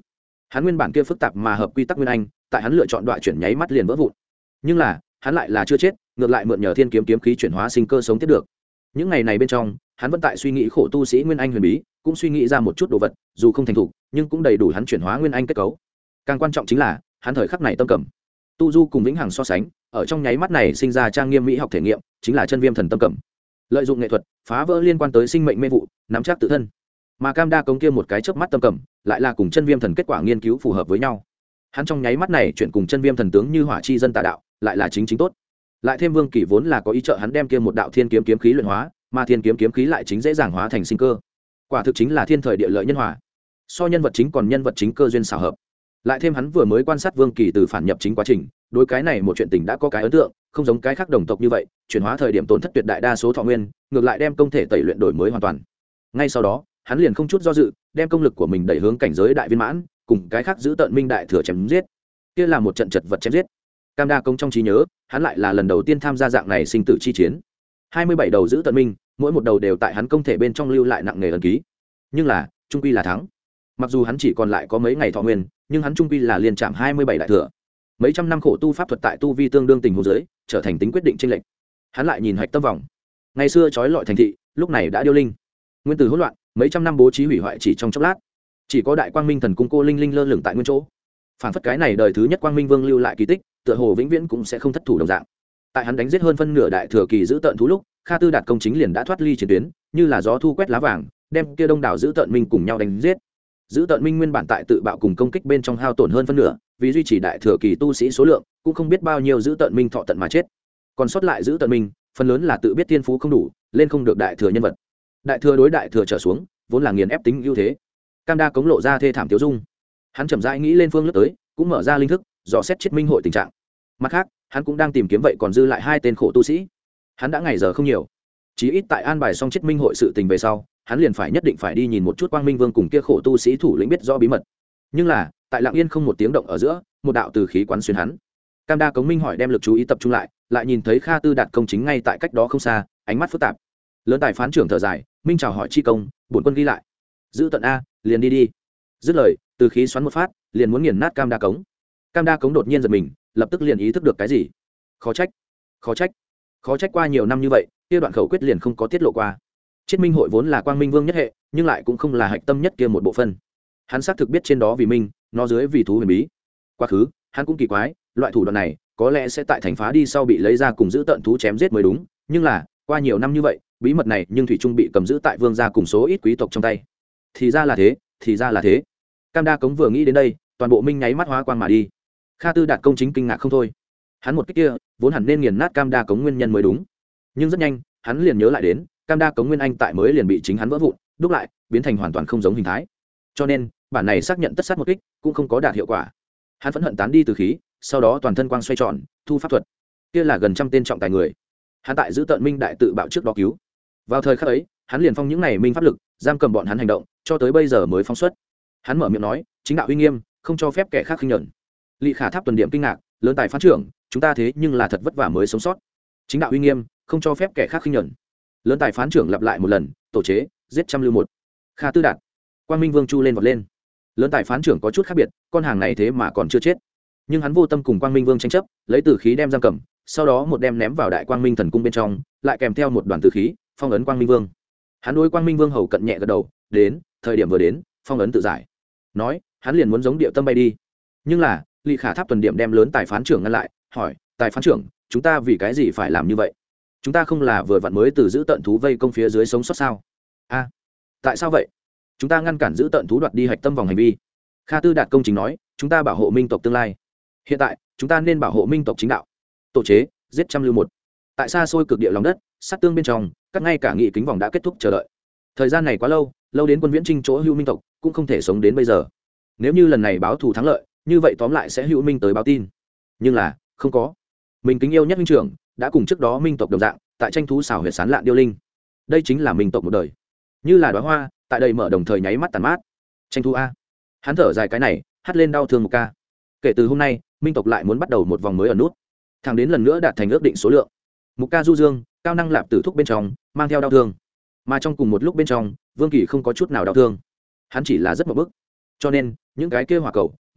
hắn nguyên bản kia phức tạp mà hợp quy tắc nguyên anh tại hắn lựa chọn đoạn chuyển nháy mắt liền vỡ vụn, nhưng là hắn lại là chưa chết, ngược lại mượn nhờ thiên kiếm kiếm khí chuyển hóa sinh cơ sống tiếp được. Những ngày này bên trong hắn vẫn tại suy nghĩ khổ tu sĩ nguyên anh huyền bí, cũng suy nghĩ ra một chút đồ vật dù không thành thục nhưng cũng đầy đủ hắn chuyển hóa nguyên anh kết cấu. Càng quan trọng chính là hắn thời khắc này tâm cầm tu du cùng vĩnh hằng so sánh, ở trong nháy mắt này sinh ra trang nghiêm mỹ học thể nghiệm chính là chân viêm thần tâm cầm, lợi dụng nghệ thuật phá vỡ liên quan tới sinh mệnh mê vụ, nắm chắc tự thân. Mà cam đa cống kia một cái chớp mắt tâm cầm lại là cùng chân viêm thần kết quả nghiên cứu phù hợp với nhau. Hắn trong nháy mắt này chuyện cùng chân viêm thần tướng như hỏa chi dân tà đạo lại là chính chính tốt. Lại thêm Vương Kỳ vốn là có ý trợ hắn đem kia một đạo thiên kiếm kiếm khí luyện hóa, mà thiên kiếm kiếm khí lại chính dễ dàng hóa thành sinh cơ. Quả thực chính là thiên thời địa lợi nhân hòa. So nhân vật chính còn nhân vật chính cơ duyên xảo hợp. Lại thêm hắn vừa mới quan sát Vương Kỳ từ phản nhập chính quá trình, đối cái này một chuyện tình đã có cái ấn tượng, không giống cái khác đồng tộc như vậy, chuyển hóa thời điểm tổn thất tuyệt đại đa số thọ nguyên, ngược lại đem công thể tẩy luyện đổi mới hoàn toàn. Ngay sau đó, hắn liền không chút do dự, đem công lực của mình đẩy hướng cảnh giới đại viên mãn, cùng cái khác giữ tận minh đại thừa chém giết. Kia là một trận chật vật chém giết. Cam đa công trong trí nhớ, hắn lại là lần đầu tiên tham gia dạng này sinh tử chi chiến. hai mươi bảy đầu giữ tận minh, mỗi một đầu đều tại hắn công thể bên trong lưu lại nặng nề ấn ký. Nhưng là, trung quy là thắng. Mặc dù hắn chỉ còn lại có mấy ngày thọ nguyên, nhưng hắn trung quy là liên chạm hai mươi bảy đại thừa. Mấy trăm năm khổ tu pháp thuật tại tu vi tương đương tình huống dưới, trở thành tính quyết định chênh lệch. Hắn lại nhìn hạch tâm vòng. Ngày xưa chói lọi thành thị, lúc này đã điêu linh. Nguyên tử hỗn loạn, mấy trăm năm bố trí hủy hoại chỉ trong chốc lát. Chỉ có đại quang minh thần cung cô linh linh lơ lửng tại nguyên chỗ. Phản phất cái này đời thứ nhất quang minh vương lưu lại kỳ tích, tựa hồ vĩnh viễn cũng sẽ không thất thủ đồng dạng. Tại hắn đánh giết hơn phân nửa đại thừa kỳ giữ tận thú lúc, Kha Tư Đạt công chính liền đã thoát ly chiến tuyến, như là gió thu quét lá vàng, đem kia đông đảo giữ tận minh cùng nhau đánh giết. Giữ tận minh nguyên bản tại tự bạo cùng công kích bên trong hao tổn hơn phân nửa, vì duy trì đại thừa kỳ tu sĩ số lượng, cũng không biết bao nhiêu giữ tận minh thọ tận mà chết. Còn sót lại giữ tận minh, phần lớn là tự biết thiên phú không đủ, lên không được đại thừa nhân vật. Đại thừa đối đại thừa trở xuống, vốn là nghiền ép tính ưu thế. Cam đa cống lộ ra thê thảm tiêu dung. Hắn chậm rãi nghĩ lên phương lướt tới, cũng mở ra linh thức, dò xét chết minh hội tình trạng. Mặt khác, hắn cũng đang tìm kiếm vậy còn dư lại hai tên khổ tu sĩ. Hắn đã ngày giờ không nhiều, chí ít tại an bài xong chết minh hội sự tình về sau, hắn liền phải nhất định phải đi nhìn một chút quang minh vương cùng kia khổ tu sĩ thủ lĩnh biết rõ bí mật. Nhưng là tại lặng yên không một tiếng động ở giữa, một đạo từ khí quán xuyên hắn. Cam đa cống minh hỏi đem lực chú ý tập trung lại, lại nhìn thấy Kha Tư Đạt công chính ngay tại cách đó không xa, ánh mắt phức tạp. Lớn tài phán trưởng thở dài, minh chào hỏi chi công, bổn quân ghi lại. Giữ tận a, liền đi đi. Dứt lời, từ khí xoắn một phát, liền muốn nghiền nát cam đa cống. Cam đa cống đột nhiên giật mình, lập tức liền ý thức được cái gì. Khó trách, khó trách, khó trách qua nhiều năm như vậy, kia đoạn khẩu quyết liền không có tiết lộ qua. Chiết minh hội vốn là quang minh vương nhất hệ, nhưng lại cũng không là hạch tâm nhất kia một bộ phận. Hắn xác thực biết trên đó vì minh, nó dưới vì thú huyền bí. Quá khứ, hắn cũng kỳ quái, loại thủ đoạn này có lẽ sẽ tại thành phá đi sau bị lấy ra cùng giữ tận thú chém giết mới đúng, nhưng là qua nhiều năm như vậy, bí mật này nhưng thủy trung bị cầm giữ tại vương gia cùng số ít quý tộc trong tay. Thì ra là thế, thì ra là thế. Cam đa cống vừa nghĩ đến đây, toàn bộ minh nháy mắt hóa quang mà đi. Kha Tư Đạt công chính kinh ngạc không thôi. Hắn một cách kia, vốn hẳn nên nghiền nát cam đa cống nguyên nhân mới đúng, nhưng rất nhanh, hắn liền nhớ lại đến, cam đa cống nguyên anh tại mới liền bị chính hắn vỡ vụn, đúc lại, biến thành hoàn toàn không giống hình thái. Cho nên, bản này xác nhận tất sát một kích, cũng không có đạt hiệu quả. Hắn phẫn hận tán đi từ khí, sau đó toàn thân quang xoay tròn, thu pháp thuật. Kia là gần trăm tên trọng tài người. Hắn tại giữ tận minh đại tự bạo trước đó cứu. Vào thời khắc ấy, hắn liền phong những này minh pháp lực, giam cầm bọn hắn hành động, cho tới bây giờ mới phóng xuất. Hắn mở miệng nói, chính đạo uy nghiêm, không cho phép kẻ khác khinh nhẫn. Lị Khả Tháp tuần điểm kinh ngạc, lớn tài phán trưởng, chúng ta thế nhưng là thật vất vả mới sống sót. Chính đạo uy nghiêm, không cho phép kẻ khác khinh nhẫn. Lớn tài phán trưởng lặp lại một lần, tổ chế, giết trăm lưu một. Kha Tư Đạt, Quang Minh Vương chu lên vọt lên. Lớn tài phán trưởng có chút khác biệt, con hàng này thế mà còn chưa chết. Nhưng hắn vô tâm cùng Quang Minh Vương tranh chấp, lấy tử khí đem giam cầm, sau đó một đem ném vào đại Quang Minh thần cung bên trong, lại kèm theo một đoàn tử khí, phong ấn Quang Minh Vương. Hắn đối Quang Minh Vương hầu cận nhẹ gật đầu, đến, thời điểm vừa đến, phong ấn tự giải. Nói, hắn liền muốn giống điệu tâm bay đi. Nhưng là, Lị Khả Tháp tuần điểm đem lớn tài phán trưởng ngăn lại, hỏi, tài phán trưởng, chúng ta vì cái gì phải làm như vậy? Chúng ta không là vừa vặn mới từ giữ tận thú vây công phía dưới sống sót sao? A, tại sao vậy? Chúng ta ngăn cản giữ tận thú đoạt đi hạch tâm vòng hành vi. Kha Tư Đạt công chính nói, chúng ta bảo hộ minh tộc tương lai. Hiện tại, chúng ta nên bảo hộ minh tộc chính đạo. Tổ chế, giết trăm lưu một. Tại xa xôi cực địa lòng đất, sát tương bên trong, các ngay cả nghị kính vòng đã kết thúc chờ đợi. Thời gian này quá lâu, lâu đến quân viễn trinh chỗ hữu minh tộc cũng không thể sống đến bây giờ. Nếu như lần này báo thù thắng lợi, như vậy tóm lại sẽ hữu minh tới báo tin. Nhưng là, không có. Mình kính yêu nhất minh trưởng đã cùng trước đó minh tộc đồng dạng, tại tranh thú xảo huyệt sán lạn điêu linh. Đây chính là minh tộc một đời. Như là đóa hoa, tại đây mở đồng thời nháy mắt tàn mát. Tranh thú a. Hắn thở dài cái này, hắt lên đau thương một ca. Kể từ hôm nay, minh tộc lại muốn bắt đầu một vòng mới ở nút. Thẳng đến lần nữa đạt thành ước định số lượng. Mục ca du dương, cao năng lạp tử thúc bên trong, mang theo đau thương. Mà trong cùng một lúc bên trong, Vương Kỳ không có chút nào đau thương. Hắn chỉ là rất một bức. Cho nên, những cái kia hỏa cầu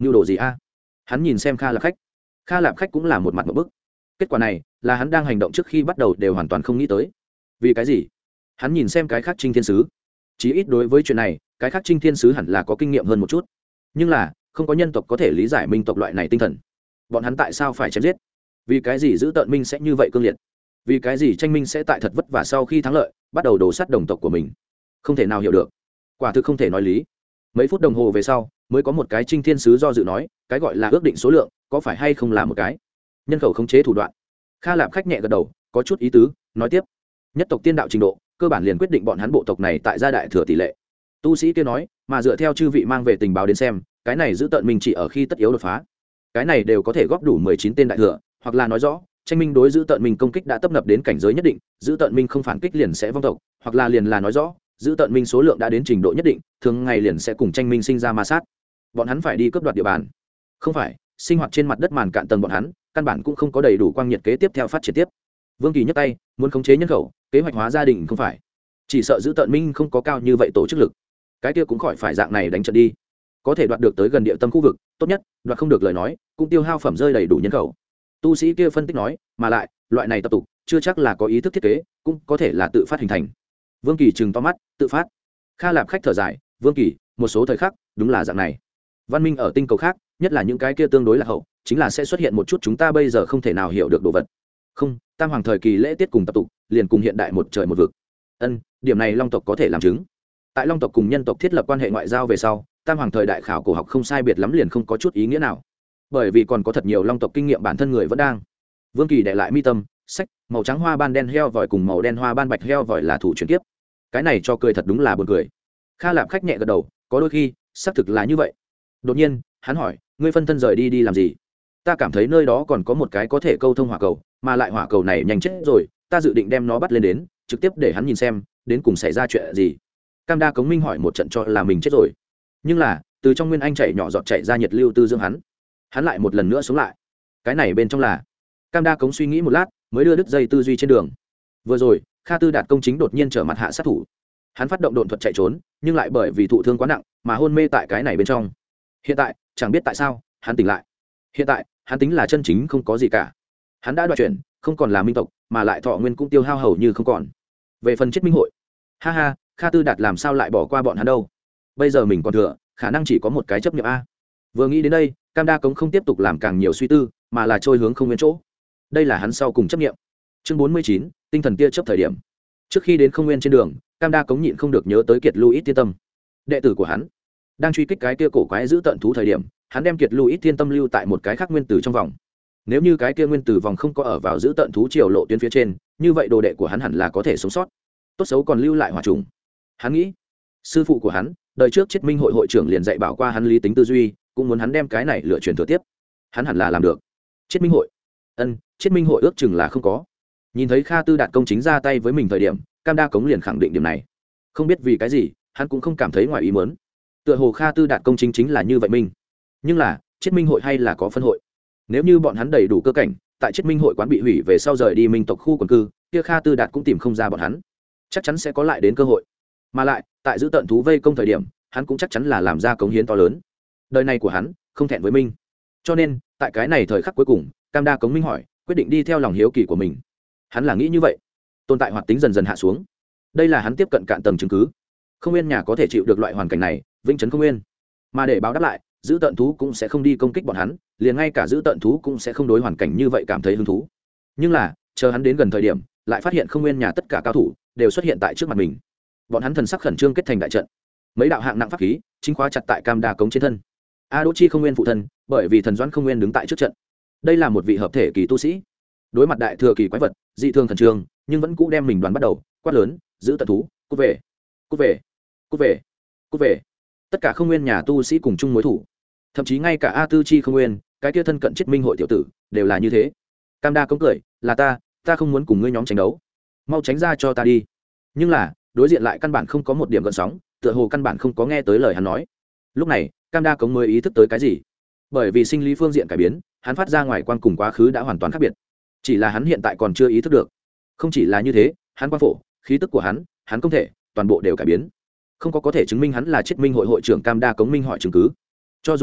nhu đồ gì a? Hắn nhìn xem Kha Lạp Khách. Kha Lạp Khách cũng là một mặt một bức. Kết quả này là hắn đang hành động trước khi bắt đầu đều hoàn toàn không nghĩ tới. Vì cái gì? Hắn nhìn xem cái khác Trinh Thiên Sứ. Chí ít đối với chuyện này, cái khác Trinh Thiên Sứ hẳn là có kinh nghiệm hơn một chút. Nhưng là không có nhân tộc có thể lý giải minh tộc loại này tinh thần. Bọn hắn tại sao phải chém giết? Vì cái gì giữ tợn minh sẽ như vậy cương liệt? Vì cái gì tranh minh sẽ tại thật vất vả sau khi thắng lợi bắt đầu đổ sát đồng tộc của mình? Không thể nào hiểu được, quả thực không thể nói lý. Mấy phút đồng hồ về sau mới có một cái Trinh Thiên Sứ do dự nói, cái gọi là ước định số lượng có phải hay không là một cái nhân khẩu khống chế thủ đoạn. Kha Lạp Khách nhẹ gật đầu, có chút ý tứ, nói tiếp, nhất tộc tiên đạo trình độ cơ bản liền quyết định bọn hắn bộ tộc này tại gia đại thừa tỷ lệ. Tu sĩ kia nói, mà dựa theo chư vị mang về tình báo đến xem, cái này giữ tợn minh chỉ ở khi tất yếu đột phá, cái này đều có thể góp đủ mười chín tên đại thừa, hoặc là nói rõ tranh minh đối giữ tợn minh công kích đã tấp nập đến cảnh giới nhất định, giữ tợn minh không phản kích liền sẽ vong tộc, hoặc là liền là nói rõ giữ tợn minh số lượng đã đến trình độ nhất định, thường ngày liền sẽ cùng tranh minh sinh ra ma sát, bọn hắn phải đi cướp đoạt địa bàn. Không phải sinh hoạt trên mặt đất màn cạn tầng bọn hắn căn bản cũng không có đầy đủ quang nhiệt kế tiếp theo phát triển tiếp. Vương Kỳ nhấc tay muốn khống chế nhân khẩu, kế hoạch hóa gia đình, không phải chỉ sợ giữ tợn minh không có cao như vậy tổ chức lực, cái kia cũng khỏi phải dạng này đánh trận đi. Có thể đoạt được tới gần địa tâm khu vực tốt nhất, đoạt không được lời nói cũng tiêu hao phẩm rơi đầy đủ nhân khẩu. Tu sĩ kia phân tích nói, mà lại loại này tập tục chưa chắc là có ý thức thiết kế, cũng có thể là tự phát hình thành. Vương Kỳ trừng to mắt, tự phát? Kha Lạp Khách thở dài, Vương Kỳ, một số thời khắc đúng là dạng này. Văn minh ở tinh cầu khác, nhất là những cái kia tương đối là hậu, chính là sẽ xuất hiện một chút chúng ta bây giờ không thể nào hiểu được đồ vật. Không, tam hoàng thời kỳ lễ tiết cùng tập tục liền cùng hiện đại một trời một vực. Ân, điểm này long tộc có thể làm chứng. Tại long tộc cùng nhân tộc thiết lập quan hệ ngoại giao về sau, tam hoàng thời đại khảo cổ học không sai biệt lắm liền không có chút ý nghĩa nào, bởi vì còn có thật nhiều long tộc kinh nghiệm bản thân người vẫn đang. Vương Kỳ để lại mi tâm sách, màu trắng hoa ban đen heo vòi cùng màu đen hoa ban bạch heo vòi là thủ chuyển kiếp. Cái này cho cười thật đúng là buồn cười. Kha Lạp Khách nhẹ gật đầu, có đôi khi xác thực là như vậy. Đột nhiên hắn hỏi, ngươi phân thân rời đi đi làm gì? Ta cảm thấy nơi đó còn có một cái có thể câu thông hỏa cầu, mà lại hỏa cầu này nhanh chết rồi, ta dự định đem nó bắt lên đến trực tiếp để hắn nhìn xem đến cùng xảy ra chuyện gì. Cam Đa Cống Minh hỏi một trận cho là mình chết rồi, nhưng là từ trong nguyên anh chảy nhỏ giọt chảy ra nhiệt lưu tư dưỡng hắn, hắn lại một lần nữa sống lại. Cái này bên trong là Cam Đa Cống suy nghĩ một lát mới đưa đứt dây tư duy trên đường. Vừa rồi Kha Tư Đạt công chính đột nhiên trở mặt hạ sát thủ, hắn phát động độn thuật chạy trốn, nhưng lại bởi vì thụ thương quá nặng mà hôn mê tại cái này bên trong. Hiện tại chẳng biết tại sao hắn tỉnh lại. Hiện tại hắn tính là chân chính không có gì cả, hắn đã đoạt chuyển, không còn là minh tộc, mà lại thọ nguyên cũng tiêu hao hầu như không còn. Về phần chết minh hội, ha ha, Kha Tư Đạt làm sao lại bỏ qua bọn hắn đâu? Bây giờ mình còn thừa khả năng chỉ có một cái chấp niệm a. Vừa nghĩ đến đây, Cam Đa Cống không tiếp tục làm càng nhiều suy tư, mà là trôi hướng không nguyên chỗ. Đây là hắn sau cùng chấp niệm. Chương bốn mươi chín, tinh thần tia chấp thời điểm. Trước khi đến không nguyên trên đường, Cam Đa Cống nhịn không được nhớ tới Kiệt Louis Tiên Tâm, đệ tử của hắn. Đang truy kích cái kia cổ quái giữ tận thú thời điểm, hắn đem Kiệt Louis Tiên Tâm lưu tại một cái khác nguyên tử trong vòng. Nếu như cái kia nguyên tử vòng không có ở vào giữ tận thú chiều lộ tuyến phía trên, như vậy đồ đệ của hắn hẳn là có thể sống sót. Tốt xấu còn lưu lại hỏa trùng. Hắn nghĩ, sư phụ của hắn đời trước Chiết Minh hội hội trưởng liền dạy bảo qua hắn lý tính tư duy, cũng muốn hắn đem cái này lựa truyền thừa tiếp. Hắn hẳn là làm được. Chiết Minh hội, ân, Chiết Minh hội ước chừng là không có. Nhìn thấy Kha Tư Đạt công chính ra tay với mình thời điểm, Cam Đa Cống liền khẳng định điểm này. Không biết vì cái gì, hắn cũng không cảm thấy ngoài ý muốn. Tựa hồ Kha Tư Đạt công chính chính là như vậy mình. Nhưng là Chiết Minh hội hay là có phân hội. Nếu như bọn hắn đầy đủ cơ cảnh, tại Chiết Minh hội quán bị hủy về sau rời đi minh tộc khu quần cư, kia Kha Tư Đạt cũng tìm không ra bọn hắn, chắc chắn sẽ có lại đến cơ hội. Mà lại tại giữ tận thú vây công thời điểm, hắn cũng chắc chắn là làm ra cống hiến to lớn. Đời này của hắn không thẹn với minh, cho nên tại cái này thời khắc cuối cùng, Cam Đa Cống Minh hỏi, quyết định đi theo lòng hiếu kỳ của mình. Hắn là nghĩ như vậy, tồn tại hoạt tính dần dần hạ xuống. Đây là hắn tiếp cận cạn tầng chứng cứ. Không nguyên nhà có thể chịu được loại hoàn cảnh này, vĩnh trấn không nguyên. Mà để báo đáp lại, giữ tận thú cũng sẽ không đi công kích bọn hắn, liền ngay cả giữ tận thú cũng sẽ không đối hoàn cảnh như vậy cảm thấy hứng thú. Nhưng là chờ hắn đến gần thời điểm, lại phát hiện không nguyên nhà tất cả cao thủ đều xuất hiện tại trước mặt mình. Bọn hắn thần sắc khẩn trương kết thành đại trận, mấy đạo hạng nặng pháp khí chính khóa chặt tại Cam Đa Cống trên thân. A Đỗ Chi không nguyên phụ thân, bởi vì thần Doãn không nguyên đứng tại trước trận. Đây là một vị hợp thể kỳ tu sĩ, đối mặt đại thừa kỳ quái vật, dị thường khẩn trương, nhưng vẫn cũ đem mình đoàn bắt đầu quát lớn, giữ tận thú, cút về, cút về, cút về, cút về. Tất cả không nguyên nhà tu sĩ cùng chung mối thủ, thậm chí ngay cả A Tư Chi không nguyên, cái kia thân cận Chiết Minh hội tiểu tử, đều là như thế. Cam Đa Cống cười, là ta, ta không muốn cùng ngươi nhóm tranh đấu, mau tránh ra cho ta đi. Nhưng là đối diện lại căn bản không có một điểm gợn sóng, tựa hồ căn bản không có nghe tới lời hắn nói. Lúc này Cam Đa Cống mới ý thức tới cái gì, bởi vì sinh lý phương diện cải biến, hắn phát ra ngoài quang cùng quá khứ đã hoàn toàn khác biệt, chỉ là hắn hiện tại còn chưa ý thức được. Không chỉ là như thế, hắn quang phổ, khí tức của hắn, hắn không thể, toàn bộ đều cải biến. Không có có thể chứng minh hắn là Chiết Minh hội hội trưởng Cam Đa Cống Minh hỏi chứng cứ. Cho dù có,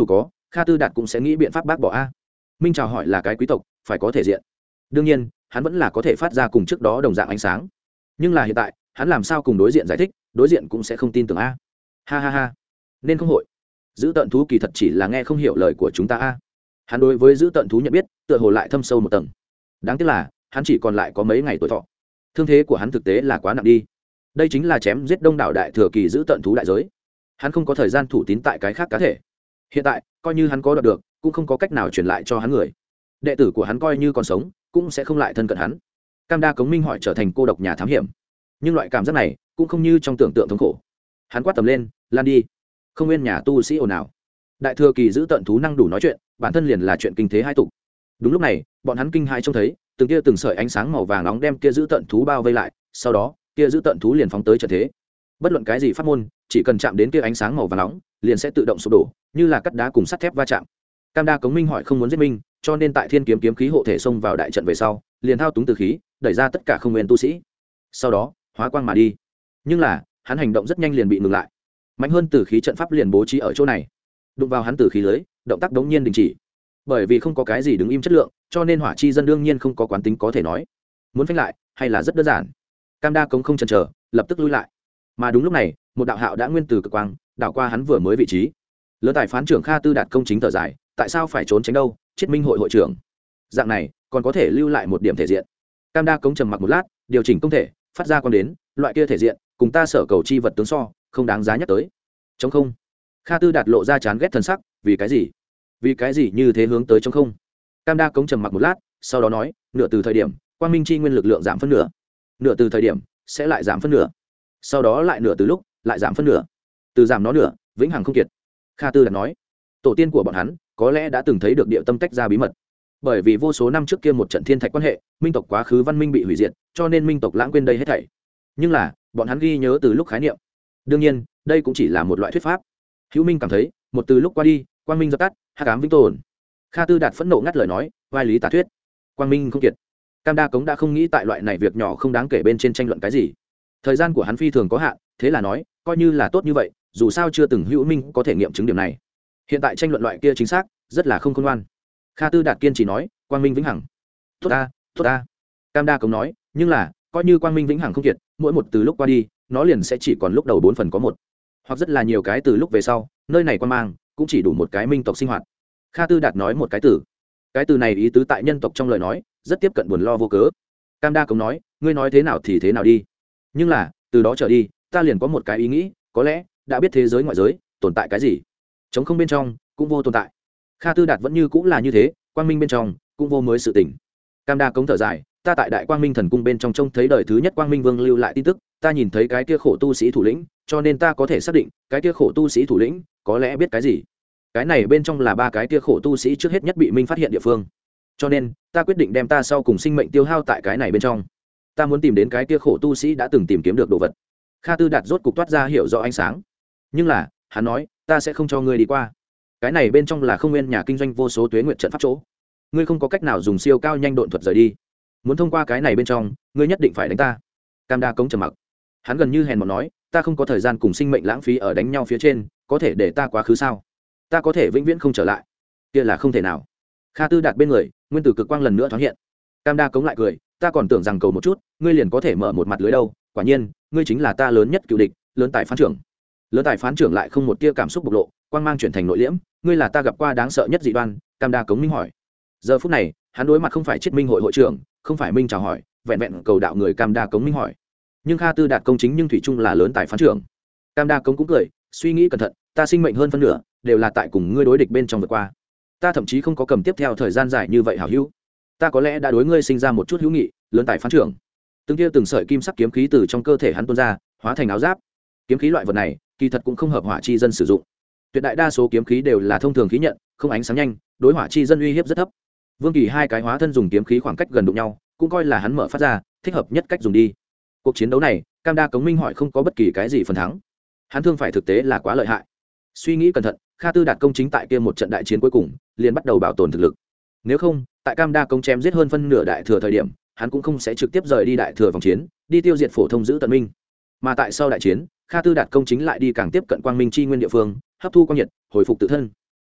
Kha Tư Đạt cũng sẽ nghĩ biện pháp bác bỏ a. Minh chào hỏi là cái quý tộc, phải có thể diện. Đương nhiên, hắn vẫn là có thể phát ra cùng trước đó đồng dạng ánh sáng. Nhưng là hiện tại, hắn làm sao cùng đối diện giải thích, đối diện cũng sẽ không tin tưởng a. Ha ha ha. Nên không hội. Giữ tận thú kỳ thật chỉ là nghe không hiểu lời của chúng ta a. Hắn đối với giữ tận thú nhận biết, tựa hồ lại thâm sâu một tầng. Đáng tiếc là, hắn chỉ còn lại có mấy ngày tuổi thọ. Thương thế của hắn thực tế là quá nặng đi. Đây chính là chém giết đông đảo đại thừa kỳ giữ tận thú đại giới. Hắn không có thời gian thủ tín tại cái khác cá thể. Hiện tại, coi như hắn có đoạt được, cũng không có cách nào truyền lại cho hắn người. Đệ tử của hắn coi như còn sống, cũng sẽ không lại thân cận hắn. Cam Đa Cống Minh hỏi trở thành cô độc nhà thám hiểm, nhưng loại cảm giác này cũng không như trong tưởng tượng thống khổ. Hắn quát tầm lên, lan đi, không nguyên nhà tu sĩ ồn ào. Đại thừa kỳ giữ tận thú năng đủ nói chuyện, bản thân liền là chuyện kinh thế hai tục. Đúng lúc này, bọn hắn kinh hãi trông thấy từng kia từng sợi ánh sáng màu vàng nóng đem kia giữ tận thú bao vây lại, sau đó kia giữ tận thú liền phóng tới trận thế. Bất luận cái gì pháp môn, chỉ cần chạm đến kia ánh sáng màu vàng nóng, liền sẽ tự động sụp đổ, như là cắt đá cùng sắt thép va chạm. Cam Đa Cống Minh hỏi không muốn giết Minh, cho nên tại Thiên Kiếm kiếm khí hộ thể xông vào đại trận về sau, liền thao túng từ khí, đẩy ra tất cả không nguyên tu sĩ. Sau đó, hóa quang mà đi. Nhưng là, hắn hành động rất nhanh liền bị ngừng lại. Mạnh hơn từ khí trận pháp liền bố trí ở chỗ này. Đụng vào hắn từ khí lưới, động tác đống nhiên đình chỉ. Bởi vì không có cái gì đứng im chất lượng, cho nên hỏa chi dân đương nhiên không có quán tính có thể nói. Muốn phanh lại, hay là rất đơn giản. Cam Đa Cống không chần chờ, lập tức lui lại. Mà đúng lúc này, một đạo hạo đã nguyên từ cực quang, đảo qua hắn vừa mới vị trí. Lớn tài phán trưởng Kha Tư Đạt công chính thở dài, tại sao phải trốn tránh đâu, Chiết Minh hội hội trưởng. Dạng này, còn có thể lưu lại một điểm thể diện. Cam Đa Cống trầm mặc một lát, điều chỉnh công thể, phát ra quan đến, loại kia thể diện, cùng ta sở cầu chi vật tướng so, không đáng giá nhắc tới. Trống không. Kha Tư Đạt lộ ra chán ghét thần sắc, vì cái gì? Vì cái gì như thế hướng tới trống không? Cam Đa Cống trầm mặc một lát, sau đó nói, nửa từ thời điểm, quang minh chi nguyên lực lượng giảm phân nửa. Nửa từ thời điểm, sẽ lại giảm phân nửa. Sau đó lại nửa từ lúc, lại giảm phân nửa. Từ giảm nó nửa, vĩnh hằng không kiệt. Kha Tư Đạt nói, tổ tiên của bọn hắn có lẽ đã từng thấy được địa tâm tách ra bí mật. Bởi vì vô số năm trước kia một trận thiên thạch quan hệ, minh tộc quá khứ văn minh bị hủy diệt, cho nên minh tộc lãng quên đây hết thảy. Nhưng là, bọn hắn ghi nhớ từ lúc khái niệm. Đương nhiên, đây cũng chỉ là một loại thuyết pháp. Hữu Minh cảm thấy, một từ lúc qua đi, quang minh dập tắt, hắc ám vĩnh tồn. Kha Tư Đạt phẫn nộ ngắt lời nói, vai lý tả thuyết, quang minh không kiệt. Cam Đa Cống đã không nghĩ tại loại này việc nhỏ không đáng kể bên trên tranh luận cái gì. Thời gian của hắn phi thường có hạn, thế là nói, coi như là tốt như vậy, dù sao chưa từng Hữu Minh có thể nghiệm chứng điểm này. Hiện tại tranh luận loại kia chính xác, rất là không khôn ngoan. Kha Tư Đạt kiên trì nói, quang minh vĩnh hằng. Tốt ta, tốt ta. Cam Đa Cống nói, nhưng là, coi như quang minh vĩnh hằng không kiệt, mỗi một từ lúc qua đi, nó liền sẽ chỉ còn lúc đầu bốn phần có một, hoặc rất là nhiều cái từ lúc về sau, nơi này quang mang cũng chỉ đủ một cái minh tộc sinh hoạt. Kha Tư Đạt nói một cái từ, cái từ này ý tứ tại nhân tộc trong lời nói, rất tiếp cận buồn lo vô cớ. Cam Đa Cống nói, ngươi nói thế nào thì thế nào đi, nhưng là, từ đó trở đi, ta liền có một cái ý nghĩ, có lẽ đã biết thế giới ngoại giới tồn tại cái gì, trống không bên trong cũng vô tồn tại. Kha Tư Đạt vẫn như cũng là như thế, quang minh bên trong cũng vô mới sự tỉnh. Cam Đa Cống thở dài, ta tại đại quang minh thần cung bên trong trông thấy đời thứ nhất quang minh vương lưu lại tin tức, ta nhìn thấy cái kia khổ tu sĩ thủ lĩnh, cho nên ta có thể xác định cái kia khổ tu sĩ thủ lĩnh có lẽ biết cái gì. Cái này bên trong là ba cái kia khổ tu sĩ trước hết nhất bị minh phát hiện địa phương, cho nên ta quyết định đem ta sau cùng sinh mệnh tiêu hao tại cái này bên trong. Ta muốn tìm đến cái kia khổ tu sĩ đã từng tìm kiếm được đồ vật. Kha Tư Đạt rốt cục toát ra hiểu rõ ánh sáng, nhưng là hắn nói, ta sẽ không cho ngươi đi qua. Cái này bên trong là không nguyên nhà kinh doanh vô số tuế nguyện trận pháp chỗ, ngươi không có cách nào dùng siêu cao nhanh độn thuật rời đi. Muốn thông qua cái này bên trong, ngươi nhất định phải đánh ta. Cam Đa Cống trầm mặc, hắn gần như hèn mọn nói, ta không có thời gian cùng sinh mệnh lãng phí ở đánh nhau phía trên, có thể để ta quá khứ sao? Ta có thể vĩnh viễn không trở lại, kia là không thể nào. Kha Tư Đạt bên người, nguyên tử cực quang lần nữa thoáng hiện. Cam Đa Cống lại cười, ta còn tưởng rằng cầu một chút, ngươi liền có thể mở một mặt lưới đâu. Quả nhiên, ngươi chính là ta lớn nhất cựu địch, lớn tài phán trưởng. Lớn tài phán trưởng lại không một tia cảm xúc bộc lộ, quang mang chuyển thành nội liễm, ngươi là ta gặp qua đáng sợ nhất dị đoan. Cam Đa Cống minh hỏi. Giờ phút này, hắn đối mặt không phải Chiết Minh hội hội trưởng, không phải Minh chào hỏi, vẹn vẹn cầu đạo người Cam Đa Cống minh hỏi. Nhưng Kha Tư Đạt công chính nhưng thủy chung là lớn tài phán trưởng. Cam Đa Cống cũng cười, suy nghĩ cẩn thận, ta sinh mệnh hơn phân nửa đều là tại cùng ngươi đối địch bên trong vượt qua. Ta thậm chí không có cầm tiếp theo thời gian dài như vậy hảo hữu. Ta có lẽ đã đối ngươi sinh ra một chút hữu nghị, lớn tài phán trưởng. Từng kia từng sợi kim sắc kiếm khí từ trong cơ thể hắn tuôn ra, hóa thành áo giáp. Kiếm khí loại vật này, kỳ thật cũng không hợp hỏa chi dân sử dụng. Tuyệt đại đa số kiếm khí đều là thông thường khí nhận, không ánh sáng nhanh, đối hỏa chi dân uy hiếp rất thấp. Vương Kỳ hai cái hóa thân dùng kiếm khí khoảng cách gần đụng nhau, cũng coi là hắn mở phát ra, thích hợp nhất cách dùng đi. Cuộc chiến đấu này, Cam Đa Cống minh hỏi không có bất kỳ cái gì phần thắng. Hắn thương phải thực tế là quá lợi hại. Suy nghĩ cẩn thận, Kha Tư Đạt công chính tại kia một trận đại chiến cuối cùng, liền bắt đầu bảo tồn thực lực. Nếu không, tại Cam Đa Cống chém giết hơn phân nửa đại thừa thời điểm, hắn cũng không sẽ trực tiếp rời đi đại thừa vòng chiến, đi tiêu diệt phổ thông giữ tận minh. Mà tại sau đại chiến, Kha Tư Đạt công chính lại đi càng tiếp cận quang minh chi nguyên địa phương, hấp thu quang nhiệt, hồi phục tự thân.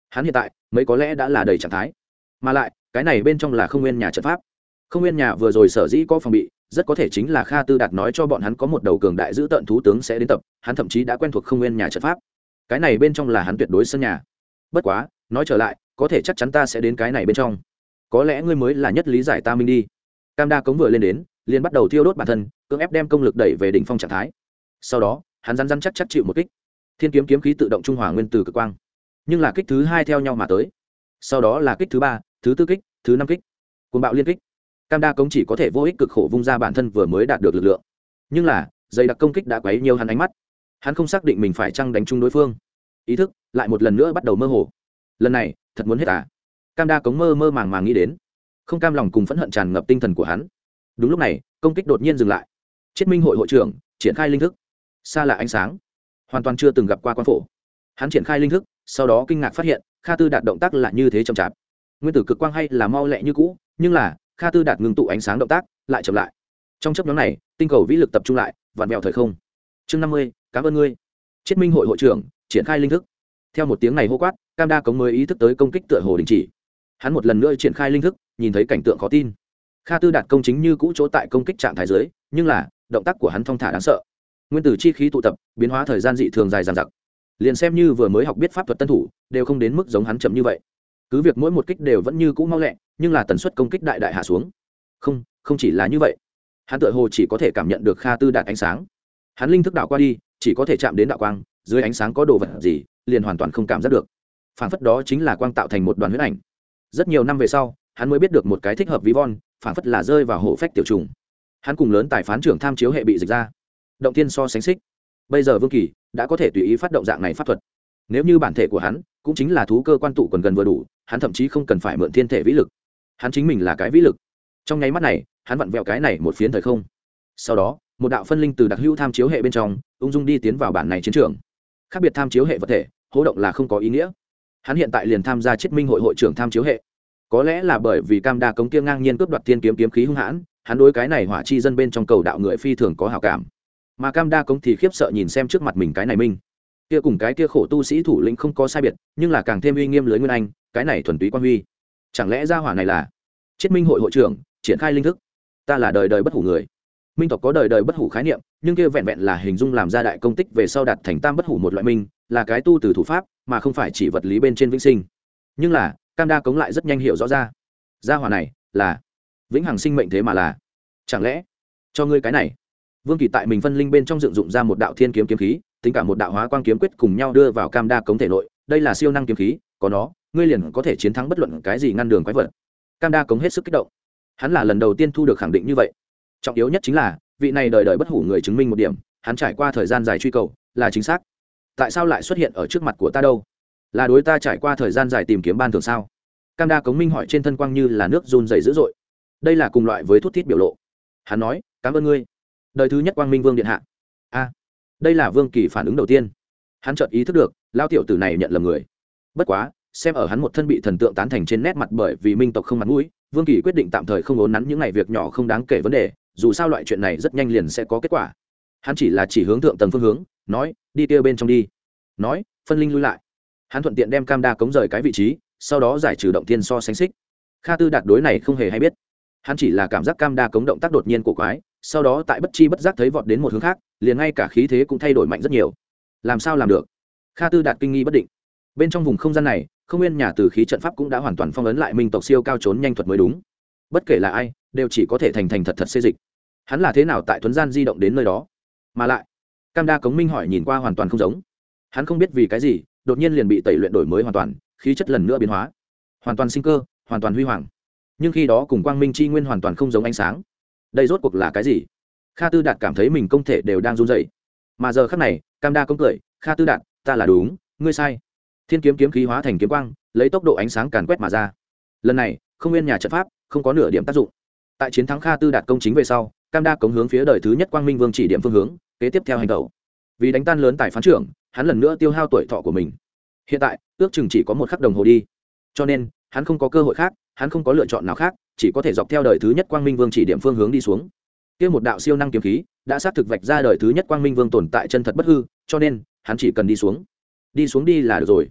hắn hiện tại mấy có lẽ đã là đầy trạng thái, mà lại cái này bên trong là không nguyên nhà trận pháp. Không nguyên nhà vừa rồi sở dĩ có phòng bị, rất có thể chính là Kha Tư Đạt nói cho bọn hắn có một đầu cường đại giữ tận thú tướng sẽ đến tập, hắn thậm chí đã quen thuộc không nguyên nhà trận pháp. Cái này bên trong là hắn tuyệt đối sân nhà. Bất quá, nói trở lại, có thể chắc chắn ta sẽ đến cái này bên trong. Có lẽ ngươi mới là nhất lý giải ta minh đi. Cam Đa Cống vừa lên đến, liền bắt đầu thiêu đốt bản thân, cưỡng ép đem công lực đẩy về đỉnh phong trạng thái. Sau đó, hắn rắn rắn chắc chắc chịu một kích. Thiên kiếm kiếm khí tự động trung hòa nguyên tử cực quang. Nhưng là kích thứ hai theo nhau mà tới. Sau đó là kích thứ ba, thứ tư kích, thứ năm kích. Cuồng bạo liên kích. Cam Đa Cống chỉ có thể vô ích cực khổ vung ra bản thân vừa mới đạt được lực lượng. Nhưng là, dày đặc công kích đã quấy nhiều hắn ánh mắt. Hắn không xác định mình phải chăng đánh trúng đối phương. Ý thức lại một lần nữa bắt đầu mơ hồ. Lần này, thật muốn hết à? Cam Đa Cống mơ mơ màng màng nghĩ đến, không cam lòng cùng phẫn hận tràn ngập tinh thần của hắn. Đúng lúc này, công kích đột nhiên dừng lại. Chiết Minh hội hội trưởng triển khai linh thức. Xa lạ ánh sáng, hoàn toàn chưa từng gặp qua quan phổ. Hắn triển khai linh thức, sau đó kinh ngạc phát hiện, Kha Tư Đạt động tác lại như thế chậm chạp. Nguyên tử cực quang hay là mau lẹ như cũ, nhưng là Kha Tư Đạt ngừng tụ ánh sáng động tác lại chậm lại. Trong chớp nhoáng này, tinh cầu vĩ lực tập trung lại, vặn vẹo thời không. Chương năm mươi, cảm ơn ngươi. Chiết Minh hội hội trưởng triển khai linh thức. Theo một tiếng này hô quát, Cam Đa Cống mới ý thức tới công kích tựa hồ đình chỉ. Hắn một lần nữa triển khai linh thức, nhìn thấy cảnh tượng khó tin. Kha Tư Đạt công chính như cũ chỗ tại công kích trạng thái dưới, nhưng là động tác của hắn thong thả đáng sợ. Nguyên tử chi khí tụ tập, biến hóa thời gian dị thường dài dằng dặc. Liền xem như vừa mới học biết pháp thuật tân thủ, đều không đến mức giống hắn chậm như vậy. Cứ việc mỗi một kích đều vẫn như cũ mau lẹ, nhưng là tần suất công kích đại đại hạ xuống. Không, không chỉ là như vậy. Hắn tựa hồ chỉ có thể cảm nhận được Kha Tư Đạt ánh sáng. Hắn linh thức đảo qua đi, chỉ có thể chạm đến đạo quang, dưới ánh sáng có đồ vật gì, liền hoàn toàn không cảm giác được. Phản phất đó chính là quang tạo thành một đoàn huyết ảnh. Rất nhiều năm về sau, hắn mới biết được một cái thích hợp ví von, phản phất là rơi vào hổ phách tiểu trùng. Hắn cùng lớn tài phán trưởng tham chiếu hệ bị dịch ra, động tiên so sánh xích. Bây giờ Vương Kỳ đã có thể tùy ý phát động dạng này pháp thuật. Nếu như bản thể của hắn cũng chính là thú cơ quan tụ còn gần vừa đủ, hắn thậm chí không cần phải mượn thiên thể vĩ lực. Hắn chính mình là cái vĩ lực. Trong nháy mắt này, hắn vặn vẹo cái này một phiến thời không. Sau đó, một đạo phân linh từ đặc hữu tham chiếu hệ bên trong, ung dung đi tiến vào bản này chiến trường. Khác biệt tham chiếu hệ vật thể, hô động là không có ý nghĩa. Hắn hiện tại liền tham gia Chiết Minh hội hội trưởng tham chiếu hệ. Có lẽ là bởi vì Cam Đa Cống kia ngang nhiên cướp đoạt thiên kiếm kiếm khí hung hãn, hắn đối cái này hỏa chi dân bên trong cầu đạo người phi thường có hảo cảm. Mà Cam Đa Cống thì khiếp sợ nhìn xem trước mặt mình cái này minh, kia cùng cái kia khổ tu sĩ thủ lĩnh không có sai biệt, nhưng là càng thêm uy nghiêm lưới nguyên anh, cái này thuần túy quan huy. Chẳng lẽ gia hỏa này là Chiết Minh hội hội trưởng triển khai linh thức? Ta là đời đời bất hủ người. Minh tộc có đời đời bất hủ khái niệm, nhưng kia vẹn vẹn là hình dung làm ra đại công tích về sau đạt thành tam bất hủ một loại minh, là cái tu từ thủ pháp, mà không phải chỉ vật lý bên trên vĩnh sinh. Nhưng là Cam Đa Cống lại rất nhanh hiểu rõ ra, gia hỏa này là vĩnh hằng sinh mệnh thế mà là. Chẳng lẽ cho ngươi cái này? Vương Kỳ tại mình phân linh bên trong dựng dụng ra một đạo thiên kiếm kiếm khí, tính cả một đạo hóa quang kiếm quyết cùng nhau đưa vào Cam Đa Cống thể nội, đây là siêu năng kiếm khí, có nó, ngươi liền có thể chiến thắng bất luận cái gì ngăn đường quái vật. Cam Đa Cống hết sức kích động. Hắn là lần đầu tiên thu được khẳng định như vậy. Trọng yếu nhất chính là, vị này đời đời bất hủ người chứng minh một điểm, hắn trải qua thời gian dài truy cầu, là chính xác. Tại sao lại xuất hiện ở trước mặt của ta đâu? Là đối ta trải qua thời gian dài tìm kiếm ban thường sao? Cam Đa Cống minh hỏi trên thân quang như là nước run rẩy dữ dội. Đây là cùng loại với thuốc thiết biểu lộ. Hắn nói, cảm ơn ngươi. Đời thứ nhất Quang Minh Vương điện hạ. A, đây là Vương Kỳ phản ứng đầu tiên. Hắn chợt ý thức được, lao tiểu tử này nhận lầm người. Bất quá, xem ở hắn một thân bị thần tượng tán thành trên nét mặt bởi vì minh tộc không mặt mũi, Vương Kỳ quyết định tạm thời không ốn nắn những ngày việc nhỏ không đáng kể vấn đề, dù sao loại chuyện này rất nhanh liền sẽ có kết quả. Hắn chỉ là chỉ hướng thượng tầng phương hướng, nói, đi kia bên trong đi. Nói, phân linh lui lại. Hắn thuận tiện đem Cam Đa Cống rời cái vị trí, sau đó giải trừ động tiên so sánh xích. Kha Tư Đạt đối này không hề hay biết. Hắn chỉ là cảm giác Cam Đa Cống động tác đột nhiên cổ quái, sau đó tại bất chi bất giác thấy vọt đến một hướng khác, liền ngay cả khí thế cũng thay đổi mạnh rất nhiều. Làm sao làm được? Kha Tư Đạt kinh nghi bất định. Bên trong vùng không gian này, không nguyên nhà từ khí trận pháp cũng đã hoàn toàn phong ấn lại minh tộc siêu cao trốn nhanh thuật mới đúng. Bất kể là ai, đều chỉ có thể thành thành thật thật xê dịch. Hắn là thế nào tại thuấn gian di động đến nơi đó? Mà lại, Cam Đa Cống minh hỏi nhìn qua hoàn toàn không giống. Hắn không biết vì cái gì, đột nhiên liền bị tẩy luyện đổi mới hoàn toàn, khí chất lần nữa biến hóa, hoàn toàn sinh cơ, hoàn toàn huy hoàng. Nhưng khi đó cùng quang minh chi nguyên hoàn toàn không giống ánh sáng. Đây rốt cuộc là cái gì? Kha Tư Đạt cảm thấy mình công thể đều đang run rẩy. Mà giờ khắc này, Cam Đa Cống cười, Kha Tư Đạt, ta là đúng, ngươi sai. Thiên kiếm kiếm khí hóa thành kiếm quang, lấy tốc độ ánh sáng càn quét mà ra. Lần này, không nguyên nhà trận pháp không có nửa điểm tác dụng. Tại chiến thắng Kha Tư Đạt công chính về sau, Cam Đa Cống hướng phía đời thứ nhất Quang Minh Vương chỉ điểm phương hướng, kế tiếp theo hành động. Vì đánh tan lớn tài phán trưởng, hắn lần nữa tiêu hao tuổi thọ của mình. Hiện tại, ước chừng chỉ có một khắc đồng hồ đi. Cho nên, hắn không có cơ hội khác, hắn không có lựa chọn nào khác, chỉ có thể dọc theo đời thứ nhất Quang Minh Vương chỉ điểm phương hướng đi xuống. Kia một đạo siêu năng kiếm khí đã xác thực vạch ra đời thứ nhất Quang Minh Vương tồn tại chân thật bất hư, cho nên, hắn chỉ cần đi xuống. Đi xuống đi là được rồi.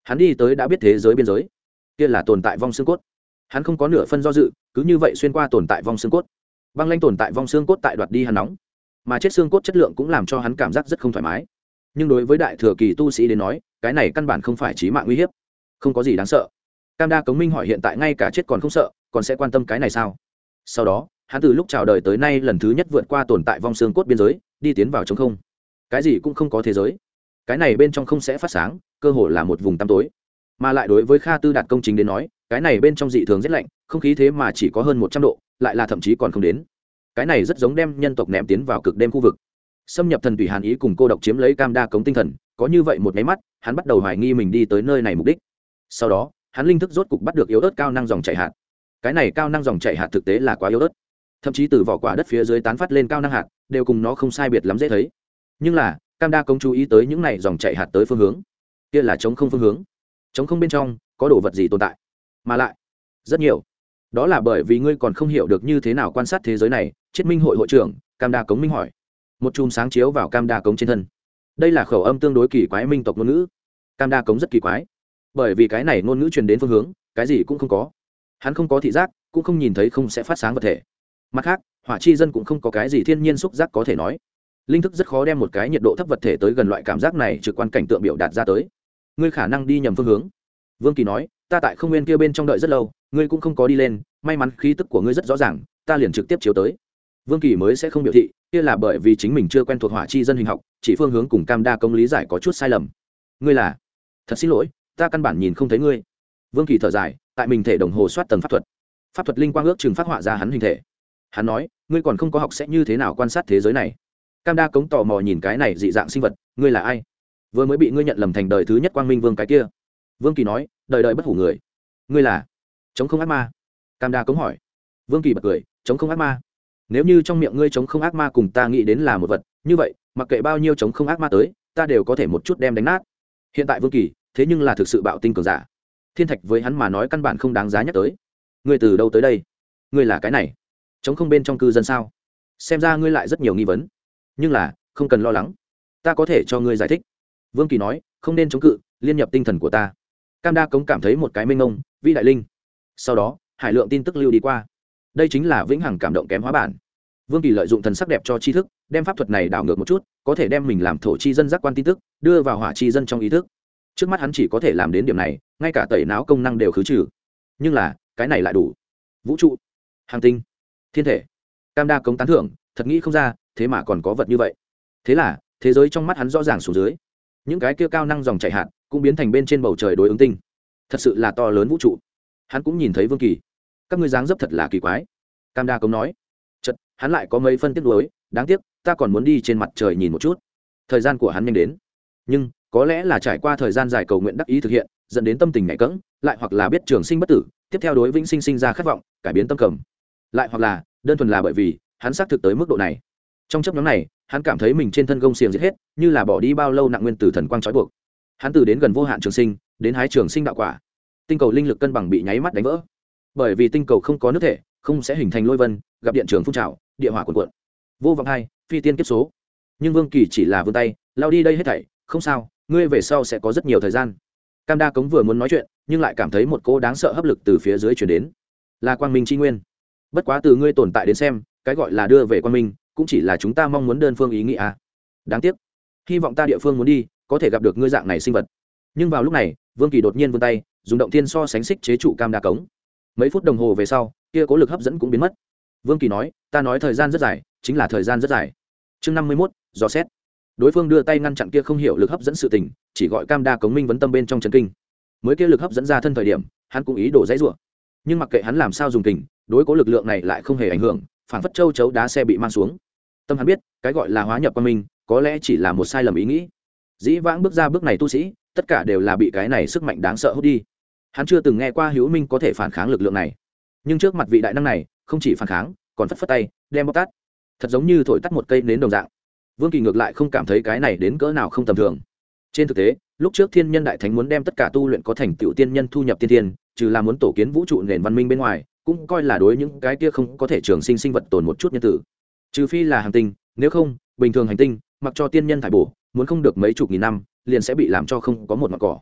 hắn đi tới đã biết thế giới biên giới, kia là tồn tại vong xương cốt. Hắn không có nửa phân do dự, cứ như vậy xuyên qua tồn tại vong xương cốt. Băng lanh tồn tại vong xương cốt tại đoạt đi hắn nóng, mà chết xương cốt chất lượng cũng làm cho hắn cảm giác rất không thoải mái. Nhưng đối với đại thừa kỳ tu sĩ đến nói, cái này căn bản không phải chí mạng nguy hiểm, không có gì đáng sợ. Cam Đa Cống Minh hỏi hiện tại ngay cả chết còn không sợ, còn sẽ quan tâm cái này sao? Sau đó, hắn từ lúc chào đời tới nay lần thứ nhất vượt qua tồn tại vong xương cốt biên giới, đi tiến vào trống không. Cái gì cũng không có thế giới. Cái này bên trong không sẽ phát sáng, cơ hồ là một vùng tăm tối. Mà lại đối với Kha Tư Đạt công chính đến nói, cái này bên trong dị thường rất lạnh, không khí thế mà chỉ có hơn một trăm độ, lại là thậm chí còn không đến. Cái này rất giống đem nhân tộc ném tiến vào cực đêm khu vực. Xâm nhập thần tùy hàn ý cùng cô độc chiếm lấy Cam Đa Cống tinh thần, có như vậy một cái mắt, hắn bắt đầu hoài nghi mình đi tới nơi này mục đích. Sau đó, hắn linh thức rốt cục bắt được yếu ớt cao năng dòng chảy hạt. Cái này cao năng dòng chảy hạt thực tế là quá yếu ớt, thậm chí từ vỏ quả đất phía dưới tán phát lên cao năng hạt, đều cùng nó không sai biệt lắm dễ thấy. Nhưng là, Cam Đa Cống chú ý tới những này dòng chảy hạt tới phương hướng, kia là trống không phương hướng. Trống không bên trong có đồ vật gì tồn tại, mà lại rất nhiều. Đó là bởi vì ngươi còn không hiểu được như thế nào quan sát thế giới này. Triết Minh hội hội trưởng Cam Đa Cống Minh hỏi. Một chùm sáng chiếu vào Cam Đa Cống trên thân. Đây là khẩu âm tương đối kỳ quái minh tộc ngôn ngữ. Cam Đa Cống rất kỳ quái, bởi vì cái này ngôn ngữ truyền đến phương hướng, cái gì cũng không có. Hắn không có thị giác, cũng không nhìn thấy không sẽ phát sáng vật thể. Mặt khác, hỏa chi dân cũng không có cái gì thiên nhiên xúc giác có thể nói. Linh thức rất khó đem một cái nhiệt độ thấp vật thể tới gần loại cảm giác này trực quan cảnh tượng biểu đạt ra tới. Ngươi khả năng đi nhầm phương hướng. Vương Kỳ nói, ta tại không nguyên kia bên trong đợi rất lâu, ngươi cũng không có đi lên, may mắn khí tức của ngươi rất rõ ràng, ta liền trực tiếp chiếu tới. Vương Kỳ mới sẽ không biểu thị, kia là bởi vì chính mình chưa quen thuộc hỏa chi dân hình học, chỉ phương hướng cùng Cam Đa Cống lý giải có chút sai lầm. Ngươi là? Thật xin lỗi, ta căn bản nhìn không thấy ngươi. Vương Kỳ thở dài, tại mình thể đồng hồ soát tầng pháp thuật. Pháp thuật linh quang ước chừng phát họa ra hắn hình thể. Hắn nói, ngươi còn không có học sẽ như thế nào quan sát thế giới này. Cam Đa Cống tò mò nhìn cái này dị dạng sinh vật, ngươi là ai? Vừa mới bị ngươi nhận lầm thành đời thứ nhất Quang Minh Vương cái kia. Vương Kỳ nói, đời đời bất hủ người. Ngươi là? Chống không ác ma. Cam Đa Cống hỏi. Vương Kỳ bật cười, chống không ác ma. Nếu như trong miệng ngươi chống không ác ma cùng ta nghĩ đến là một vật, như vậy, mặc kệ bao nhiêu chống không ác ma tới, ta đều có thể một chút đem đánh nát. Hiện tại Vương Kỳ, thế nhưng là thực sự bạo tinh cường giả. Thiên thạch với hắn mà nói căn bản không đáng giá nhắc tới. Ngươi từ đâu tới đây? Ngươi là cái này? Chống không bên trong cư dân sao? Xem ra ngươi lại rất nhiều nghi vấn. Nhưng là, không cần lo lắng, ta có thể cho ngươi giải thích. Vương Kỳ nói, không nên chống cự, liên nhập tinh thần của ta. Cam Đa Cống cảm thấy một cái mênh mông, vĩ đại linh. Sau đó, hải lượng tin tức lưu đi qua. Đây chính là vĩnh hằng cảm động kém hóa bản. Vương Kỳ lợi dụng thần sắc đẹp cho tri thức, đem pháp thuật này đảo ngược một chút, có thể đem mình làm thổ chi dân giác quan tin tức, đưa vào hỏa chi dân trong ý thức. Trước mắt hắn chỉ có thể làm đến điểm này, ngay cả tẩy não công năng đều khứ trừ. Nhưng là, cái này lại đủ. Vũ trụ, hành tinh, thiên thể. Cam Đa Cống tán thưởng, thật nghĩ không ra, thế mà còn có vật như vậy. Thế là, thế giới trong mắt hắn rõ ràng xuống dưới. Những cái kia cao năng dòng chảy hạt cũng biến thành bên trên bầu trời đối ứng tinh. Thật sự là to lớn vũ trụ. Hắn cũng nhìn thấy Vương Kỳ. Các ngươi dáng dấp thật là kỳ quái. Cam Đa Cống nói. Chợt, hắn lại có mấy phân tiếc nuối, đáng tiếc, ta còn muốn đi trên mặt trời nhìn một chút. Thời gian của hắn nhanh đến. Nhưng, có lẽ là trải qua thời gian dài cầu nguyện đắc ý thực hiện, dẫn đến tâm tình nhạy cẫng, lại hoặc là biết trường sinh bất tử, tiếp theo đối vĩnh sinh sinh ra khát vọng, cải biến tâm cầm. Lại hoặc là, đơn thuần là bởi vì, hắn xác thực tới mức độ này. Trong chấp nhóm này, hắn cảm thấy mình trên thân gông xiềng giết hết, như là bỏ đi bao lâu nặng nguyên tử thần quang trói buộc. Hắn từ đến gần vô hạn trường sinh, đến hái trường sinh đạo quả. Tinh cầu linh lực cân bằng bị nháy mắt đánh vỡ. Bởi vì tinh cầu không có nước thể, không sẽ hình thành lôi vân, gặp điện trường phun trào, địa hỏa cuồn cuộn. Vô vọng hai, phi tiên kiếp số. Nhưng Vương Kỳ chỉ là vươn tay, lao đi đây hết thảy, không sao, ngươi về sau sẽ có rất nhiều thời gian. Cam Đa Cống vừa muốn nói chuyện, nhưng lại cảm thấy một cô đáng sợ hấp lực từ phía dưới truyền đến. Là quang minh chi nguyên. Bất quá từ ngươi tồn tại đến xem, cái gọi là đưa về quang minh, cũng chỉ là chúng ta mong muốn đơn phương ý nghĩ à. Đáng tiếc, hy vọng ta địa phương muốn đi, có thể gặp được ngươi dạng này sinh vật. Nhưng vào lúc này, Vương Kỳ đột nhiên vươn tay, dùng động thiên so sánh xích chế trụ Cam Đa Cống. Mấy phút đồng hồ về sau, kia cố lực hấp dẫn cũng biến mất. Vương Kỳ nói, ta nói thời gian rất dài, chính là thời gian rất dài. Chương năm mươi mốt, dò xét. Đối phương đưa tay ngăn chặn kia không hiểu lực hấp dẫn sự tình, chỉ gọi Cam Đa Cống minh vấn tâm bên trong chấn kinh. Mới kia lực hấp dẫn ra thân thời điểm, hắn cũng ý đồ dãy rủa. Nhưng mặc kệ hắn làm sao dùng kình, đối cố lực lượng này lại không hề ảnh hưởng, phản phất châu chấu đá xe bị mang xuống. Tâm hắn biết, cái gọi là hóa nhập quang minh, có lẽ chỉ là một sai lầm ý nghĩ. Dĩ vãng bước ra bước này tu sĩ, tất cả đều là bị cái này sức mạnh đáng sợ hút đi. Hắn chưa từng nghe qua Hữu Minh có thể phản kháng lực lượng này, nhưng trước mặt vị đại năng này, không chỉ phản kháng, còn phất phất tay, đem bóc tát, thật giống như thổi tắt một cây nến đồng dạng. Vương Kỳ ngược lại không cảm thấy cái này đến cỡ nào không tầm thường. Trên thực tế, lúc trước Thiên Nhân Đại Thánh muốn đem tất cả tu luyện có thành tựu tiên nhân thu nhập tiên thiên, trừ là muốn tổ kiến vũ trụ nền văn minh bên ngoài, cũng coi là đối những cái kia không có thể trường sinh sinh vật tồn một chút nhân tử. Trừ phi là hành tinh, nếu không, bình thường hành tinh, mặc cho tiên nhân thải bổ, muốn không được mấy chục nghìn năm, liền sẽ bị làm cho không có một ngọn cỏ.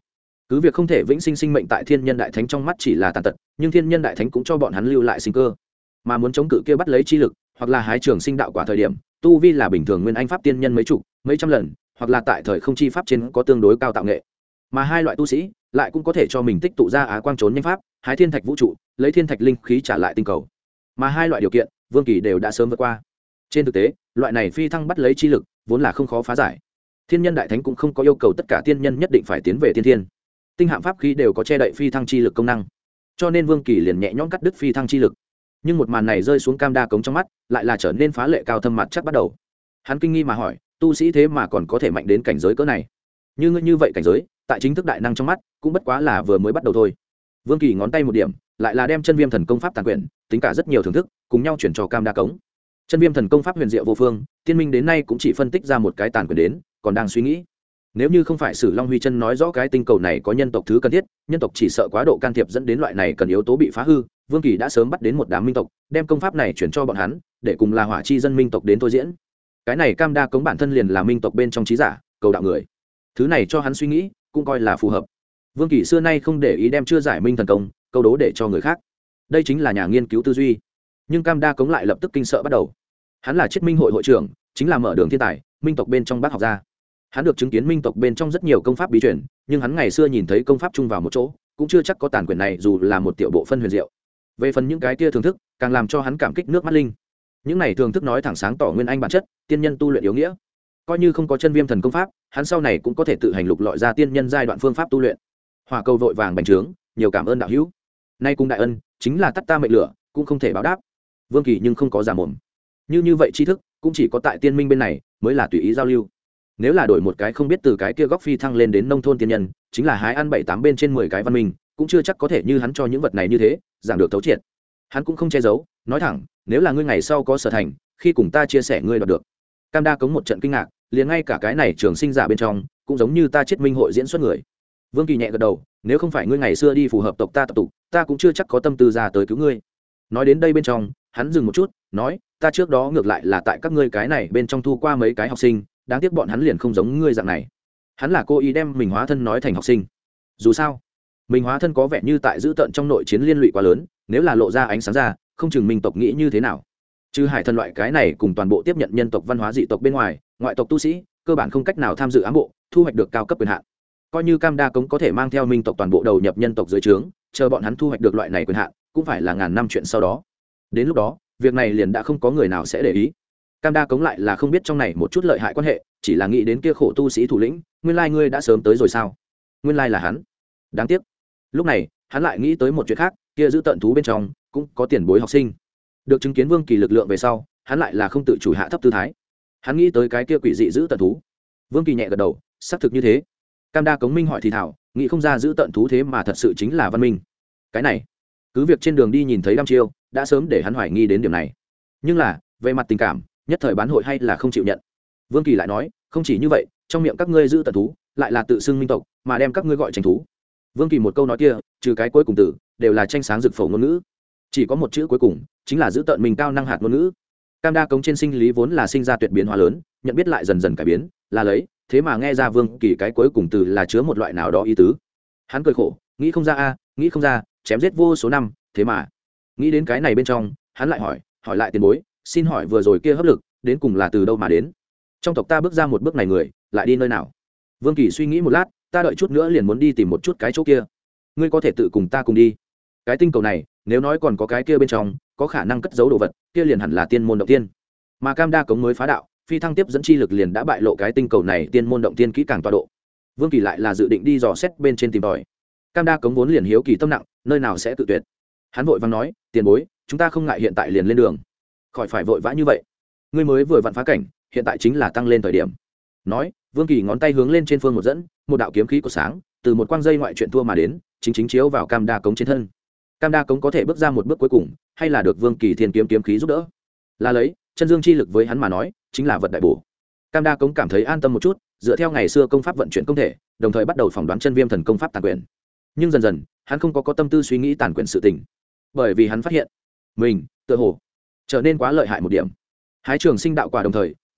cứ việc không thể vĩnh sinh sinh mệnh tại thiên nhân đại thánh trong mắt chỉ là tàn tật, nhưng thiên nhân đại thánh cũng cho bọn hắn lưu lại sinh cơ. Mà muốn chống cự kia bắt lấy chi lực hoặc là hái trường sinh đạo quả thời điểm, tu vi là bình thường nguyên anh pháp tiên nhân mấy chục mấy trăm lần, hoặc là tại thời không chi pháp trên có tương đối cao tạo nghệ. Mà hai loại tu sĩ lại cũng có thể cho mình tích tụ ra á quang trốn nhanh pháp, hái thiên thạch vũ trụ, lấy thiên thạch linh khí trả lại tinh cầu. Mà hai loại điều kiện Vương Kỳ đều đã sớm vượt qua. Trên thực tế loại này phi thăng bắt lấy chi lực vốn là không khó phá giải. Thiên nhân đại thánh cũng không có yêu cầu tất cả tiên nhân nhất định phải tiến về thiên thiên, tinh hạm pháp khí đều có che đậy phi thăng chi lực công năng, cho nên Vương Kỳ liền nhẹ nhõm cắt đứt phi thăng chi lực. Nhưng một màn này rơi xuống Cam Đa Cống trong mắt lại là trở nên phá lệ cao thâm mặt chắc bắt đầu. Hắn kinh nghi mà hỏi, tu sĩ thế mà còn có thể mạnh đến cảnh giới cỡ này? Như ngươi như vậy cảnh giới tại chính thức đại năng trong mắt cũng bất quá là vừa mới bắt đầu thôi. Vương Kỳ ngón tay một điểm, lại là đem chân viêm thần công pháp tàn quyển tính cả rất nhiều thưởng thức cùng nhau chuyển cho Cam Đa Cống. Chân viêm thần công pháp huyền diệu vô phương, tiên minh đến nay cũng chỉ phân tích ra một cái tàn quyển đến, còn đang suy nghĩ. Nếu như không phải Sử Long Huy Chân nói rõ cái tinh cầu này có nhân tộc thứ cần thiết, nhân tộc chỉ sợ quá độ can thiệp dẫn đến loại này cần yếu tố bị phá hư, Vương Kỳ đã sớm bắt đến một đám minh tộc, đem công pháp này chuyển cho bọn hắn, để cùng là hỏa chi dân minh tộc đến thôi diễn. Cái này Cam Đa Cống bản thân liền là minh tộc bên trong trí giả, cầu đạo người. Thứ này cho hắn suy nghĩ, cũng coi là phù hợp. Vương Kỳ xưa nay không để ý đem chưa giải minh thần công, câu đố để cho người khác. Đây chính là nhà nghiên cứu tư duy. Nhưng Cam Đa Cống lại lập tức kinh sợ bắt đầu. Hắn là Chiết Minh hội hội trưởng, chính là mở đường thiên tài, minh tộc bên trong bác học gia. Hắn được chứng kiến minh tộc bên trong rất nhiều công pháp bí truyền, nhưng hắn ngày xưa nhìn thấy công pháp chung vào một chỗ, cũng chưa chắc có tàn quyển này dù là một tiểu bộ phân huyền diệu. Về phần những cái kia thưởng thức, càng làm cho hắn cảm kích nước mắt linh. Những này thưởng thức nói thẳng sáng tỏ nguyên anh bản chất, tiên nhân tu luyện yếu nghĩa. Coi như không có chân viêm thần công pháp, hắn sau này cũng có thể tự hành lục lọi ra tiên nhân giai đoạn phương pháp tu luyện. Hỏa cầu vội vàng bành trướng, nhiều cảm ơn đạo hữu. Nay cùng đại ân, chính là tắt ta mệnh lửa, cũng không thể báo đáp. Vương Kỳ nhưng không có giả mồm. Như như vậy tri thức, cũng chỉ có tại tiên minh bên này mới là tùy ý giao lưu. Nếu là đổi một cái không biết từ cái kia góc phi thăng lên đến nông thôn tiên nhân, chính là hái ăn bảy tám bên trên mười cái văn minh, cũng chưa chắc có thể như hắn cho những vật này như thế giảng được thấu triệt. Hắn cũng không che giấu, nói thẳng, nếu là ngươi ngày sau có sở thành, khi cùng ta chia sẻ ngươi đoạt được. Cam Đa Cống một trận kinh ngạc, liền ngay cả cái này trường sinh giả bên trong cũng giống như ta Chiết Minh hội diễn xuất người. Vương Kỳ nhẹ gật đầu, nếu không phải ngươi ngày xưa đi phù hợp tộc ta tập tục, ta cũng chưa chắc có tâm tư ra tới cứu ngươi. Nói đến đây bên trong, hắn dừng một chút, nói, ta trước đó ngược lại là tại các ngươi cái này bên trong thu qua mấy cái học sinh, đáng tiếc bọn hắn liền không giống ngươi dạng này. Hắn là cố ý đem mình hóa thân nói thành học sinh. Dù sao, mình hóa thân có vẻ như tại giữ tận trong nội chiến liên lụy quá lớn, nếu là lộ ra ánh sáng ra, không chừng minh tộc nghĩ như thế nào. Chứ hải thần loại cái này cùng toàn bộ tiếp nhận nhân tộc văn hóa dị tộc bên ngoài, ngoại tộc tu sĩ cơ bản không cách nào tham dự ám bộ, thu hoạch được cao cấp quyền hạn. Coi như Cam Đa Cống có thể mang theo minh tộc toàn bộ đầu nhập nhân tộc dưới trướng, chờ bọn hắn thu hoạch được loại này quyền hạn, cũng phải là ngàn năm chuyện sau đó. Đến lúc đó, việc này liền đã không có người nào sẽ để ý. Cam Đa Cống lại là không biết trong này một chút lợi hại quan hệ, chỉ là nghĩ đến kia khổ tu sĩ thủ lĩnh, nguyên lai ngươi đã sớm tới rồi sao? Nguyên lai là hắn. Đáng tiếc. Lúc này, hắn lại nghĩ tới một chuyện khác, kia giữ tận thú bên trong cũng có tiền bối học sinh. Được chứng kiến Vương Kỳ lực lượng về sau, hắn lại là không tự chủ hạ thấp tư thái. Hắn nghĩ tới cái kia quỷ dị giữ tận thú. Vương Kỳ nhẹ gật đầu, xác thực như thế. Cam Đa Cống minh hỏi thì thảo, nghĩ không ra giữ tận thú thế mà thật sự chính là văn minh. Cái này, cứ việc trên đường đi nhìn thấy đăm chiêu, đã sớm để hắn hoài nghi đến điểm này. Nhưng là, về mặt tình cảm, nhất thời bán hội hay là không chịu nhận. Vương Kỳ lại nói, không chỉ như vậy, trong miệng các ngươi giữ tận thú, lại là tự xưng minh tộc, mà đem các ngươi gọi tranh thú. Vương Kỳ một câu nói kia, trừ cái cuối cùng từ, đều là tranh sáng rực phổ ngôn ngữ. Chỉ có một chữ cuối cùng, chính là giữ tận mình cao năng hạt ngôn ngữ. Cam Đa Cống trên sinh lý vốn là sinh ra tuyệt biến hóa lớn, nhận biết lại dần dần cải biến, là lấy, thế mà nghe ra Vương Kỳ cái cuối cùng từ là chứa một loại nào đó ý tứ. Hắn cười khổ, nghĩ không ra a, nghĩ không ra, chém giết vô số năm, thế mà nghĩ đến cái này bên trong, hắn lại hỏi, hỏi lại tiền bối, xin hỏi vừa rồi kia hấp lực, đến cùng là từ đâu mà đến? Trong tộc ta bước ra một bước này người, lại đi nơi nào? Vương Kỳ suy nghĩ một lát, ta đợi chút nữa liền muốn đi tìm một chút cái chỗ kia. Ngươi có thể tự cùng ta cùng đi. Cái tinh cầu này, nếu nói còn có cái kia bên trong, có khả năng cất giấu đồ vật, kia liền hẳn là tiên môn động tiên. Mà Cam Đa Cống mới phá đạo, phi thăng tiếp dẫn chi lực liền đã bại lộ cái tinh cầu này tiên môn động tiên kỹ càng tọa độ. Vương Kỳ lại là dự định đi dò xét bên trên tìm tòi. Cam Đa Cống vốn liền hiếu kỳ tâm nặng, nơi nào sẽ tự tuyệt. Hắn vội vàng nói, tiền bối, chúng ta không ngại hiện tại liền lên đường. Khỏi phải vội vã như vậy. Ngươi mới vừa vặn phá cảnh, hiện tại chính là tăng lên thời điểm. Nói, Vương Kỳ ngón tay hướng lên trên phương một dẫn, một đạo kiếm khí của sáng, từ một quang dây ngoại chuyện thua mà đến, chính chính chiếu vào Cam Đa Cống trên thân. Cam Đa Cống có thể bước ra một bước cuối cùng, hay là được Vương Kỳ thiên kiếm kiếm khí giúp đỡ. Là lấy, chân dương chi lực với hắn mà nói, chính là vật đại bổ. Cam Đa Cống cảm thấy an tâm một chút, dựa theo ngày xưa công pháp vận chuyển công thể, đồng thời bắt đầu phỏng đoán chân viêm thần công pháp tàn quyền. Nhưng dần dần, hắn không có có tâm tư suy nghĩ tàn quyền sự tình, bởi vì hắn phát hiện, mình, tựa hồ trở nên quá lợi hại một điểm. Hái trường sinh đạo quả đồng thời,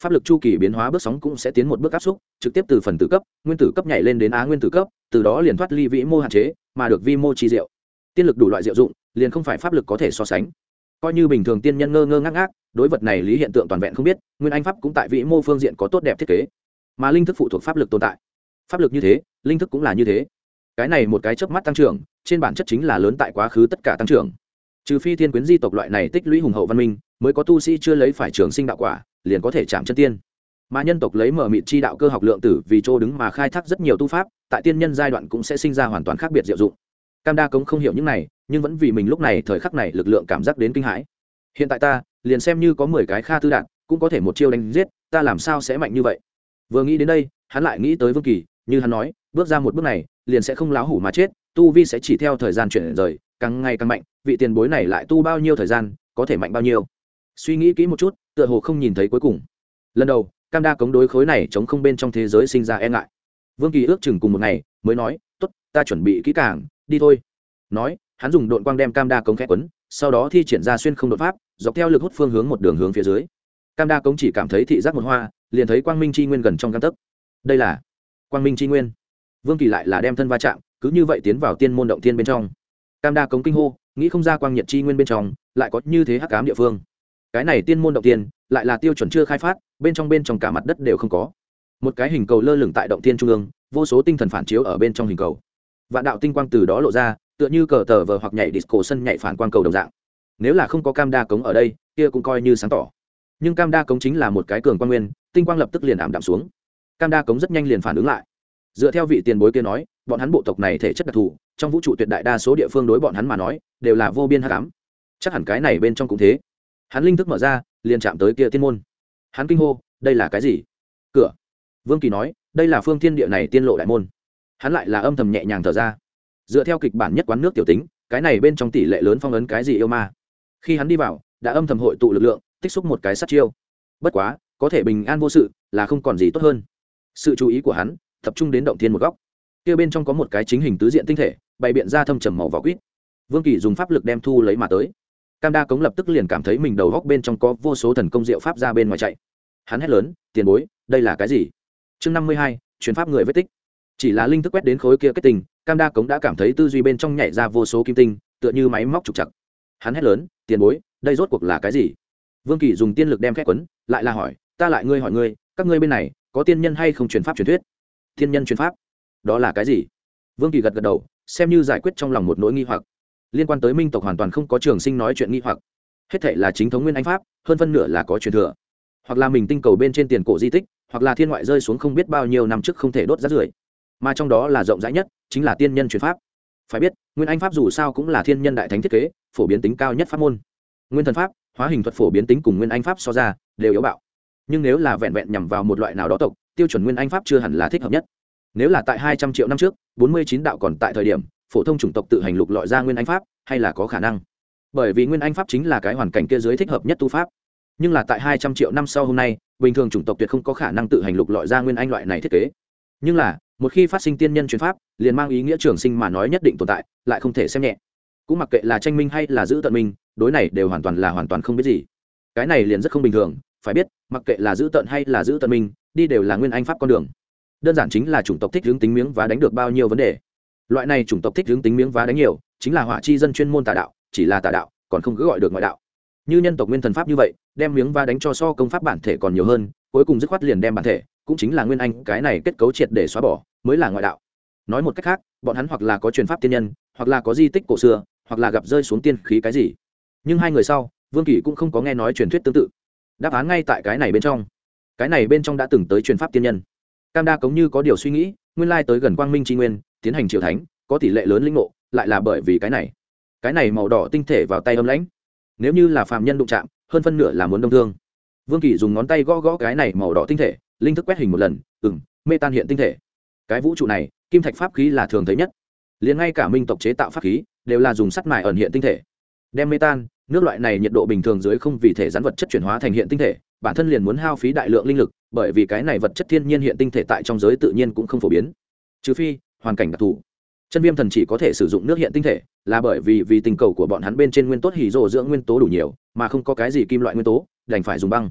pháp lực chu kỳ biến hóa bước sóng cũng sẽ tiến một bước áp xúc, trực tiếp từ phần tử cấp nguyên tử cấp nhảy lên đến á nguyên tử cấp, từ đó liền thoát ly vĩ mô hạn chế mà được vi mô chi diệu. Tiên lực đủ loại diệu dụng liền không phải pháp lực có thể so sánh. Coi như bình thường tiên nhân ngơ ngơ ngác ngác, đối vật này lý hiện tượng toàn vẹn không biết, nguyên anh pháp cũng tại vĩ mô phương diện có tốt đẹp thiết kế, mà linh thức phụ thuộc pháp lực tồn tại. Pháp lực như thế, linh thức cũng là như thế. Cái này một cái chớp mắt tăng trưởng, trên bản chất chính là lớn tại quá khứ tất cả tăng trưởng. Trừ phi thiên quyến di tộc loại này tích lũy hùng hậu văn minh, mới có tu sĩ chưa lấy phải trường sinh đạo quả, liền có thể chạm chân tiên. Mà nhân tộc lấy mở mịt chi đạo cơ học lượng tử vì chỗ đứng mà khai thác rất nhiều tu pháp, tại tiên nhân giai đoạn cũng sẽ sinh ra hoàn toàn khác biệt diệu dụng. Cam Đa Cống không hiểu những này, nhưng vẫn vì mình lúc này thời khắc này lực lượng cảm giác đến kinh hãi. Hiện tại ta, liền xem như có mười cái kha tư đạn, cũng có thể một chiêu đánh giết, ta làm sao sẽ mạnh như vậy? Vừa nghĩ đến đây, hắn lại nghĩ tới Vương Kỳ, như hắn nói, bước ra một bước này, liền sẽ không láo hủ mà chết, tu vi sẽ chỉ theo thời gian chuyển rời, càng ngày càng mạnh, vị tiền bối này lại tu bao nhiêu thời gian, có thể mạnh bao nhiêu? Suy nghĩ kỹ một chút, tựa hồ không nhìn thấy cuối cùng. Lần đầu, Cam Đa Cống đối khối này chống không bên trong thế giới sinh ra e ngại. Vương Kỳ ước chừng cùng một ngày, mới nói, "Tốt, ta chuẩn bị kỹ càng, đi thôi." Nói, hắn dùng độn quang đem Cam Đa Cống khẽ quấn, sau đó thi triển ra xuyên không đột pháp, dọc theo lực hút phương hướng một đường hướng phía dưới. Cam Đa Cống chỉ cảm thấy thị giác một hoa, liền thấy quang minh chi nguyên gần trong gang tấc. Đây là quang minh chi nguyên. Vương Kỳ lại là đem thân va chạm, cứ như vậy tiến vào tiên môn động tiên bên trong. Cam Đa Cống kinh hô, nghĩ không ra quang nhiệt chi nguyên bên trong lại có như thế hắc ám địa phương. Cái này tiên môn động tiên lại là tiêu chuẩn chưa khai phát, bên trong bên trong cả mặt đất đều không có. Một cái hình cầu lơ lửng tại động tiên trung ương, vô số tinh thần phản chiếu ở bên trong hình cầu. Vạn đạo tinh quang từ đó lộ ra, tựa như cờ tờ vờ hoặc nhảy disco sân nhảy phản quang cầu đồng dạng. Nếu là không có Cam Đa Cống ở đây, kia cũng coi như sáng tỏ. Nhưng Cam Đa Cống chính là một cái cường quang nguyên, tinh quang lập tức liền ảm đạm xuống. Cam Đa Cống rất nhanh liền phản ứng lại. Dựa theo vị tiền bối kia nói, bọn hắn bộ tộc này thể chất đặc thù, trong vũ trụ tuyệt đại đa số địa phương đối bọn hắn mà nói đều là vô biên hắc ám. Chắc hẳn cái này bên trong cũng thế. Hắn linh thức mở ra, liền chạm tới kia tiên môn. Hắn kinh hô, đây là cái gì? Cửa. Vương Kỳ nói, đây là phương thiên địa này tiên lộ đại môn. Hắn lại là âm thầm nhẹ nhàng thở ra. Dựa theo kịch bản nhất quán nước tiểu tính, cái này bên trong tỷ lệ lớn phong ấn cái gì yêu ma. Khi hắn đi vào, đã âm thầm hội tụ lực lượng, tích xúc một cái sát chiêu. Bất quá, có thể bình an vô sự, là không còn gì tốt hơn. Sự chú ý của hắn tập trung đến động thiên một góc. Kia bên trong có một cái chính hình tứ diện tinh thể, bày biện ra thâm trầm màu vỏ quýt. Vương Kỳ dùng pháp lực đem thu lấy mà tới. Cam Đa Cống lập tức liền cảm thấy mình đầu góc bên trong có vô số thần công diệu pháp ra bên ngoài chạy. Hắn hét lớn, tiền bối, đây là cái gì? Chương năm mươi hai, truyền pháp người vết tích. Chỉ là linh thức quét đến khối kia kết tinh, Cam Đa Cống đã cảm thấy tư duy bên trong nhảy ra vô số kim tinh, tựa như máy móc trục trặc. Hắn hét lớn, tiền bối, đây rốt cuộc là cái gì? Vương Kỳ dùng tiên lực đem khét quấn, lại là hỏi, ta lại ngươi hỏi ngươi, các ngươi bên này có tiên nhân hay không truyền pháp truyền thuyết? Tiên nhân truyền pháp? Đó là cái gì? Vương Kỳ gật gật đầu, xem như giải quyết trong lòng một nỗi nghi hoặc. Liên quan tới minh tộc hoàn toàn không có trường sinh nói chuyện nghi hoặc, hết thảy là chính thống nguyên anh pháp, hơn phân nửa là có truyền thừa, hoặc là mình tinh cầu bên trên tiền cổ di tích, hoặc là thiên ngoại rơi xuống không biết bao nhiêu năm trước không thể đốt rác rưởi, mà trong đó là rộng rãi nhất chính là tiên nhân truyền pháp. Phải biết, nguyên anh pháp dù sao cũng là thiên nhân đại thánh thiết kế, phổ biến tính cao nhất pháp môn. Nguyên thần pháp, hóa hình thuật phổ biến tính cùng nguyên anh pháp so ra đều yếu bạo, nhưng nếu là vẹn vẹn nhằm vào một loại nào đó tộc, tiêu chuẩn nguyên anh pháp chưa hẳn là thích hợp nhất. Nếu là tại hai trăm triệu năm trước, bốn mươi chín đạo còn tại thời điểm phổ thông chủng tộc tự hành lục lọi ra nguyên anh pháp, hay là có khả năng, bởi vì nguyên anh pháp chính là cái hoàn cảnh kia dưới thích hợp nhất tu pháp. Nhưng là tại hai trăm triệu năm sau hôm nay, bình thường chủng tộc tuyệt không có khả năng tự hành lục lọi ra nguyên anh loại này thiết kế. Nhưng là một khi phát sinh tiên nhân truyền pháp, liền mang ý nghĩa trường sinh mà nói nhất định tồn tại, lại không thể xem nhẹ. Cũng mặc kệ là tranh minh hay là giữ tận minh, đối này đều hoàn toàn là hoàn toàn không biết gì. Cái này liền rất không bình thường. Phải biết, mặc kệ là giữ tận hay là giữ tận minh, đi đều là nguyên anh pháp con đường. Đơn giản chính là chủng tộc thích hướng tính miếng và đánh được bao nhiêu vấn đề. Loại này chủng tộc thích hướng tính miếng và đánh nhiều, chính là hỏa chi dân chuyên môn tà đạo, chỉ là tà đạo, còn không cứ gọi được ngoại đạo. Như nhân tộc nguyên thần pháp như vậy, đem miếng và đánh cho so công pháp bản thể còn nhiều hơn, cuối cùng dứt khoát liền đem bản thể, cũng chính là nguyên anh cái này kết cấu triệt để xóa bỏ, mới là ngoại đạo. Nói một cách khác, bọn hắn hoặc là có truyền pháp tiên nhân, hoặc là có di tích cổ xưa, hoặc là gặp rơi xuống tiên khí cái gì. Nhưng hai người sau, Vương Kỳ cũng không có nghe nói truyền thuyết tương tự. Đáp án ngay tại cái này bên trong. Cái này bên trong đã từng tới truyền pháp tiên nhân. Cam Đa Cống như có điều suy nghĩ, nguyên lai tới gần quang minh tri nguyên, tiến hành triều thánh, có tỷ lệ lớn linh ngộ, lại là bởi vì cái này. Cái này màu đỏ tinh thể vào tay âm lãnh. Nếu như là phàm nhân đụng chạm, hơn phân nửa là muốn đông thương. Vương Kỳ dùng ngón tay gõ gõ cái này màu đỏ tinh thể, linh thức quét hình một lần, ừm, mê tan hiện tinh thể. Cái vũ trụ này, kim thạch pháp khí là thường thấy nhất. Liền ngay cả minh tộc chế tạo pháp khí, đều là dùng sắt mài ẩn hiện tinh thể. Đem mê tan, nước loại này nhiệt độ bình thường dưới không vì thể rắn vật chất chuyển hóa thành hiện tinh thể, bản thân liền muốn hao phí đại lượng linh lực, bởi vì cái này vật chất thiên nhiên hiện tinh thể tại trong giới tự nhiên cũng không phổ biến. Trừ phi hoàn cảnh đặc thù. Chân Viêm Thần chỉ có thể sử dụng nước hiện tinh thể, là bởi vì vì tình cầu của bọn hắn bên trên nguyên tố hỉ rồ dưỡng nguyên tố đủ nhiều, mà không có cái gì kim loại nguyên tố, đành phải dùng băng.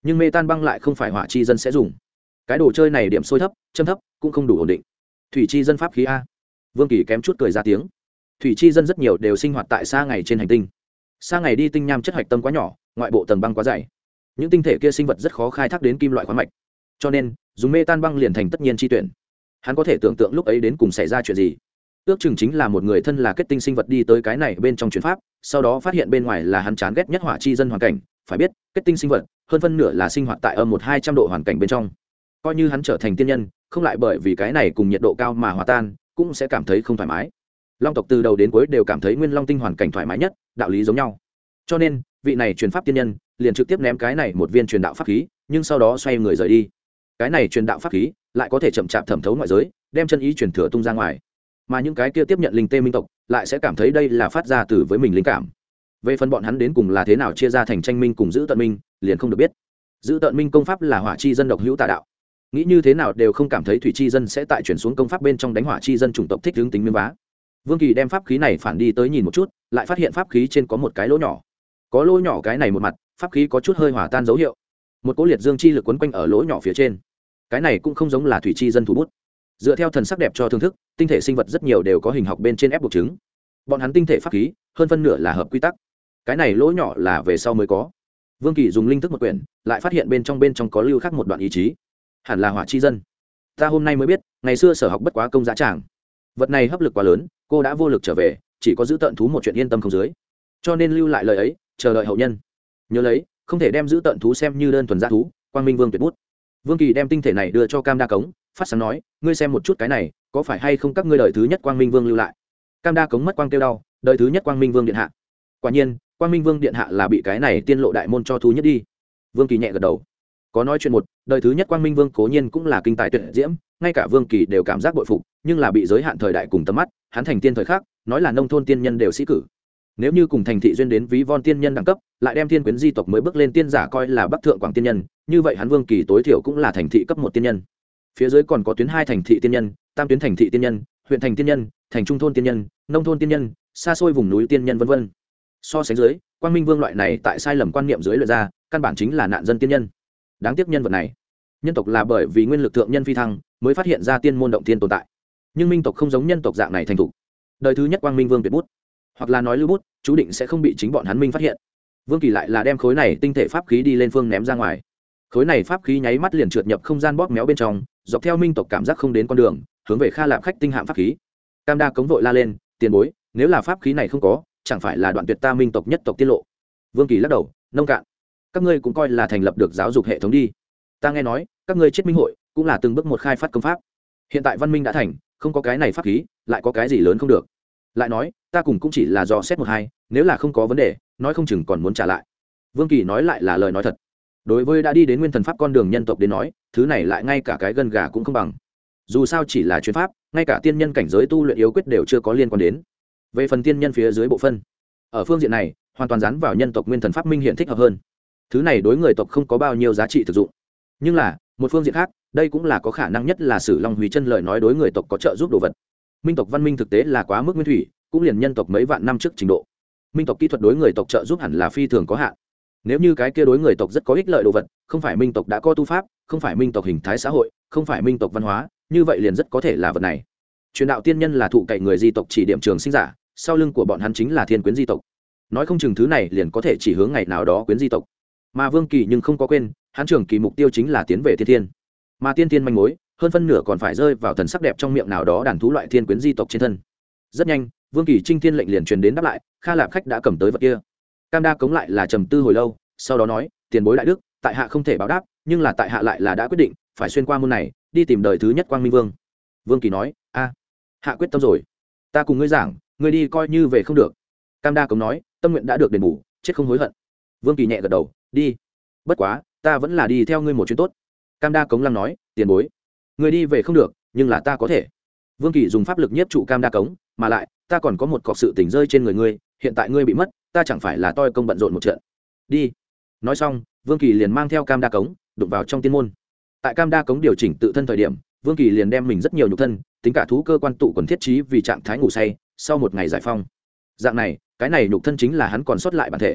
nhưng mê tan băng lại không phải hỏa chi dân sẽ dùng. Cái đồ chơi này điểm sôi thấp châm thấp cũng không đủ ổn định. Thủy chi dân pháp khí a. Vương Kỳ kém chút cười ra tiếng. Thủy chi dân rất nhiều đều sinh hoạt tại xa ngày trên hành tinh. Xa ngày đi tinh nham chất hạch tâm quá nhỏ, ngoại bộ tầng băng quá dày, những tinh thể kia sinh vật rất khó khai thác đến kim loại khoáng mạch, cho nên dùng mê tan băng liền thành tất nhiên chi tuyển. Hắn có thể tưởng tượng lúc ấy đến cùng xảy ra chuyện gì. Ước chừng chính là một người thân là kết tinh sinh vật đi tới cái này bên trong chuyển pháp, sau đó phát hiện bên ngoài là hắn chán ghét nhất hỏa chi dân hoàn cảnh. Phải biết kết tinh sinh vật hơn phân nửa là sinh hoạt tại âm một hai trăm độ hoàn cảnh bên trong, coi như hắn trở thành tiên nhân không lại bởi vì cái này cùng nhiệt độ cao mà hòa tan cũng sẽ cảm thấy không thoải mái. Long tộc từ đầu đến cuối đều cảm thấy nguyên long tinh hoàn cảnh thoải mái nhất, đạo lý giống nhau, cho nên vị này truyền pháp tiên nhân liền trực tiếp ném cái này một viên truyền đạo pháp khí, nhưng sau đó xoay người rời đi. Cái này truyền đạo pháp khí lại có thể chậm chạp thẩm thấu ngoại giới, đem chân ý truyền thừa tung ra ngoài, mà những cái kia tiếp nhận linh tê minh tộc lại sẽ cảm thấy đây là phát ra từ với mình linh cảm. Về phần bọn hắn đến cùng là thế nào chia ra thành tranh minh cùng giữ tận minh liền không được biết. Giữ tận minh công pháp là hỏa chi dân độc hữu tà đạo, nghĩ như thế nào đều không cảm thấy thủy chi dân sẽ tại chuyển xuống công pháp bên trong đánh hỏa chi dân chủng tộc thích hướng tính miếng vá. Vương Kỳ đem pháp khí này phản đi tới nhìn một chút, lại phát hiện pháp khí trên có một cái lỗ nhỏ. Có lỗ nhỏ cái này một mặt, pháp khí có chút hơi hòa tan dấu hiệu. Một cỗ liệt dương chi lực quấn quanh ở lỗ nhỏ phía trên. Cái này cũng không giống là thủy chi dân thủ bút. Dựa theo thần sắc đẹp cho thưởng thức, tinh thể sinh vật rất nhiều đều có hình học bên trên ép buộc chứng. Bọn hắn tinh thể pháp khí, hơn phân nửa là hợp quy tắc. Cái này lỗ nhỏ là về sau mới có. Vương Kỳ dùng linh thức một quyển, lại phát hiện bên trong bên trong có lưu khắc một đoạn ý chí. Hẳn là hỏa chi dân. Ta hôm nay mới biết, ngày xưa sở học bất quá công giá tràng. Vật này hấp lực quá lớn, cô đã vô lực trở về, chỉ có giữ tận thú một chuyện yên tâm không dưới, cho nên lưu lại lời ấy, chờ đợi hậu nhân. Nhớ lấy, không thể đem giữ tận thú xem như đơn thuần gia thú. Quang Minh Vương tuyệt bút. Vương Kỳ đem tinh thể này đưa cho Cam Đa Cống, phát sáng nói, ngươi xem một chút cái này, có phải hay không các ngươi đời thứ nhất Quang Minh Vương lưu lại. Cam Đa Cống mất quang kêu đau, đời thứ nhất Quang Minh Vương điện hạ. Quả nhiên, Quang Minh Vương điện hạ là bị cái này tiên lộ đại môn cho thu nhất đi. Vương Kỳ nhẹ gật đầu. Có nói chuyện một, đời thứ nhất Quang Minh Vương cố nhiên cũng là kinh tài tuyệt diễm, ngay cả Vương Kỳ đều cảm giác bội phục, nhưng là bị giới hạn thời đại cùng tầm mắt, hắn thành tiên thời khác, nói là nông thôn tiên nhân đều sĩ cử. Nếu như cùng thành thị duyên đến ví von tiên nhân đẳng cấp, lại đem thiên quyến di tộc mới bước lên tiên giả coi là bắc thượng quảng tiên nhân, như vậy hắn Vương Kỳ tối thiểu cũng là thành thị cấp một tiên nhân. Phía dưới còn có tuyến hai thành thị tiên nhân, tam tuyến thành thị tiên nhân, huyện thành tiên nhân, thành trung thôn tiên nhân, nông thôn tiên nhân, xa xôi vùng núi tiên nhân vân vân. So sánh dưới, Quang Minh Vương loại này tại sai lầm quan niệm dưới luyện ra, căn bản chính là nạn dân tiên nhân. Đáng tiếc nhân vật này, nhân tộc là bởi vì nguyên lực thượng nhân phi thăng mới phát hiện ra tiên môn động tiên tồn tại, nhưng minh tộc không giống nhân tộc dạng này thành thục. Đời thứ nhất Quang Minh Vương tuyệt bút, hoặc là nói lưu bút, chú định sẽ không bị chính bọn hắn minh phát hiện. Vương Kỳ lại là đem khối này tinh thể pháp khí đi lên phương ném ra ngoài. Khối này pháp khí nháy mắt liền trượt nhập không gian bóp méo bên trong, dọc theo minh tộc cảm giác không đến con đường, hướng về Kha Lạp khách tinh hạm pháp khí. Cam Đa Cống vội la lên, tiền bối, nếu là pháp khí này không có, chẳng phải là đoạn tuyệt ta minh tộc nhất tộc tiết lộ. Vương Kỳ lắc đầu, nông cạn. Các ngươi cũng coi là thành lập được giáo dục hệ thống đi. Ta nghe nói, các ngươi chết minh hội cũng là từng bước một khai phát công pháp. Hiện tại văn minh đã thành, không có cái này pháp khí, lại có cái gì lớn không được. Lại nói, ta cùng cũng chỉ là dò xét một hai, nếu là không có vấn đề, nói không chừng còn muốn trả lại. Vương Kỳ nói lại là lời nói thật. Đối với đã đi đến nguyên thần pháp con đường nhân tộc đến nói, thứ này lại ngay cả cái gân gà cũng không bằng. Dù sao chỉ là chuyên pháp, ngay cả tiên nhân cảnh giới tu luyện yếu quyết đều chưa có liên quan đến. Về phần tiên nhân phía dưới bộ phân, ở phương diện này, hoàn toàn dán vào nhân tộc nguyên thần pháp minh hiện thích hợp hơn. Thứ này đối người tộc không có bao nhiêu giá trị thực dụng. Nhưng là, một phương diện khác, đây cũng là có khả năng nhất là Sử Long Hủy Chân lời nói đối người tộc có trợ giúp đồ vật. Minh tộc văn minh thực tế là quá mức nguyên thủy, cũng liền nhân tộc mấy vạn năm trước trình độ. Minh tộc kỹ thuật đối người tộc trợ giúp hẳn là phi thường có hạn. Nếu như cái kia đối người tộc rất có ích lợi đồ vật, không phải minh tộc đã có tu pháp, không phải minh tộc hình thái xã hội, không phải minh tộc văn hóa, như vậy liền rất có thể là vật này. Truyền đạo tiên nhân là thụ cậy người di tộc chỉ điểm trường sinh giả, sau lưng của bọn hắn chính là thiên quyến di tộc. Nói không chừng thứ này liền có thể chỉ hướng ngày nào đó quyến di tộc. Mà Vương Kỳ nhưng không có quên, hắn trường kỳ mục tiêu chính là tiến về thiên thiên. Mà tiên tiên manh mối, hơn phân nửa còn phải rơi vào thần sắc đẹp trong miệng nào đó đàn thú loại thiên quyến di tộc trên thân. Rất nhanh, Vương Kỳ trinh thiên lệnh liền truyền đến đáp lại, Kha Lạp khách đã cầm tới vật kia. Cam Đa Cống lại là trầm tư hồi lâu, sau đó nói, tiền bối đại đức, tại hạ không thể báo đáp, nhưng là tại hạ lại là đã quyết định, phải xuyên qua môn này, đi tìm đời thứ nhất Quang Minh Vương. Vương Kỳ nói, a, hạ quyết tâm rồi, ta cùng ngươi giảng, ngươi đi coi như về không được. Cam Đa Cống nói, tâm nguyện đã được đền bù, chết không hối hận. Vương Kỳ nhẹ gật đầu, đi. Bất quá, ta vẫn là đi theo ngươi một chuyến tốt. Cam Đa Cống lăng nói, tiền bối, ngươi đi về không được, nhưng là ta có thể. Vương Kỳ dùng pháp lực nhiếp trụ Cam Đa Cống, mà lại, ta còn có một cọc sự tình rơi trên người ngươi, hiện tại ngươi bị mất, ta chẳng phải là toi công bận rộn một trận. Đi. Nói xong, Vương Kỳ liền mang theo Cam Đa Cống, đụng vào trong tiên môn. Tại Cam Đa Cống điều chỉnh tự thân thời điểm, Vương Kỳ liền đem mình rất nhiều nhục thân, tính cả thú cơ quan tụ quần thiết trí vì trạng thái ngủ say, sau một ngày giải phong. Dạng này, cái này nhục thân chính là hắn còn sót lại bản thể.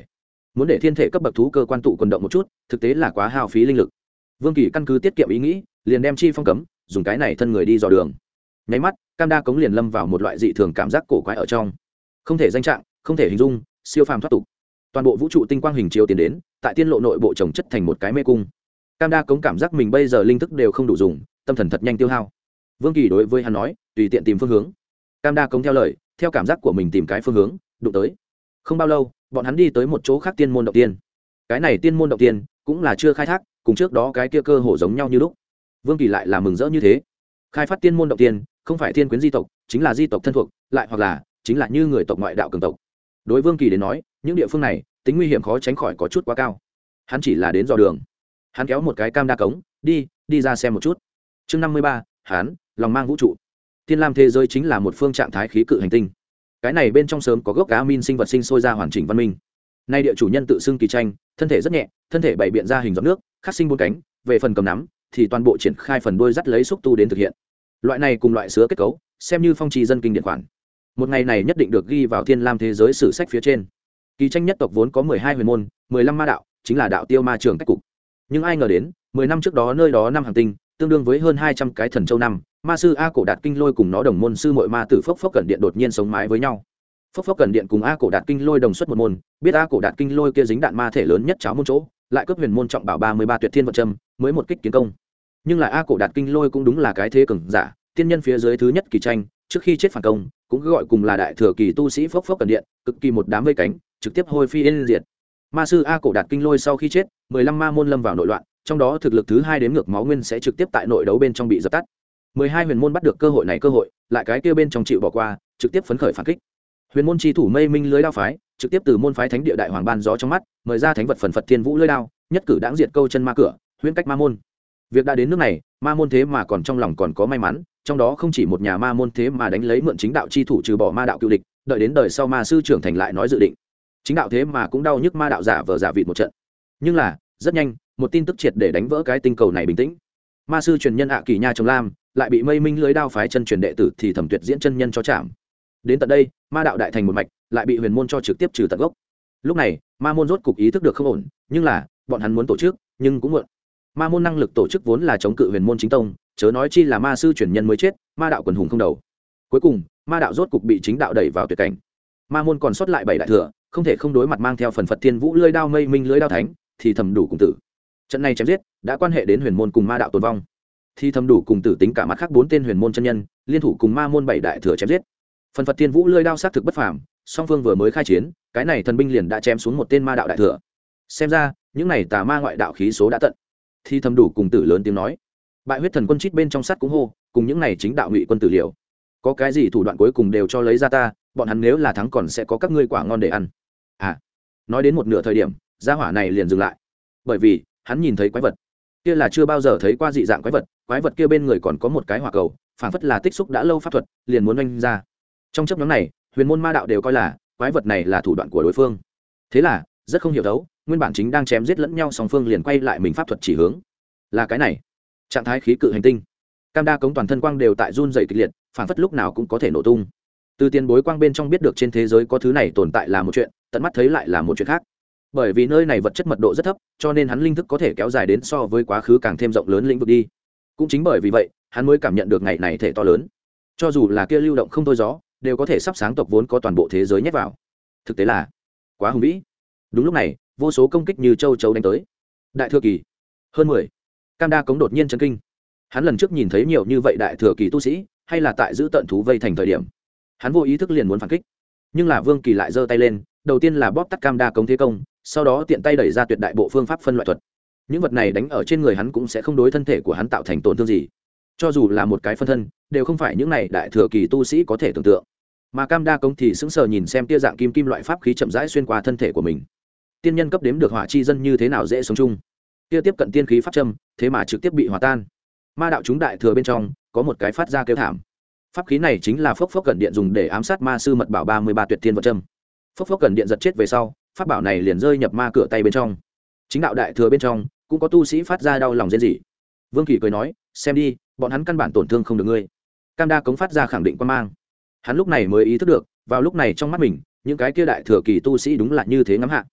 muốn để thiên thể cấp bậc thú cơ quan tụ quần động một chút thực tế là quá hao phí linh lực. Vương Kỳ căn cứ tiết kiệm ý nghĩ, liền đem chi phong cấm, dùng cái này thân người đi dò đường. Nháy mắt, cam đa cống liền lâm vào một loại dị thường cảm giác cổ quái ở trong, không thể danh trạng, không thể hình dung, siêu phàm thoát tục. Toàn bộ vũ trụ tinh quang hình chiếu tiến đến, tại tiên lộ nội bộ trồng chất thành một cái mê cung. Cam đa cống cảm giác mình bây giờ linh thức đều không đủ dùng, tâm thần thật nhanh tiêu hao. Vương Kỳ đối với hắn nói, tùy tiện tìm phương hướng. Cam đa cống theo lời, theo cảm giác của mình tìm cái phương hướng, đụng tới. Không bao lâu, bọn hắn đi tới một chỗ khác tiên môn động tiên. Cái này tiên môn động tiên cũng là chưa khai thác, cùng trước đó cái kia cơ hồ giống nhau như lúc. Vương Kỳ lại là mừng rỡ như thế. Khai phát tiên môn động tiên, không phải thiên quyến di tộc, chính là di tộc thân thuộc, lại hoặc là chính là như người tộc ngoại đạo cường tộc. Đối Vương Kỳ đến nói, những địa phương này tính nguy hiểm khó tránh khỏi có chút quá cao. Hắn chỉ là đến dò đường. Hắn kéo một cái cam đa cống, đi, đi ra xem một chút. Chương năm mươi ba, hắn, lòng mang vũ trụ. Thiên lam thế giới chính là một phương trạng thái khí cự hành tinh. Cái này bên trong sớm có gốc cá min sinh vật sinh sôi ra hoàn chỉnh văn minh. Nay địa chủ nhân tự xưng Kỳ Tranh, thân thể rất nhẹ, thân thể bày biện ra hình giọt nước, khắc sinh bốn cánh, về phần cầm nắm thì toàn bộ triển khai phần đuôi dắt lấy xúc tu đến thực hiện. Loại này cùng loại sứa kết cấu, xem như phong trì dân kinh điển khoản. Một ngày này nhất định được ghi vào thiên lam thế giới sử sách phía trên. Kỳ Tranh nhất tộc vốn có mười hai huyền môn, mười lăm ma đạo, chính là đạo tiêu ma trường cách cục. Nhưng ai ngờ đến, mười năm trước đó nơi đó năm hành tinh, tương đương với hơn hai trăm cái thần châu năm, ma sư A Cổ Đạt Kinh Lôi cùng nó đồng môn sư muội ma tử Phốc Phốc Cẩn Điện đột nhiên sống mái với nhau. Phốc Phốc Cẩn Điện cùng A Cổ Đạt Kinh Lôi đồng xuất một môn, biết A Cổ Đạt Kinh Lôi kia dính đạn ma thể lớn nhất cháo môn chỗ, lại cướp huyền môn trọng bảo ba mươi ba tuyệt thiên vận châm, mới một kích kiến công. Nhưng lại A Cổ Đạt Kinh Lôi cũng đúng là cái thế cường giả, tiên nhân phía dưới thứ nhất Kỳ Tranh, trước khi chết phản công, cũng cứ gọi cùng là đại thừa kỳ tu sĩ Phốc Phốc Cẩn Điện, cực kỳ một đám vây cánh, trực tiếp hôi phi yên diệt. Ma sư A Cổ Đạt Kinh Lôi sau khi chết, mười lăm ma môn lâm vào nội loạn, trong đó thực lực thứ hai đếm ngược máu nguyên sẽ trực tiếp tại nội đấu bên trong bị dập tắt. Mười hai huyền môn bắt được cơ hội này cơ hội, lại cái kia bên trong chịu bỏ qua, trực tiếp phấn khởi phản kích. Huyền môn chi thủ Mây Minh lưới đao phái, trực tiếp từ môn phái thánh địa đại hoàng ban gió trong mắt, mời ra thánh vật phần Phật Thiên Vũ lưới đao, nhất cử đãng diệt câu chân ma cửa, huyễn cách ma môn. Việc đã đến nước này, ma môn thế mà còn trong lòng còn có may mắn, trong đó không chỉ một nhà ma môn thế mà đánh lấy mượn chính đạo chi thủ trừ bỏ ma đạo cựu địch, đợi đến đời sau ma sư trưởng thành lại nói dự định. Chính đạo thế mà cũng đau nhức ma đạo giả vờ giả vịt một trận. Nhưng là, rất nhanh, một tin tức triệt để đánh vỡ cái tinh cầu này bình tĩnh. Ma sư truyền nhân ạ Kỳ Nha Trồng Lam, lại bị Mây Minh lưới đao phái chân truyền đệ tử thì thẩm tuyệt diễn chân nhân cho chạm. Đến tận đây, ma đạo đại thành một mạch, lại bị huyền môn cho trực tiếp trừ tận gốc. Lúc này, ma môn rốt cục ý thức được không ổn, nhưng là, bọn hắn muốn tổ chức, nhưng cũng muộn. Ma môn năng lực tổ chức vốn là chống cự huyền môn chính tông, chớ nói chi là ma sư truyền nhân mới chết, ma đạo quần hùng không đầu. Cuối cùng, ma đạo rốt cục bị chính đạo đẩy vào tuyệt cảnh. Ma môn còn sót lại bảy đại thừa, không thể không đối mặt mang theo phần Phật Thiên Vũ lưỡi đao Mây Minh lưỡi đao thánh, thì thầm đủ cùng tử. Trận này chém giết, đã quan hệ đến huyền môn cùng ma đạo tồn vong. Thì thầm đủ cùng tử tính cả mặt khác bốn tên huyền môn chân nhân, liên thủ cùng ma môn bảy đại thừa chém giết. Phần Phật Thiên Vũ lưỡi đao sát thực bất phàm, song phương vừa mới khai chiến, cái này thần binh liền đã chém xuống một tên ma đạo đại thừa. Xem ra, những này tà ma ngoại đạo khí số đã tận. Thì thầm đủ cùng tử lớn tiếng nói, bại huyết thần quân chít bên trong sắt cũng hô, cùng những này chính đạo ngụy quân tử liều. Có cái gì thủ đoạn cuối cùng đều cho lấy ra ta, bọn hắn nếu là thắng còn sẽ có các ngươi quả ngon để ăn. À, nói đến một nửa thời điểm, gia hỏa này liền dừng lại, bởi vì hắn nhìn thấy quái vật kia là chưa bao giờ thấy qua dị dạng quái vật. Quái vật kia bên người còn có một cái hỏa cầu, phảng phất là tích xúc đã lâu pháp thuật, liền muốn oanh ra. Trong chấp nhóm này, huyền môn ma đạo đều coi là quái vật này là thủ đoạn của đối phương. Thế là rất không hiểu thấu, nguyên bản chính đang chém giết lẫn nhau, song phương liền quay lại mình pháp thuật chỉ hướng là cái này trạng thái khí cự hành tinh. Cam đa cống toàn thân quang đều tại run dày kịch liệt, phảng phất lúc nào cũng có thể nổ tung. Từ tiền bối quang bên trong biết được trên thế giới có thứ này tồn tại là một chuyện, tận mắt thấy lại là một chuyện khác. Bởi vì nơi này vật chất mật độ rất thấp, cho nên hắn linh thức có thể kéo dài đến so với quá khứ càng thêm rộng lớn lĩnh vực đi. Cũng chính bởi vì vậy, hắn mới cảm nhận được ngày này thể to lớn. Cho dù là kia lưu động không thôi gió, đều có thể sắp sáng tộc vốn có toàn bộ thế giới nhét vào. Thực tế là quá hùng vĩ. Đúng lúc này, vô số công kích như châu chấu đánh tới. Đại thừa kỳ, hơn mười. Cam đa cống đột nhiên chấn kinh. Hắn lần trước nhìn thấy nhiều như vậy đại thừa kỳ tu sĩ, hay là tại giữ tận thú vây thành thời điểm. Hắn vô ý thức liền muốn phản kích, nhưng là Vương Kỳ lại giơ tay lên, đầu tiên là bóp tắt cam đa cống thế công, sau đó tiện tay đẩy ra tuyệt đại bộ phương pháp phân loại thuật. Những vật này đánh ở trên người hắn cũng sẽ không đối thân thể của hắn tạo thành tổn thương gì, cho dù là một cái phân thân, đều không phải những này đại thừa kỳ tu sĩ có thể tưởng tượng. Mà cam đa cống thì sững sờ nhìn xem tia dạng kim kim loại pháp khí chậm rãi xuyên qua thân thể của mình. Tiên nhân cấp đếm được hỏa chi dân như thế nào dễ sống chung, tia tiếp cận tiên khí pháp châm, thế mà trực tiếp bị hòa tan. Ma đạo chúng đại thừa bên trong có một cái phát ra kêu thảm. Pháp khí này chính là Phốc Phốc Cẩn Điện dùng để ám sát ma sư mật bảo ba mươi ba tuyệt thiên vật châm. Phốc Phốc Cẩn Điện giật chết về sau, pháp bảo này liền rơi nhập ma cửa tay bên trong. Chính đạo đại thừa bên trong cũng có tu sĩ phát ra đau lòng rên rỉ. Vương Kỳ cười nói, xem đi, bọn hắn căn bản tổn thương không được ngươi. Cam đa cống phát ra khẳng định quan mang. Hắn lúc này mới ý thức được, vào lúc này trong mắt mình, những cái kia đại thừa kỳ tu sĩ đúng là như thế ngắm hạ.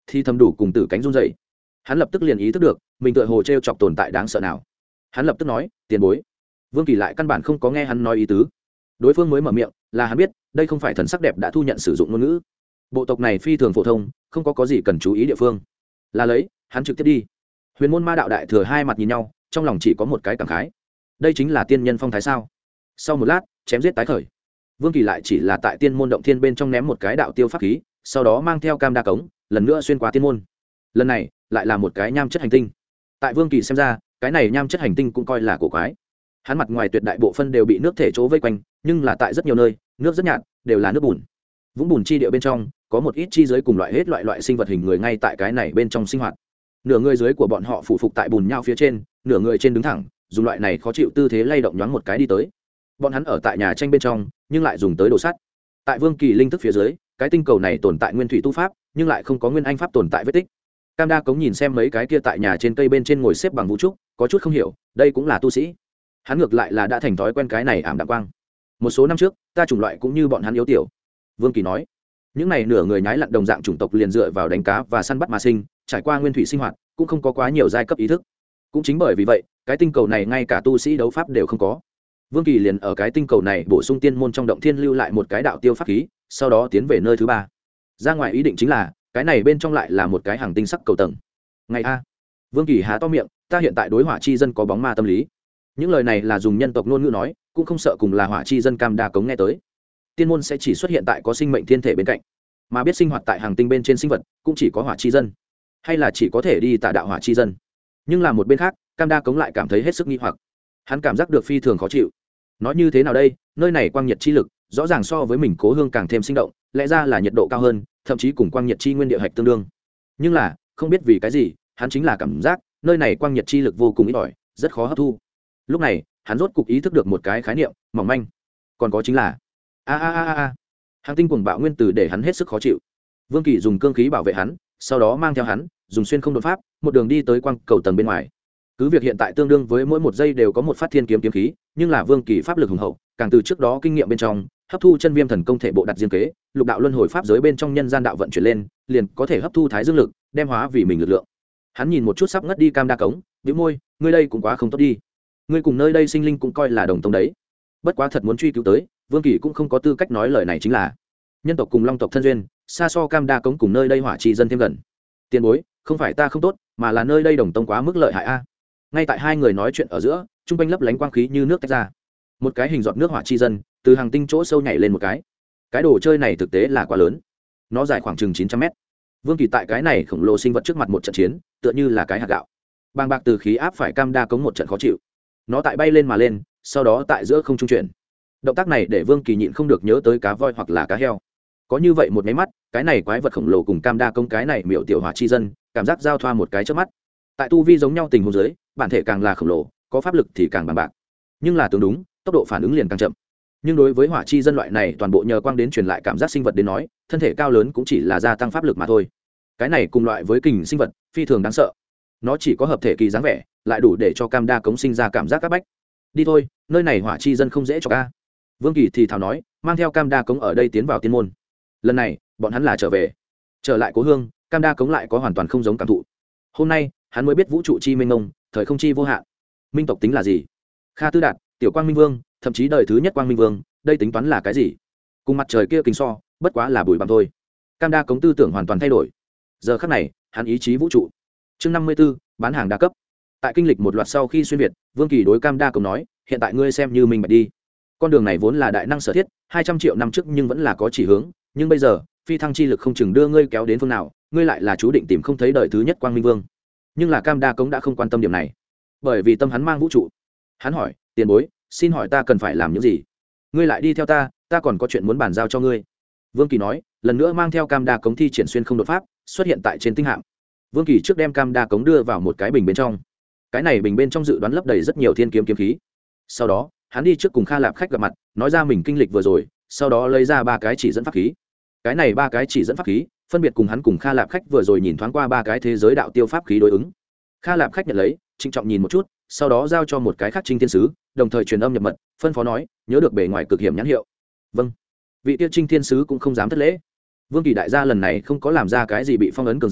thì thầm đủ cùng tử cánh run dậy. Hắn lập tức liền ý thức được mình tựa hồ t r e o chọc tồn tại đáng sợ nào. Hắn lập tức nói tiền bối. Vương Kỳ lại căn bản không có nghe hắn nói ý tứ. Đối phương mới mở miệng là hắn biết đây không phải thần sắc đẹp đã thu nhận sử dụng ngôn ngữ. Bộ tộc này phi thường phổ thông, không có có gì cần chú ý địa phương. Là lấy hắn trực tiếp đi. Huyền môn ma đạo đại thừa hai mặt nhìn nhau, trong lòng chỉ có một cái cảm khái. Đây chính là tiên nhân phong thái sao? Sau một lát chém giết tái khởi, Vương Kỳ lại chỉ là tại tiên môn động thiên bên trong ném một cái đạo tiêu pháp khí, sau đó mang theo cam đa cống lần nữa xuyên qua tiên môn. Lần này lại là một cái nham chất hành tinh. Tại Vương Kỳ xem ra cái này nham chất hành tinh cũng coi là cổ quái. Hắn mặt ngoài tuyệt đại bộ phân đều bị nước thể chỗ vây quanh, nhưng là tại rất nhiều nơi nước rất nhạt, đều là nước bùn. Vũng bùn chi địa bên trong có một ít chi giới cùng loại hết loại loại sinh vật hình người ngay tại cái này bên trong sinh hoạt. Nửa người dưới của bọn họ phủ phục tại bùn nhau phía trên, nửa người trên đứng thẳng, dùng loại này khó chịu tư thế lay động nhoáng một cái đi tới. Bọn hắn ở tại nhà tranh bên trong nhưng lại dùng tới đồ sắt. Tại Vương Kỳ linh thức phía dưới, cái tinh cầu này tồn tại nguyên thủy tu pháp, nhưng lại không có nguyên anh pháp tồn tại vết tích. Cam đa cống nhìn xem mấy cái kia tại nhà trên cây bên trên ngồi xếp bằng vũ trúc, có chút không hiểu đây cũng là tu sĩ. Hắn ngược lại là đã thành thói quen cái này ảm đạm quang. Một số năm trước ta chủng loại cũng như bọn hắn yếu tiểu. Vương Kỳ nói, những này nửa người nhái lặn đồng dạng chủng tộc liền dựa vào đánh cá và săn bắt mà sinh, trải qua nguyên thủy sinh hoạt cũng không có quá nhiều giai cấp ý thức. Cũng chính bởi vì vậy cái tinh cầu này ngay cả tu sĩ đấu pháp đều không có. Vương Kỳ liền ở cái tinh cầu này bổ sung tiên môn trong động thiên lưu lại một cái đạo tiêu pháp khí, sau đó tiến về nơi thứ ba. Ra ngoài ý định chính là cái này bên trong lại là một cái hàng tinh sắc cầu tầng. Ngày a. Vương Kỳ há to miệng, ta hiện tại đối hỏa chi dân có bóng ma tâm lý. Những lời này là dùng nhân tộc ngôn ngữ nói, cũng không sợ cùng là hỏa chi dân cam đa cống nghe tới. Tiên môn sẽ chỉ xuất hiện tại có sinh mệnh thiên thể bên cạnh, mà biết sinh hoạt tại hàng tinh bên trên sinh vật cũng chỉ có hỏa chi dân, hay là chỉ có thể đi tại đạo hỏa chi dân. Nhưng là một bên khác cam đa cống lại cảm thấy hết sức nghi hoặc. Hắn cảm giác được phi thường khó chịu. Nói như thế nào đây, nơi này quang nhiệt chi lực rõ ràng so với mình Cố Hương càng thêm sinh động, lẽ ra là nhiệt độ cao hơn, thậm chí cùng quang nhiệt chi nguyên địa hạch tương đương. Nhưng là không biết vì cái gì hắn chính là cảm giác nơi này quang nhiệt chi lực vô cùng ít ỏi, rất khó hấp thu. Lúc này hắn rốt cục ý thức được một cái khái niệm mỏng manh, còn có chính là a a a a hàng tinh cuồng bạo nguyên tử để hắn hết sức khó chịu. Vương Kỳ dùng cương khí bảo vệ hắn, sau đó mang theo hắn dùng xuyên không đột pháp một đường đi tới quang cầu tầng bên ngoài. Cứ việc hiện tại tương đương với mỗi một giây đều có một phát thiên kiếm kiếm khí, nhưng là Vương Kỳ pháp lực hùng hậu, càng từ trước đó kinh nghiệm bên trong hấp thu chân viêm thần công thể bộ đặt riêng kế, lục đạo luân hồi pháp giới bên trong nhân gian đạo vận chuyển lên, liền có thể hấp thu thái dương lực, đem hóa vì mình lực lượng. Hắn nhìn một chút sắp ngất đi cam đa cống, bĩu môi, ngươi đây cũng quá không tốt đi. Ngươi cùng nơi đây sinh linh cũng coi là đồng tông đấy. Bất quá thật muốn truy cứu tới, Vương Kỳ cũng không có tư cách nói lời này, chính là nhân tộc cùng long tộc thân duyên, xa so cam đa cống cùng nơi đây hỏa trì dân thêm gần. Tiền bối, không phải ta không tốt, mà là nơi đây đồng tông quá mức lợi hại a. Ngay tại hai người nói chuyện ở giữa, trung quanh lấp lánh quang khí như nước tách ra, một cái hình giọt nước hỏa chi dân từ hàng tinh chỗ sâu nhảy lên một cái. Cái đồ chơi này thực tế là quá lớn, nó dài khoảng chừng chín trăm mét. Vương Kỳ tại cái này khổng lồ sinh vật trước mặt một trận chiến, tựa như là cái hạt gạo, bàng bạc từ khí áp phải cam đa cống một trận khó chịu. Nó tại bay lên mà lên, sau đó tại giữa không trung chuyển. Động tác này để Vương Kỳ nhịn không được nhớ tới cá voi hoặc là cá heo. Có như vậy một máy mắt, cái này quái vật khổng lồ cùng cam đa cống cái này miểu tiểu hỏa chi dân cảm giác giao thoa một cái trước mắt. Tại tu vi giống nhau tình huống dưới, bản thể càng là khổng lồ, có pháp lực thì càng bằng bạc, nhưng là tương đúng tốc độ phản ứng liền càng chậm. Nhưng đối với hỏa chi dân loại này toàn bộ nhờ quang đến truyền lại cảm giác sinh vật đến nói, thân thể cao lớn cũng chỉ là gia tăng pháp lực mà thôi. Cái này cùng loại với kình sinh vật phi thường đáng sợ, nó chỉ có hợp thể kỳ dáng vẻ, lại đủ để cho cam đa cống sinh ra cảm giác áp bách. Đi thôi, nơi này hỏa chi dân không dễ cho ca. Vương Kỳ thì thào nói, mang theo cam đa cống ở đây tiến vào tiên môn. Lần này bọn hắn là trở về, trở lại Cố Hương, cam đa cống lại có hoàn toàn không giống cảm thụ. Hôm nay hắn mới biết vũ trụ chi minh mông, thời không chi vô hạn. Minh tộc tính là gì? Kha Tư Đạt, tiểu quang minh vương, thậm chí đời thứ nhất quang minh vương, đây tính toán là cái gì? Cùng mặt trời kia kính so, bất quá là bụi bặm thôi. Cam đa cống tư tưởng hoàn toàn thay đổi. Giờ khắc này hắn ý chí vũ trụ. Chương năm mươi b ố, bán hàng đa cấp. Tại kinh lịch một loạt sau khi xuyên việt, Vương Kỳ đối cam đa cống nói, hiện tại ngươi xem như mình bạch đi. Con đường này vốn là đại năng sở thiết, hai trăm triệu năm trước nhưng vẫn là có chỉ hướng, nhưng bây giờ phi thăng chi lực không chừng đưa ngươi kéo đến phương nào, ngươi lại là chú định tìm không thấy đời thứ nhất quang minh vương. Nhưng là cam đa cống đã không quan tâm điểm này, bởi vì tâm hắn mang vũ trụ. Hắn hỏi, tiền bối, xin hỏi ta cần phải làm những gì? Ngươi lại đi theo ta, ta còn có chuyện muốn bàn giao cho ngươi. Vương Kỳ nói, lần nữa mang theo cam đa cống thi triển xuyên không đột pháp, xuất hiện tại trên tinh hạm. Vương Kỳ trước đem cam đa cống đưa vào một cái bình bên trong. Cái này bình bên trong dự đoán lấp đầy rất nhiều thiên kiếm kiếm khí. Sau đó hắn đi trước cùng Kha Lạp khách gặp mặt, nói ra mình kinh lịch vừa rồi, sau đó lấy ra ba cái chỉ dẫn pháp khí. Cái này ba cái chỉ dẫn pháp khí phân biệt cùng hắn cùng Kha Lạp khách vừa rồi nhìn thoáng qua ba cái thế giới đạo tiêu pháp khí đối ứng. Kha Lạp khách nhận lấy, trịnh trọng nhìn một chút, sau đó giao cho một cái khác Trinh Thiên sứ, đồng thời truyền âm nhập mật, phân phó nói, nhớ được bề ngoài cực hiểm nhãn hiệu. Vâng. Vị tiêu Trinh Thiên sứ cũng không dám thất lễ. Vương Kỳ đại gia lần này không có làm ra cái gì bị phong ấn cường giả,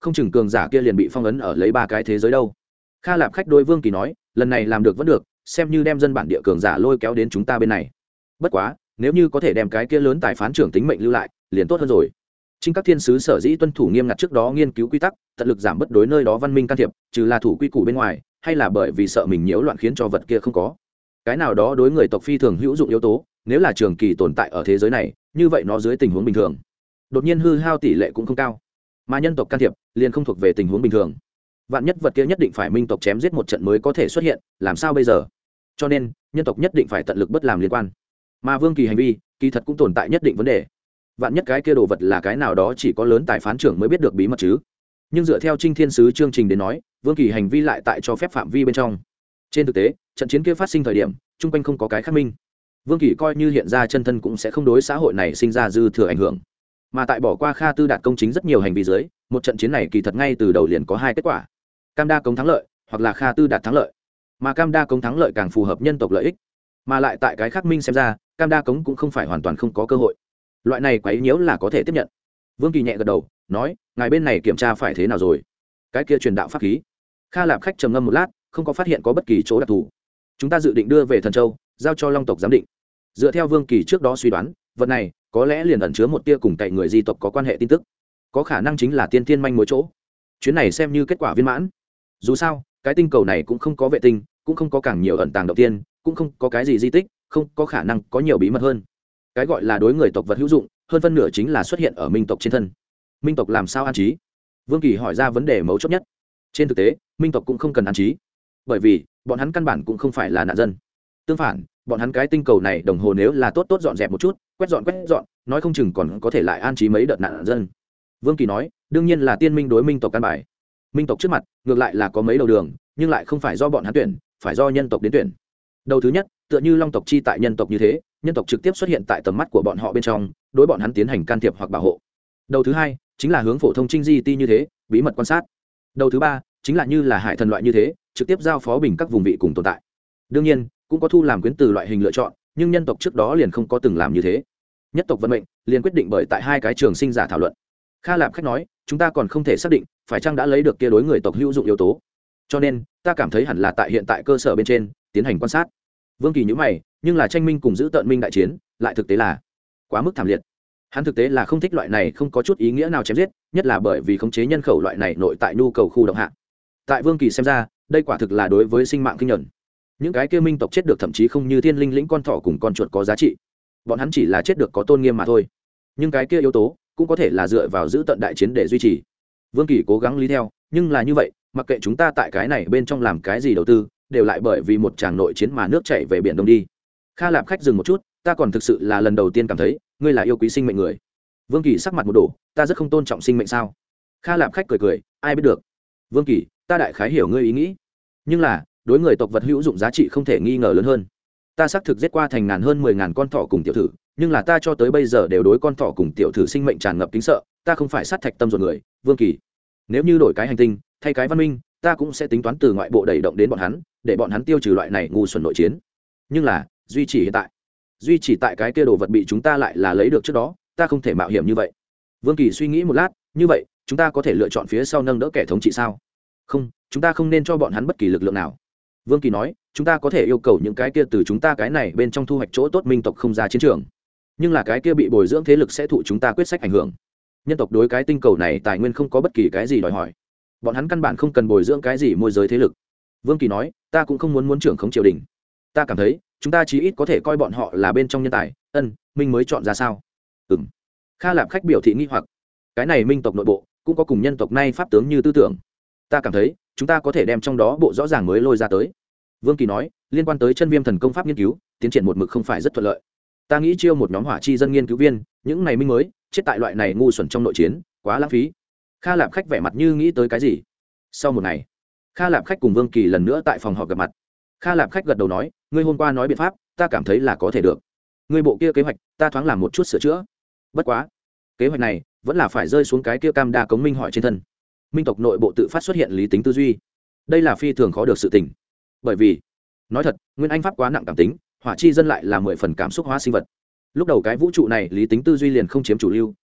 không chừng cường giả kia liền bị phong ấn ở lấy ba cái thế giới đâu. Kha Lạp Khách đôi Vương Kỳ nói, lần này làm được vẫn được, xem như đem dân bản địa cường giả lôi kéo đến chúng ta bên này. Bất quá, nếu như có thể đem cái kia lớn tài phán trưởng tính mệnh lưu lại, liền tốt hơn rồi. Chính các thiên sứ sở dĩ tuân thủ nghiêm ngặt trước đó nghiên cứu quy tắc, tận lực giảm bất đối nơi đó văn minh can thiệp, trừ là thủ quy củ bên ngoài, hay là bởi vì sợ mình nhiễu loạn khiến cho vật kia không có cái nào đó đối người tộc phi thường hữu dụng yếu tố, nếu là trường kỳ tồn tại ở thế giới này, như vậy nó dưới tình huống bình thường đột nhiên hư hao tỷ lệ cũng không cao, mà nhân tộc can thiệp liền không thuộc về tình huống bình thường. Vạn nhất vật kia nhất định phải minh tộc chém giết một trận mới có thể xuất hiện, làm sao bây giờ? Cho nên nhân tộc nhất định phải tận lực bất làm liên quan, mà Vương Kỳ hành vi kỳ thật cũng tồn tại nhất định vấn đề. Vạn nhất cái kia đồ vật là cái nào đó chỉ có lớn tài phán trưởng mới biết được bí mật chứ. Nhưng dựa theo Trinh Thiên Sứ chương trình đến nói, Vương Kỳ hành vi lại tại cho phép phạm vi bên trong. Trên thực tế, trận chiến kia phát sinh thời điểm, chung quanh không có cái khác minh. Vương Kỳ coi như hiện ra chân thân cũng sẽ không đối xã hội này sinh ra dư thừa ảnh hưởng. Mà tại bỏ qua Kha Tư Đạt công chính rất nhiều hành vi dưới, một trận chiến này kỳ thật ngay từ đầu liền có hai kết quả: Cam Đa Cống thắng lợi, hoặc là Kha Tư Đạt thắng lợi. Mà Cam Đa Cống thắng lợi càng phù hợp nhân tộc lợi ích. Mà lại tại cái khác minh xem ra, Cam Đa Cống cũng không phải hoàn toàn không có cơ hội. Loại này quấy nhiễu là có thể tiếp nhận. Vương Kỳ nhẹ gật đầu, nói: "Ngài bên này kiểm tra phải thế nào rồi?" Cái kia truyền đạo pháp khí. Kha Lạp Khách trầm ngâm một lát, không có phát hiện có bất kỳ chỗ đặc thù. Chúng ta dự định đưa về Thần Châu, giao cho Long tộc giám định. Dựa theo Vương Kỳ trước đó suy đoán, vật này có lẽ liền ẩn chứa một tia cùng cậy người di tộc có quan hệ tin tức, có khả năng chính là tiên tiên manh mối chỗ. Chuyến này xem như kết quả viên mãn. Dù sao, cái tinh cầu này cũng không có vệ tinh, cũng không có càng nhiều ẩn tàng đầu tiên, cũng không có cái gì di tích, không có khả năng có nhiều bí mật hơn. Cái gọi là đối người tộc vật hữu dụng, hơn phân nửa chính là xuất hiện ở minh tộc trên thân. Minh tộc làm sao an trí? Vương Kỳ hỏi ra vấn đề mấu chốt nhất. Trên thực tế, minh tộc cũng không cần an trí, bởi vì bọn hắn căn bản cũng không phải là nạn dân. Tương phản, bọn hắn cái tinh cầu này đồng hồ nếu là tốt tốt dọn dẹp một chút, quét dọn quét dọn, nói không chừng còn có thể lại an trí mấy đợt nạn dân. Vương Kỳ nói, đương nhiên là tiên minh đối minh tộc căn bài. Minh tộc trước mặt ngược lại là có mấy đầu đường, nhưng lại không phải do bọn hắn tuyển, phải do nhân tộc đến tuyển. Đầu thứ nhất, tựa như Long tộc chi tại nhân tộc như thế, nhân tộc trực tiếp xuất hiện tại tầm mắt của bọn họ bên trong, đối bọn hắn tiến hành can thiệp hoặc bảo hộ. Đầu thứ hai, chính là hướng phổ thông trinh di ti như thế, bí mật quan sát. Đầu thứ ba, chính là như là hải thần loại như thế, trực tiếp giao phó bình các vùng vị cùng tồn tại. Đương nhiên, cũng có thu làm quyến từ loại hình lựa chọn, nhưng nhân tộc trước đó liền không có từng làm như thế. Nhất tộc vận mệnh liền quyết định bởi tại hai cái trường sinh giả thảo luận. Kha Lạp Khách nói, chúng ta còn không thể xác định phải chăng đã lấy được kia đối người tộc hữu dụng yếu tố, cho nên ta cảm thấy hẳn là tại hiện tại cơ sở bên trên tiến hành quan sát. Vương Kỳ nhíu mày, nhưng là tranh minh cùng giữ tận minh đại chiến, lại thực tế là quá mức thảm liệt. Hắn thực tế là không thích loại này không có chút ý nghĩa nào chém giết, nhất là bởi vì khống chế nhân khẩu loại này nội tại nhu cầu khu động hạ. Tại Vương Kỳ xem ra, đây quả thực là đối với sinh mạng kinh nhẫn. Những cái kia minh tộc chết được thậm chí không như thiên linh lĩnh con thỏ cùng con chuột có giá trị, bọn hắn chỉ là chết được có tôn nghiêm mà thôi. Nhưng cái kia yếu tố cũng có thể là dựa vào giữ tận đại chiến để duy trì. Vương Kỳ cố gắng lý theo, nhưng là như vậy, mặc kệ chúng ta tại cái này bên trong làm cái gì đầu tư, đều lại bởi vì một tràng nội chiến mà nước chảy về biển đông đi. Kha Lạp Khách dừng một chút, ta còn thực sự là lần đầu tiên cảm thấy ngươi là yêu quý sinh mệnh người. Vương Kỳ sắc mặt một đổ, ta rất không tôn trọng sinh mệnh sao? Kha Lạp Khách cười cười, ai biết được. Vương Kỳ, ta đại khái hiểu ngươi ý nghĩ, nhưng là đối người tộc vật hữu dụng giá trị không thể nghi ngờ lớn hơn. Ta xác thực giết qua thành ngàn hơn mười ngàn con thỏ cùng tiểu thử, nhưng là ta cho tới bây giờ đều đối con thỏ cùng tiểu thử sinh mệnh tràn ngập kính sợ, ta không phải sát thạch tâm ruột người. Vương Kỳ, nếu như đổi cái hành tinh, thay cái văn minh, ta cũng sẽ tính toán từ ngoại bộ đẩy động đến bọn hắn, để bọn hắn tiêu trừ loại này ngu xuẩn nội chiến. Nhưng là duy trì hiện tại, duy trì tại cái kia đồ vật bị chúng ta lại là lấy được trước đó, ta không thể mạo hiểm như vậy. Vương Kỳ suy nghĩ một lát, như vậy chúng ta có thể lựa chọn phía sau nâng đỡ kẻ thống trị sao? Không, chúng ta không nên cho bọn hắn bất kỳ lực lượng nào. Vương Kỳ nói, chúng ta có thể yêu cầu những cái kia từ chúng ta cái này bên trong thu hoạch chỗ tốt minh tộc không ra chiến trường, nhưng là cái kia bị bồi dưỡng thế lực sẽ thụ chúng ta quyết sách ảnh hưởng. Nhân tộc đối cái tinh cầu này tài nguyên không có bất kỳ cái gì đòi hỏi, bọn hắn căn bản không cần bồi dưỡng cái gì môi giới thế lực. Vương Kỳ nói, ta cũng không muốn muốn trưởng khống triều đình, ta cảm thấy chúng ta chí ít có thể coi bọn họ là bên trong nhân tài. Ân, minh mới chọn ra sao? Ừm. Kha Lạp Khách biểu thị nghi hoặc, cái này minh tộc nội bộ cũng có cùng nhân tộc nay pháp tướng như tư tưởng, ta cảm thấy chúng ta có thể đem trong đó bộ rõ ràng mới lôi ra tới. Vương Kỳ nói, liên quan tới chân viêm thần công pháp nghiên cứu tiến triển một mực không phải rất thuận lợi, ta nghĩ chiêu một nhóm hỏa chi dân nghiên cứu viên, những này minh mới chết tại loại này ngu xuẩn trong nội chiến, quá lãng phí. Kha Lạp Khách vẻ mặt như nghĩ tới cái gì. Sau một ngày, Kha Lạp Khách cùng Vương Kỳ lần nữa tại phòng họp gặp mặt. Kha Lạp Khách gật đầu nói, ngươi hôm qua nói biện pháp, ta cảm thấy là có thể được. Ngươi bộ kia kế hoạch, ta thoáng làm một chút sửa chữa. Bất quá, kế hoạch này vẫn là phải rơi xuống cái kia Cam Đa Cống minh hỏi trên thân. Minh tộc nội bộ tự phát xuất hiện lý tính tư duy, đây là phi thường khó được sự tình. Bởi vì, nói thật, nguyên anh pháp quá nặng cảm tính, hỏa chi dân lại là mười phần cảm xúc hóa sinh vật. Lúc đầu cái vũ trụ này lý tính tư duy liền không chiếm chủ lưu,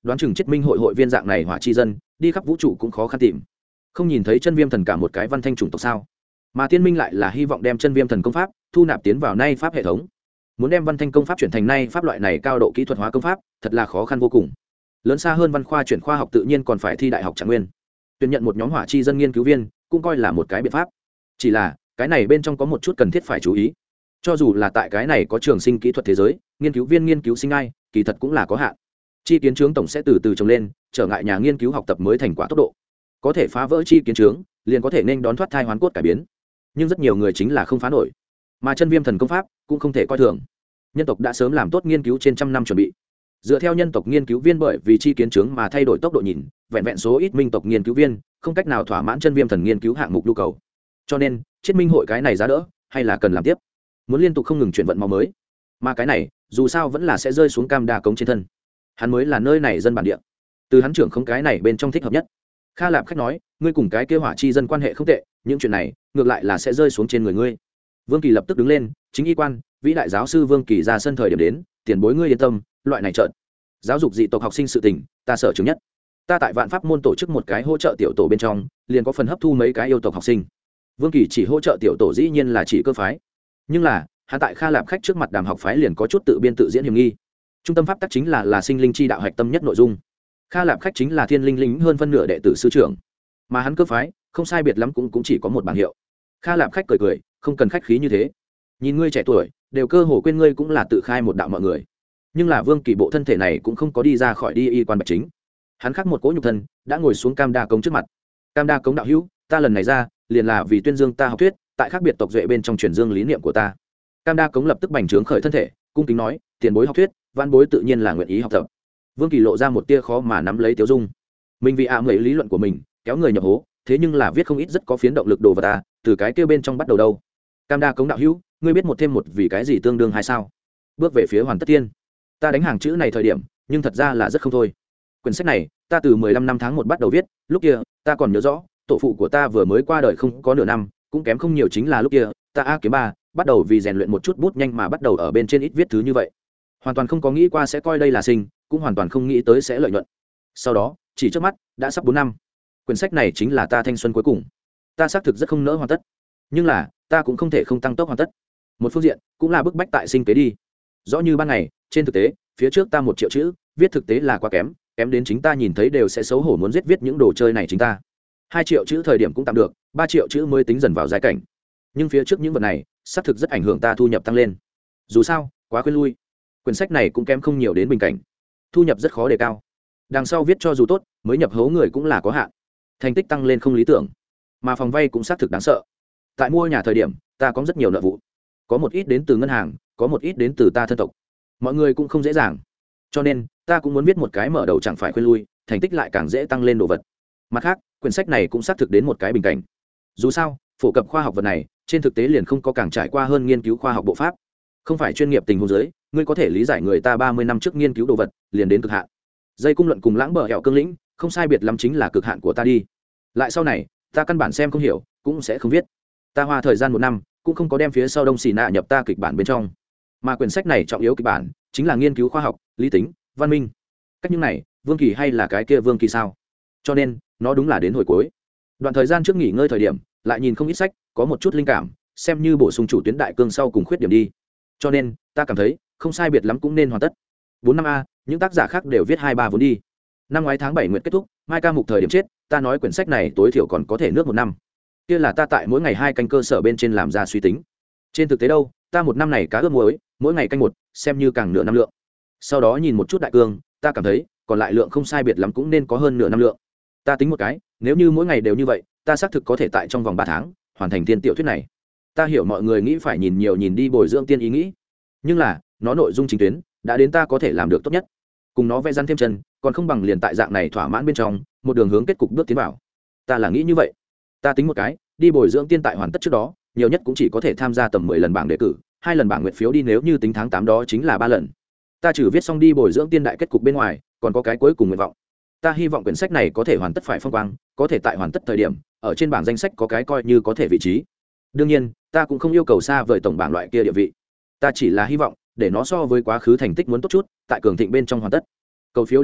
đoán chừng chết minh hội hội viên dạng này hỏa chi dân đi khắp vũ trụ cũng khó khăn tìm. Không nhìn thấy chân viêm thần cả một cái văn thanh chủng tộc sao? Mà tiên minh lại là hy vọng đem chân viêm thần công pháp thu nạp tiến vào nay pháp hệ thống. Muốn đem văn thanh công pháp chuyển thành nay pháp loại này cao độ kỹ thuật hóa công pháp thật là khó khăn vô cùng. Lớn xa hơn văn khoa chuyển khoa học tự nhiên còn phải thi đại học trạng nguyên. Tuyển nhận một nhóm hỏa chi dân nghiên cứu viên cũng coi là một cái biện pháp. Chỉ là cái này bên trong có một chút cần thiết phải chú ý. Cho dù là tại cái này có trường sinh kỹ thuật thế giới, nghiên cứu viên nghiên cứu sinh ai kỳ thật cũng là có hạn. Chi kiến trướng tổng sẽ từ từ trồng lên, trở ngại nhà nghiên cứu học tập mới thành quả tốc độ. Có thể phá vỡ chi kiến trướng, liền có thể nên đón thoát thai hoán cốt cải biến. Nhưng rất nhiều người chính là không phá nổi. Mà chân viêm thần công pháp cũng không thể coi thường. Nhân tộc đã sớm làm tốt nghiên cứu trên trăm năm chuẩn bị. Dựa theo nhân tộc nghiên cứu viên bởi vì chi kiến trướng mà thay đổi tốc độ nhìn, vẹn vẹn số ít minh tộc nghiên cứu viên không cách nào thỏa mãn chân viêm thần nghiên cứu hạng mục nhu cầu. Cho nên, chiết minh hội cái này giá đỡ, hay là cần làm tiếp. Muốn liên tục không ngừng chuyển vận máu mới. Mà cái này, dù sao vẫn là sẽ rơi xuống cam đa cống trên thân. Hắn mới là nơi này dân bản địa. Từ hắn trưởng không cái này bên trong thích hợp nhất. Kha Lạp khách nói, ngươi cùng cái kia hỏa chi dân quan hệ không tệ, những chuyện này ngược lại là sẽ rơi xuống trên người ngươi. Vương Kỳ lập tức đứng lên, chính y quan, vĩ đại giáo sư Vương Kỳ ra sân thời điểm đến, tiền bối ngươi yên tâm, loại này trợn giáo dục dị tộc học sinh sự tình, ta sợ chứng nhất. Ta tại Vạn Pháp môn tổ chức một cái hỗ trợ tiểu tổ bên trong, liền có phần hấp thu mấy cái yêu tộc học sinh. Vương Kỳ chỉ hỗ trợ tiểu tổ dĩ nhiên là chỉ cơ phái, nhưng là hắn tại Kha Lạp khách trước mặt đàm học phái liền có chút tự biên tự diễn hiểm nghi. Trung tâm pháp tắc chính là là sinh linh chi đạo hạch tâm nhất nội dung. Kha Lạp khách chính là thiên linh lính hơn phân nửa đệ tử sư trưởng, mà hắn cơ phái không sai biệt lắm cũng cũng chỉ có một bảng hiệu. Kha Lạp khách cười cười, không cần khách khí như thế. Nhìn ngươi trẻ tuổi, đều cơ hồ quên ngươi cũng là tự khai một đạo mọi người. Nhưng là Vương Kỳ bộ thân thể này cũng không có đi ra khỏi đi y quan bạch chính. Hắn khắc một cỗ nhục thân, đã ngồi xuống Cam Đa Cống trước mặt. Cam Đa Cống đạo hữu, ta lần này ra, liền là vì tuyên dương ta học thuyết, tại khác biệt tộc duệ bên trong truyền dương lý niệm của ta. Cam Đa Cống lập tức bành trướng khởi thân thể, cung kính nói, tiền bối học thuyết, văn bối tự nhiên là nguyện ý học tập. Vương Kỳ lộ ra một tia khó mà nắm lấy Tiếu Dung. Mình vì ạ à lý luận của mình, kéo người nhập hố, thế nhưng là viết không ít rất có phiến động lực đồ vật ta, từ cái kia bên trong bắt đầu đâu. Cam Đa Cống đạo hữu, ngươi biết một thêm một vì cái gì tương đương hay sao? Bước về phía Hoàn Tất Tiên. Ta đánh hàng chữ này thời điểm, nhưng thật ra là rất không thôi. Quyển sách này, ta từ mười lăm năm tháng một bắt đầu viết, lúc kia, ta còn nhớ rõ, tổ phụ của ta vừa mới qua đời không có nửa năm, cũng kém không nhiều chính là lúc kia, ta a kiếm ba, bắt đầu vì rèn luyện một chút bút nhanh mà bắt đầu ở bên trên ít viết thứ như vậy. Hoàn toàn không có nghĩ qua sẽ coi đây là sinh, cũng hoàn toàn không nghĩ tới sẽ lợi nhuận. Sau đó, chỉ trước mắt, đã sắp bốn năm. Quyển sách này chính là ta thanh xuân cuối cùng. Ta xác thực rất không nỡ hoàn tất, nhưng là, ta cũng không thể không tăng tốc hoàn tất. Một phương diện, cũng là bức bách tại sinh kế đi. Rõ như ban ngày, trên thực tế, phía trước ta một triệu chữ, viết thực tế là quá kém, kém đến chính ta nhìn thấy đều sẽ xấu hổ muốn giết viết những đồ chơi này chính ta. Hai triệu chữ thời điểm cũng tạm được, ba triệu chữ mới tính dần vào giai cảnh. Nhưng phía trước những vật này, xác thực rất ảnh hưởng ta thu nhập tăng lên. Dù sao, quá khuyên lui. Quyển sách này cũng kém không nhiều đến bình cảnh. Thu nhập rất khó đề cao. Đằng sau viết cho dù tốt, mới nhập hố người cũng là có hạn. Thành tích tăng lên không lý tưởng, mà phòng vay cũng xác thực đáng sợ. Tại mua nhà thời điểm, ta có rất nhiều nợ vụ. Có một ít đến từ ngân hàng, có một ít đến từ ta thân tộc. Mọi người cũng không dễ dàng. Cho nên, ta cũng muốn viết một cái mở đầu chẳng phải khuyên lui, thành tích lại càng dễ tăng lên đồ vật. Mặt khác, quyển sách này cũng xác thực đến một cái bình cảnh. Dù sao, phổ cập khoa học vật này, trên thực tế liền không có càng trải qua hơn nghiên cứu khoa học bộ pháp. Không phải chuyên nghiệp tình huống dưới, ngươi có thể lý giải người ta ba mươi năm trước nghiên cứu đồ vật, liền đến cực hạn. Dây cung luận cùng lãng bờ hẹo cương lĩnh, không sai biệt lắm chính là cực hạn của ta đi. Lại sau này, ta căn bản xem không hiểu, cũng sẽ không viết. Ta hoa thời gian một năm, cũng không có đem phía sau Đông Xì Nạ nhập ta kịch bản bên trong. Mà quyển sách này trọng yếu kịch bản, chính là nghiên cứu khoa học, lý tính, văn minh. Cách những này, Vương Kỳ hay là cái kia Vương Kỳ sao? Cho nên, nó đúng là đến hồi cuối. Đoạn thời gian trước nghỉ ngơi thời điểm, lại nhìn không ít sách, có một chút linh cảm, xem như bổ sung chủ tuyến đại cương sau cùng khuyết điểm đi. Cho nên, ta cảm thấy, không sai biệt lắm cũng nên hoàn tất. Bốn năm a, những tác giả khác đều viết hai ba vốn đi. Năm ngoái tháng bảy nguyệt kết thúc, Mai ca mục thời điểm chết, ta nói quyển sách này tối thiểu còn có thể nước một năm. Kia là ta tại mỗi ngày hai canh cơ sở bên trên làm ra suy tính. Trên thực tế đâu, ta một năm này cá ướp muối, mỗi ngày canh một, xem như càng nửa năm lượng. Sau đó nhìn một chút đại cương, ta cảm thấy, còn lại lượng không sai biệt lắm cũng nên có hơn nửa năm lượng. Ta tính một cái, nếu như mỗi ngày đều như vậy, ta xác thực có thể tại trong vòng ba tháng hoàn thành tiên tiểu thuyết này. Ta hiểu mọi người nghĩ phải nhìn nhiều nhìn đi bồi dưỡng tiên ý nghĩ, nhưng là, nó nội dung chính tuyến, đã đến ta có thể làm được tốt nhất. Cùng nó vẽ răn thêm chân, còn không bằng liền tại dạng này thỏa mãn bên trong, một đường hướng kết cục bước tiến vào. Ta là nghĩ như vậy. Ta tính một cái, đi bồi dưỡng tiên tại hoàn tất trước đó, nhiều nhất cũng chỉ có thể tham gia tầm mười lần bảng đề cử, hai lần bảng nguyệt phiếu đi, nếu như tính tháng tám đó chính là ba lần. Ta trừ viết xong đi bồi dưỡng tiên đại kết cục bên ngoài, còn có cái cuối cùng nguyện vọng. Ta hy vọng quyển sách này có thể hoàn tất phải phong quang, có thể tại hoàn tất thời điểm, ở trên bảng danh sách có cái coi như có thể vị trí. Đương nhiên, ta cũng không yêu cầu xa vời tổng bảng loại kia địa vị. Ta chỉ là hy vọng để nó so với quá khứ thành tích muốn tốt chút, tại cường thịnh bên trong hoàn tất. Cầu phiếu đề cử,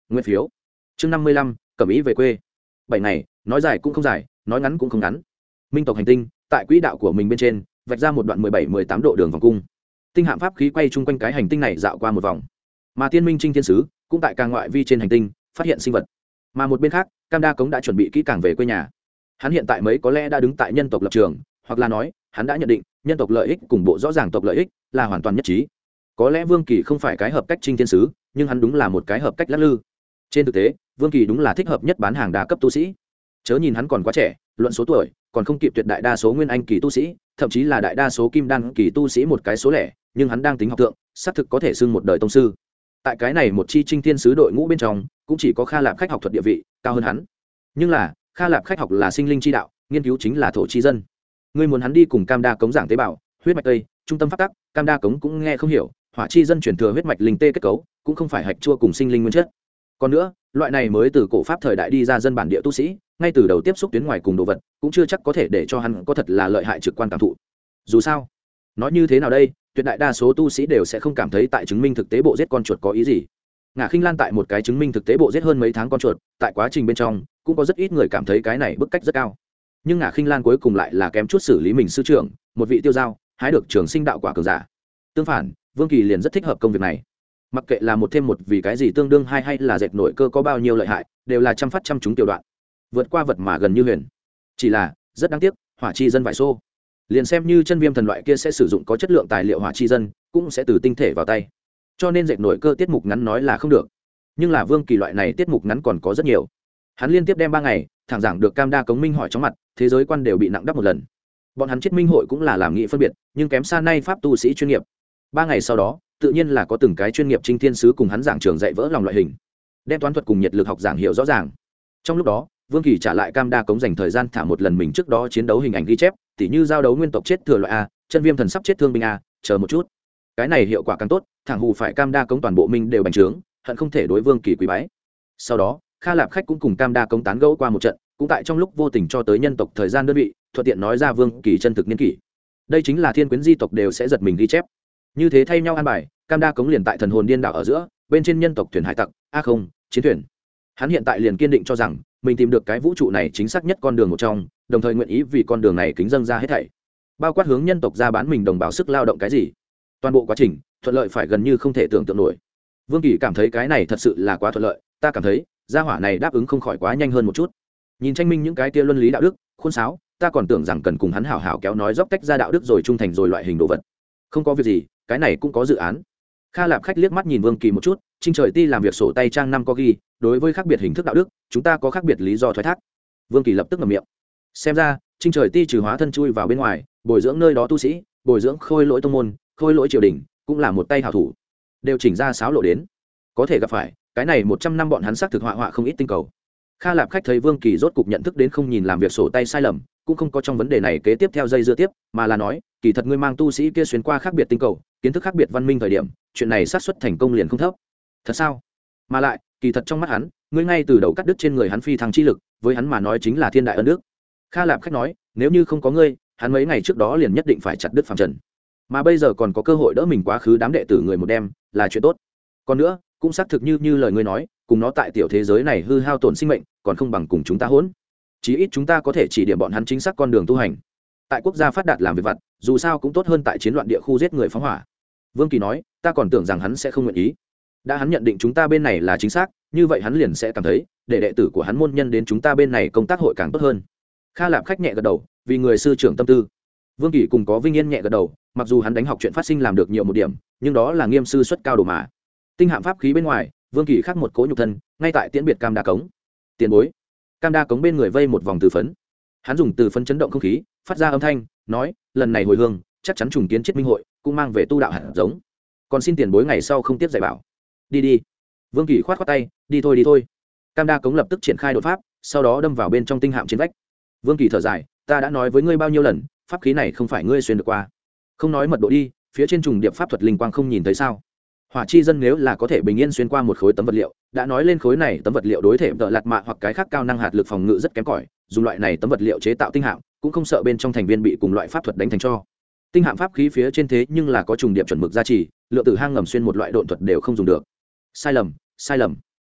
nguyên phiếu. Chương năm mươi lăm, cẩm ý về quê. Bảy ngày, nói dài cũng không dài, nói ngắn cũng không ngắn. Minh tộc hành tinh, tại quỹ đạo của mình bên trên, vạch ra một đoạn mười bảy mười tám độ đường vòng cung. Tinh hạm pháp khí quay chung quanh cái hành tinh này dạo qua một vòng. Mà Tiên Minh Trinh Thiên sứ cũng tại càng ngoại vi trên hành tinh phát hiện sinh vật. Mà một bên khác, Cam Đa Cống đã chuẩn bị kỹ càng về quê nhà. Hắn hiện tại mấy có lẽ đã đứng tại nhân tộc lập trường, hoặc là nói, hắn đã nhận định, nhân tộc lợi ích cùng bộ rõ ràng tộc lợi ích là hoàn toàn nhất trí. Có lẽ Vương Kỳ không phải cái hợp cách Trinh Thiên sứ, nhưng hắn đúng là một cái hợp cách lắc lư. Trên thực tế, Vương Kỳ đúng là thích hợp nhất bán hàng đa cấp tu sĩ. Chớ nhìn hắn còn quá trẻ, luận số tuổi, còn không kịp tuyệt đại đa số nguyên anh kỳ tu sĩ, thậm chí là đại đa số kim đan kỳ tu sĩ một cái số lẻ, nhưng hắn đang tính học thượng, xác thực có thể xưng một đời tông sư. Tại cái này một chi Trinh Thiên sứ đội ngũ bên trong, cũng chỉ có Kha Lạp khách học thuật địa vị cao hơn hắn. Nhưng là, Kha Lạp khách học là sinh linh chi đạo, nghiên cứu chính là thổ chi dân. Ngươi muốn hắn đi cùng Cam Đa Cống giảng tế bào, huyết mạch tây, trung tâm pháp tắc, Cam Đa Cống cũng nghe không hiểu, hỏa chi dân truyền thừa huyết mạch linh tê kết cấu, cũng không phải hạch chua cùng sinh linh nguyên chất. Còn nữa, loại này mới từ cổ pháp thời đại đi ra dân bản địa tu sĩ, ngay từ đầu tiếp xúc tuyến ngoài cùng đồ vật, cũng chưa chắc có thể để cho hắn có thật là lợi hại trực quan cảm thụ. Dù sao, nói như thế nào đây, tuyệt đại đa số tu sĩ đều sẽ không cảm thấy tại chứng minh thực tế bộ giết con chuột có ý gì. Ngạ Khinh Lan tại một cái chứng minh thực tế bộ giết hơn mấy tháng con chuột, tại quá trình bên trong, cũng có rất ít người cảm thấy cái này bức cách rất cao. Nhưng Ngạ Khinh Lan cuối cùng lại là kém chút xử lý mình sư trưởng, một vị tiêu giao, hái được trường sinh đạo quả cường giả. Tương phản, Vương Kỳ liền rất thích hợp công việc này. Mặc kệ là một thêm một vì cái gì tương đương hai hay là dệt nội cơ có bao nhiêu lợi hại, đều là trăm phát trăm chúng tiểu đoạn. Vượt qua vật mà gần như huyền. Chỉ là, rất đáng tiếc, hỏa chi dân vải xô. Liền xem như chân viêm thần loại kia sẽ sử dụng có chất lượng tài liệu hỏa chi dân, cũng sẽ từ tinh thể vào tay. Cho nên dệt nội cơ tiết mục ngắn nói là không được. Nhưng là Vương Kỳ loại này tiết mục ngắn còn có rất nhiều. Hắn liên tiếp đem ba ngày, thẳng giảng được Cam Đa Cống minh hỏi chóng mặt, thế giới quan đều bị nặng đắp một lần. Bọn hắn chết minh hội cũng là làm nghị phân biệt, nhưng kém xa nay pháp tu sĩ chuyên nghiệp. Ba ngày sau đó, tự nhiên là có từng cái chuyên nghiệp Trinh Thiên sứ cùng hắn giảng trường dạy vỡ lòng loại hình, đem toán thuật cùng nhiệt lực học giảng hiểu rõ ràng. Trong lúc đó, Vương Kỳ trả lại Cam Đa Cống dành thời gian thả một lần mình trước đó chiến đấu hình ảnh ghi chép, tỉ như giao đấu nguyên tộc chết thừa loại a, chân viêm thần sắp chết thương binh a, chờ một chút. Cái này hiệu quả càng tốt, thẳng hù phải Cam Đa Cống toàn bộ minh đều bành trướng, hận không thể đối Vương Kỳ quý bái. Sau đó, Kha Lạp khách cũng cùng Cam Đa Cống tán gẫu qua một trận, cũng tại trong lúc vô tình cho tới nhân tộc thời gian đơn vị, thuận tiện nói ra Vương Kỳ chân thực niên kỷ. Đây chính là thiên quyến di tộc đều sẽ giật mình ghi chép. Như thế thay nhau an bài, Cam Đa Cống liền tại thần hồn điên đảo ở giữa, bên trên nhân tộc thuyền hải tặc, a không, chiến thuyền. Hắn hiện tại liền kiên định cho rằng, mình tìm được cái vũ trụ này chính xác nhất con đường một trong, đồng thời nguyện ý vì con đường này kính dâng ra hết thảy. Bao quát hướng nhân tộc ra bán mình đồng bào sức lao động cái gì. Toàn bộ quá trình, thuận lợi phải gần như không thể tưởng tượng nổi. Vương Kỳ cảm thấy cái này thật sự là quá thuận lợi, ta cảm thấy, gia hỏa này đáp ứng không khỏi quá nhanh hơn một chút. Nhìn tranh minh những cái kia luân lý đạo đức, khuôn sáo, ta còn tưởng rằng cần cùng hắn hảo hảo kéo nói dốc tách ra đạo đức rồi trung thành rồi loại hình đồ vật. Không có việc gì, cái này cũng có dự án. Kha Lạp khách liếc mắt nhìn Vương Kỳ một chút, Trinh Trời Ti làm việc sổ tay trang năm có ghi, đối với khác biệt hình thức đạo đức, chúng ta có khác biệt lý do thoái thác. Vương Kỳ lập tức ngậm miệng. Xem ra, Trinh Trời Ti trừ hóa thân chui vào bên ngoài, bồi dưỡng nơi đó tu sĩ, bồi dưỡng khôi lỗi tông môn, khôi lỗi triều đình, cũng là một tay hảo thủ. Đều chỉnh ra sáo lộ đến. Có thể gặp phải, cái này một trăm năm bọn hắn xác thực họa họa không ít tinh cầu. Kha Lạp khách thấy Vương Kỳ rốt cục nhận thức đến không nhìn làm việc sổ tay sai lầm, cũng không có trong vấn đề này kế tiếp theo dây dưa tiếp, mà là nói, kỳ thật ngươi mang tu sĩ kia xuyên qua khác biệt tinh cầu, kiến thức khác biệt văn minh thời điểm, chuyện này xác suất thành công liền không thấp. Thật sao? Mà lại, kỳ thật trong mắt hắn, ngươi ngay từ đầu cắt đứt trên người hắn phi thăng chi lực, với hắn mà nói chính là thiên đại ân đức. Kha Lạp khách nói, nếu như không có ngươi, hắn mấy ngày trước đó liền nhất định phải chặt đứt phàm trần. Mà bây giờ còn có cơ hội đỡ mình quá khứ đám đệ tử người một đêm, là chuyện tốt. Còn nữa, cũng xác thực như như lời ngươi nói, cùng nó tại tiểu thế giới này hư hao tổn sinh mệnh, còn không bằng cùng chúng ta hỗn. Chí ít chúng ta có thể chỉ điểm bọn hắn chính xác con đường tu hành. Tại quốc gia phát đạt làm việc vặt, dù sao cũng tốt hơn tại chiến loạn địa khu giết người phóng hỏa. Vương Kỳ nói, ta còn tưởng rằng hắn sẽ không nguyện ý. Đã hắn nhận định chúng ta bên này là chính xác, như vậy hắn liền sẽ cảm thấy, để đệ tử của hắn môn nhân đến chúng ta bên này công tác hội càng tốt hơn. Kha Lạp khách nhẹ gật đầu, vì người sư trưởng tâm tư. Vương Kỳ cùng có vinh yên nhẹ gật đầu, mặc dù hắn đánh học chuyện phát sinh làm được nhiều một điểm, nhưng đó là nghiêm sư xuất cao đồ mà. Tinh hạm pháp khí bên ngoài, Vương Kỳ khắc một cỗ nhục thân, ngay tại tiễn biệt Cam Đa Cống. Tiền bối. Cam Đa Cống bên người vây một vòng từ phấn. Hắn dùng từ phấn chấn động không khí, phát ra âm thanh, nói, lần này hồi hương, chắc chắn trùng kiến chết minh hội, cũng mang về tu đạo hạt giống. Còn xin tiền bối ngày sau không tiếp dạy bảo. Đi đi. Vương Kỳ khoát khoát tay, đi thôi đi thôi. Cam Đa Cống lập tức triển khai đột pháp, sau đó đâm vào bên trong tinh hạm trên vách. Vương Kỳ thở dài, ta đã nói với ngươi bao nhiêu lần, pháp khí này không phải ngươi xuyên được qua. Không nói mật độ đi, phía trên trùng điệp pháp thuật linh quang không nhìn thấy sao? Hỏa chi dân nếu là có thể bình yên xuyên qua một khối tấm vật liệu, đã nói lên khối này tấm vật liệu đối thể tợ lạt mạ hoặc cái khác cao năng hạt lực phòng ngự rất kém cỏi, dùng loại này tấm vật liệu chế tạo tinh hạm, cũng không sợ bên trong thành viên bị cùng loại pháp thuật đánh thành cho. Tinh hạm pháp khí phía trên thế nhưng là có trùng điệp chuẩn mực gia trì, lượng tử hang ngầm xuyên một loại độn thuật đều không dùng được. Sai lầm, sai lầm.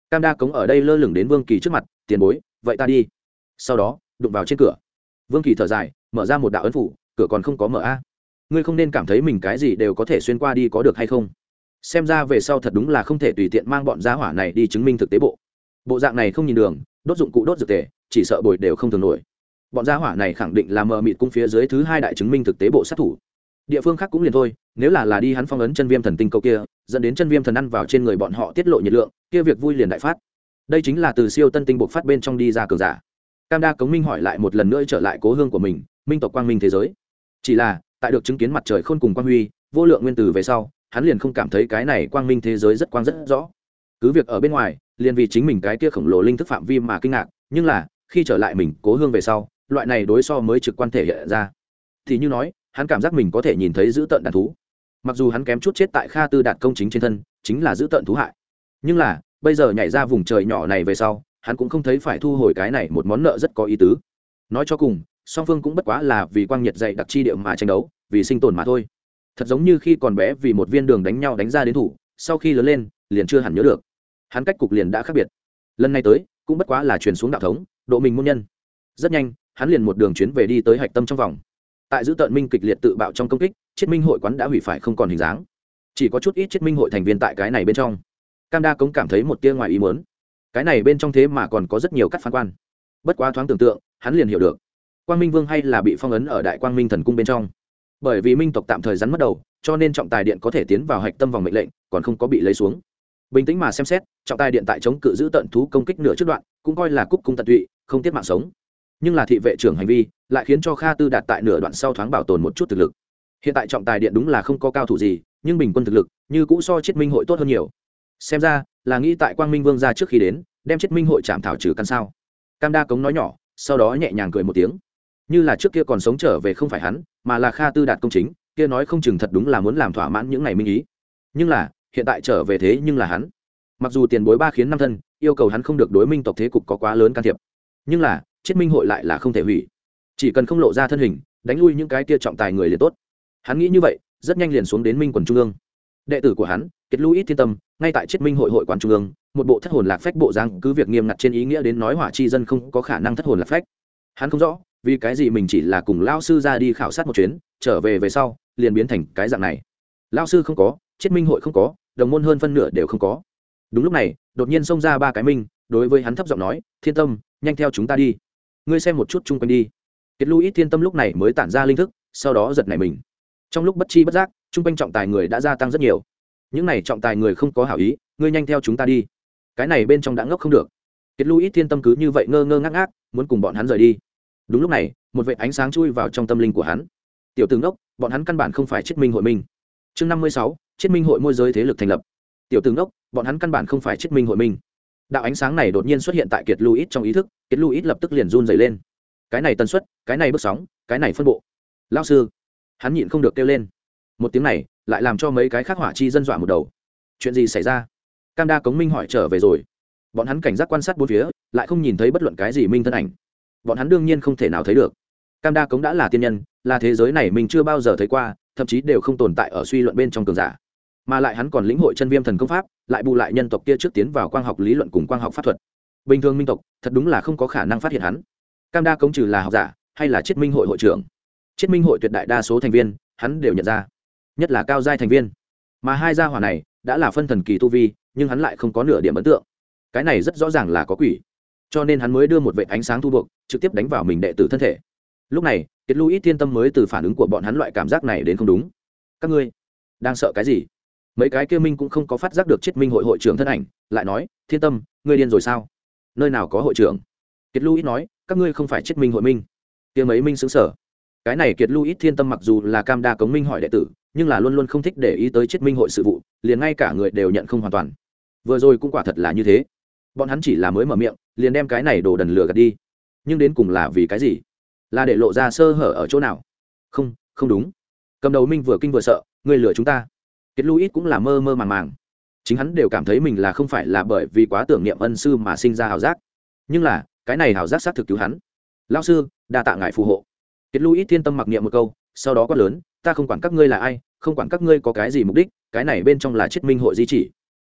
Cam đa cống ở đây lơ lửng đến Vương Kỳ trước mặt, tiền bối, vậy ta đi. Sau đó đụng vào trên cửa. Vương Kỳ thở dài, mở ra một đạo ấn phủ, cửa còn không có mở a. Ngươi không nên cảm thấy mình cái gì đều có thể xuyên qua đi có được hay không? Xem ra về sau thật đúng là không thể tùy tiện mang bọn gia hỏa này đi chứng minh thực tế bộ. Bộ dạng này không nhìn đường, đốt dụng cụ đốt dược tề, chỉ sợ bồi đều không thường nổi. Bọn gia hỏa này khẳng định là mờ mịt cung phía dưới thứ hai đại chứng minh thực tế bộ sát thủ. Địa phương khác cũng liền thôi, nếu là là đi hắn phong ấn chân viêm thần tinh câu kia, dẫn đến chân viêm thần ăn vào trên người bọn họ tiết lộ nhiệt lượng, kia việc vui liền đại phát. Đây chính là từ siêu tân tinh bộc phát bên trong đi ra cường giả. Cam đa cống minh hỏi lại một lần nữa trở lại cố hương của mình, minh tộc quang minh thế giới. Chỉ là tại được chứng kiến mặt trời khôn cùng quang huy vô lượng nguyên tử về sau, hắn liền không cảm thấy cái này quang minh thế giới rất quang rất rõ. Cứ việc ở bên ngoài liền vì chính mình cái kia khổng lồ linh thức phạm vi mà kinh ngạc, nhưng là khi trở lại mình cố hương về sau, loại này đối so mới trực quan thể hiện ra. Thì như nói, hắn cảm giác mình có thể nhìn thấy dữ tợn đàn thú, mặc dù hắn kém chút chết tại Kha Tư Đạt công chính trên thân, chính là dữ tợn thú hại, nhưng là bây giờ nhảy ra vùng trời nhỏ này về sau, hắn cũng không thấy phải thu hồi cái này một món nợ rất có ý tứ. Nói cho cùng, song phương cũng bất quá là vì quang nhiệt dày đặc chi địa mà tranh đấu, vì sinh tồn mà thôi. Thật giống như khi còn bé vì một viên đường đánh nhau đánh ra đến thủ, sau khi lớn lên liền chưa hẳn nhớ được. Hắn cách cục liền đã khác biệt. Lần này tới cũng bất quá là truyền xuống đạo thống, độ mình môn nhân. Rất nhanh hắn liền một đường chuyến về đi tới hạch tâm trong vòng. Tại giữ tận minh kịch liệt tự bạo trong công kích, Chiết Minh hội quán đã hủy phải không còn hình dáng, chỉ có chút ít Chiết Minh hội thành viên tại cái này bên trong. Cam đa cống cảm thấy một tia ngoài ý muốn, cái này bên trong thế mà còn có rất nhiều cắt phán quan. Bất quá thoáng tưởng tượng, hắn liền hiểu được, Quang Minh Vương hay là bị phong ấn ở Đại Quang Minh Thần Cung bên trong. Bởi vì minh tộc tạm thời rắn mất đầu, cho nên trọng tài điện có thể tiến vào hạch tâm vòng mệnh lệnh, còn không có bị lấy xuống. Bình tĩnh mà xem xét, trọng tài điện tại chống cự giữ tận thú công kích nửa trước đoạn, cũng coi là cúc cung tận tụy, không tiết mạng sống. Nhưng là thị vệ trưởng hành vi lại khiến cho Kha Tư Đạt tại nửa đoạn sau thoáng bảo tồn một chút thực lực. Hiện tại trọng tài điện đúng là không có cao thủ gì, nhưng bình quân thực lực như cũ so Chiết Minh hội tốt hơn nhiều. Xem ra là nghĩ tại Quang Minh Vương ra trước khi đến, đem Chiết Minh hội chạm thảo trừ căn sao. Cam đa cống nói nhỏ, sau đó nhẹ nhàng cười một tiếng, như là trước kia còn sống trở về không phải hắn, mà là Kha Tư Đạt công chính, kia nói không chừng thật đúng là muốn làm thỏa mãn những ngày minh ý. Nhưng là hiện tại trở về thế nhưng là hắn, mặc dù tiền bối ba khiến năm thân yêu cầu hắn không được đối minh tộc thế cục có quá lớn can thiệp, nhưng là Chiết Minh hội lại là không thể hủy, chỉ cần không lộ ra thân hình, đánh lui những cái kia trọng tài người liền tốt. Hắn nghĩ như vậy, rất nhanh liền xuống đến minh quần trung ương. Đệ tử của hắn Kiệt Louis Thiên Tâm ngay tại Chiết Minh hội hội quán trung ương, một bộ thất hồn lạc phách bộ dáng, cứ việc nghiêm ngặt trên ý nghĩa đến nói hỏa chi dân không có khả năng thất hồn lạc phách. Hắn không rõ vì cái gì mình chỉ là cùng lao sư ra đi khảo sát một chuyến, trở về về sau liền biến thành cái dạng này. Lao sư không có, Chiết Minh hội không có, đồng môn hơn phân nửa đều không có. Đúng lúc này đột nhiên xông ra ba cái minh, đối với hắn thấp giọng nói, Thiên Tâm, nhanh theo chúng ta đi, ngươi xem một chút chung quanh đi. Kiệt Louis Thiên Tâm lúc này mới tản ra linh thức, sau đó giật nảy mình. Trong lúc bất chi bất giác, chung quanh trọng tài người đã gia tăng rất nhiều. Những này trọng tài người không có hảo ý, ngươi nhanh theo chúng ta đi. Cái này bên trong đã ngốc không được. Kiệt Louis Thiên Tâm cứ như vậy ngơ ngơ ngác ngác, muốn cùng bọn hắn rời đi. Đúng lúc này, một vệt ánh sáng chui vào trong tâm linh của hắn. Tiểu tử ngốc, bọn hắn căn bản không phải Chiết Minh hội minh. Chương năm mươi sáu, Chiết Minh hội môi giới thế lực thành lập. Tiểu tử ngốc, bọn hắn căn bản không phải Chiết Minh hội minh. Đạo ánh sáng này đột nhiên xuất hiện tại Kiệt Louis trong ý thức, Kiệt Louis lập tức liền run rẩy lên. Cái này tần suất, cái này bước sóng, cái này phân bộ. Lão sư, hắn nhịn không được kêu lên. Một tiếng này lại làm cho mấy cái khác hỏa chi dân dọa một đầu. Chuyện gì xảy ra? Cam đa cống minh hỏi trở về rồi. Bọn hắn cảnh giác quan sát bốn phía, lại không nhìn thấy bất luận cái gì minh thân ảnh. Bọn hắn đương nhiên không thể nào thấy được. Cam đa cống đã là tiên nhân, là thế giới này mình chưa bao giờ thấy qua, thậm chí đều không tồn tại ở suy luận bên trong cường giả. Mà lại hắn còn lĩnh hội chân viêm thần công pháp, lại bù lại nhân tộc kia trước tiến vào quang học lý luận cùng quang học pháp thuật. Bình thường minh tộc thật đúng là không có khả năng phát hiện hắn. Cam đa cống trừ là học giả hay là Chiết Minh hội hội trưởng, Chiết Minh hội tuyệt đại đa số thành viên hắn đều nhận ra, nhất là cao giai thành viên. Mà hai gia hỏa này đã là phân thần kỳ tu vi, nhưng hắn lại không có nửa điểm ấn tượng. Cái này rất rõ ràng là có quỷ, cho nên hắn mới đưa một vệt ánh sáng thu buộc trực tiếp đánh vào mình đệ tử thân thể. Lúc này Kiệt Louis Thiên Tâm mới từ phản ứng của bọn hắn loại cảm giác này đến không đúng. Các ngươi đang sợ cái gì? Mấy cái kia minh cũng không có phát giác được Chiết Minh hội hội trưởng thân ảnh, lại nói, Thiên Tâm, ngươi điên rồi sao? Nơi nào có hội trưởng? Kiệt Louis nói, các ngươi không phải Chiết Minh hội minh. Kia mấy minh xứng sở. Cái này Kiệt Louis Thiên Tâm mặc dù là Cam đa cống minh hỏi đệ tử, nhưng là luôn luôn không thích để ý tới Chiết Minh hội sự vụ, liền ngay cả người đều nhận không hoàn toàn. Vừa rồi cũng quả thật là như thế. Bọn hắn chỉ là mới mở miệng, liền đem cái này đồ đần lừa gạt đi. Nhưng đến cùng là vì cái gì? Là để lộ ra sơ hở ở chỗ nào? Không, không đúng. Cầm đầu minh vừa kinh vừa sợ, ngươi lừa chúng ta. Kiệt Louis cũng là mơ mơ màng màng. Chính hắn đều cảm thấy mình là không phải là bởi vì quá tưởng niệm ân sư mà sinh ra hào giác. Nhưng là, cái này hào giác xác thực cứu hắn. Lão sư, đa tạ ngài phù hộ. Kiệt Louis Thiên Tâm mặc niệm một câu, sau đó quát lớn, ta không quản các ngươi là ai, không quản các ngươi có cái gì mục đích, cái này bên trong là Chiết Minh hội di chỉ.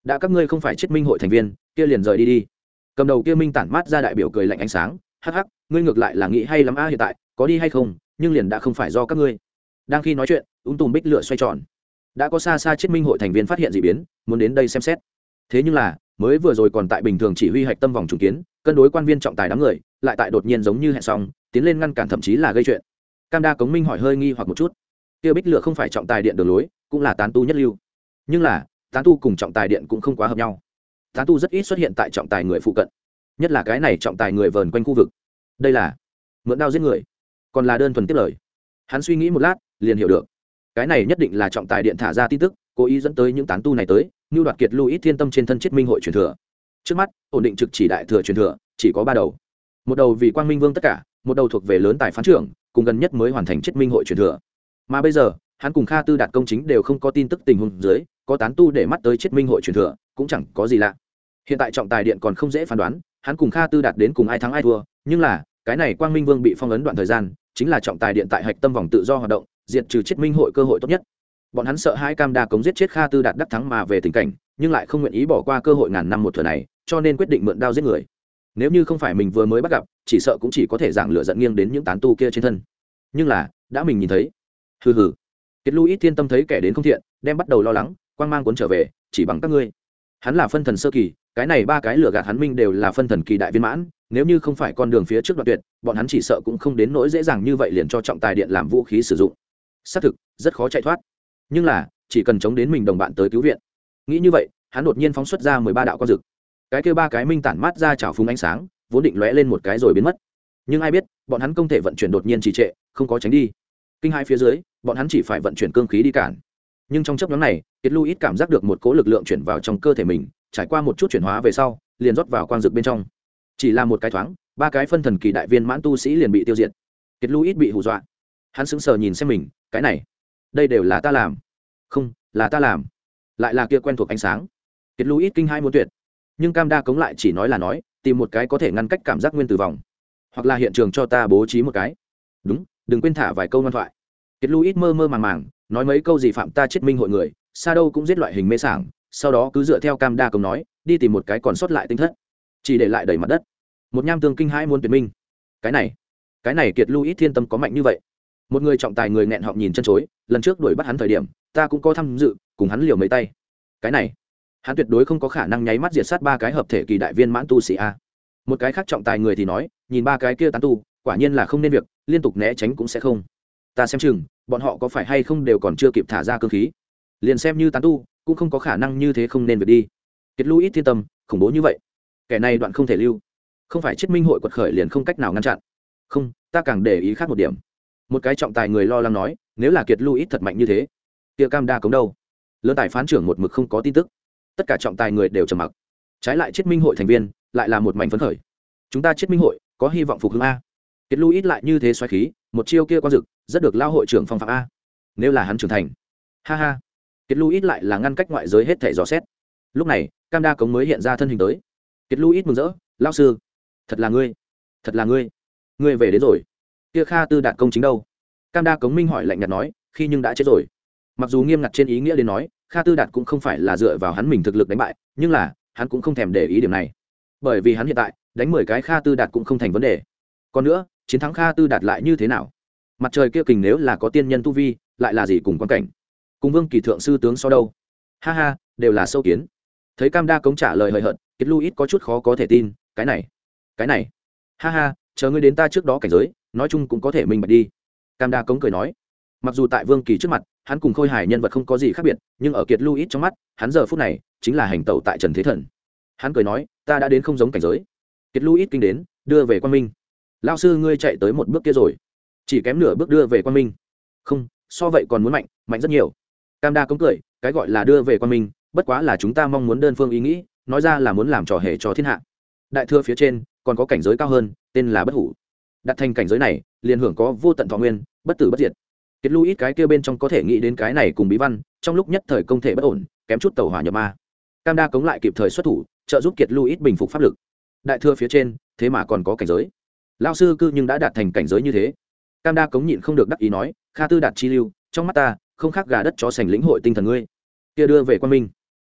đã các ngươi không phải chiết minh hội thành viên kia liền rời đi đi. Cầm đầu kia minh tản mát ra đại biểu cười lạnh ánh sáng, hắc hắc, ngươi ngược lại là nghĩ hay lắm a, hiện tại có đi hay không nhưng liền đã không phải do các ngươi. Đang khi nói chuyện, ung tùm bích lửa xoay tròn, đã có xa xa chiết minh hội thành viên phát hiện dị biến, muốn đến đây xem xét. Thế nhưng là mới vừa rồi còn tại bình thường chỉ huy hạch tâm vòng trùng kiến cân đối quan viên trọng tài đám người, lại tại đột nhiên giống như hẹn xong tiến lên ngăn cản, thậm chí là gây chuyện. Cam Đa Cống Minh hỏi hơi nghi hoặc một chút, kia bích lửa không phải trọng tài điện đường lối, cũng là tán tu nhất lưu, nhưng là tán tu cùng trọng tài điện cũng không quá hợp nhau. Tán tu rất ít xuất hiện tại trọng tài người phụ cận, nhất là cái này trọng tài người vờn quanh khu vực. Đây là mượn đao giết người, còn là đơn thuần tiếp lời? Hắn suy nghĩ một lát liền hiểu được, cái này nhất định là trọng tài điện thả ra tin tức, cố ý dẫn tới những tán tu này tới như đoạt kiệt Louis Thiên Tâm trên thân chiết minh hội truyền thừa. Trước mắt ổn định trực chỉ đại thừa truyền thừa chỉ có ba đầu, một đầu vì Quang Minh Vương tất cả, một đầu thuộc về lớn tài phán trưởng, cùng gần nhất mới hoàn thành chiết minh hội truyền thừa. Mà bây giờ hắn cùng Kha Tư Đạt công chính đều không có tin tức tình huống dưới, có tán tu để mắt tới chiết minh hội truyền thừa cũng chẳng có gì lạ. Hiện tại trọng tài điện còn không dễ phán đoán hắn cùng Kha Tư Đạt đến cùng ai thắng ai thua, nhưng là cái này Quang Minh Vương bị phong ấn đoạn thời gian, chính là trọng tài điện tại hạch tâm vòng tự do hoạt động, diệt trừ chiết minh hội cơ hội tốt nhất. Bọn hắn sợ hai Cam Đa Cống giết chết Kha Tư Đạt đắc thắng mà về tình cảnh, nhưng lại không nguyện ý bỏ qua cơ hội ngàn năm một thừa này, cho nên quyết định mượn đao giết người. Nếu như không phải mình vừa mới bắt gặp, chỉ sợ cũng chỉ có thể giảng lửa giận nghiêng đến những tán tu kia trên thân. Nhưng là đã mình nhìn thấy, hừ hừ. Kiệt Louis Thiên Tâm thấy kẻ đến không thiện, đem bắt đầu lo lắng, quang mang cuốn trở về, chỉ bằng các ngươi. Hắn là phân thần sơ kỳ, cái này ba cái lửa gạt hắn minh đều là phân thần kỳ đại viên mãn, nếu như không phải con đường phía trước đoạn tuyệt, bọn hắn chỉ sợ cũng không đến nỗi dễ dàng như vậy liền cho trọng tài điện làm vũ khí sử dụng. Xác thực rất khó chạy thoát, nhưng là chỉ cần chống đến mình đồng bạn tới cứu viện. Nghĩ như vậy, hắn đột nhiên phóng xuất ra mười ba đạo quang dực, cái kia ba cái minh tản mát ra chảo phúng ánh sáng, vốn định lóe lên một cái rồi biến mất, nhưng ai biết bọn hắn công thể vận chuyển đột nhiên trì trệ, không có tránh đi. Kinh hai phía dưới, bọn hắn chỉ phải vận chuyển cương khí đi cản. Nhưng trong chốc ngắn này, Kiệt Louis cảm giác được một cỗ lực lượng chuyển vào trong cơ thể mình, trải qua một chút chuyển hóa về sau, liền rót vào quang dực bên trong. Chỉ là một cái thoáng, ba cái phân thần kỳ đại viên mãn tu sĩ liền bị tiêu diệt. Kiệt Louis bị hù dọa, hắn sững sờ nhìn xem mình, cái này, đây đều là ta làm? Không, là ta làm. Lại là kia quen thuộc ánh sáng. Kiệt Louis kinh hai muốn tuyệt, nhưng Cam Đa Cống lại chỉ nói là nói, tìm một cái có thể ngăn cách cảm giác nguyên tử vòng, hoặc là hiện trường cho ta bố trí một cái. Đúng, đừng quên thả vài câu ngoan thoại. Kiệt Louis mơ mơ màng màng nói mấy câu gì phạm ta chiết minh hội người, xa đâu cũng giết loại hình mê sảng, sau đó cứ dựa theo Cam Đa Cống nói, đi tìm một cái còn sót lại tinh thất, chỉ để lại đầy mặt đất. Một nham tương kinh hãi muốn tuyệt minh. Cái này, cái này Kiệt Louis Thiên Tâm có mạnh như vậy? Một người trọng tài người nghẹn họng nhìn chân chối, lần trước đuổi bắt hắn thời điểm, ta cũng có tham dự, cùng hắn liều mấy tay. Cái này, hắn tuyệt đối không có khả năng nháy mắt diệt sát ba cái hợp thể kỳ đại viên mãn tu sĩ a. Một cái khác trọng tài người thì nói, nhìn ba cái kia tán tu, quả nhiên là không nên việc, liên tục né tránh cũng sẽ không. Ta xem chừng, bọn họ có phải hay không đều còn chưa kịp thả ra cương khí, liền xem như tán tu, cũng không có khả năng như thế không nên việc đi. Kiệt Louis Thiên Tâm, khủng bố như vậy, kẻ này đoạn không thể lưu, không phải chiết minh hội quật khởi liền không cách nào ngăn chặn. Không, ta càng để ý khác một điểm. Một cái trọng tài người lo lắng nói, nếu là Kiệt Louis thật mạnh như thế, kia Cam Đa Cống đâu? Lớn tài phán trưởng một mực không có tin tức, tất cả trọng tài người đều trầm mặc. Trái lại chiết minh hội thành viên lại là một mảnh phấn khởi, chúng ta chiết minh hội có hy vọng phục hưng a. Kiệt Louis lại như thế xoáy khí, một chiêu kia quang dực rất được lao hội trưởng phong phạm a. Nếu là hắn trưởng thành, ha ha. Kiệt Louis lại là ngăn cách ngoại giới hết thảy dò xét. Lúc này Cam Đa Cống mới hiện ra thân hình tới. Kiệt Louis mừng rỡ, lão sư, thật là ngươi, thật là ngươi, ngươi về đến rồi. Kia Kha Tư Đạt công chính đâu? Cam Đa Cống minh hỏi lạnh nhạt nói, khi nhưng đã chết rồi. Mặc dù nghiêm ngặt trên ý nghĩa đến nói, Kha Tư Đạt cũng không phải là dựa vào hắn mình thực lực đánh bại, nhưng là hắn cũng không thèm để ý điểm này, bởi vì hắn hiện tại đánh mười cái Kha Tư Đạt cũng không thành vấn đề. Còn nữa, chiến thắng Kha Tư Đạt lại như thế nào? Mặt trời kia kình nếu là có tiên nhân tu vi, lại là gì cùng quan cảnh? Cùng Vương Kỳ thượng sư tướng so đâu? Ha ha, đều là sâu kiến. Thấy Cam Đa Cống trả lời hời hợt, Kiệt Louis có chút khó có thể tin, cái này, cái này, ha ha, chờ ngươi đến ta trước đó cảnh giới, nói chung cũng có thể minh bạch đi. Cam Đa Cống cười nói, mặc dù tại Vương Kỳ trước mặt, hắn cùng Khôi Hải nhân vật không có gì khác biệt, nhưng ở Kiệt Louis trong mắt, hắn giờ phút này chính là hành tẩu tại Trần Thế Thần. Hắn cười nói, ta đã đến không giống cảnh giới. Kiệt Louis kinh đến, đưa về Quan Minh. Lão sư ngươi chạy tới một bước kia rồi, chỉ kém nửa bước đưa về Quan Minh. Không, so vậy còn muốn mạnh, mạnh rất nhiều. Cam Đa Cống cười, cái gọi là đưa về Quan Minh, bất quá là chúng ta mong muốn đơn phương ý nghĩ, nói ra là muốn làm trò hề cho thiên hạ. Đại thừa phía trên còn có cảnh giới cao hơn, tên là bất hủ. Đặt thành cảnh giới này, liền hưởng có vô tận thọ nguyên, bất tử bất diệt. Kiệt Louis cái kia bên trong có thể nghĩ đến cái này cùng bí văn, trong lúc nhất thời công thể bất ổn, kém chút tẩu hỏa nhập ma. Cam Đa Cống lại kịp thời xuất thủ, trợ giúp Kiệt Louis bình phục pháp lực. Đại thừa phía trên, thế mà còn có cảnh giới. Lão sư cư nhưng đã đạt thành cảnh giới như thế. Cam Đa Cống nhịn không được đắc ý nói, Kha Tư Đạt chi lưu, trong mắt ta, không khác gà đất chó sành lĩnh hội tinh thần ngươi. Kia đưa về Quan Minh.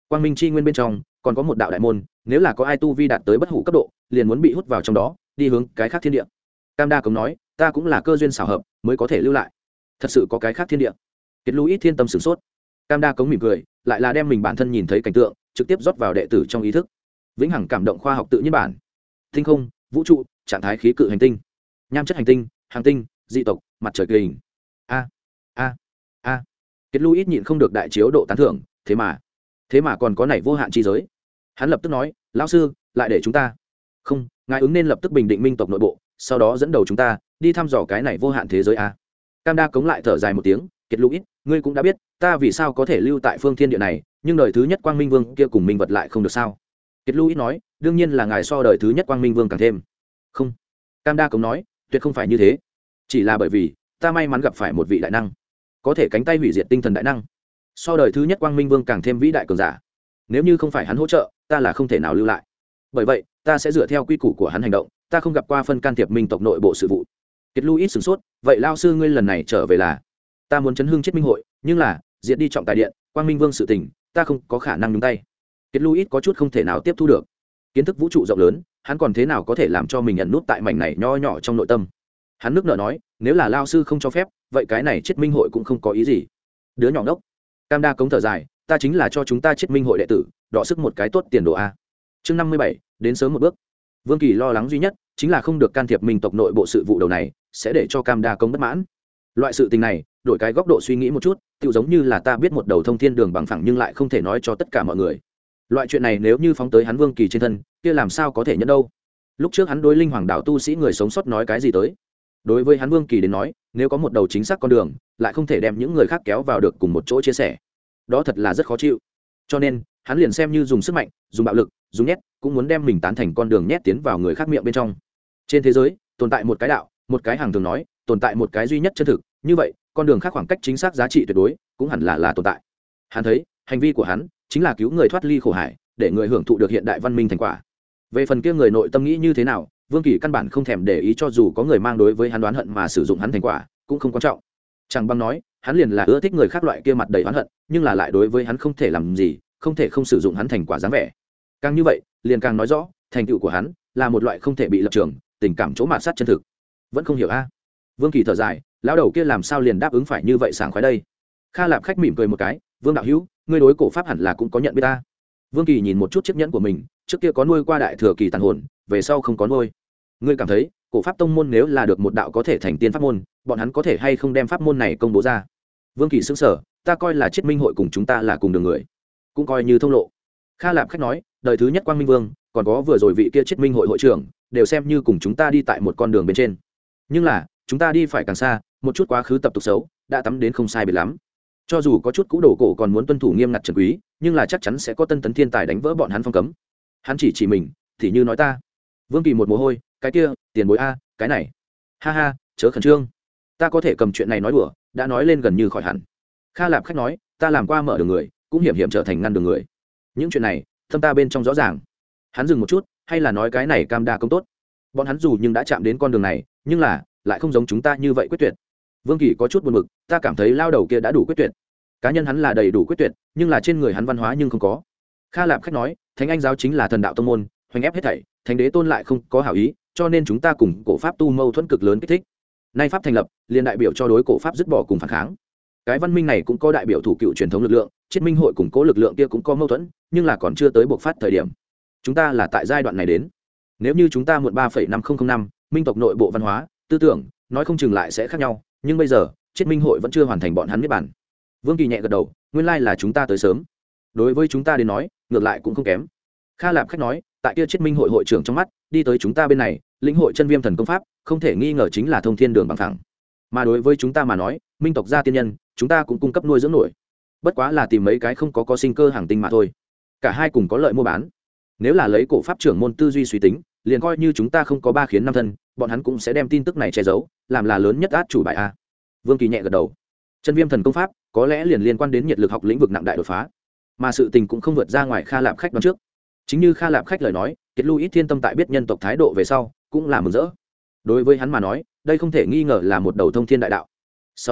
quang minh chi nguyên bên trong còn có một đạo đại môn, nếu là có ai tu vi đạt tới bất hủ cấp độ liền muốn bị hút vào trong đó đi hướng cái khác thiên địa. Cam Đa Cống nói, ta cũng là cơ duyên xảo hợp mới có thể lưu lại, thật sự có cái khác thiên địa. Kiệt Luis thiên tâm sửng sốt. Cam Đa Cống mỉm cười, lại là đem mình bản thân nhìn thấy cảnh tượng trực tiếp rót vào đệ tử trong ý thức. Vĩnh hằng cảm động khoa học tự nhiên bản. Tinh không, vũ trụ, trạng thái khí cự hành tinh, nham chất hành tinh, hành tinh, dị tộc, mặt trời kỳ hình. A a a. Kiệt Luis nhịn không được đại chiếu độ tán thưởng, thế mà, thế mà còn có này vô hạn chi giới. Hắn lập tức nói, lão sư, lại để chúng ta. Không, ngài ứng nên lập tức bình định minh tộc nội bộ, sau đó dẫn đầu chúng ta đi thăm dò cái này vô hạn thế giới a. Cam Đa Cống lại thở dài một tiếng, Kiệt Luis, ngươi cũng đã biết ta vì sao có thể lưu tại phương thiên địa này, nhưng đời thứ nhất quang minh vương kia cùng minh vật lại không được sao? Kiệt Luis nói, đương nhiên là ngài so đời thứ nhất quang minh vương càng thêm. Không. Cam Đa Cống nói, tuyệt không phải như thế, chỉ là bởi vì ta may mắn gặp phải một vị đại năng, có thể cánh tay hủy diệt tinh thần đại năng, so đời thứ nhất quang minh vương càng thêm vĩ đại cường giả. Nếu như không phải hắn hỗ trợ, ta là không thể nào lưu lại. Bởi vậy ta sẽ dựa theo quy củ của hắn hành động, ta không gặp qua phân can thiệp minh tộc nội bộ sự vụ. Kiệt Luis sửng sốt, vậy lao sư ngươi lần này trở về là? Ta muốn chấn hưng chết minh hội, nhưng là diệt đi trọng tài điện, quang minh vương sự tình, ta không có khả năng nhúng tay. Kiệt Luis có chút không thể nào tiếp thu được. Kiến thức vũ trụ rộng lớn, hắn còn thế nào có thể làm cho mình ẩn nút tại mảnh này nho nhỏ trong nội tâm. Hắn nước nợ nói, nếu là lao sư không cho phép, vậy cái này chết minh hội cũng không có ý gì. Đứa nhỏ ngốc. Cam Đa Cống thở dài, ta chính là cho chúng ta chết minh hội đệ tử đọ sức một cái tốt tiền đồ a. Chương năm mươi bảy, đến sớm một bước. Vương Kỳ lo lắng duy nhất chính là không được can thiệp minh tộc nội bộ sự vụ đầu này, sẽ để cho Cam Đa Cống bất mãn. Loại sự tình này, đổi cái góc độ suy nghĩ một chút, tựu giống như là ta biết một đầu thông thiên đường bằng phẳng nhưng lại không thể nói cho tất cả mọi người. Loại chuyện này nếu như phóng tới hắn Vương Kỳ trên thân, kia làm sao có thể nhận đâu? Lúc trước hắn đối linh hoàng đạo tu sĩ người sống sót nói cái gì tới? Đối với hắn Vương Kỳ đến nói, nếu có một đầu chính xác con đường, lại không thể đem những người khác kéo vào được cùng một chỗ chia sẻ, đó thật là rất khó chịu. Cho nên hắn liền xem như dùng sức mạnh, dùng bạo lực, dùng nhét, cũng muốn đem mình tán thành con đường nhét tiến vào người khác miệng bên trong. Trên thế giới tồn tại một cái đạo, một cái hàng thường nói, tồn tại một cái duy nhất chân thực, như vậy con đường khác khoảng cách chính xác giá trị tuyệt đối cũng hẳn là là tồn tại. Hắn thấy hành vi của hắn chính là cứu người thoát ly khổ hải, để người hưởng thụ được hiện đại văn minh thành quả. Về phần kia người nội tâm nghĩ như thế nào, Vương Kỳ căn bản không thèm để ý, cho dù có người mang đối với hắn đoán hận mà sử dụng hắn thành quả cũng không quan trọng. Chẳng bằng nói hắn liền là ưa thích người khác loại kia mặt đầy oán hận nhưng là lại đối với hắn không thể làm gì, không thể không sử dụng hắn thành quả dáng vẻ. Càng như vậy liền càng nói rõ thành tựu của hắn là một loại không thể bị lập trường, tình cảm chỗ mạt sát chân thực. Vẫn không hiểu a? Vương Kỳ thở dài, lão đầu kia làm sao liền đáp ứng phải như vậy sảng khoái đây? Kha Lạp khách mỉm cười một cái, Vương đạo hữu, ngươi đối cổ pháp hẳn là cũng có nhận biết ta. Vương Kỳ nhìn một chút chiếc nhẫn của mình, trước kia có nuôi qua đại thừa kỳ tàn hồn, về sau không có nuôi. Ngươi cảm thấy cổ pháp tông môn nếu là được một đạo có thể thành tiên pháp môn, bọn hắn có thể hay không đem pháp môn này công bố ra? Vương Kỳ sững sờ, ta coi là Chiết Minh hội cùng chúng ta là cùng đường người, cũng coi như thông lộ. Kha Lạp khách nói, đời thứ nhất Quang Minh Vương, còn có vừa rồi vị kia Chiết Minh hội hội trưởng, đều xem như cùng chúng ta đi tại một con đường bên trên. Nhưng là chúng ta đi phải càng xa, một chút quá khứ tập tục xấu đã tắm đến không sai biệt lắm. Cho dù có chút cũ đồ cổ còn muốn tuân thủ nghiêm ngặt trần quý, nhưng là chắc chắn sẽ có tân tấn thiên tài đánh vỡ bọn hắn phong cấm. Hắn chỉ chỉ mình, thì như nói ta. Vương Kỳ một mồ hôi, cái kia tiền bối a, cái này, ha ha, chớ khẩn trương, ta có thể cầm chuyện này nói đùa, đã nói lên gần như khỏi hẳn. Kha Lạp khách nói, ta làm qua mở đường người, cũng hiểm hiểm trở thành ngăn đường người, những chuyện này thâm ta bên trong rõ ràng. Hắn dừng một chút, hay là nói cái này Cam Đa công tốt, bọn hắn dù nhưng đã chạm đến con đường này, nhưng là lại không giống chúng ta như vậy quyết tuyệt. Vương Kỳ có chút buồn bực, ta cảm thấy lao đầu kia đã đủ quyết tuyệt, cá nhân hắn là đầy đủ quyết tuyệt, nhưng là trên người hắn văn hóa nhưng không có. Kha Lạp khách nói, Thánh Anh giáo chính là thần đạo tông môn, hoành ép hết thảy, Thánh Đế tôn lại không có hảo ý, cho nên chúng ta cùng cổ pháp tu mâu thuẫn cực lớn kích thích. Nay pháp thành lập, liền đại biểu cho đối cổ pháp dứt bỏ cùng phản kháng. Cái văn minh này cũng có đại biểu thủ cựu truyền thống lực lượng, Chiết Minh hội cùng cố lực lượng kia cũng có mâu thuẫn, nhưng là còn chưa tới bộc phát thời điểm. Chúng ta là tại giai đoạn này đến. Nếu như chúng ta muộn ba phẩy năm không không năm, minh tộc nội bộ văn hóa, tư tưởng, nói không chừng lại sẽ khác nhau, nhưng bây giờ, Chiết Minh hội vẫn chưa hoàn thành bọn hắn niết bàn. Vương Kỳ nhẹ gật đầu, nguyên lai là chúng ta tới sớm. Đối với chúng ta đến nói, ngược lại cũng không kém. Kha Lạp khách nói, tại kia Chiết Minh hội hội trưởng trong mắt, đi tới chúng ta bên này, lĩnh hội chân viêm thần công pháp, không thể nghi ngờ chính là thông thiên đường bằng thẳng. Mà đối với chúng ta mà nói, minh tộc gia tiên nhân, chúng ta cũng cung cấp nuôi dưỡng nổi. Bất quá là tìm mấy cái không có có sinh cơ hàng tinh mà thôi. Cả hai cùng có lợi mua bán. Nếu là lấy cổ pháp trưởng môn tư duy suy tính, liền coi như chúng ta không có ba khiến năm thân, bọn hắn cũng sẽ đem tin tức này che giấu, làm là lớn nhất át chủ bài a. Vương Kỳ nhẹ gật đầu. Chân viêm thần công pháp có lẽ liền liên quan đến nhiệt lực học lĩnh vực nặng đại đột phá, mà sự tình cũng không vượt ra ngoài Kha Lạp khách đoán trước. Chính như Kha Lạp khách lời nói, Kiệt Luis thiên tâm tại biết nhân tộc thái độ về sau, cũng là mừng rỡ. Đối với hắn mà nói, đây không thể nghi ngờ là một đầu thông thiên đại đạo. Sau đó,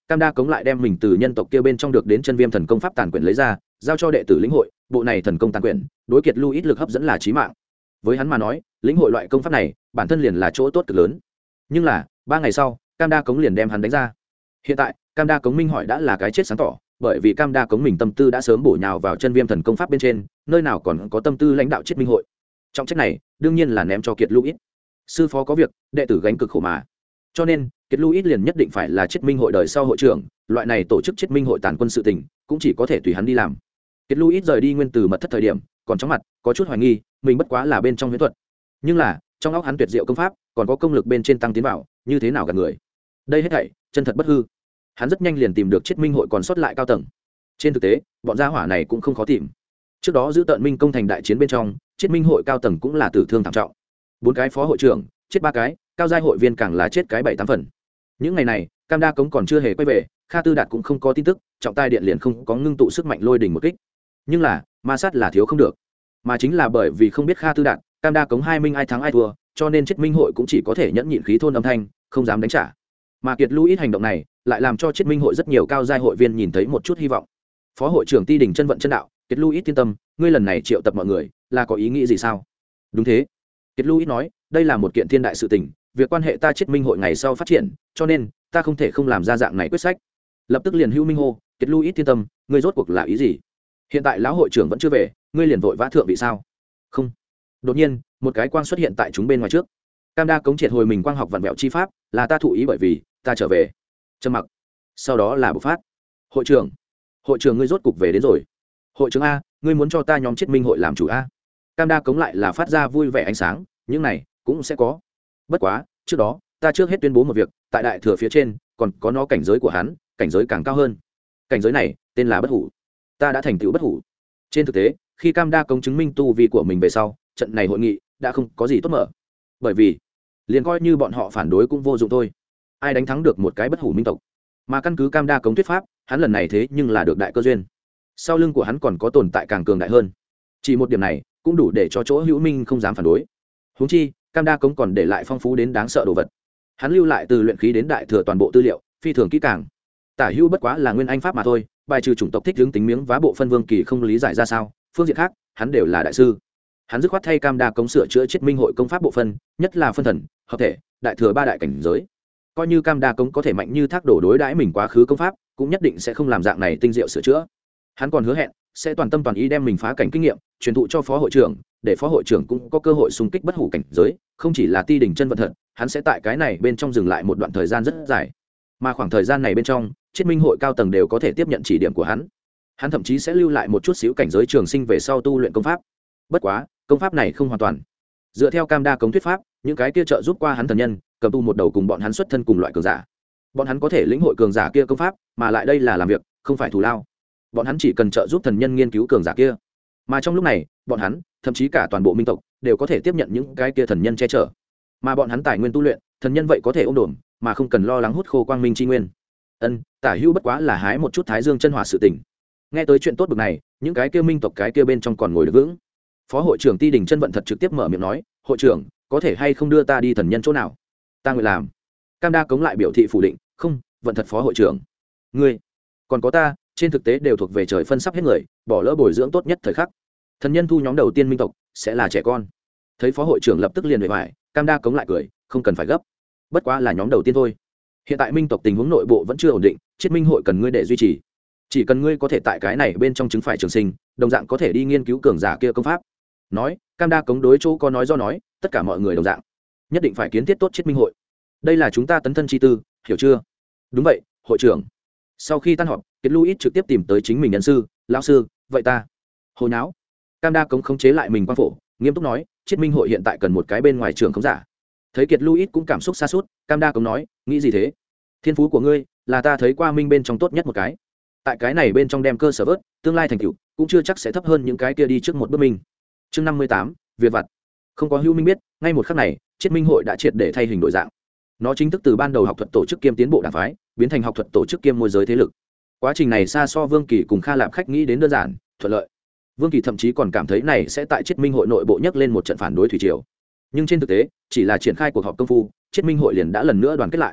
Cam Đa Cống lại đem mình từ nhân tộc kia bên trong được đến chân viêm thần công pháp tàn quyển lấy ra, giao cho đệ tử lĩnh hội. Bộ này thần công tàn quyển đối Kiệt Lưu ít lực hấp dẫn là chí mạng. Với hắn mà nói, lĩnh hội loại công pháp này bản thân liền là chỗ tốt cực lớn. Nhưng là ba ngày sau, Cam Đa Cống liền đem hắn đánh ra. Hiện tại Cam Đa Cống minh hỏi đã là cái chết sáng tỏ, bởi vì Cam Đa Cống mình tâm tư đã sớm bổ nhào vào chân viêm thần công pháp bên trên, nơi nào còn có tâm tư lãnh đạo Chiết Minh hội. Trong trách này đương nhiên là ném cho Kiệt Lưu ít. Sư phó có việc, đệ tử gánh cực khổ mà. Cho nên Kiệt Lưu ít liền nhất định phải là Chiết Minh hội đời sau hội trưởng, loại này tổ chức Chiết Minh hội tàn quân sự tình cũng chỉ có thể tùy hắn đi làm. Kiệt Lưu ít rời đi nguyên từ mật thất thời điểm còn chóng mặt, có chút hoài nghi mình bất quá là bên trong huyễn thuật, nhưng là trong óc hắn tuyệt diệu công pháp còn có công lực bên trên tăng tiến vào, như thế nào gạt người. Đây hết thảy chân thật bất hư. Hắn rất nhanh liền tìm được Chiết Minh hội còn sót lại cao tầng. Trên thực tế bọn gia hỏa này cũng không khó tìm. Trước đó giữ tận minh công thành đại chiến bên trong, Chiết Minh hội cao tầng cũng là tử thương thảm trọng. Bốn cái phó hội trưởng chết ba cái, cao giai hội viên càng là chết cái bảy tám phần. Những ngày này Cam Đa Cống còn chưa hề quay về, Kha Tư Đạt cũng không có tin tức, trọng tài điện liền không có ngưng tụ sức mạnh lôi đỉnh một kích. Nhưng là ma sát là thiếu không được, mà chính là bởi vì không biết Kha Tư Đạt, Cam Đa Cống hai minh ai thắng ai thua, cho nên Chiết Minh hội cũng chỉ có thể nhẫn nhịn khí thôn âm thanh, không dám đánh trả. Mà Kiệt Lưu ít hành động này lại làm cho Chiết Minh hội rất nhiều cao giai hội viên nhìn thấy một chút hy vọng. Phó hội trưởng Ti Đình chân vận chân đạo, Kiệt Lưu ít yên tâm, ngươi lần này triệu tập mọi người là có ý nghĩ gì sao? Đúng thế, Kiệt Lưu ít nói, đây là một kiện thiên đại sự tình, việc quan hệ ta Chiết Minh hội ngày sau phát triển, cho nên ta không thể không làm ra dạng này quyết sách. Lập tức liền hữu minh hô, Kiệt Lưu ít yên tâm, ngươi rốt cuộc là ý gì? Hiện tại lão hội trưởng vẫn chưa về, ngươi liền vội vã thượng vị sao? Không. Đột nhiên một cái quang xuất hiện tại chúng bên ngoài trước. Cam Đa Cống triệt hồi mình quang học vặn vẹo chi pháp, là ta thụ ý bởi vì ta trở về. Trầm mặc, sau đó là bộc phát. Hội trưởng, hội trưởng ngươi rốt cục về đến rồi. Hội trưởng a, ngươi muốn cho ta nhóm Chiết Minh hội làm chủ a? Cam Đa Cống lại là phát ra vui vẻ ánh sáng, những này cũng sẽ có. Bất quá trước đó ta trước hết tuyên bố một việc, tại đại thừa phía trên còn có nó cảnh giới của hắn, cảnh giới càng cao hơn. Cảnh giới này tên là bất hủ. Ta đã thành tựu bất hủ. Trên thực tế khi Cam Đa Cống chứng minh tu vi của mình về sau, trận này hội nghị đã không có gì tốt mở, bởi vì liền coi như bọn họ phản đối cũng vô dụng thôi. Ai đánh thắng được một cái bất hủ minh tộc? Mà căn cứ Cam Đa Cống thuyết pháp, hắn lần này thế nhưng là được đại cơ duyên, sau lưng của hắn còn có tồn tại càng cường đại hơn. Chỉ một điểm này cũng đủ để cho chỗ hữu minh không dám phản đối. Huống chi Cam Đa Cống còn để lại phong phú đến đáng sợ đồ vật. Hắn lưu lại từ luyện khí đến đại thừa toàn bộ tư liệu phi thường kỹ càng. Tả hữu bất quá là nguyên anh pháp mà thôi, bài trừ chủng tộc thích hướng tính miếng vá bộ phân vương kỳ không lý giải ra sao, phương diện khác hắn đều là đại sư. Hắn dứt khoát thay Cam Đa Cống sửa chữa Chiết Minh hội công pháp bộ phân, nhất là phân thần, hợp thể, đại thừa ba đại cảnh giới. Coi như Cam Đa Cống có thể mạnh như thác đổ đối đãi mình quá khứ công pháp, cũng nhất định sẽ không làm dạng này tinh diệu sửa chữa. Hắn còn hứa hẹn sẽ toàn tâm toàn ý đem mình phá cảnh kinh nghiệm truyền thụ cho phó hội trưởng, để phó hội trưởng cũng có cơ hội xung kích bất hủ cảnh giới, không chỉ là Ti Đình chân vận thật, hắn sẽ tại cái này bên trong dừng lại một đoạn thời gian rất dài. Mà khoảng thời gian này bên trong, Chiết Minh hội cao tầng đều có thể tiếp nhận chỉ điểm của hắn. Hắn thậm chí sẽ lưu lại một chút xíu cảnh giới trường sinh về sau tu luyện công pháp. Bất quá công pháp này không hoàn toàn. Dựa theo Cam Đa Cống thuyết pháp, những cái kia trợ giúp qua hắn thần nhân cầm tu một đầu cùng bọn hắn xuất thân cùng loại cường giả, bọn hắn có thể lĩnh hội cường giả kia công pháp, mà lại đây là làm việc không phải thù lao. Bọn hắn chỉ cần trợ giúp thần nhân nghiên cứu cường giả kia, mà trong lúc này bọn hắn thậm chí cả toàn bộ minh tộc đều có thể tiếp nhận những cái kia thần nhân che chở, mà bọn hắn tài nguyên tu luyện thần nhân vậy có thể ôm đồm, mà không cần lo lắng hút khô quang minh chi nguyên. Ân, Tả Hữu bất quá là hái một chút thái dương chân hỏa sự tình. Nghe tới chuyện tốt bực này, những cái kia minh tộc cái kia bên trong còn ngồi được vững. Phó hội trưởng Ti Đình chân vận thật trực tiếp mở miệng nói, hội trưởng có thể hay không đưa ta đi thần nhân chỗ nào, ta nguyện làm. Cam Đa Cống lại biểu thị phủ định, không, vận thật phó hội trưởng, ngươi còn có ta trên thực tế đều thuộc về trời phân sắp hết người, bỏ lỡ bồi dưỡng tốt nhất thời khắc. Thần nhân thu nhóm đầu tiên minh tộc sẽ là trẻ con. Thấy phó hội trưởng lập tức liền bề ngoài, Cam Đa Cống lại cười, không cần phải gấp, bất quá là nhóm đầu tiên thôi. Hiện tại minh tộc tình huống nội bộ vẫn chưa ổn định, Chiết Minh hội cần ngươi để duy trì. Chỉ cần ngươi có thể tại cái này bên trong chứng phải trường sinh, đồng dạng có thể đi nghiên cứu cường giả kia công pháp. Nói Cam Đa Cống đối chỗ có nói do nói, tất cả mọi người đồng dạng nhất định phải kiến thiết tốt Chiết Minh hội. Đây là chúng ta tấn thân chi tư, hiểu chưa? Đúng vậy, hội trưởng. Sau khi tan họp, Kiệt Lưu ít trực tiếp tìm tới chính mình nhân sư, lão sư, vậy ta hồi não. Cam Đa Cống khống chế lại mình quang phổ, nghiêm túc nói, Chiết Minh hội hiện tại cần một cái bên ngoài trường khống giả. Thấy Kiệt Lưu ít cũng cảm xúc xa suốt, Cam Đa Cống nói, nghĩ gì thế? Thiên phú của ngươi là ta thấy qua minh bên trong tốt nhất một cái, tại cái này bên trong đem cơ sở vớt, tương lai thành tựu cũng chưa chắc sẽ thấp hơn những cái kia đi trước một bước minh. Chương năm mươi tám, việc vặt. Không có hữu minh biết, ngay một khắc này, Chiết Minh hội đã triệt để thay hình đổi dạng. Nó chính thức từ ban đầu học thuật tổ chức kiêm tiến bộ đảng phái, biến thành học thuật tổ chức kiêm môi giới thế lực. Quá trình này xa so Vương Kỳ cùng Kha Lạp khách nghĩ đến đơn giản, thuận lợi. Vương Kỳ thậm chí còn cảm thấy này sẽ tại Chiết Minh hội nội bộ nhấc lên một trận phản đối thủy triều. Nhưng trên thực tế, chỉ là triển khai cuộc họp công phu, Chiết Minh hội liền đã lần nữa đoàn kết lại.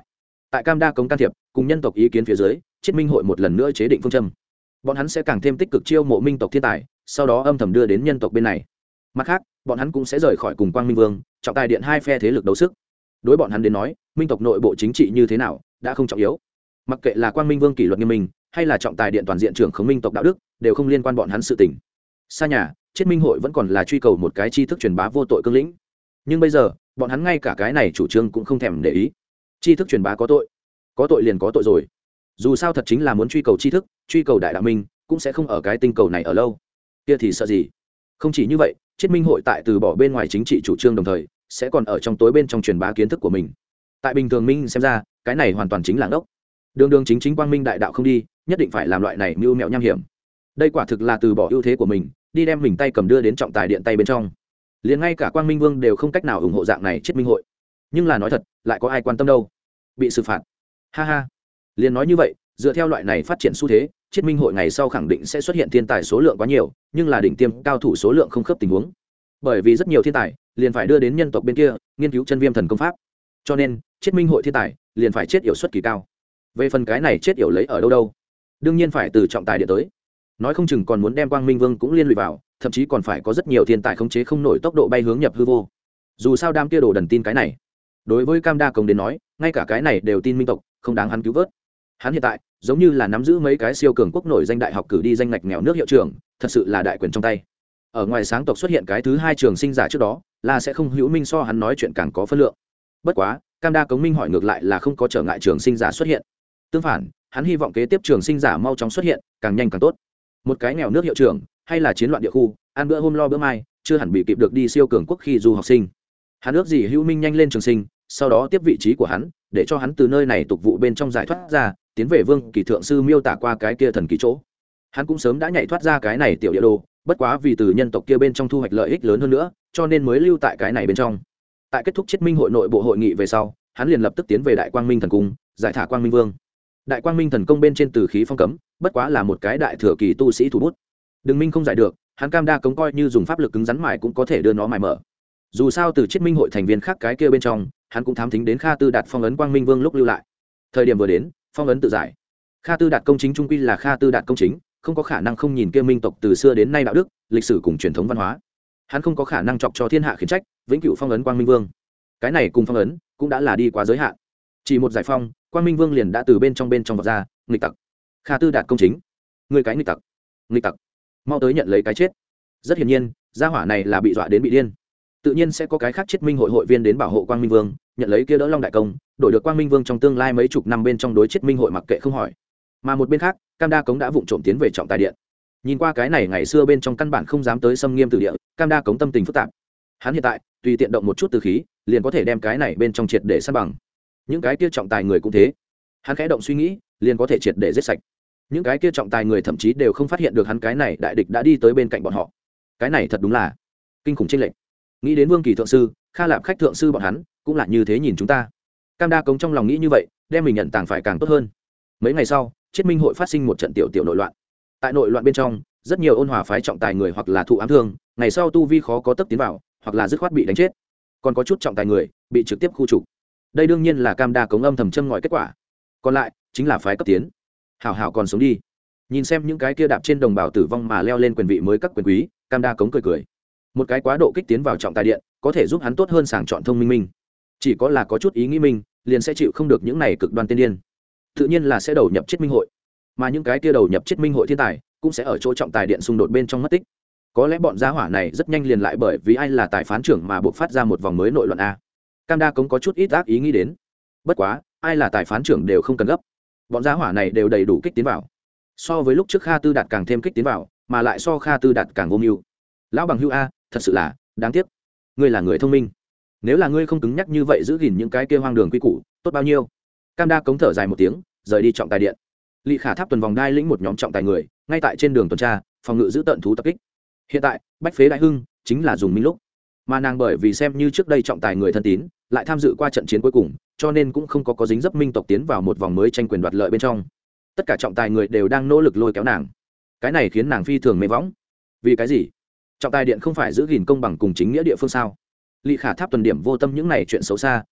tại cam đa cống can thiệp cùng nhân tộc ý kiến phía dưới, chiết minh hội một lần nữa chế định phương châm, bọn hắn sẽ càng thêm tích cực chiêu mộ minh tộc thiên tài, sau đó âm thầm đưa đến nhân tộc bên này. Mặt khác, bọn hắn cũng sẽ rời khỏi cùng Quang Minh Vương, Trọng Tài Điện hai phe thế lực đấu sức. Đối bọn hắn đến nói, minh tộc nội bộ chính trị như thế nào đã không trọng yếu. Mặc kệ là Quang Minh Vương kỷ luật nghiêm minh, hay là Trọng Tài Điện toàn diện trưởng khống minh tộc đạo đức, đều không liên quan bọn hắn sự tình. Xa nhà, chiết minh hội vẫn còn là truy cầu một cái tri thức truyền bá vô tội cương lĩnh. Nhưng bây giờ, bọn hắn ngay cả cái này chủ trương cũng không thèm để ý. Tri thức truyền bá có tội, có tội liền có tội rồi. Dù sao thật chính là muốn truy cầu tri thức, truy cầu đại đạo minh, cũng sẽ không ở cái tinh cầu này ở lâu. Kia thì sợ gì? Không chỉ như vậy, chiết minh hội tại từ bỏ bên ngoài chính trị chủ trương đồng thời, sẽ còn ở trong tối bên trong truyền bá kiến thức của mình. Tại bình thường minh xem ra, cái này hoàn toàn chính là ngốc. Đường đường chính chính quang minh đại đạo không đi, nhất định phải làm loại này mưu mẹo nham hiểm. Đây quả thực là từ bỏ ưu thế của mình, đi đem mình tay cầm đưa đến Trọng Tài Điện tay bên trong. Liền ngay cả Quang Minh Vương đều không cách nào ủng hộ dạng này chiết minh hội. Nhưng là nói thật, lại có ai quan tâm đâu? Bị xử phạt. Ha ha. Liền nói như vậy, dựa theo loại này phát triển xu thế, chiết minh hội ngày sau khẳng định sẽ xuất hiện thiên tài số lượng quá nhiều, nhưng là đỉnh tiêm cao thủ số lượng không khớp tình huống. Bởi vì rất nhiều thiên tài liền phải đưa đến nhân tộc bên kia nghiên cứu chân viêm thần công pháp, cho nên chiết minh hội thiên tài liền phải chết yểu suất kỳ cao. Về phần cái này chết yểu lấy ở đâu đâu, đương nhiên phải từ Trọng Tài Điện tới. Nói không chừng còn muốn đem Quang Minh Vương cũng liên lụy vào, thậm chí còn phải có rất nhiều thiên tài khống chế không nổi tốc độ bay hướng nhập hư vô. Dù sao đam kia đồ đần tin cái này, đối với Cam Đa Cống đến nói, ngay cả cái này đều tin minh tộc, không đáng hắn cứu vớt. Hắn hiện tại giống như là nắm giữ mấy cái siêu cường quốc nổi danh đại học cử đi danh ngạch nghèo nước hiệu trưởng, thật sự là đại quyền trong tay. Ở ngoài sáng tộc xuất hiện cái thứ hai trường sinh giả trước đó, là sẽ không hữu minh so hắn nói chuyện càng có phân lượng. Bất quá, Cam Đa Cống minh hỏi ngược lại là không có trở ngại trường sinh giả xuất hiện. Tương phản, hắn hy vọng kế tiếp trường sinh giả mau chóng xuất hiện, càng nhanh càng tốt. Một cái nghèo nước hiệu trưởng, hay là chiến loạn địa khu, ăn bữa hôm lo bữa mai, chưa hẳn bị kịp được đi siêu cường quốc khi du học sinh. Hắn ước gì hữu minh nhanh lên trường sinh, sau đó tiếp vị trí của hắn, để cho hắn từ nơi này tục vụ bên trong giải thoát ra, tiến về Vương Kỳ thượng sư miêu tả qua cái kia thần kỳ chỗ. Hắn cũng sớm đã nhảy thoát ra cái này tiểu địa đồ, bất quá vì từ nhân tộc kia bên trong thu hoạch lợi ích lớn hơn nữa, cho nên mới lưu tại cái này bên trong. Tại kết thúc chiết minh hội nội bộ hội nghị về sau, hắn liền lập tức tiến về Đại Quang Minh thần cung, giải thả Quang Minh Vương. Đại Quang Minh thần công bên trên từ khí phong cấm, bất quá là một cái đại thừa kỳ tu sĩ thủ bút. Đừng minh không giải được, hắn Cam Đa Cống coi như dùng pháp lực cứng rắn mài cũng có thể đưa nó mài mở. Dù sao từ chiết minh hội thành viên khác cái kia bên trong, hắn cũng thám thính đến Kha Tư Đạt phong ấn Quang Minh Vương lúc lưu lại. Thời điểm vừa đến, phong ấn tự giải. Kha Tư Đạt công chính trung quy là Kha Tư Đạt công chính, không có khả năng không nhìn kia minh tộc từ xưa đến nay đạo đức, lịch sử cùng truyền thống văn hóa. Hắn không có khả năng chọc cho thiên hạ khiển trách, vĩnh cửu phong ấn Quang Minh Vương. Cái này cùng phong ấn cũng đã là đi quá giới hạn. Chỉ một giải phong, Quang Minh Vương liền đã từ bên trong bên trong vọt ra, nghịch tặc. Kha Tư Đạt công chính, người cái nghịch tặc, nghịch tặc, mau tới nhận lấy cái chết. Rất hiển nhiên, gia hỏa này là bị dọa đến bị điên. Tự nhiên sẽ có cái khác chiết minh hội hội viên đến bảo hộ Quang Minh Vương, nhận lấy kia đỡ long đại công, đổi được Quang Minh Vương trong tương lai mấy chục năm bên trong đối chiết minh hội mặc kệ không hỏi. Mà một bên khác, Cam Đa Cống đã vụng trộm tiến về Trọng Tài Điện. Nhìn qua cái này ngày xưa bên trong căn bản không dám tới xâm nghiêm từ địa, Cam Đa Cống tâm tình phức tạp. Hắn hiện tại tùy tiện động một chút từ khí, liền có thể đem cái này bên trong triệt để san bằng. Những cái kia trọng tài người cũng thế, hắn khẽ động suy nghĩ, liền có thể triệt để giết sạch. Những cái kia trọng tài người thậm chí đều không phát hiện được hắn cái này đại địch đã đi tới bên cạnh bọn họ. Cái này thật đúng là kinh khủng chênh lệch. Nghĩ đến Vương Kỳ thượng sư, Kha Lạp khách thượng sư bọn hắn, cũng là như thế nhìn chúng ta. Cam Đa Cống trong lòng nghĩ như vậy, đem mình nhận tàng phải càng tốt hơn. Mấy ngày sau, chiết minh hội phát sinh một trận tiểu tiểu nội loạn. Tại nội loạn bên trong, rất nhiều ôn hòa phái trọng tài người hoặc là thụ ám thương, ngày sau tu vi khó có tấp tiến vào, hoặc là dứt khoát bị đánh chết. Còn có chút trọng tài người bị trực tiếp khu trục. Đây đương nhiên là Cam Đa Cống âm thầm châm ngòi kết quả. Còn lại chính là phái cấp tiến. Hảo hảo còn sống đi. Nhìn xem những cái kia đạp trên đồng bào tử vong mà leo lên quyền vị mới các quyền quý, Cam Đa Cống cười cười. Một cái quá độ kích tiến vào trọng tài điện, có thể giúp hắn tốt hơn sàng chọn thông minh minh. Chỉ có là có chút ý nghĩ mình, liền sẽ chịu không được những này cực đoan tiên điên. Tự nhiên là sẽ đầu nhập chiết minh hội. Mà những cái kia đầu nhập chiết minh hội thiên tài, cũng sẽ ở chỗ trọng tài điện xung đột bên trong mất tích. Có lẽ bọn gia hỏa này rất nhanh liền lại bởi vì ai là tài phán trưởng mà buộc phát ra một vòng mới nội loạn a. Cam Đa Cống có chút ít ác ý nghĩ đến. Bất quá, ai là tài phán trưởng đều không cần gấp. Bọn gia hỏa này đều đầy đủ kích tiến vào. So với lúc trước Kha Tư Đạt càng thêm kích tiến vào, mà lại so Kha Tư Đạt càng vô mưu. Lão bằng hữu a, thật sự là đáng tiếc. Ngươi là người thông minh. Nếu là ngươi không cứng nhắc như vậy giữ gìn những cái kia hoang đường quy củ, tốt bao nhiêu. Cam Đa Cống thở dài một tiếng, rời đi trọng tài điện. Lị Khả Tháp tuần vòng đai lĩnh một nhóm trọng tài người, ngay tại trên đường tuần tra, phòng ngự giữ tận thú tập kích. Hiện tại, Bách Phế Đại Hưng chính là dùng minh lúc. Mà nàng bởi vì xem như trước đây trọng tài người thân tín, lại tham dự qua trận chiến cuối cùng, cho nên cũng không có có dính dấp minh tộc tiến vào một vòng mới tranh quyền đoạt lợi bên trong. Tất cả trọng tài người đều đang nỗ lực lôi kéo nàng. Cái này khiến nàng phi thường mê võng. Vì cái gì? Trọng tài điện không phải giữ gìn công bằng cùng chính nghĩa địa phương sao? Lị Khả Tháp tuần điểm vô tâm những này chuyện xấu xa,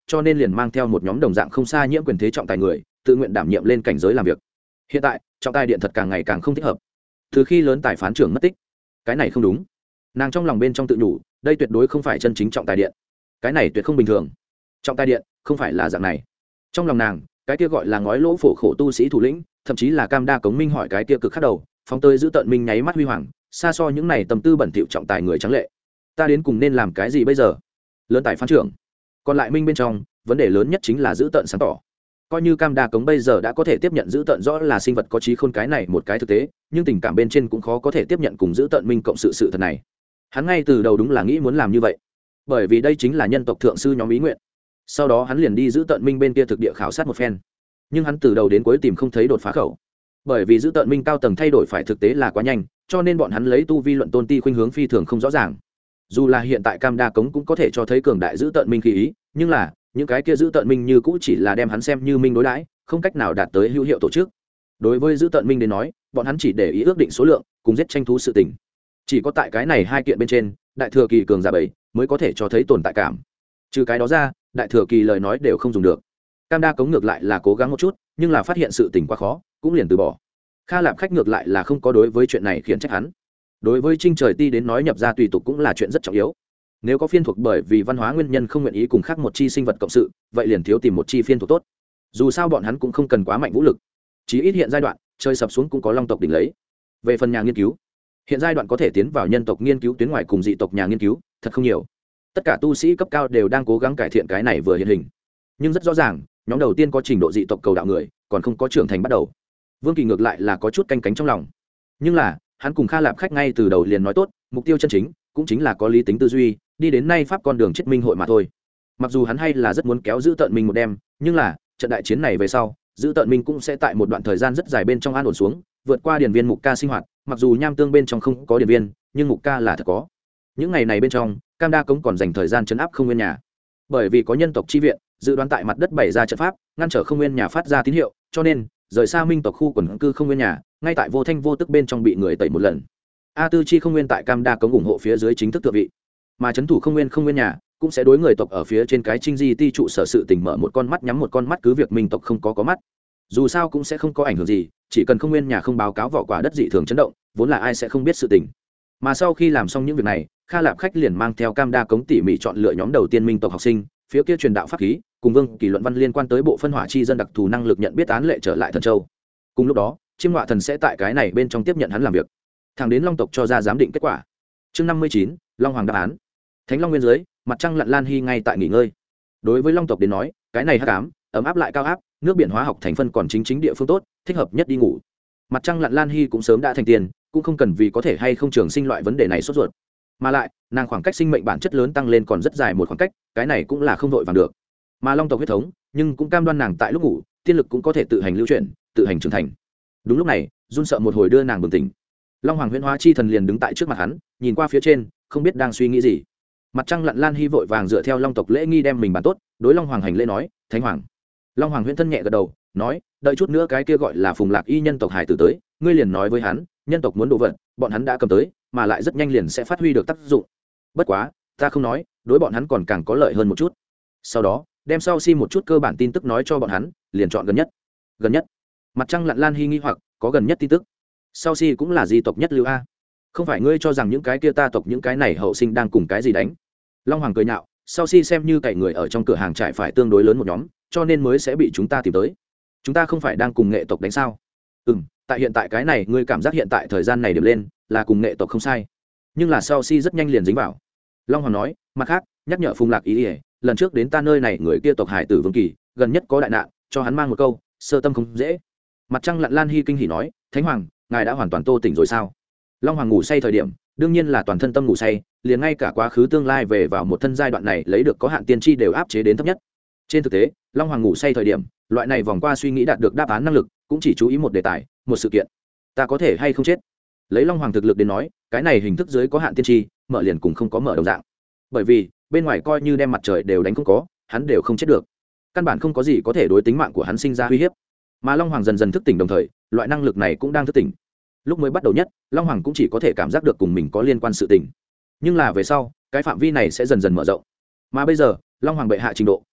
cho nên liền mang theo một nhóm đồng dạng không xa nhiễm quyền thế trọng tài người tự nguyện đảm nhiệm lên cảnh giới làm việc. Hiện tại trọng tài điện thật càng ngày càng không thích hợp. Từ khi lớn tài phán trưởng mất tích, cái này không đúng. Nàng trong lòng bên trong tự nhủ, đây tuyệt đối không phải chân chính trọng tài điện, cái này tuyệt không bình thường. Trọng tài điện không phải là dạng này. Trong lòng nàng, cái kia gọi là ngói lỗ phổ khổ tu sĩ thủ lĩnh, thậm chí là cam đa cống minh hỏi cái kia cực khắc đầu, phóng tới giữ tận minh nháy mắt huy hoàng, xa so những này tâm tư bẩn thỉu trọng tài người trắng lệ. Ta đến cùng nên làm cái gì bây giờ? Lớn tài phán trưởng. Còn lại minh bên trong, vấn đề lớn nhất chính là giữ tận sáng tỏ. Coi như cam đa cống bây giờ đã có thể tiếp nhận giữ tận rõ là sinh vật có trí khôn cái này một cái thực tế, nhưng tình cảm bên trên cũng khó có thể tiếp nhận cùng giữ tận minh cộng sự sự thật này. Hắn ngay từ đầu đúng là nghĩ muốn làm như vậy, bởi vì đây chính là nhân tộc thượng sư nhóm ý nguyện. Sau đó hắn liền đi giữ tận minh bên kia thực địa khảo sát một phen, nhưng hắn từ đầu đến cuối tìm không thấy đột phá khẩu, bởi vì giữ tận minh cao tầng thay đổi phải thực tế là quá nhanh, cho nên bọn hắn lấy tu vi luận tôn ti khuynh hướng phi thường không rõ ràng. Dù là hiện tại cam đa cống cũng có thể cho thấy cường đại giữ tận minh khí ý, nhưng là những cái kia giữ tận minh như cũ chỉ là đem hắn xem như minh đối đãi, không cách nào đạt tới hữu hiệu tổ chức. Đối với giữ tận minh đến nói, bọn hắn chỉ để ý ước định số lượng, cùng giết tranh thú sự tình. Chỉ có tại cái này hai kiện bên trên, đại thừa kỳ cường giả bảy mới có thể cho thấy tồn tại cảm. Trừ cái đó ra, đại thừa kỳ lời nói đều không dùng được. Cam đa cống ngược lại là cố gắng một chút, nhưng là phát hiện sự tình quá khó, cũng liền từ bỏ. Kha Lạp khách ngược lại là không có đối với chuyện này khiển trách hắn. Đối với Trinh Trời Ti đến nói nhập ra tùy tục cũng là chuyện rất trọng yếu. Nếu có phiên thuộc bởi vì văn hóa nguyên nhân không nguyện ý cùng khác một chi sinh vật cộng sự, vậy liền thiếu tìm một chi phiên thuộc tốt. Dù sao bọn hắn cũng không cần quá mạnh vũ lực, chí ít hiện giai đoạn chơi sập xuống cũng có long tộc đỉnh lấy. Về phần nhà nghiên cứu, hiện giai đoạn có thể tiến vào nhân tộc nghiên cứu tuyến ngoài cùng dị tộc nhà nghiên cứu thật không nhiều. Tất cả tu sĩ cấp cao đều đang cố gắng cải thiện cái này vừa hiện hình, nhưng rất rõ ràng nhóm đầu tiên có trình độ dị tộc cầu đạo người còn không có trưởng thành bắt đầu. Vương Kỳ ngược lại là có chút canh cánh trong lòng, nhưng là hắn cùng Kha Lạp khách ngay từ đầu liền nói tốt, mục tiêu chân chính cũng chính là có lý tính tư duy, đi đến nay pháp con đường chết minh hội mà thôi. Mặc dù hắn hay là rất muốn kéo giữ tận minh một đêm, nhưng là trận đại chiến này về sau, giữ tận minh cũng sẽ tại một đoạn thời gian rất dài bên trong an ổn xuống, vượt qua điển viên mục ca sinh hoạt. Mặc dù nham tương bên trong không có điển viên, nhưng mục ca là thật có. Những ngày này bên trong, cam đa cống còn dành thời gian chấn áp không nguyên nhà, bởi vì có nhân tộc chi viện dự đoán tại mặt đất bày ra trận pháp ngăn trở không nguyên nhà phát ra tín hiệu, cho nên rời xa minh tộc khu quần cư không nguyên nhà ngay tại vô thanh vô tức bên trong bị người tẩy một lần. A tư chi không nguyên tại cam đa cống ủng hộ phía dưới chính thức thượng vị, mà trấn thủ không nguyên không nguyên nhà cũng sẽ đối người tộc ở phía trên cái trinh di ti trụ sở sự tỉnh mở một con mắt nhắm một con mắt, cứ việc minh tộc không có có mắt, dù sao cũng sẽ không có ảnh hưởng gì, chỉ cần không nguyên nhà không báo cáo vỏ quả đất dị thường chấn động, vốn là ai sẽ không biết sự tình. Mà sau khi làm xong những việc này, Kha Lạp khách liền mang theo cam đa cống tỉ mỉ chọn lựa nhóm đầu tiên minh tộc học sinh, phía kia truyền đạo pháp khí cùng Vương Kỳ luận văn liên quan tới bộ phân hỏa chi dân đặc thù năng lực nhận biết án lệ trở lại Thần Châu. Cùng lúc đó, Chiêm Ngọa Thần sẽ tại cái này bên trong tiếp nhận hắn làm việc, thẳng đến Long tộc cho ra giám định kết quả. Chương năm mươi chín, Long Hoàng đáp án. Thánh Long nguyên dưới, mặt trăng lặn Lan Hy ngay tại nghỉ ngơi. Đối với Long tộc đến nói, cái này hắc ám, ấm áp lại cao áp, nước biển hóa học thành phân còn chính chính địa phương tốt, thích hợp nhất đi ngủ. Mặt trăng lặn Lan Hy cũng sớm đã thành tiền, cũng không cần vì có thể hay không trường sinh loại vấn đề này sốt ruột. Mà lại, nàng khoảng cách sinh mệnh bản chất lớn tăng lên còn rất dài một khoảng cách, cái này cũng là không vội vàng được. Mà Long tộc huyết thống, nhưng cũng cam đoan nàng tại lúc ngủ, tiên lực cũng có thể tự hành lưu chuyển, tự hành trưởng thành. Đúng lúc này, run sợ một hồi đưa nàng bừng tỉnh. Long Hoàng huyễn hóa chi thần liền đứng tại trước mặt hắn, nhìn qua phía trên, không biết đang suy nghĩ gì. Mặt trăng lặn Lan Hy vội vàng dựa theo Long tộc lễ nghi đem mình bàn tốt, đối Long Hoàng hành lễ nói, "Thánh Hoàng." Long Hoàng huyễn thân nhẹ gật đầu, nói, "Đợi chút nữa cái kia gọi là Phùng Lạc Y nhân tộc hải tử tới, ngươi liền nói với hắn, nhân tộc muốn đồ vật, bọn hắn đã cầm tới, mà lại rất nhanh liền sẽ phát huy được tác dụng. Bất quá, ta không nói, đối bọn hắn còn càng có lợi hơn một chút. Sau đó, đem sau si một chút cơ bản tin tức nói cho bọn hắn, liền chọn gần nhất." Gần nhất? Mặt trăng lặn Lan Hy nghi hoặc, có gần nhất tin tức? Sau si cũng là di tộc nhất lưu a? Không phải ngươi cho rằng những cái kia ta tộc những cái này hậu sinh đang cùng cái gì đánh? Long Hoàng cười nhạo, sau si xem như cậy người ở trong cửa hàng trải phải tương đối lớn một nhóm, cho nên mới sẽ bị chúng ta tìm tới. Chúng ta không phải đang cùng nghệ tộc đánh sao? Ừm, tại hiện tại cái này ngươi cảm giác hiện tại thời gian này điểm lên là cùng nghệ tộc không sai, nhưng là sau si rất nhanh liền dính vào. Long Hoàng nói, mặt khác nhắc nhở Phùng Lạc ý ỉa, lần trước đến ta nơi này người kia tộc hải tử Vương Kỳ gần nhất có đại nạn, cho hắn mang một câu, sơ tâm không dễ. Mặt trăng lặn Lan Hy kinh hỉ nói, Thánh Hoàng, ngài đã hoàn toàn tô tỉnh rồi sao? Long Hoàng ngủ say thời điểm đương nhiên là toàn thân tâm ngủ say, liền ngay cả quá khứ tương lai về vào một thân giai đoạn này lấy được có hạn tiên tri đều áp chế đến thấp nhất. Trên thực tế, Long Hoàng ngủ say thời điểm loại này vòng qua suy nghĩ đạt được đáp án năng lực cũng chỉ chú ý một đề tài, một sự kiện. Ta có thể hay không chết? Lấy Long Hoàng thực lực đến nói, cái này hình thức dưới có hạn tiên tri mở liền cùng không có mở đồng dạng, bởi vì bên ngoài coi như đem mặt trời đều đánh không có, hắn đều không chết được, căn bản không có gì có thể đối tính mạng của hắn sinh ra uy hiếp. Mà Long Hoàng dần dần thức tỉnh, đồng thời loại năng lực này cũng đang thức tỉnh. Lúc mới bắt đầu nhất, Long Hoàng cũng chỉ có thể cảm giác được cùng mình có liên quan sự tình, nhưng là về sau cái phạm vi này sẽ dần dần mở rộng. Mà bây giờ Long Hoàng bệ hạ trình độ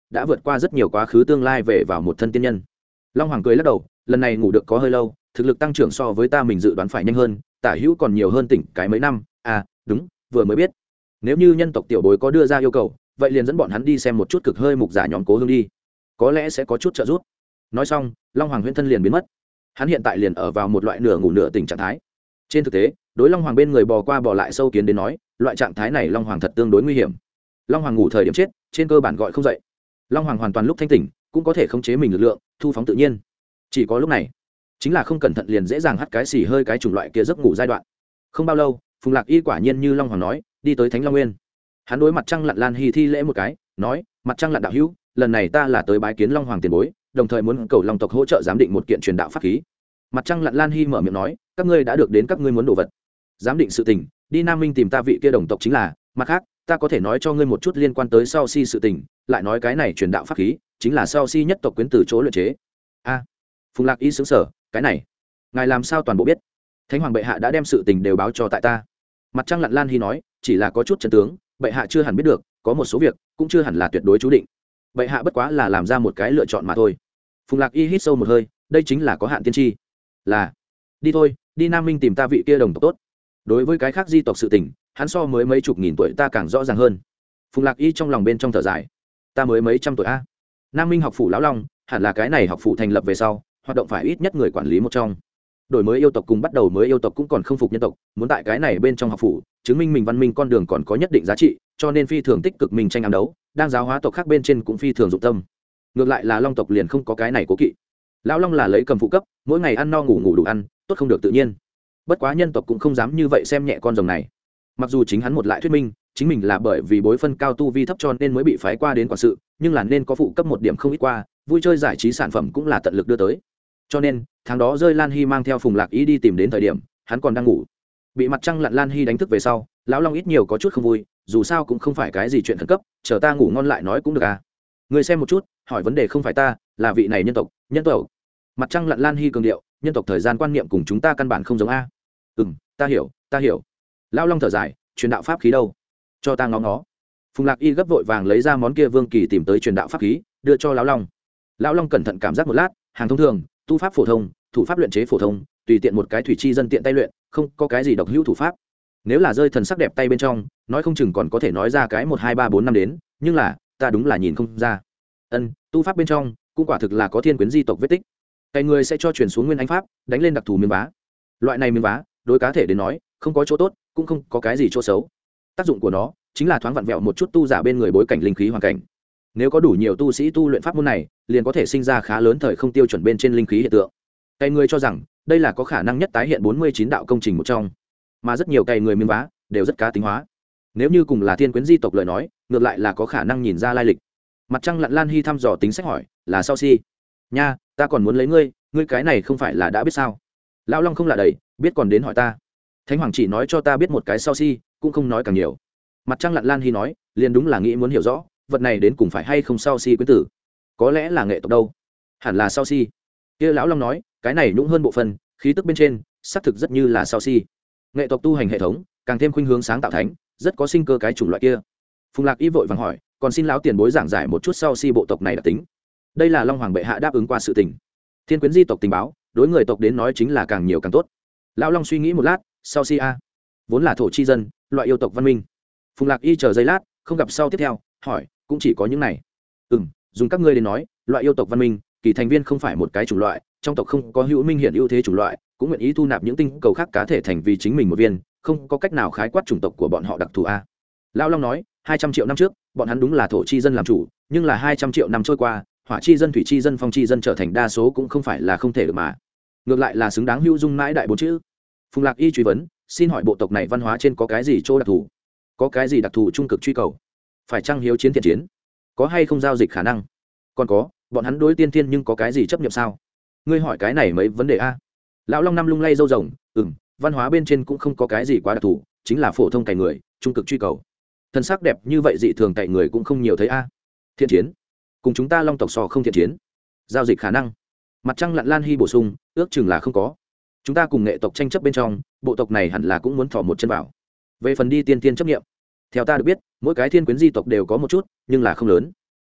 đã vượt qua rất nhiều quá khứ tương lai về vào một thân tiên nhân. Long Hoàng cười lắc đầu, lần này ngủ được có hơi lâu, thực lực tăng trưởng so với ta mình dự đoán phải nhanh hơn, tả hữu còn nhiều hơn tỉnh cái mấy năm. À đúng, vừa mới biết, nếu như nhân tộc tiểu bối có đưa ra yêu cầu, vậy liền dẫn bọn hắn đi xem một chút cực hơi mục giả nhóm Cố Hương đi, có lẽ sẽ có chút trợ giúp. Nói xong, Long Hoàng huyễn thân liền biến mất. Hắn hiện tại liền ở vào một loại nửa ngủ nửa tỉnh trạng thái. Trên thực tế, đối Long Hoàng bên người bò qua bò lại sâu kiến đến nói, loại trạng thái này Long Hoàng thật tương đối nguy hiểm. Long Hoàng ngủ thời điểm chết, trên cơ bản gọi không dậy. Long Hoàng hoàn toàn lúc thanh tỉnh, cũng có thể khống chế mình lực lượng, thu phóng tự nhiên. Chỉ có lúc này, chính là không cẩn thận liền dễ dàng hắt cái xì hơi cái chủng loại kia giấc ngủ giai đoạn. Không bao lâu, Phùng Lạc Y quả nhiên như Long Hoàng nói, đi tới Thánh Long Nguyên. Hắn đối mặt trăng lặn Lan Hi thi lễ một cái, nói: "Mặt trăng lặn đạo hữu, lần này ta là tới bái kiến Long Hoàng tiền bối, đồng thời muốn cầu Long tộc hỗ trợ giám định một kiện truyền đạo pháp khí." Mặt trăng lặn Lan Hi mở miệng nói: "Các ngươi đã được đến các ngươi muốn đồ vật. Giám định sự tình, đi Nam Minh tìm ta vị kia đồng tộc chính là, mặt khác, ta có thể nói cho ngươi một chút liên quan tới Sao Si sự tình, lại nói cái này truyền đạo pháp khí, chính là Sao Si nhất tộc quyến từ chỗ luyện chế." A. Phùng Lạc Y sững sờ, cái này, ngài làm sao toàn bộ biết? Thánh Hoàng bệ hạ đã đem sự tình đều báo cho tại ta. Mặt trăng lặn Lan Hi nói, chỉ là có chút chân tướng, bệ hạ chưa hẳn biết được, có một số việc cũng chưa hẳn là tuyệt đối chú định. Bệ hạ bất quá là làm ra một cái lựa chọn mà thôi. Phùng Lạc Y hít sâu một hơi, đây chính là có hạn tiên tri. Là, đi thôi, đi Nam Minh tìm ta vị kia đồng tộc tốt. Đối với cái khác di tộc sự tình, hắn so mới mấy chục nghìn tuổi ta càng rõ ràng hơn. Phùng Lạc Y trong lòng bên trong thở dài, ta mới mấy trăm tuổi a. Nam Minh học phủ lão long, hẳn là cái này học phủ thành lập về sau, hoạt động phải ít nhất người quản lý một trong. Đổi mới yêu tộc cùng bắt đầu mới yêu tộc cũng còn không phục nhân tộc, muốn tại cái này bên trong học phủ chứng minh mình văn minh con đường còn có nhất định giá trị, cho nên phi thường tích cực mình tranh ám đấu, đang giáo hóa tộc khác bên trên cũng phi thường dụng tâm. Ngược lại là long tộc liền không có cái này cố kỵ. Lão long là lấy cầm phụ cấp, mỗi ngày ăn no ngủ ngủ đủ ăn, tốt không được tự nhiên. Bất quá nhân tộc cũng không dám như vậy xem nhẹ con rồng này. Mặc dù chính hắn một lại thuyết minh chính mình là bởi vì bối phân cao tu vi thấp cho nên mới bị phái qua đến quản sự, nhưng là nên có phụ cấp một điểm không ít qua, vui chơi giải trí sản phẩm cũng là tận lực đưa tới. Cho nên tháng đó rơi Lan Hi mang theo Phùng Lạc Y đi tìm đến thời điểm hắn còn đang ngủ, bị mặt trăng lặn Lan Hi đánh thức về sau, lão long ít nhiều có chút không vui, dù sao cũng không phải cái gì chuyện khẩn cấp, chờ ta ngủ ngon lại nói cũng được à. Người xem một chút, hỏi vấn đề không phải ta, là vị này nhân tộc, nhân tộc. Mặt trăng lặn Lan Hi cường điệu, nhân tộc thời gian quan niệm cùng chúng ta căn bản không giống a. Ừ, ta hiểu, ta hiểu. Lão long thở dài, truyền đạo pháp khí đâu? Cho ta ngó ngó. Phùng Lạc Y gấp vội vàng lấy ra món kia Vương Kỳ tìm tới truyền đạo pháp khí, đưa cho lão long. Lão long cẩn thận cảm giác một lát, hàng thông thường, tu pháp phổ thông, thủ pháp luyện chế phổ thông, tùy tiện một cái thủy chi dân tiện tay luyện, không có cái gì độc hữu thủ pháp. Nếu là rơi thần sắc đẹp tay bên trong, nói không chừng còn có thể nói ra cái một hai ba bốn năm đến, nhưng là ta đúng là nhìn không ra. Ân, tu pháp bên trong cũng quả thực là có thiên quyến di tộc vết tích. Cái người sẽ cho truyền xuống nguyên anh pháp, đánh lên đặc thù miếng vá. Loại này miếng vá, đối cá thể đến nói, không có chỗ tốt, cũng không có cái gì chỗ xấu. Tác dụng của nó chính là thoáng vặn vẹo một chút tu giả bên người bối cảnh linh khí hoàn cảnh. Nếu có đủ nhiều tu sĩ tu luyện pháp môn này, liền có thể sinh ra khá lớn thời không tiêu chuẩn bên trên linh khí hiện tượng. Cái người cho rằng đây là có khả năng nhất tái hiện bốn mươi chín đạo công trình một trong, mà rất nhiều cày người miếng vá đều rất cá tính hóa. Nếu như cùng là thiên quyến di tộc lời nói, ngược lại là có khả năng nhìn ra lai lịch. Mặt trăng lặn Lan Hi thăm dò tính sách hỏi, là Sao Si? Nha, ta còn muốn lấy ngươi, ngươi cái này không phải là đã biết sao? Lão long không lạ đầy, biết còn đến hỏi ta. Thánh hoàng chỉ nói cho ta biết một cái Sao Si, cũng không nói càng nhiều. Mặt trăng lặn Lan Hi nói, liền đúng là nghĩ muốn hiểu rõ, vật này đến cùng phải hay không Sao Si quyến tử? Có lẽ là nghệ tộc đâu? Hẳn là Sao Si. Kia lão long nói, cái này nhũng hơn bộ phận, khí tức bên trên, xác thực rất như là Sao Si. Nghệ tộc tu hành hệ thống, càng thêm khuynh hướng sáng tạo thánh, rất có sinh cơ cái chủng loại kia. Phùng Lạc Y vội vàng hỏi, còn xin lão tiền bối giảng giải một chút Sao Si bộ tộc này đặc tính. Đây là long hoàng bệ hạ đáp ứng qua sự tình. Thiên quyến di tộc tình báo, đối người tộc đến nói chính là càng nhiều càng tốt. Lão long suy nghĩ một lát, Sao Si a, vốn là thổ chi dân, loại yêu tộc văn minh. Phùng Lạc Y chờ giây lát, không gặp sau tiếp theo, hỏi, cũng chỉ có những này. Ừm, dùng các ngươi đến nói, loại yêu tộc văn minh, kỳ thành viên không phải một cái chủng loại, trong tộc không có hữu minh hiển ưu thế chủng loại, cũng nguyện ý thu nạp những tinh cầu khác cá thể thành vì chính mình một viên, không có cách nào khái quát chủng tộc của bọn họ đặc thù a. Lão long nói, hai trăm triệu năm trước, bọn hắn đúng là thổ chi dân làm chủ, nhưng là hai trăm triệu năm trôi qua, hỏa chi dân, thủy chi dân, phong chi dân trở thành đa số cũng không phải là không thể được mà. Ngược lại là xứng đáng hữu dung mãi đại bốn chữ. Phùng Lạc Y truy vấn, xin hỏi bộ tộc này văn hóa trên có cái gì chỗ đặc thù? Có cái gì đặc thù trung cực truy cầu? Phải chăng hiếu chiến thiện chiến? Có hay không giao dịch khả năng? Còn có, bọn hắn đối tiên thiên nhưng có cái gì chấp nhận sao? Ngươi hỏi cái này mấy vấn đề a? Lão long năm lung lay râu rồng, ừm, văn hóa bên trên cũng không có cái gì quá đặc thù, chính là phổ thông cày người, trung cực truy cầu. Thân sắc đẹp như vậy dị thường cày người cũng không nhiều thấy a. Thiện chiến, cùng chúng ta long tộc so không thiện chiến. Giao dịch khả năng. Mặt trăng lặn Lan Hi bổ sung, ước chừng là không có. Chúng ta cùng nghệ tộc tranh chấp bên trong, bộ tộc này hẳn là cũng muốn thò một chân vào. Về phần đi tiên tiên chấp nghiệm, theo ta được biết, mỗi cái thiên quyến di tộc đều có một chút, nhưng là không lớn.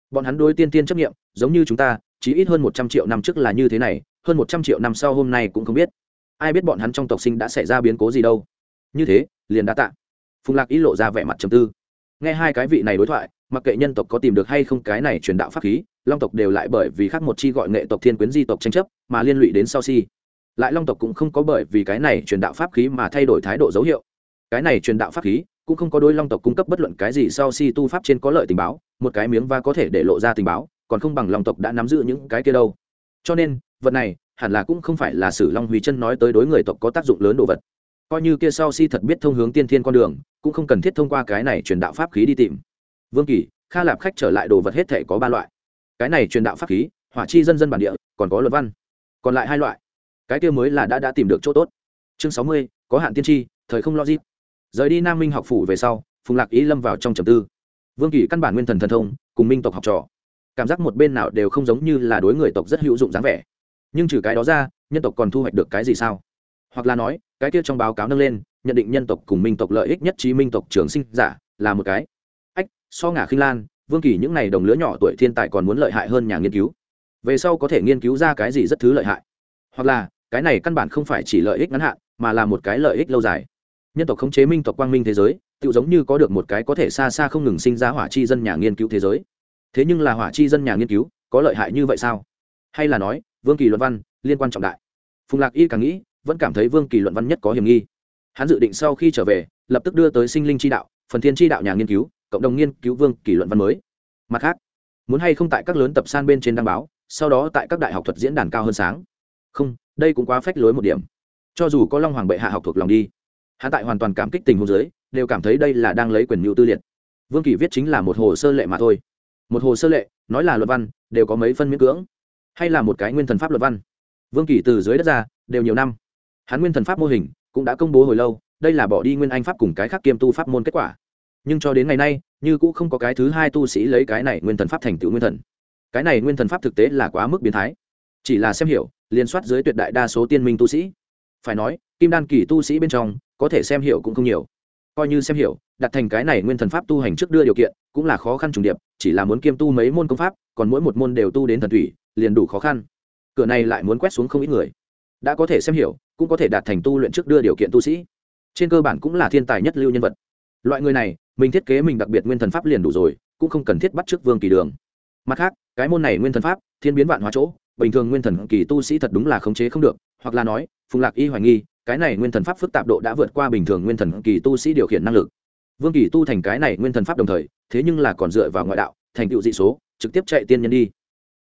bọn hắn đối tiên tiên chấp nghiệm giống như chúng ta chỉ ít hơn một trăm triệu năm trước là như thế này, hơn một trăm triệu năm sau hôm nay cũng không biết. Ai biết bọn hắn trong tộc sinh đã xảy ra biến cố gì đâu. Như thế liền đã tạ. Phùng Lạc ý lộ ra vẻ mặt trầm tư. Nghe hai cái vị này đối thoại, mặc kệ nhân tộc có tìm được hay không cái này truyền đạo pháp khí, long tộc đều lại bởi vì khác một chi gọi nghệ tộc thiên quyến di tộc tranh chấp mà liên lụy đến sau si. Lại long tộc cũng không có bởi vì cái này truyền đạo pháp khí mà thay đổi thái độ dấu hiệu. Cái này truyền đạo pháp khí cũng không có đối long tộc cung cấp bất luận cái gì sau si tu pháp trên có lợi tình báo, một cái miếng va có thể để lộ ra tình báo, còn không bằng long tộc đã nắm giữ những cái kia đâu. Cho nên vật này hẳn là cũng không phải là Sử Long Huy Chân nói tới đối người tộc có tác dụng lớn đồ vật. Coi như kia sau si thật biết thông hướng tiên thiên con đường, cũng không cần thiết thông qua cái này truyền đạo pháp khí đi tìm. Vương Kỳ, Kha Lạp khách trở lại đồ vật hết thể có ba loại. Cái này truyền đạo pháp khí, hỏa chi dân dân bản địa, còn có luật văn. Còn lại hai loại. Cái kia mới là đã đã tìm được chỗ tốt. Chương sáu mươi, có hạn tiên tri, thời không logic. Rời đi Nam Minh học phủ về sau, Phùng Lạc Ý lâm vào trong trầm tư. Vương Kỳ căn bản nguyên thần thần thông, cùng Minh tộc học trò, cảm giác một bên nào đều không giống như là đối người tộc rất hữu dụng dáng vẻ. Nhưng trừ cái đó ra, nhân tộc còn thu hoạch được cái gì sao? Hoặc là nói, cái kia trong báo cáo nâng lên, nhận định nhân tộc cùng Minh tộc lợi ích nhất trí Minh tộc trường sinh giả là một cái. Ách, so ngả khinh lan, Vương Kỳ những này đồng lứa nhỏ tuổi thiên tài còn muốn lợi hại hơn nhà nghiên cứu. Về sau có thể nghiên cứu ra cái gì rất thứ lợi hại. Hoặc là, cái này căn bản không phải chỉ lợi ích ngắn hạn, mà là một cái lợi ích lâu dài. Nhân tộc khống chế Minh tộc quang minh thế giới, tự giống như có được một cái có thể xa xa không ngừng sinh ra hỏa chi dân nhà nghiên cứu thế giới. Thế nhưng là hỏa chi dân nhà nghiên cứu, có lợi hại như vậy sao? Hay là nói, Vương Kỳ luận văn liên quan trọng đại? Phùng Lạc Y càng nghĩ, vẫn cảm thấy Vương Kỳ luận văn nhất có hiểm nghi. Hắn dự định sau khi trở về, lập tức đưa tới Sinh Linh chi đạo, Phần Thiên chi đạo nhà nghiên cứu, cộng đồng nghiên cứu Vương Kỳ luận văn mới. Mặt khác, muốn hay không tại các lớn tập san bên trên đăng báo, sau đó tại các đại học thuật diễn đàn cao hơn sáng. Không, đây cũng quá phách lối một điểm. Cho dù có Long Hoàng bệ hạ học thuộc lòng đi, hắn tại hoàn toàn cảm kích tình huống dưới, đều cảm thấy đây là đang lấy quyền mưu tư liệt. Vương Kỳ viết chính là một hồ sơ lệ mà thôi. Một hồ sơ lệ, nói là luận văn, đều có mấy phân miễn cưỡng. Hay là một cái nguyên thần pháp luận văn. Vương Kỳ từ dưới đất ra, đều nhiều năm. Hắn nguyên thần pháp mô hình cũng đã công bố hồi lâu, đây là bỏ đi nguyên anh pháp cùng cái khác kiêm tu pháp môn kết quả. Nhưng cho đến ngày nay, như cũng không có cái thứ hai tu sĩ lấy cái này nguyên thần pháp thành tựu nguyên thần. Cái này nguyên thần pháp thực tế là quá mức biến thái. Chỉ là xem hiểu, liên soát dưới tuyệt đại đa số tiên minh tu sĩ. Phải nói, kim đan kỳ tu sĩ bên trong, có thể xem hiểu cũng không nhiều. Coi như xem hiểu, đặt thành cái này nguyên thần pháp tu hành trước đưa điều kiện, cũng là khó khăn trùng điệp, chỉ là muốn kiêm tu mấy môn công pháp, còn mỗi một môn đều tu đến thần thủy, liền đủ khó khăn. Cửa này lại muốn quét xuống không ít người. Đã có thể xem hiểu, cũng có thể đạt thành tu luyện trước đưa điều kiện tu sĩ. Trên cơ bản cũng là thiên tài nhất lưu nhân vật. Loại người này, mình thiết kế mình đặc biệt nguyên thần pháp liền đủ rồi, cũng không cần thiết bắt chước Vương Kỳ đường. Mặt khác, cái môn này nguyên thần pháp, thiên biến vạn hóa chỗ, bình thường nguyên thần kỳ tu sĩ thật đúng là khống chế không được, hoặc là nói, Phùng Lạc Y hoài nghi, cái này nguyên thần pháp phức tạp độ đã vượt qua bình thường nguyên thần kỳ tu sĩ điều khiển năng lực. Vương Kỳ tu thành cái này nguyên thần pháp đồng thời, thế nhưng là còn dựa vào ngoại đạo, thành tựu dị số, trực tiếp chạy tiên nhân đi.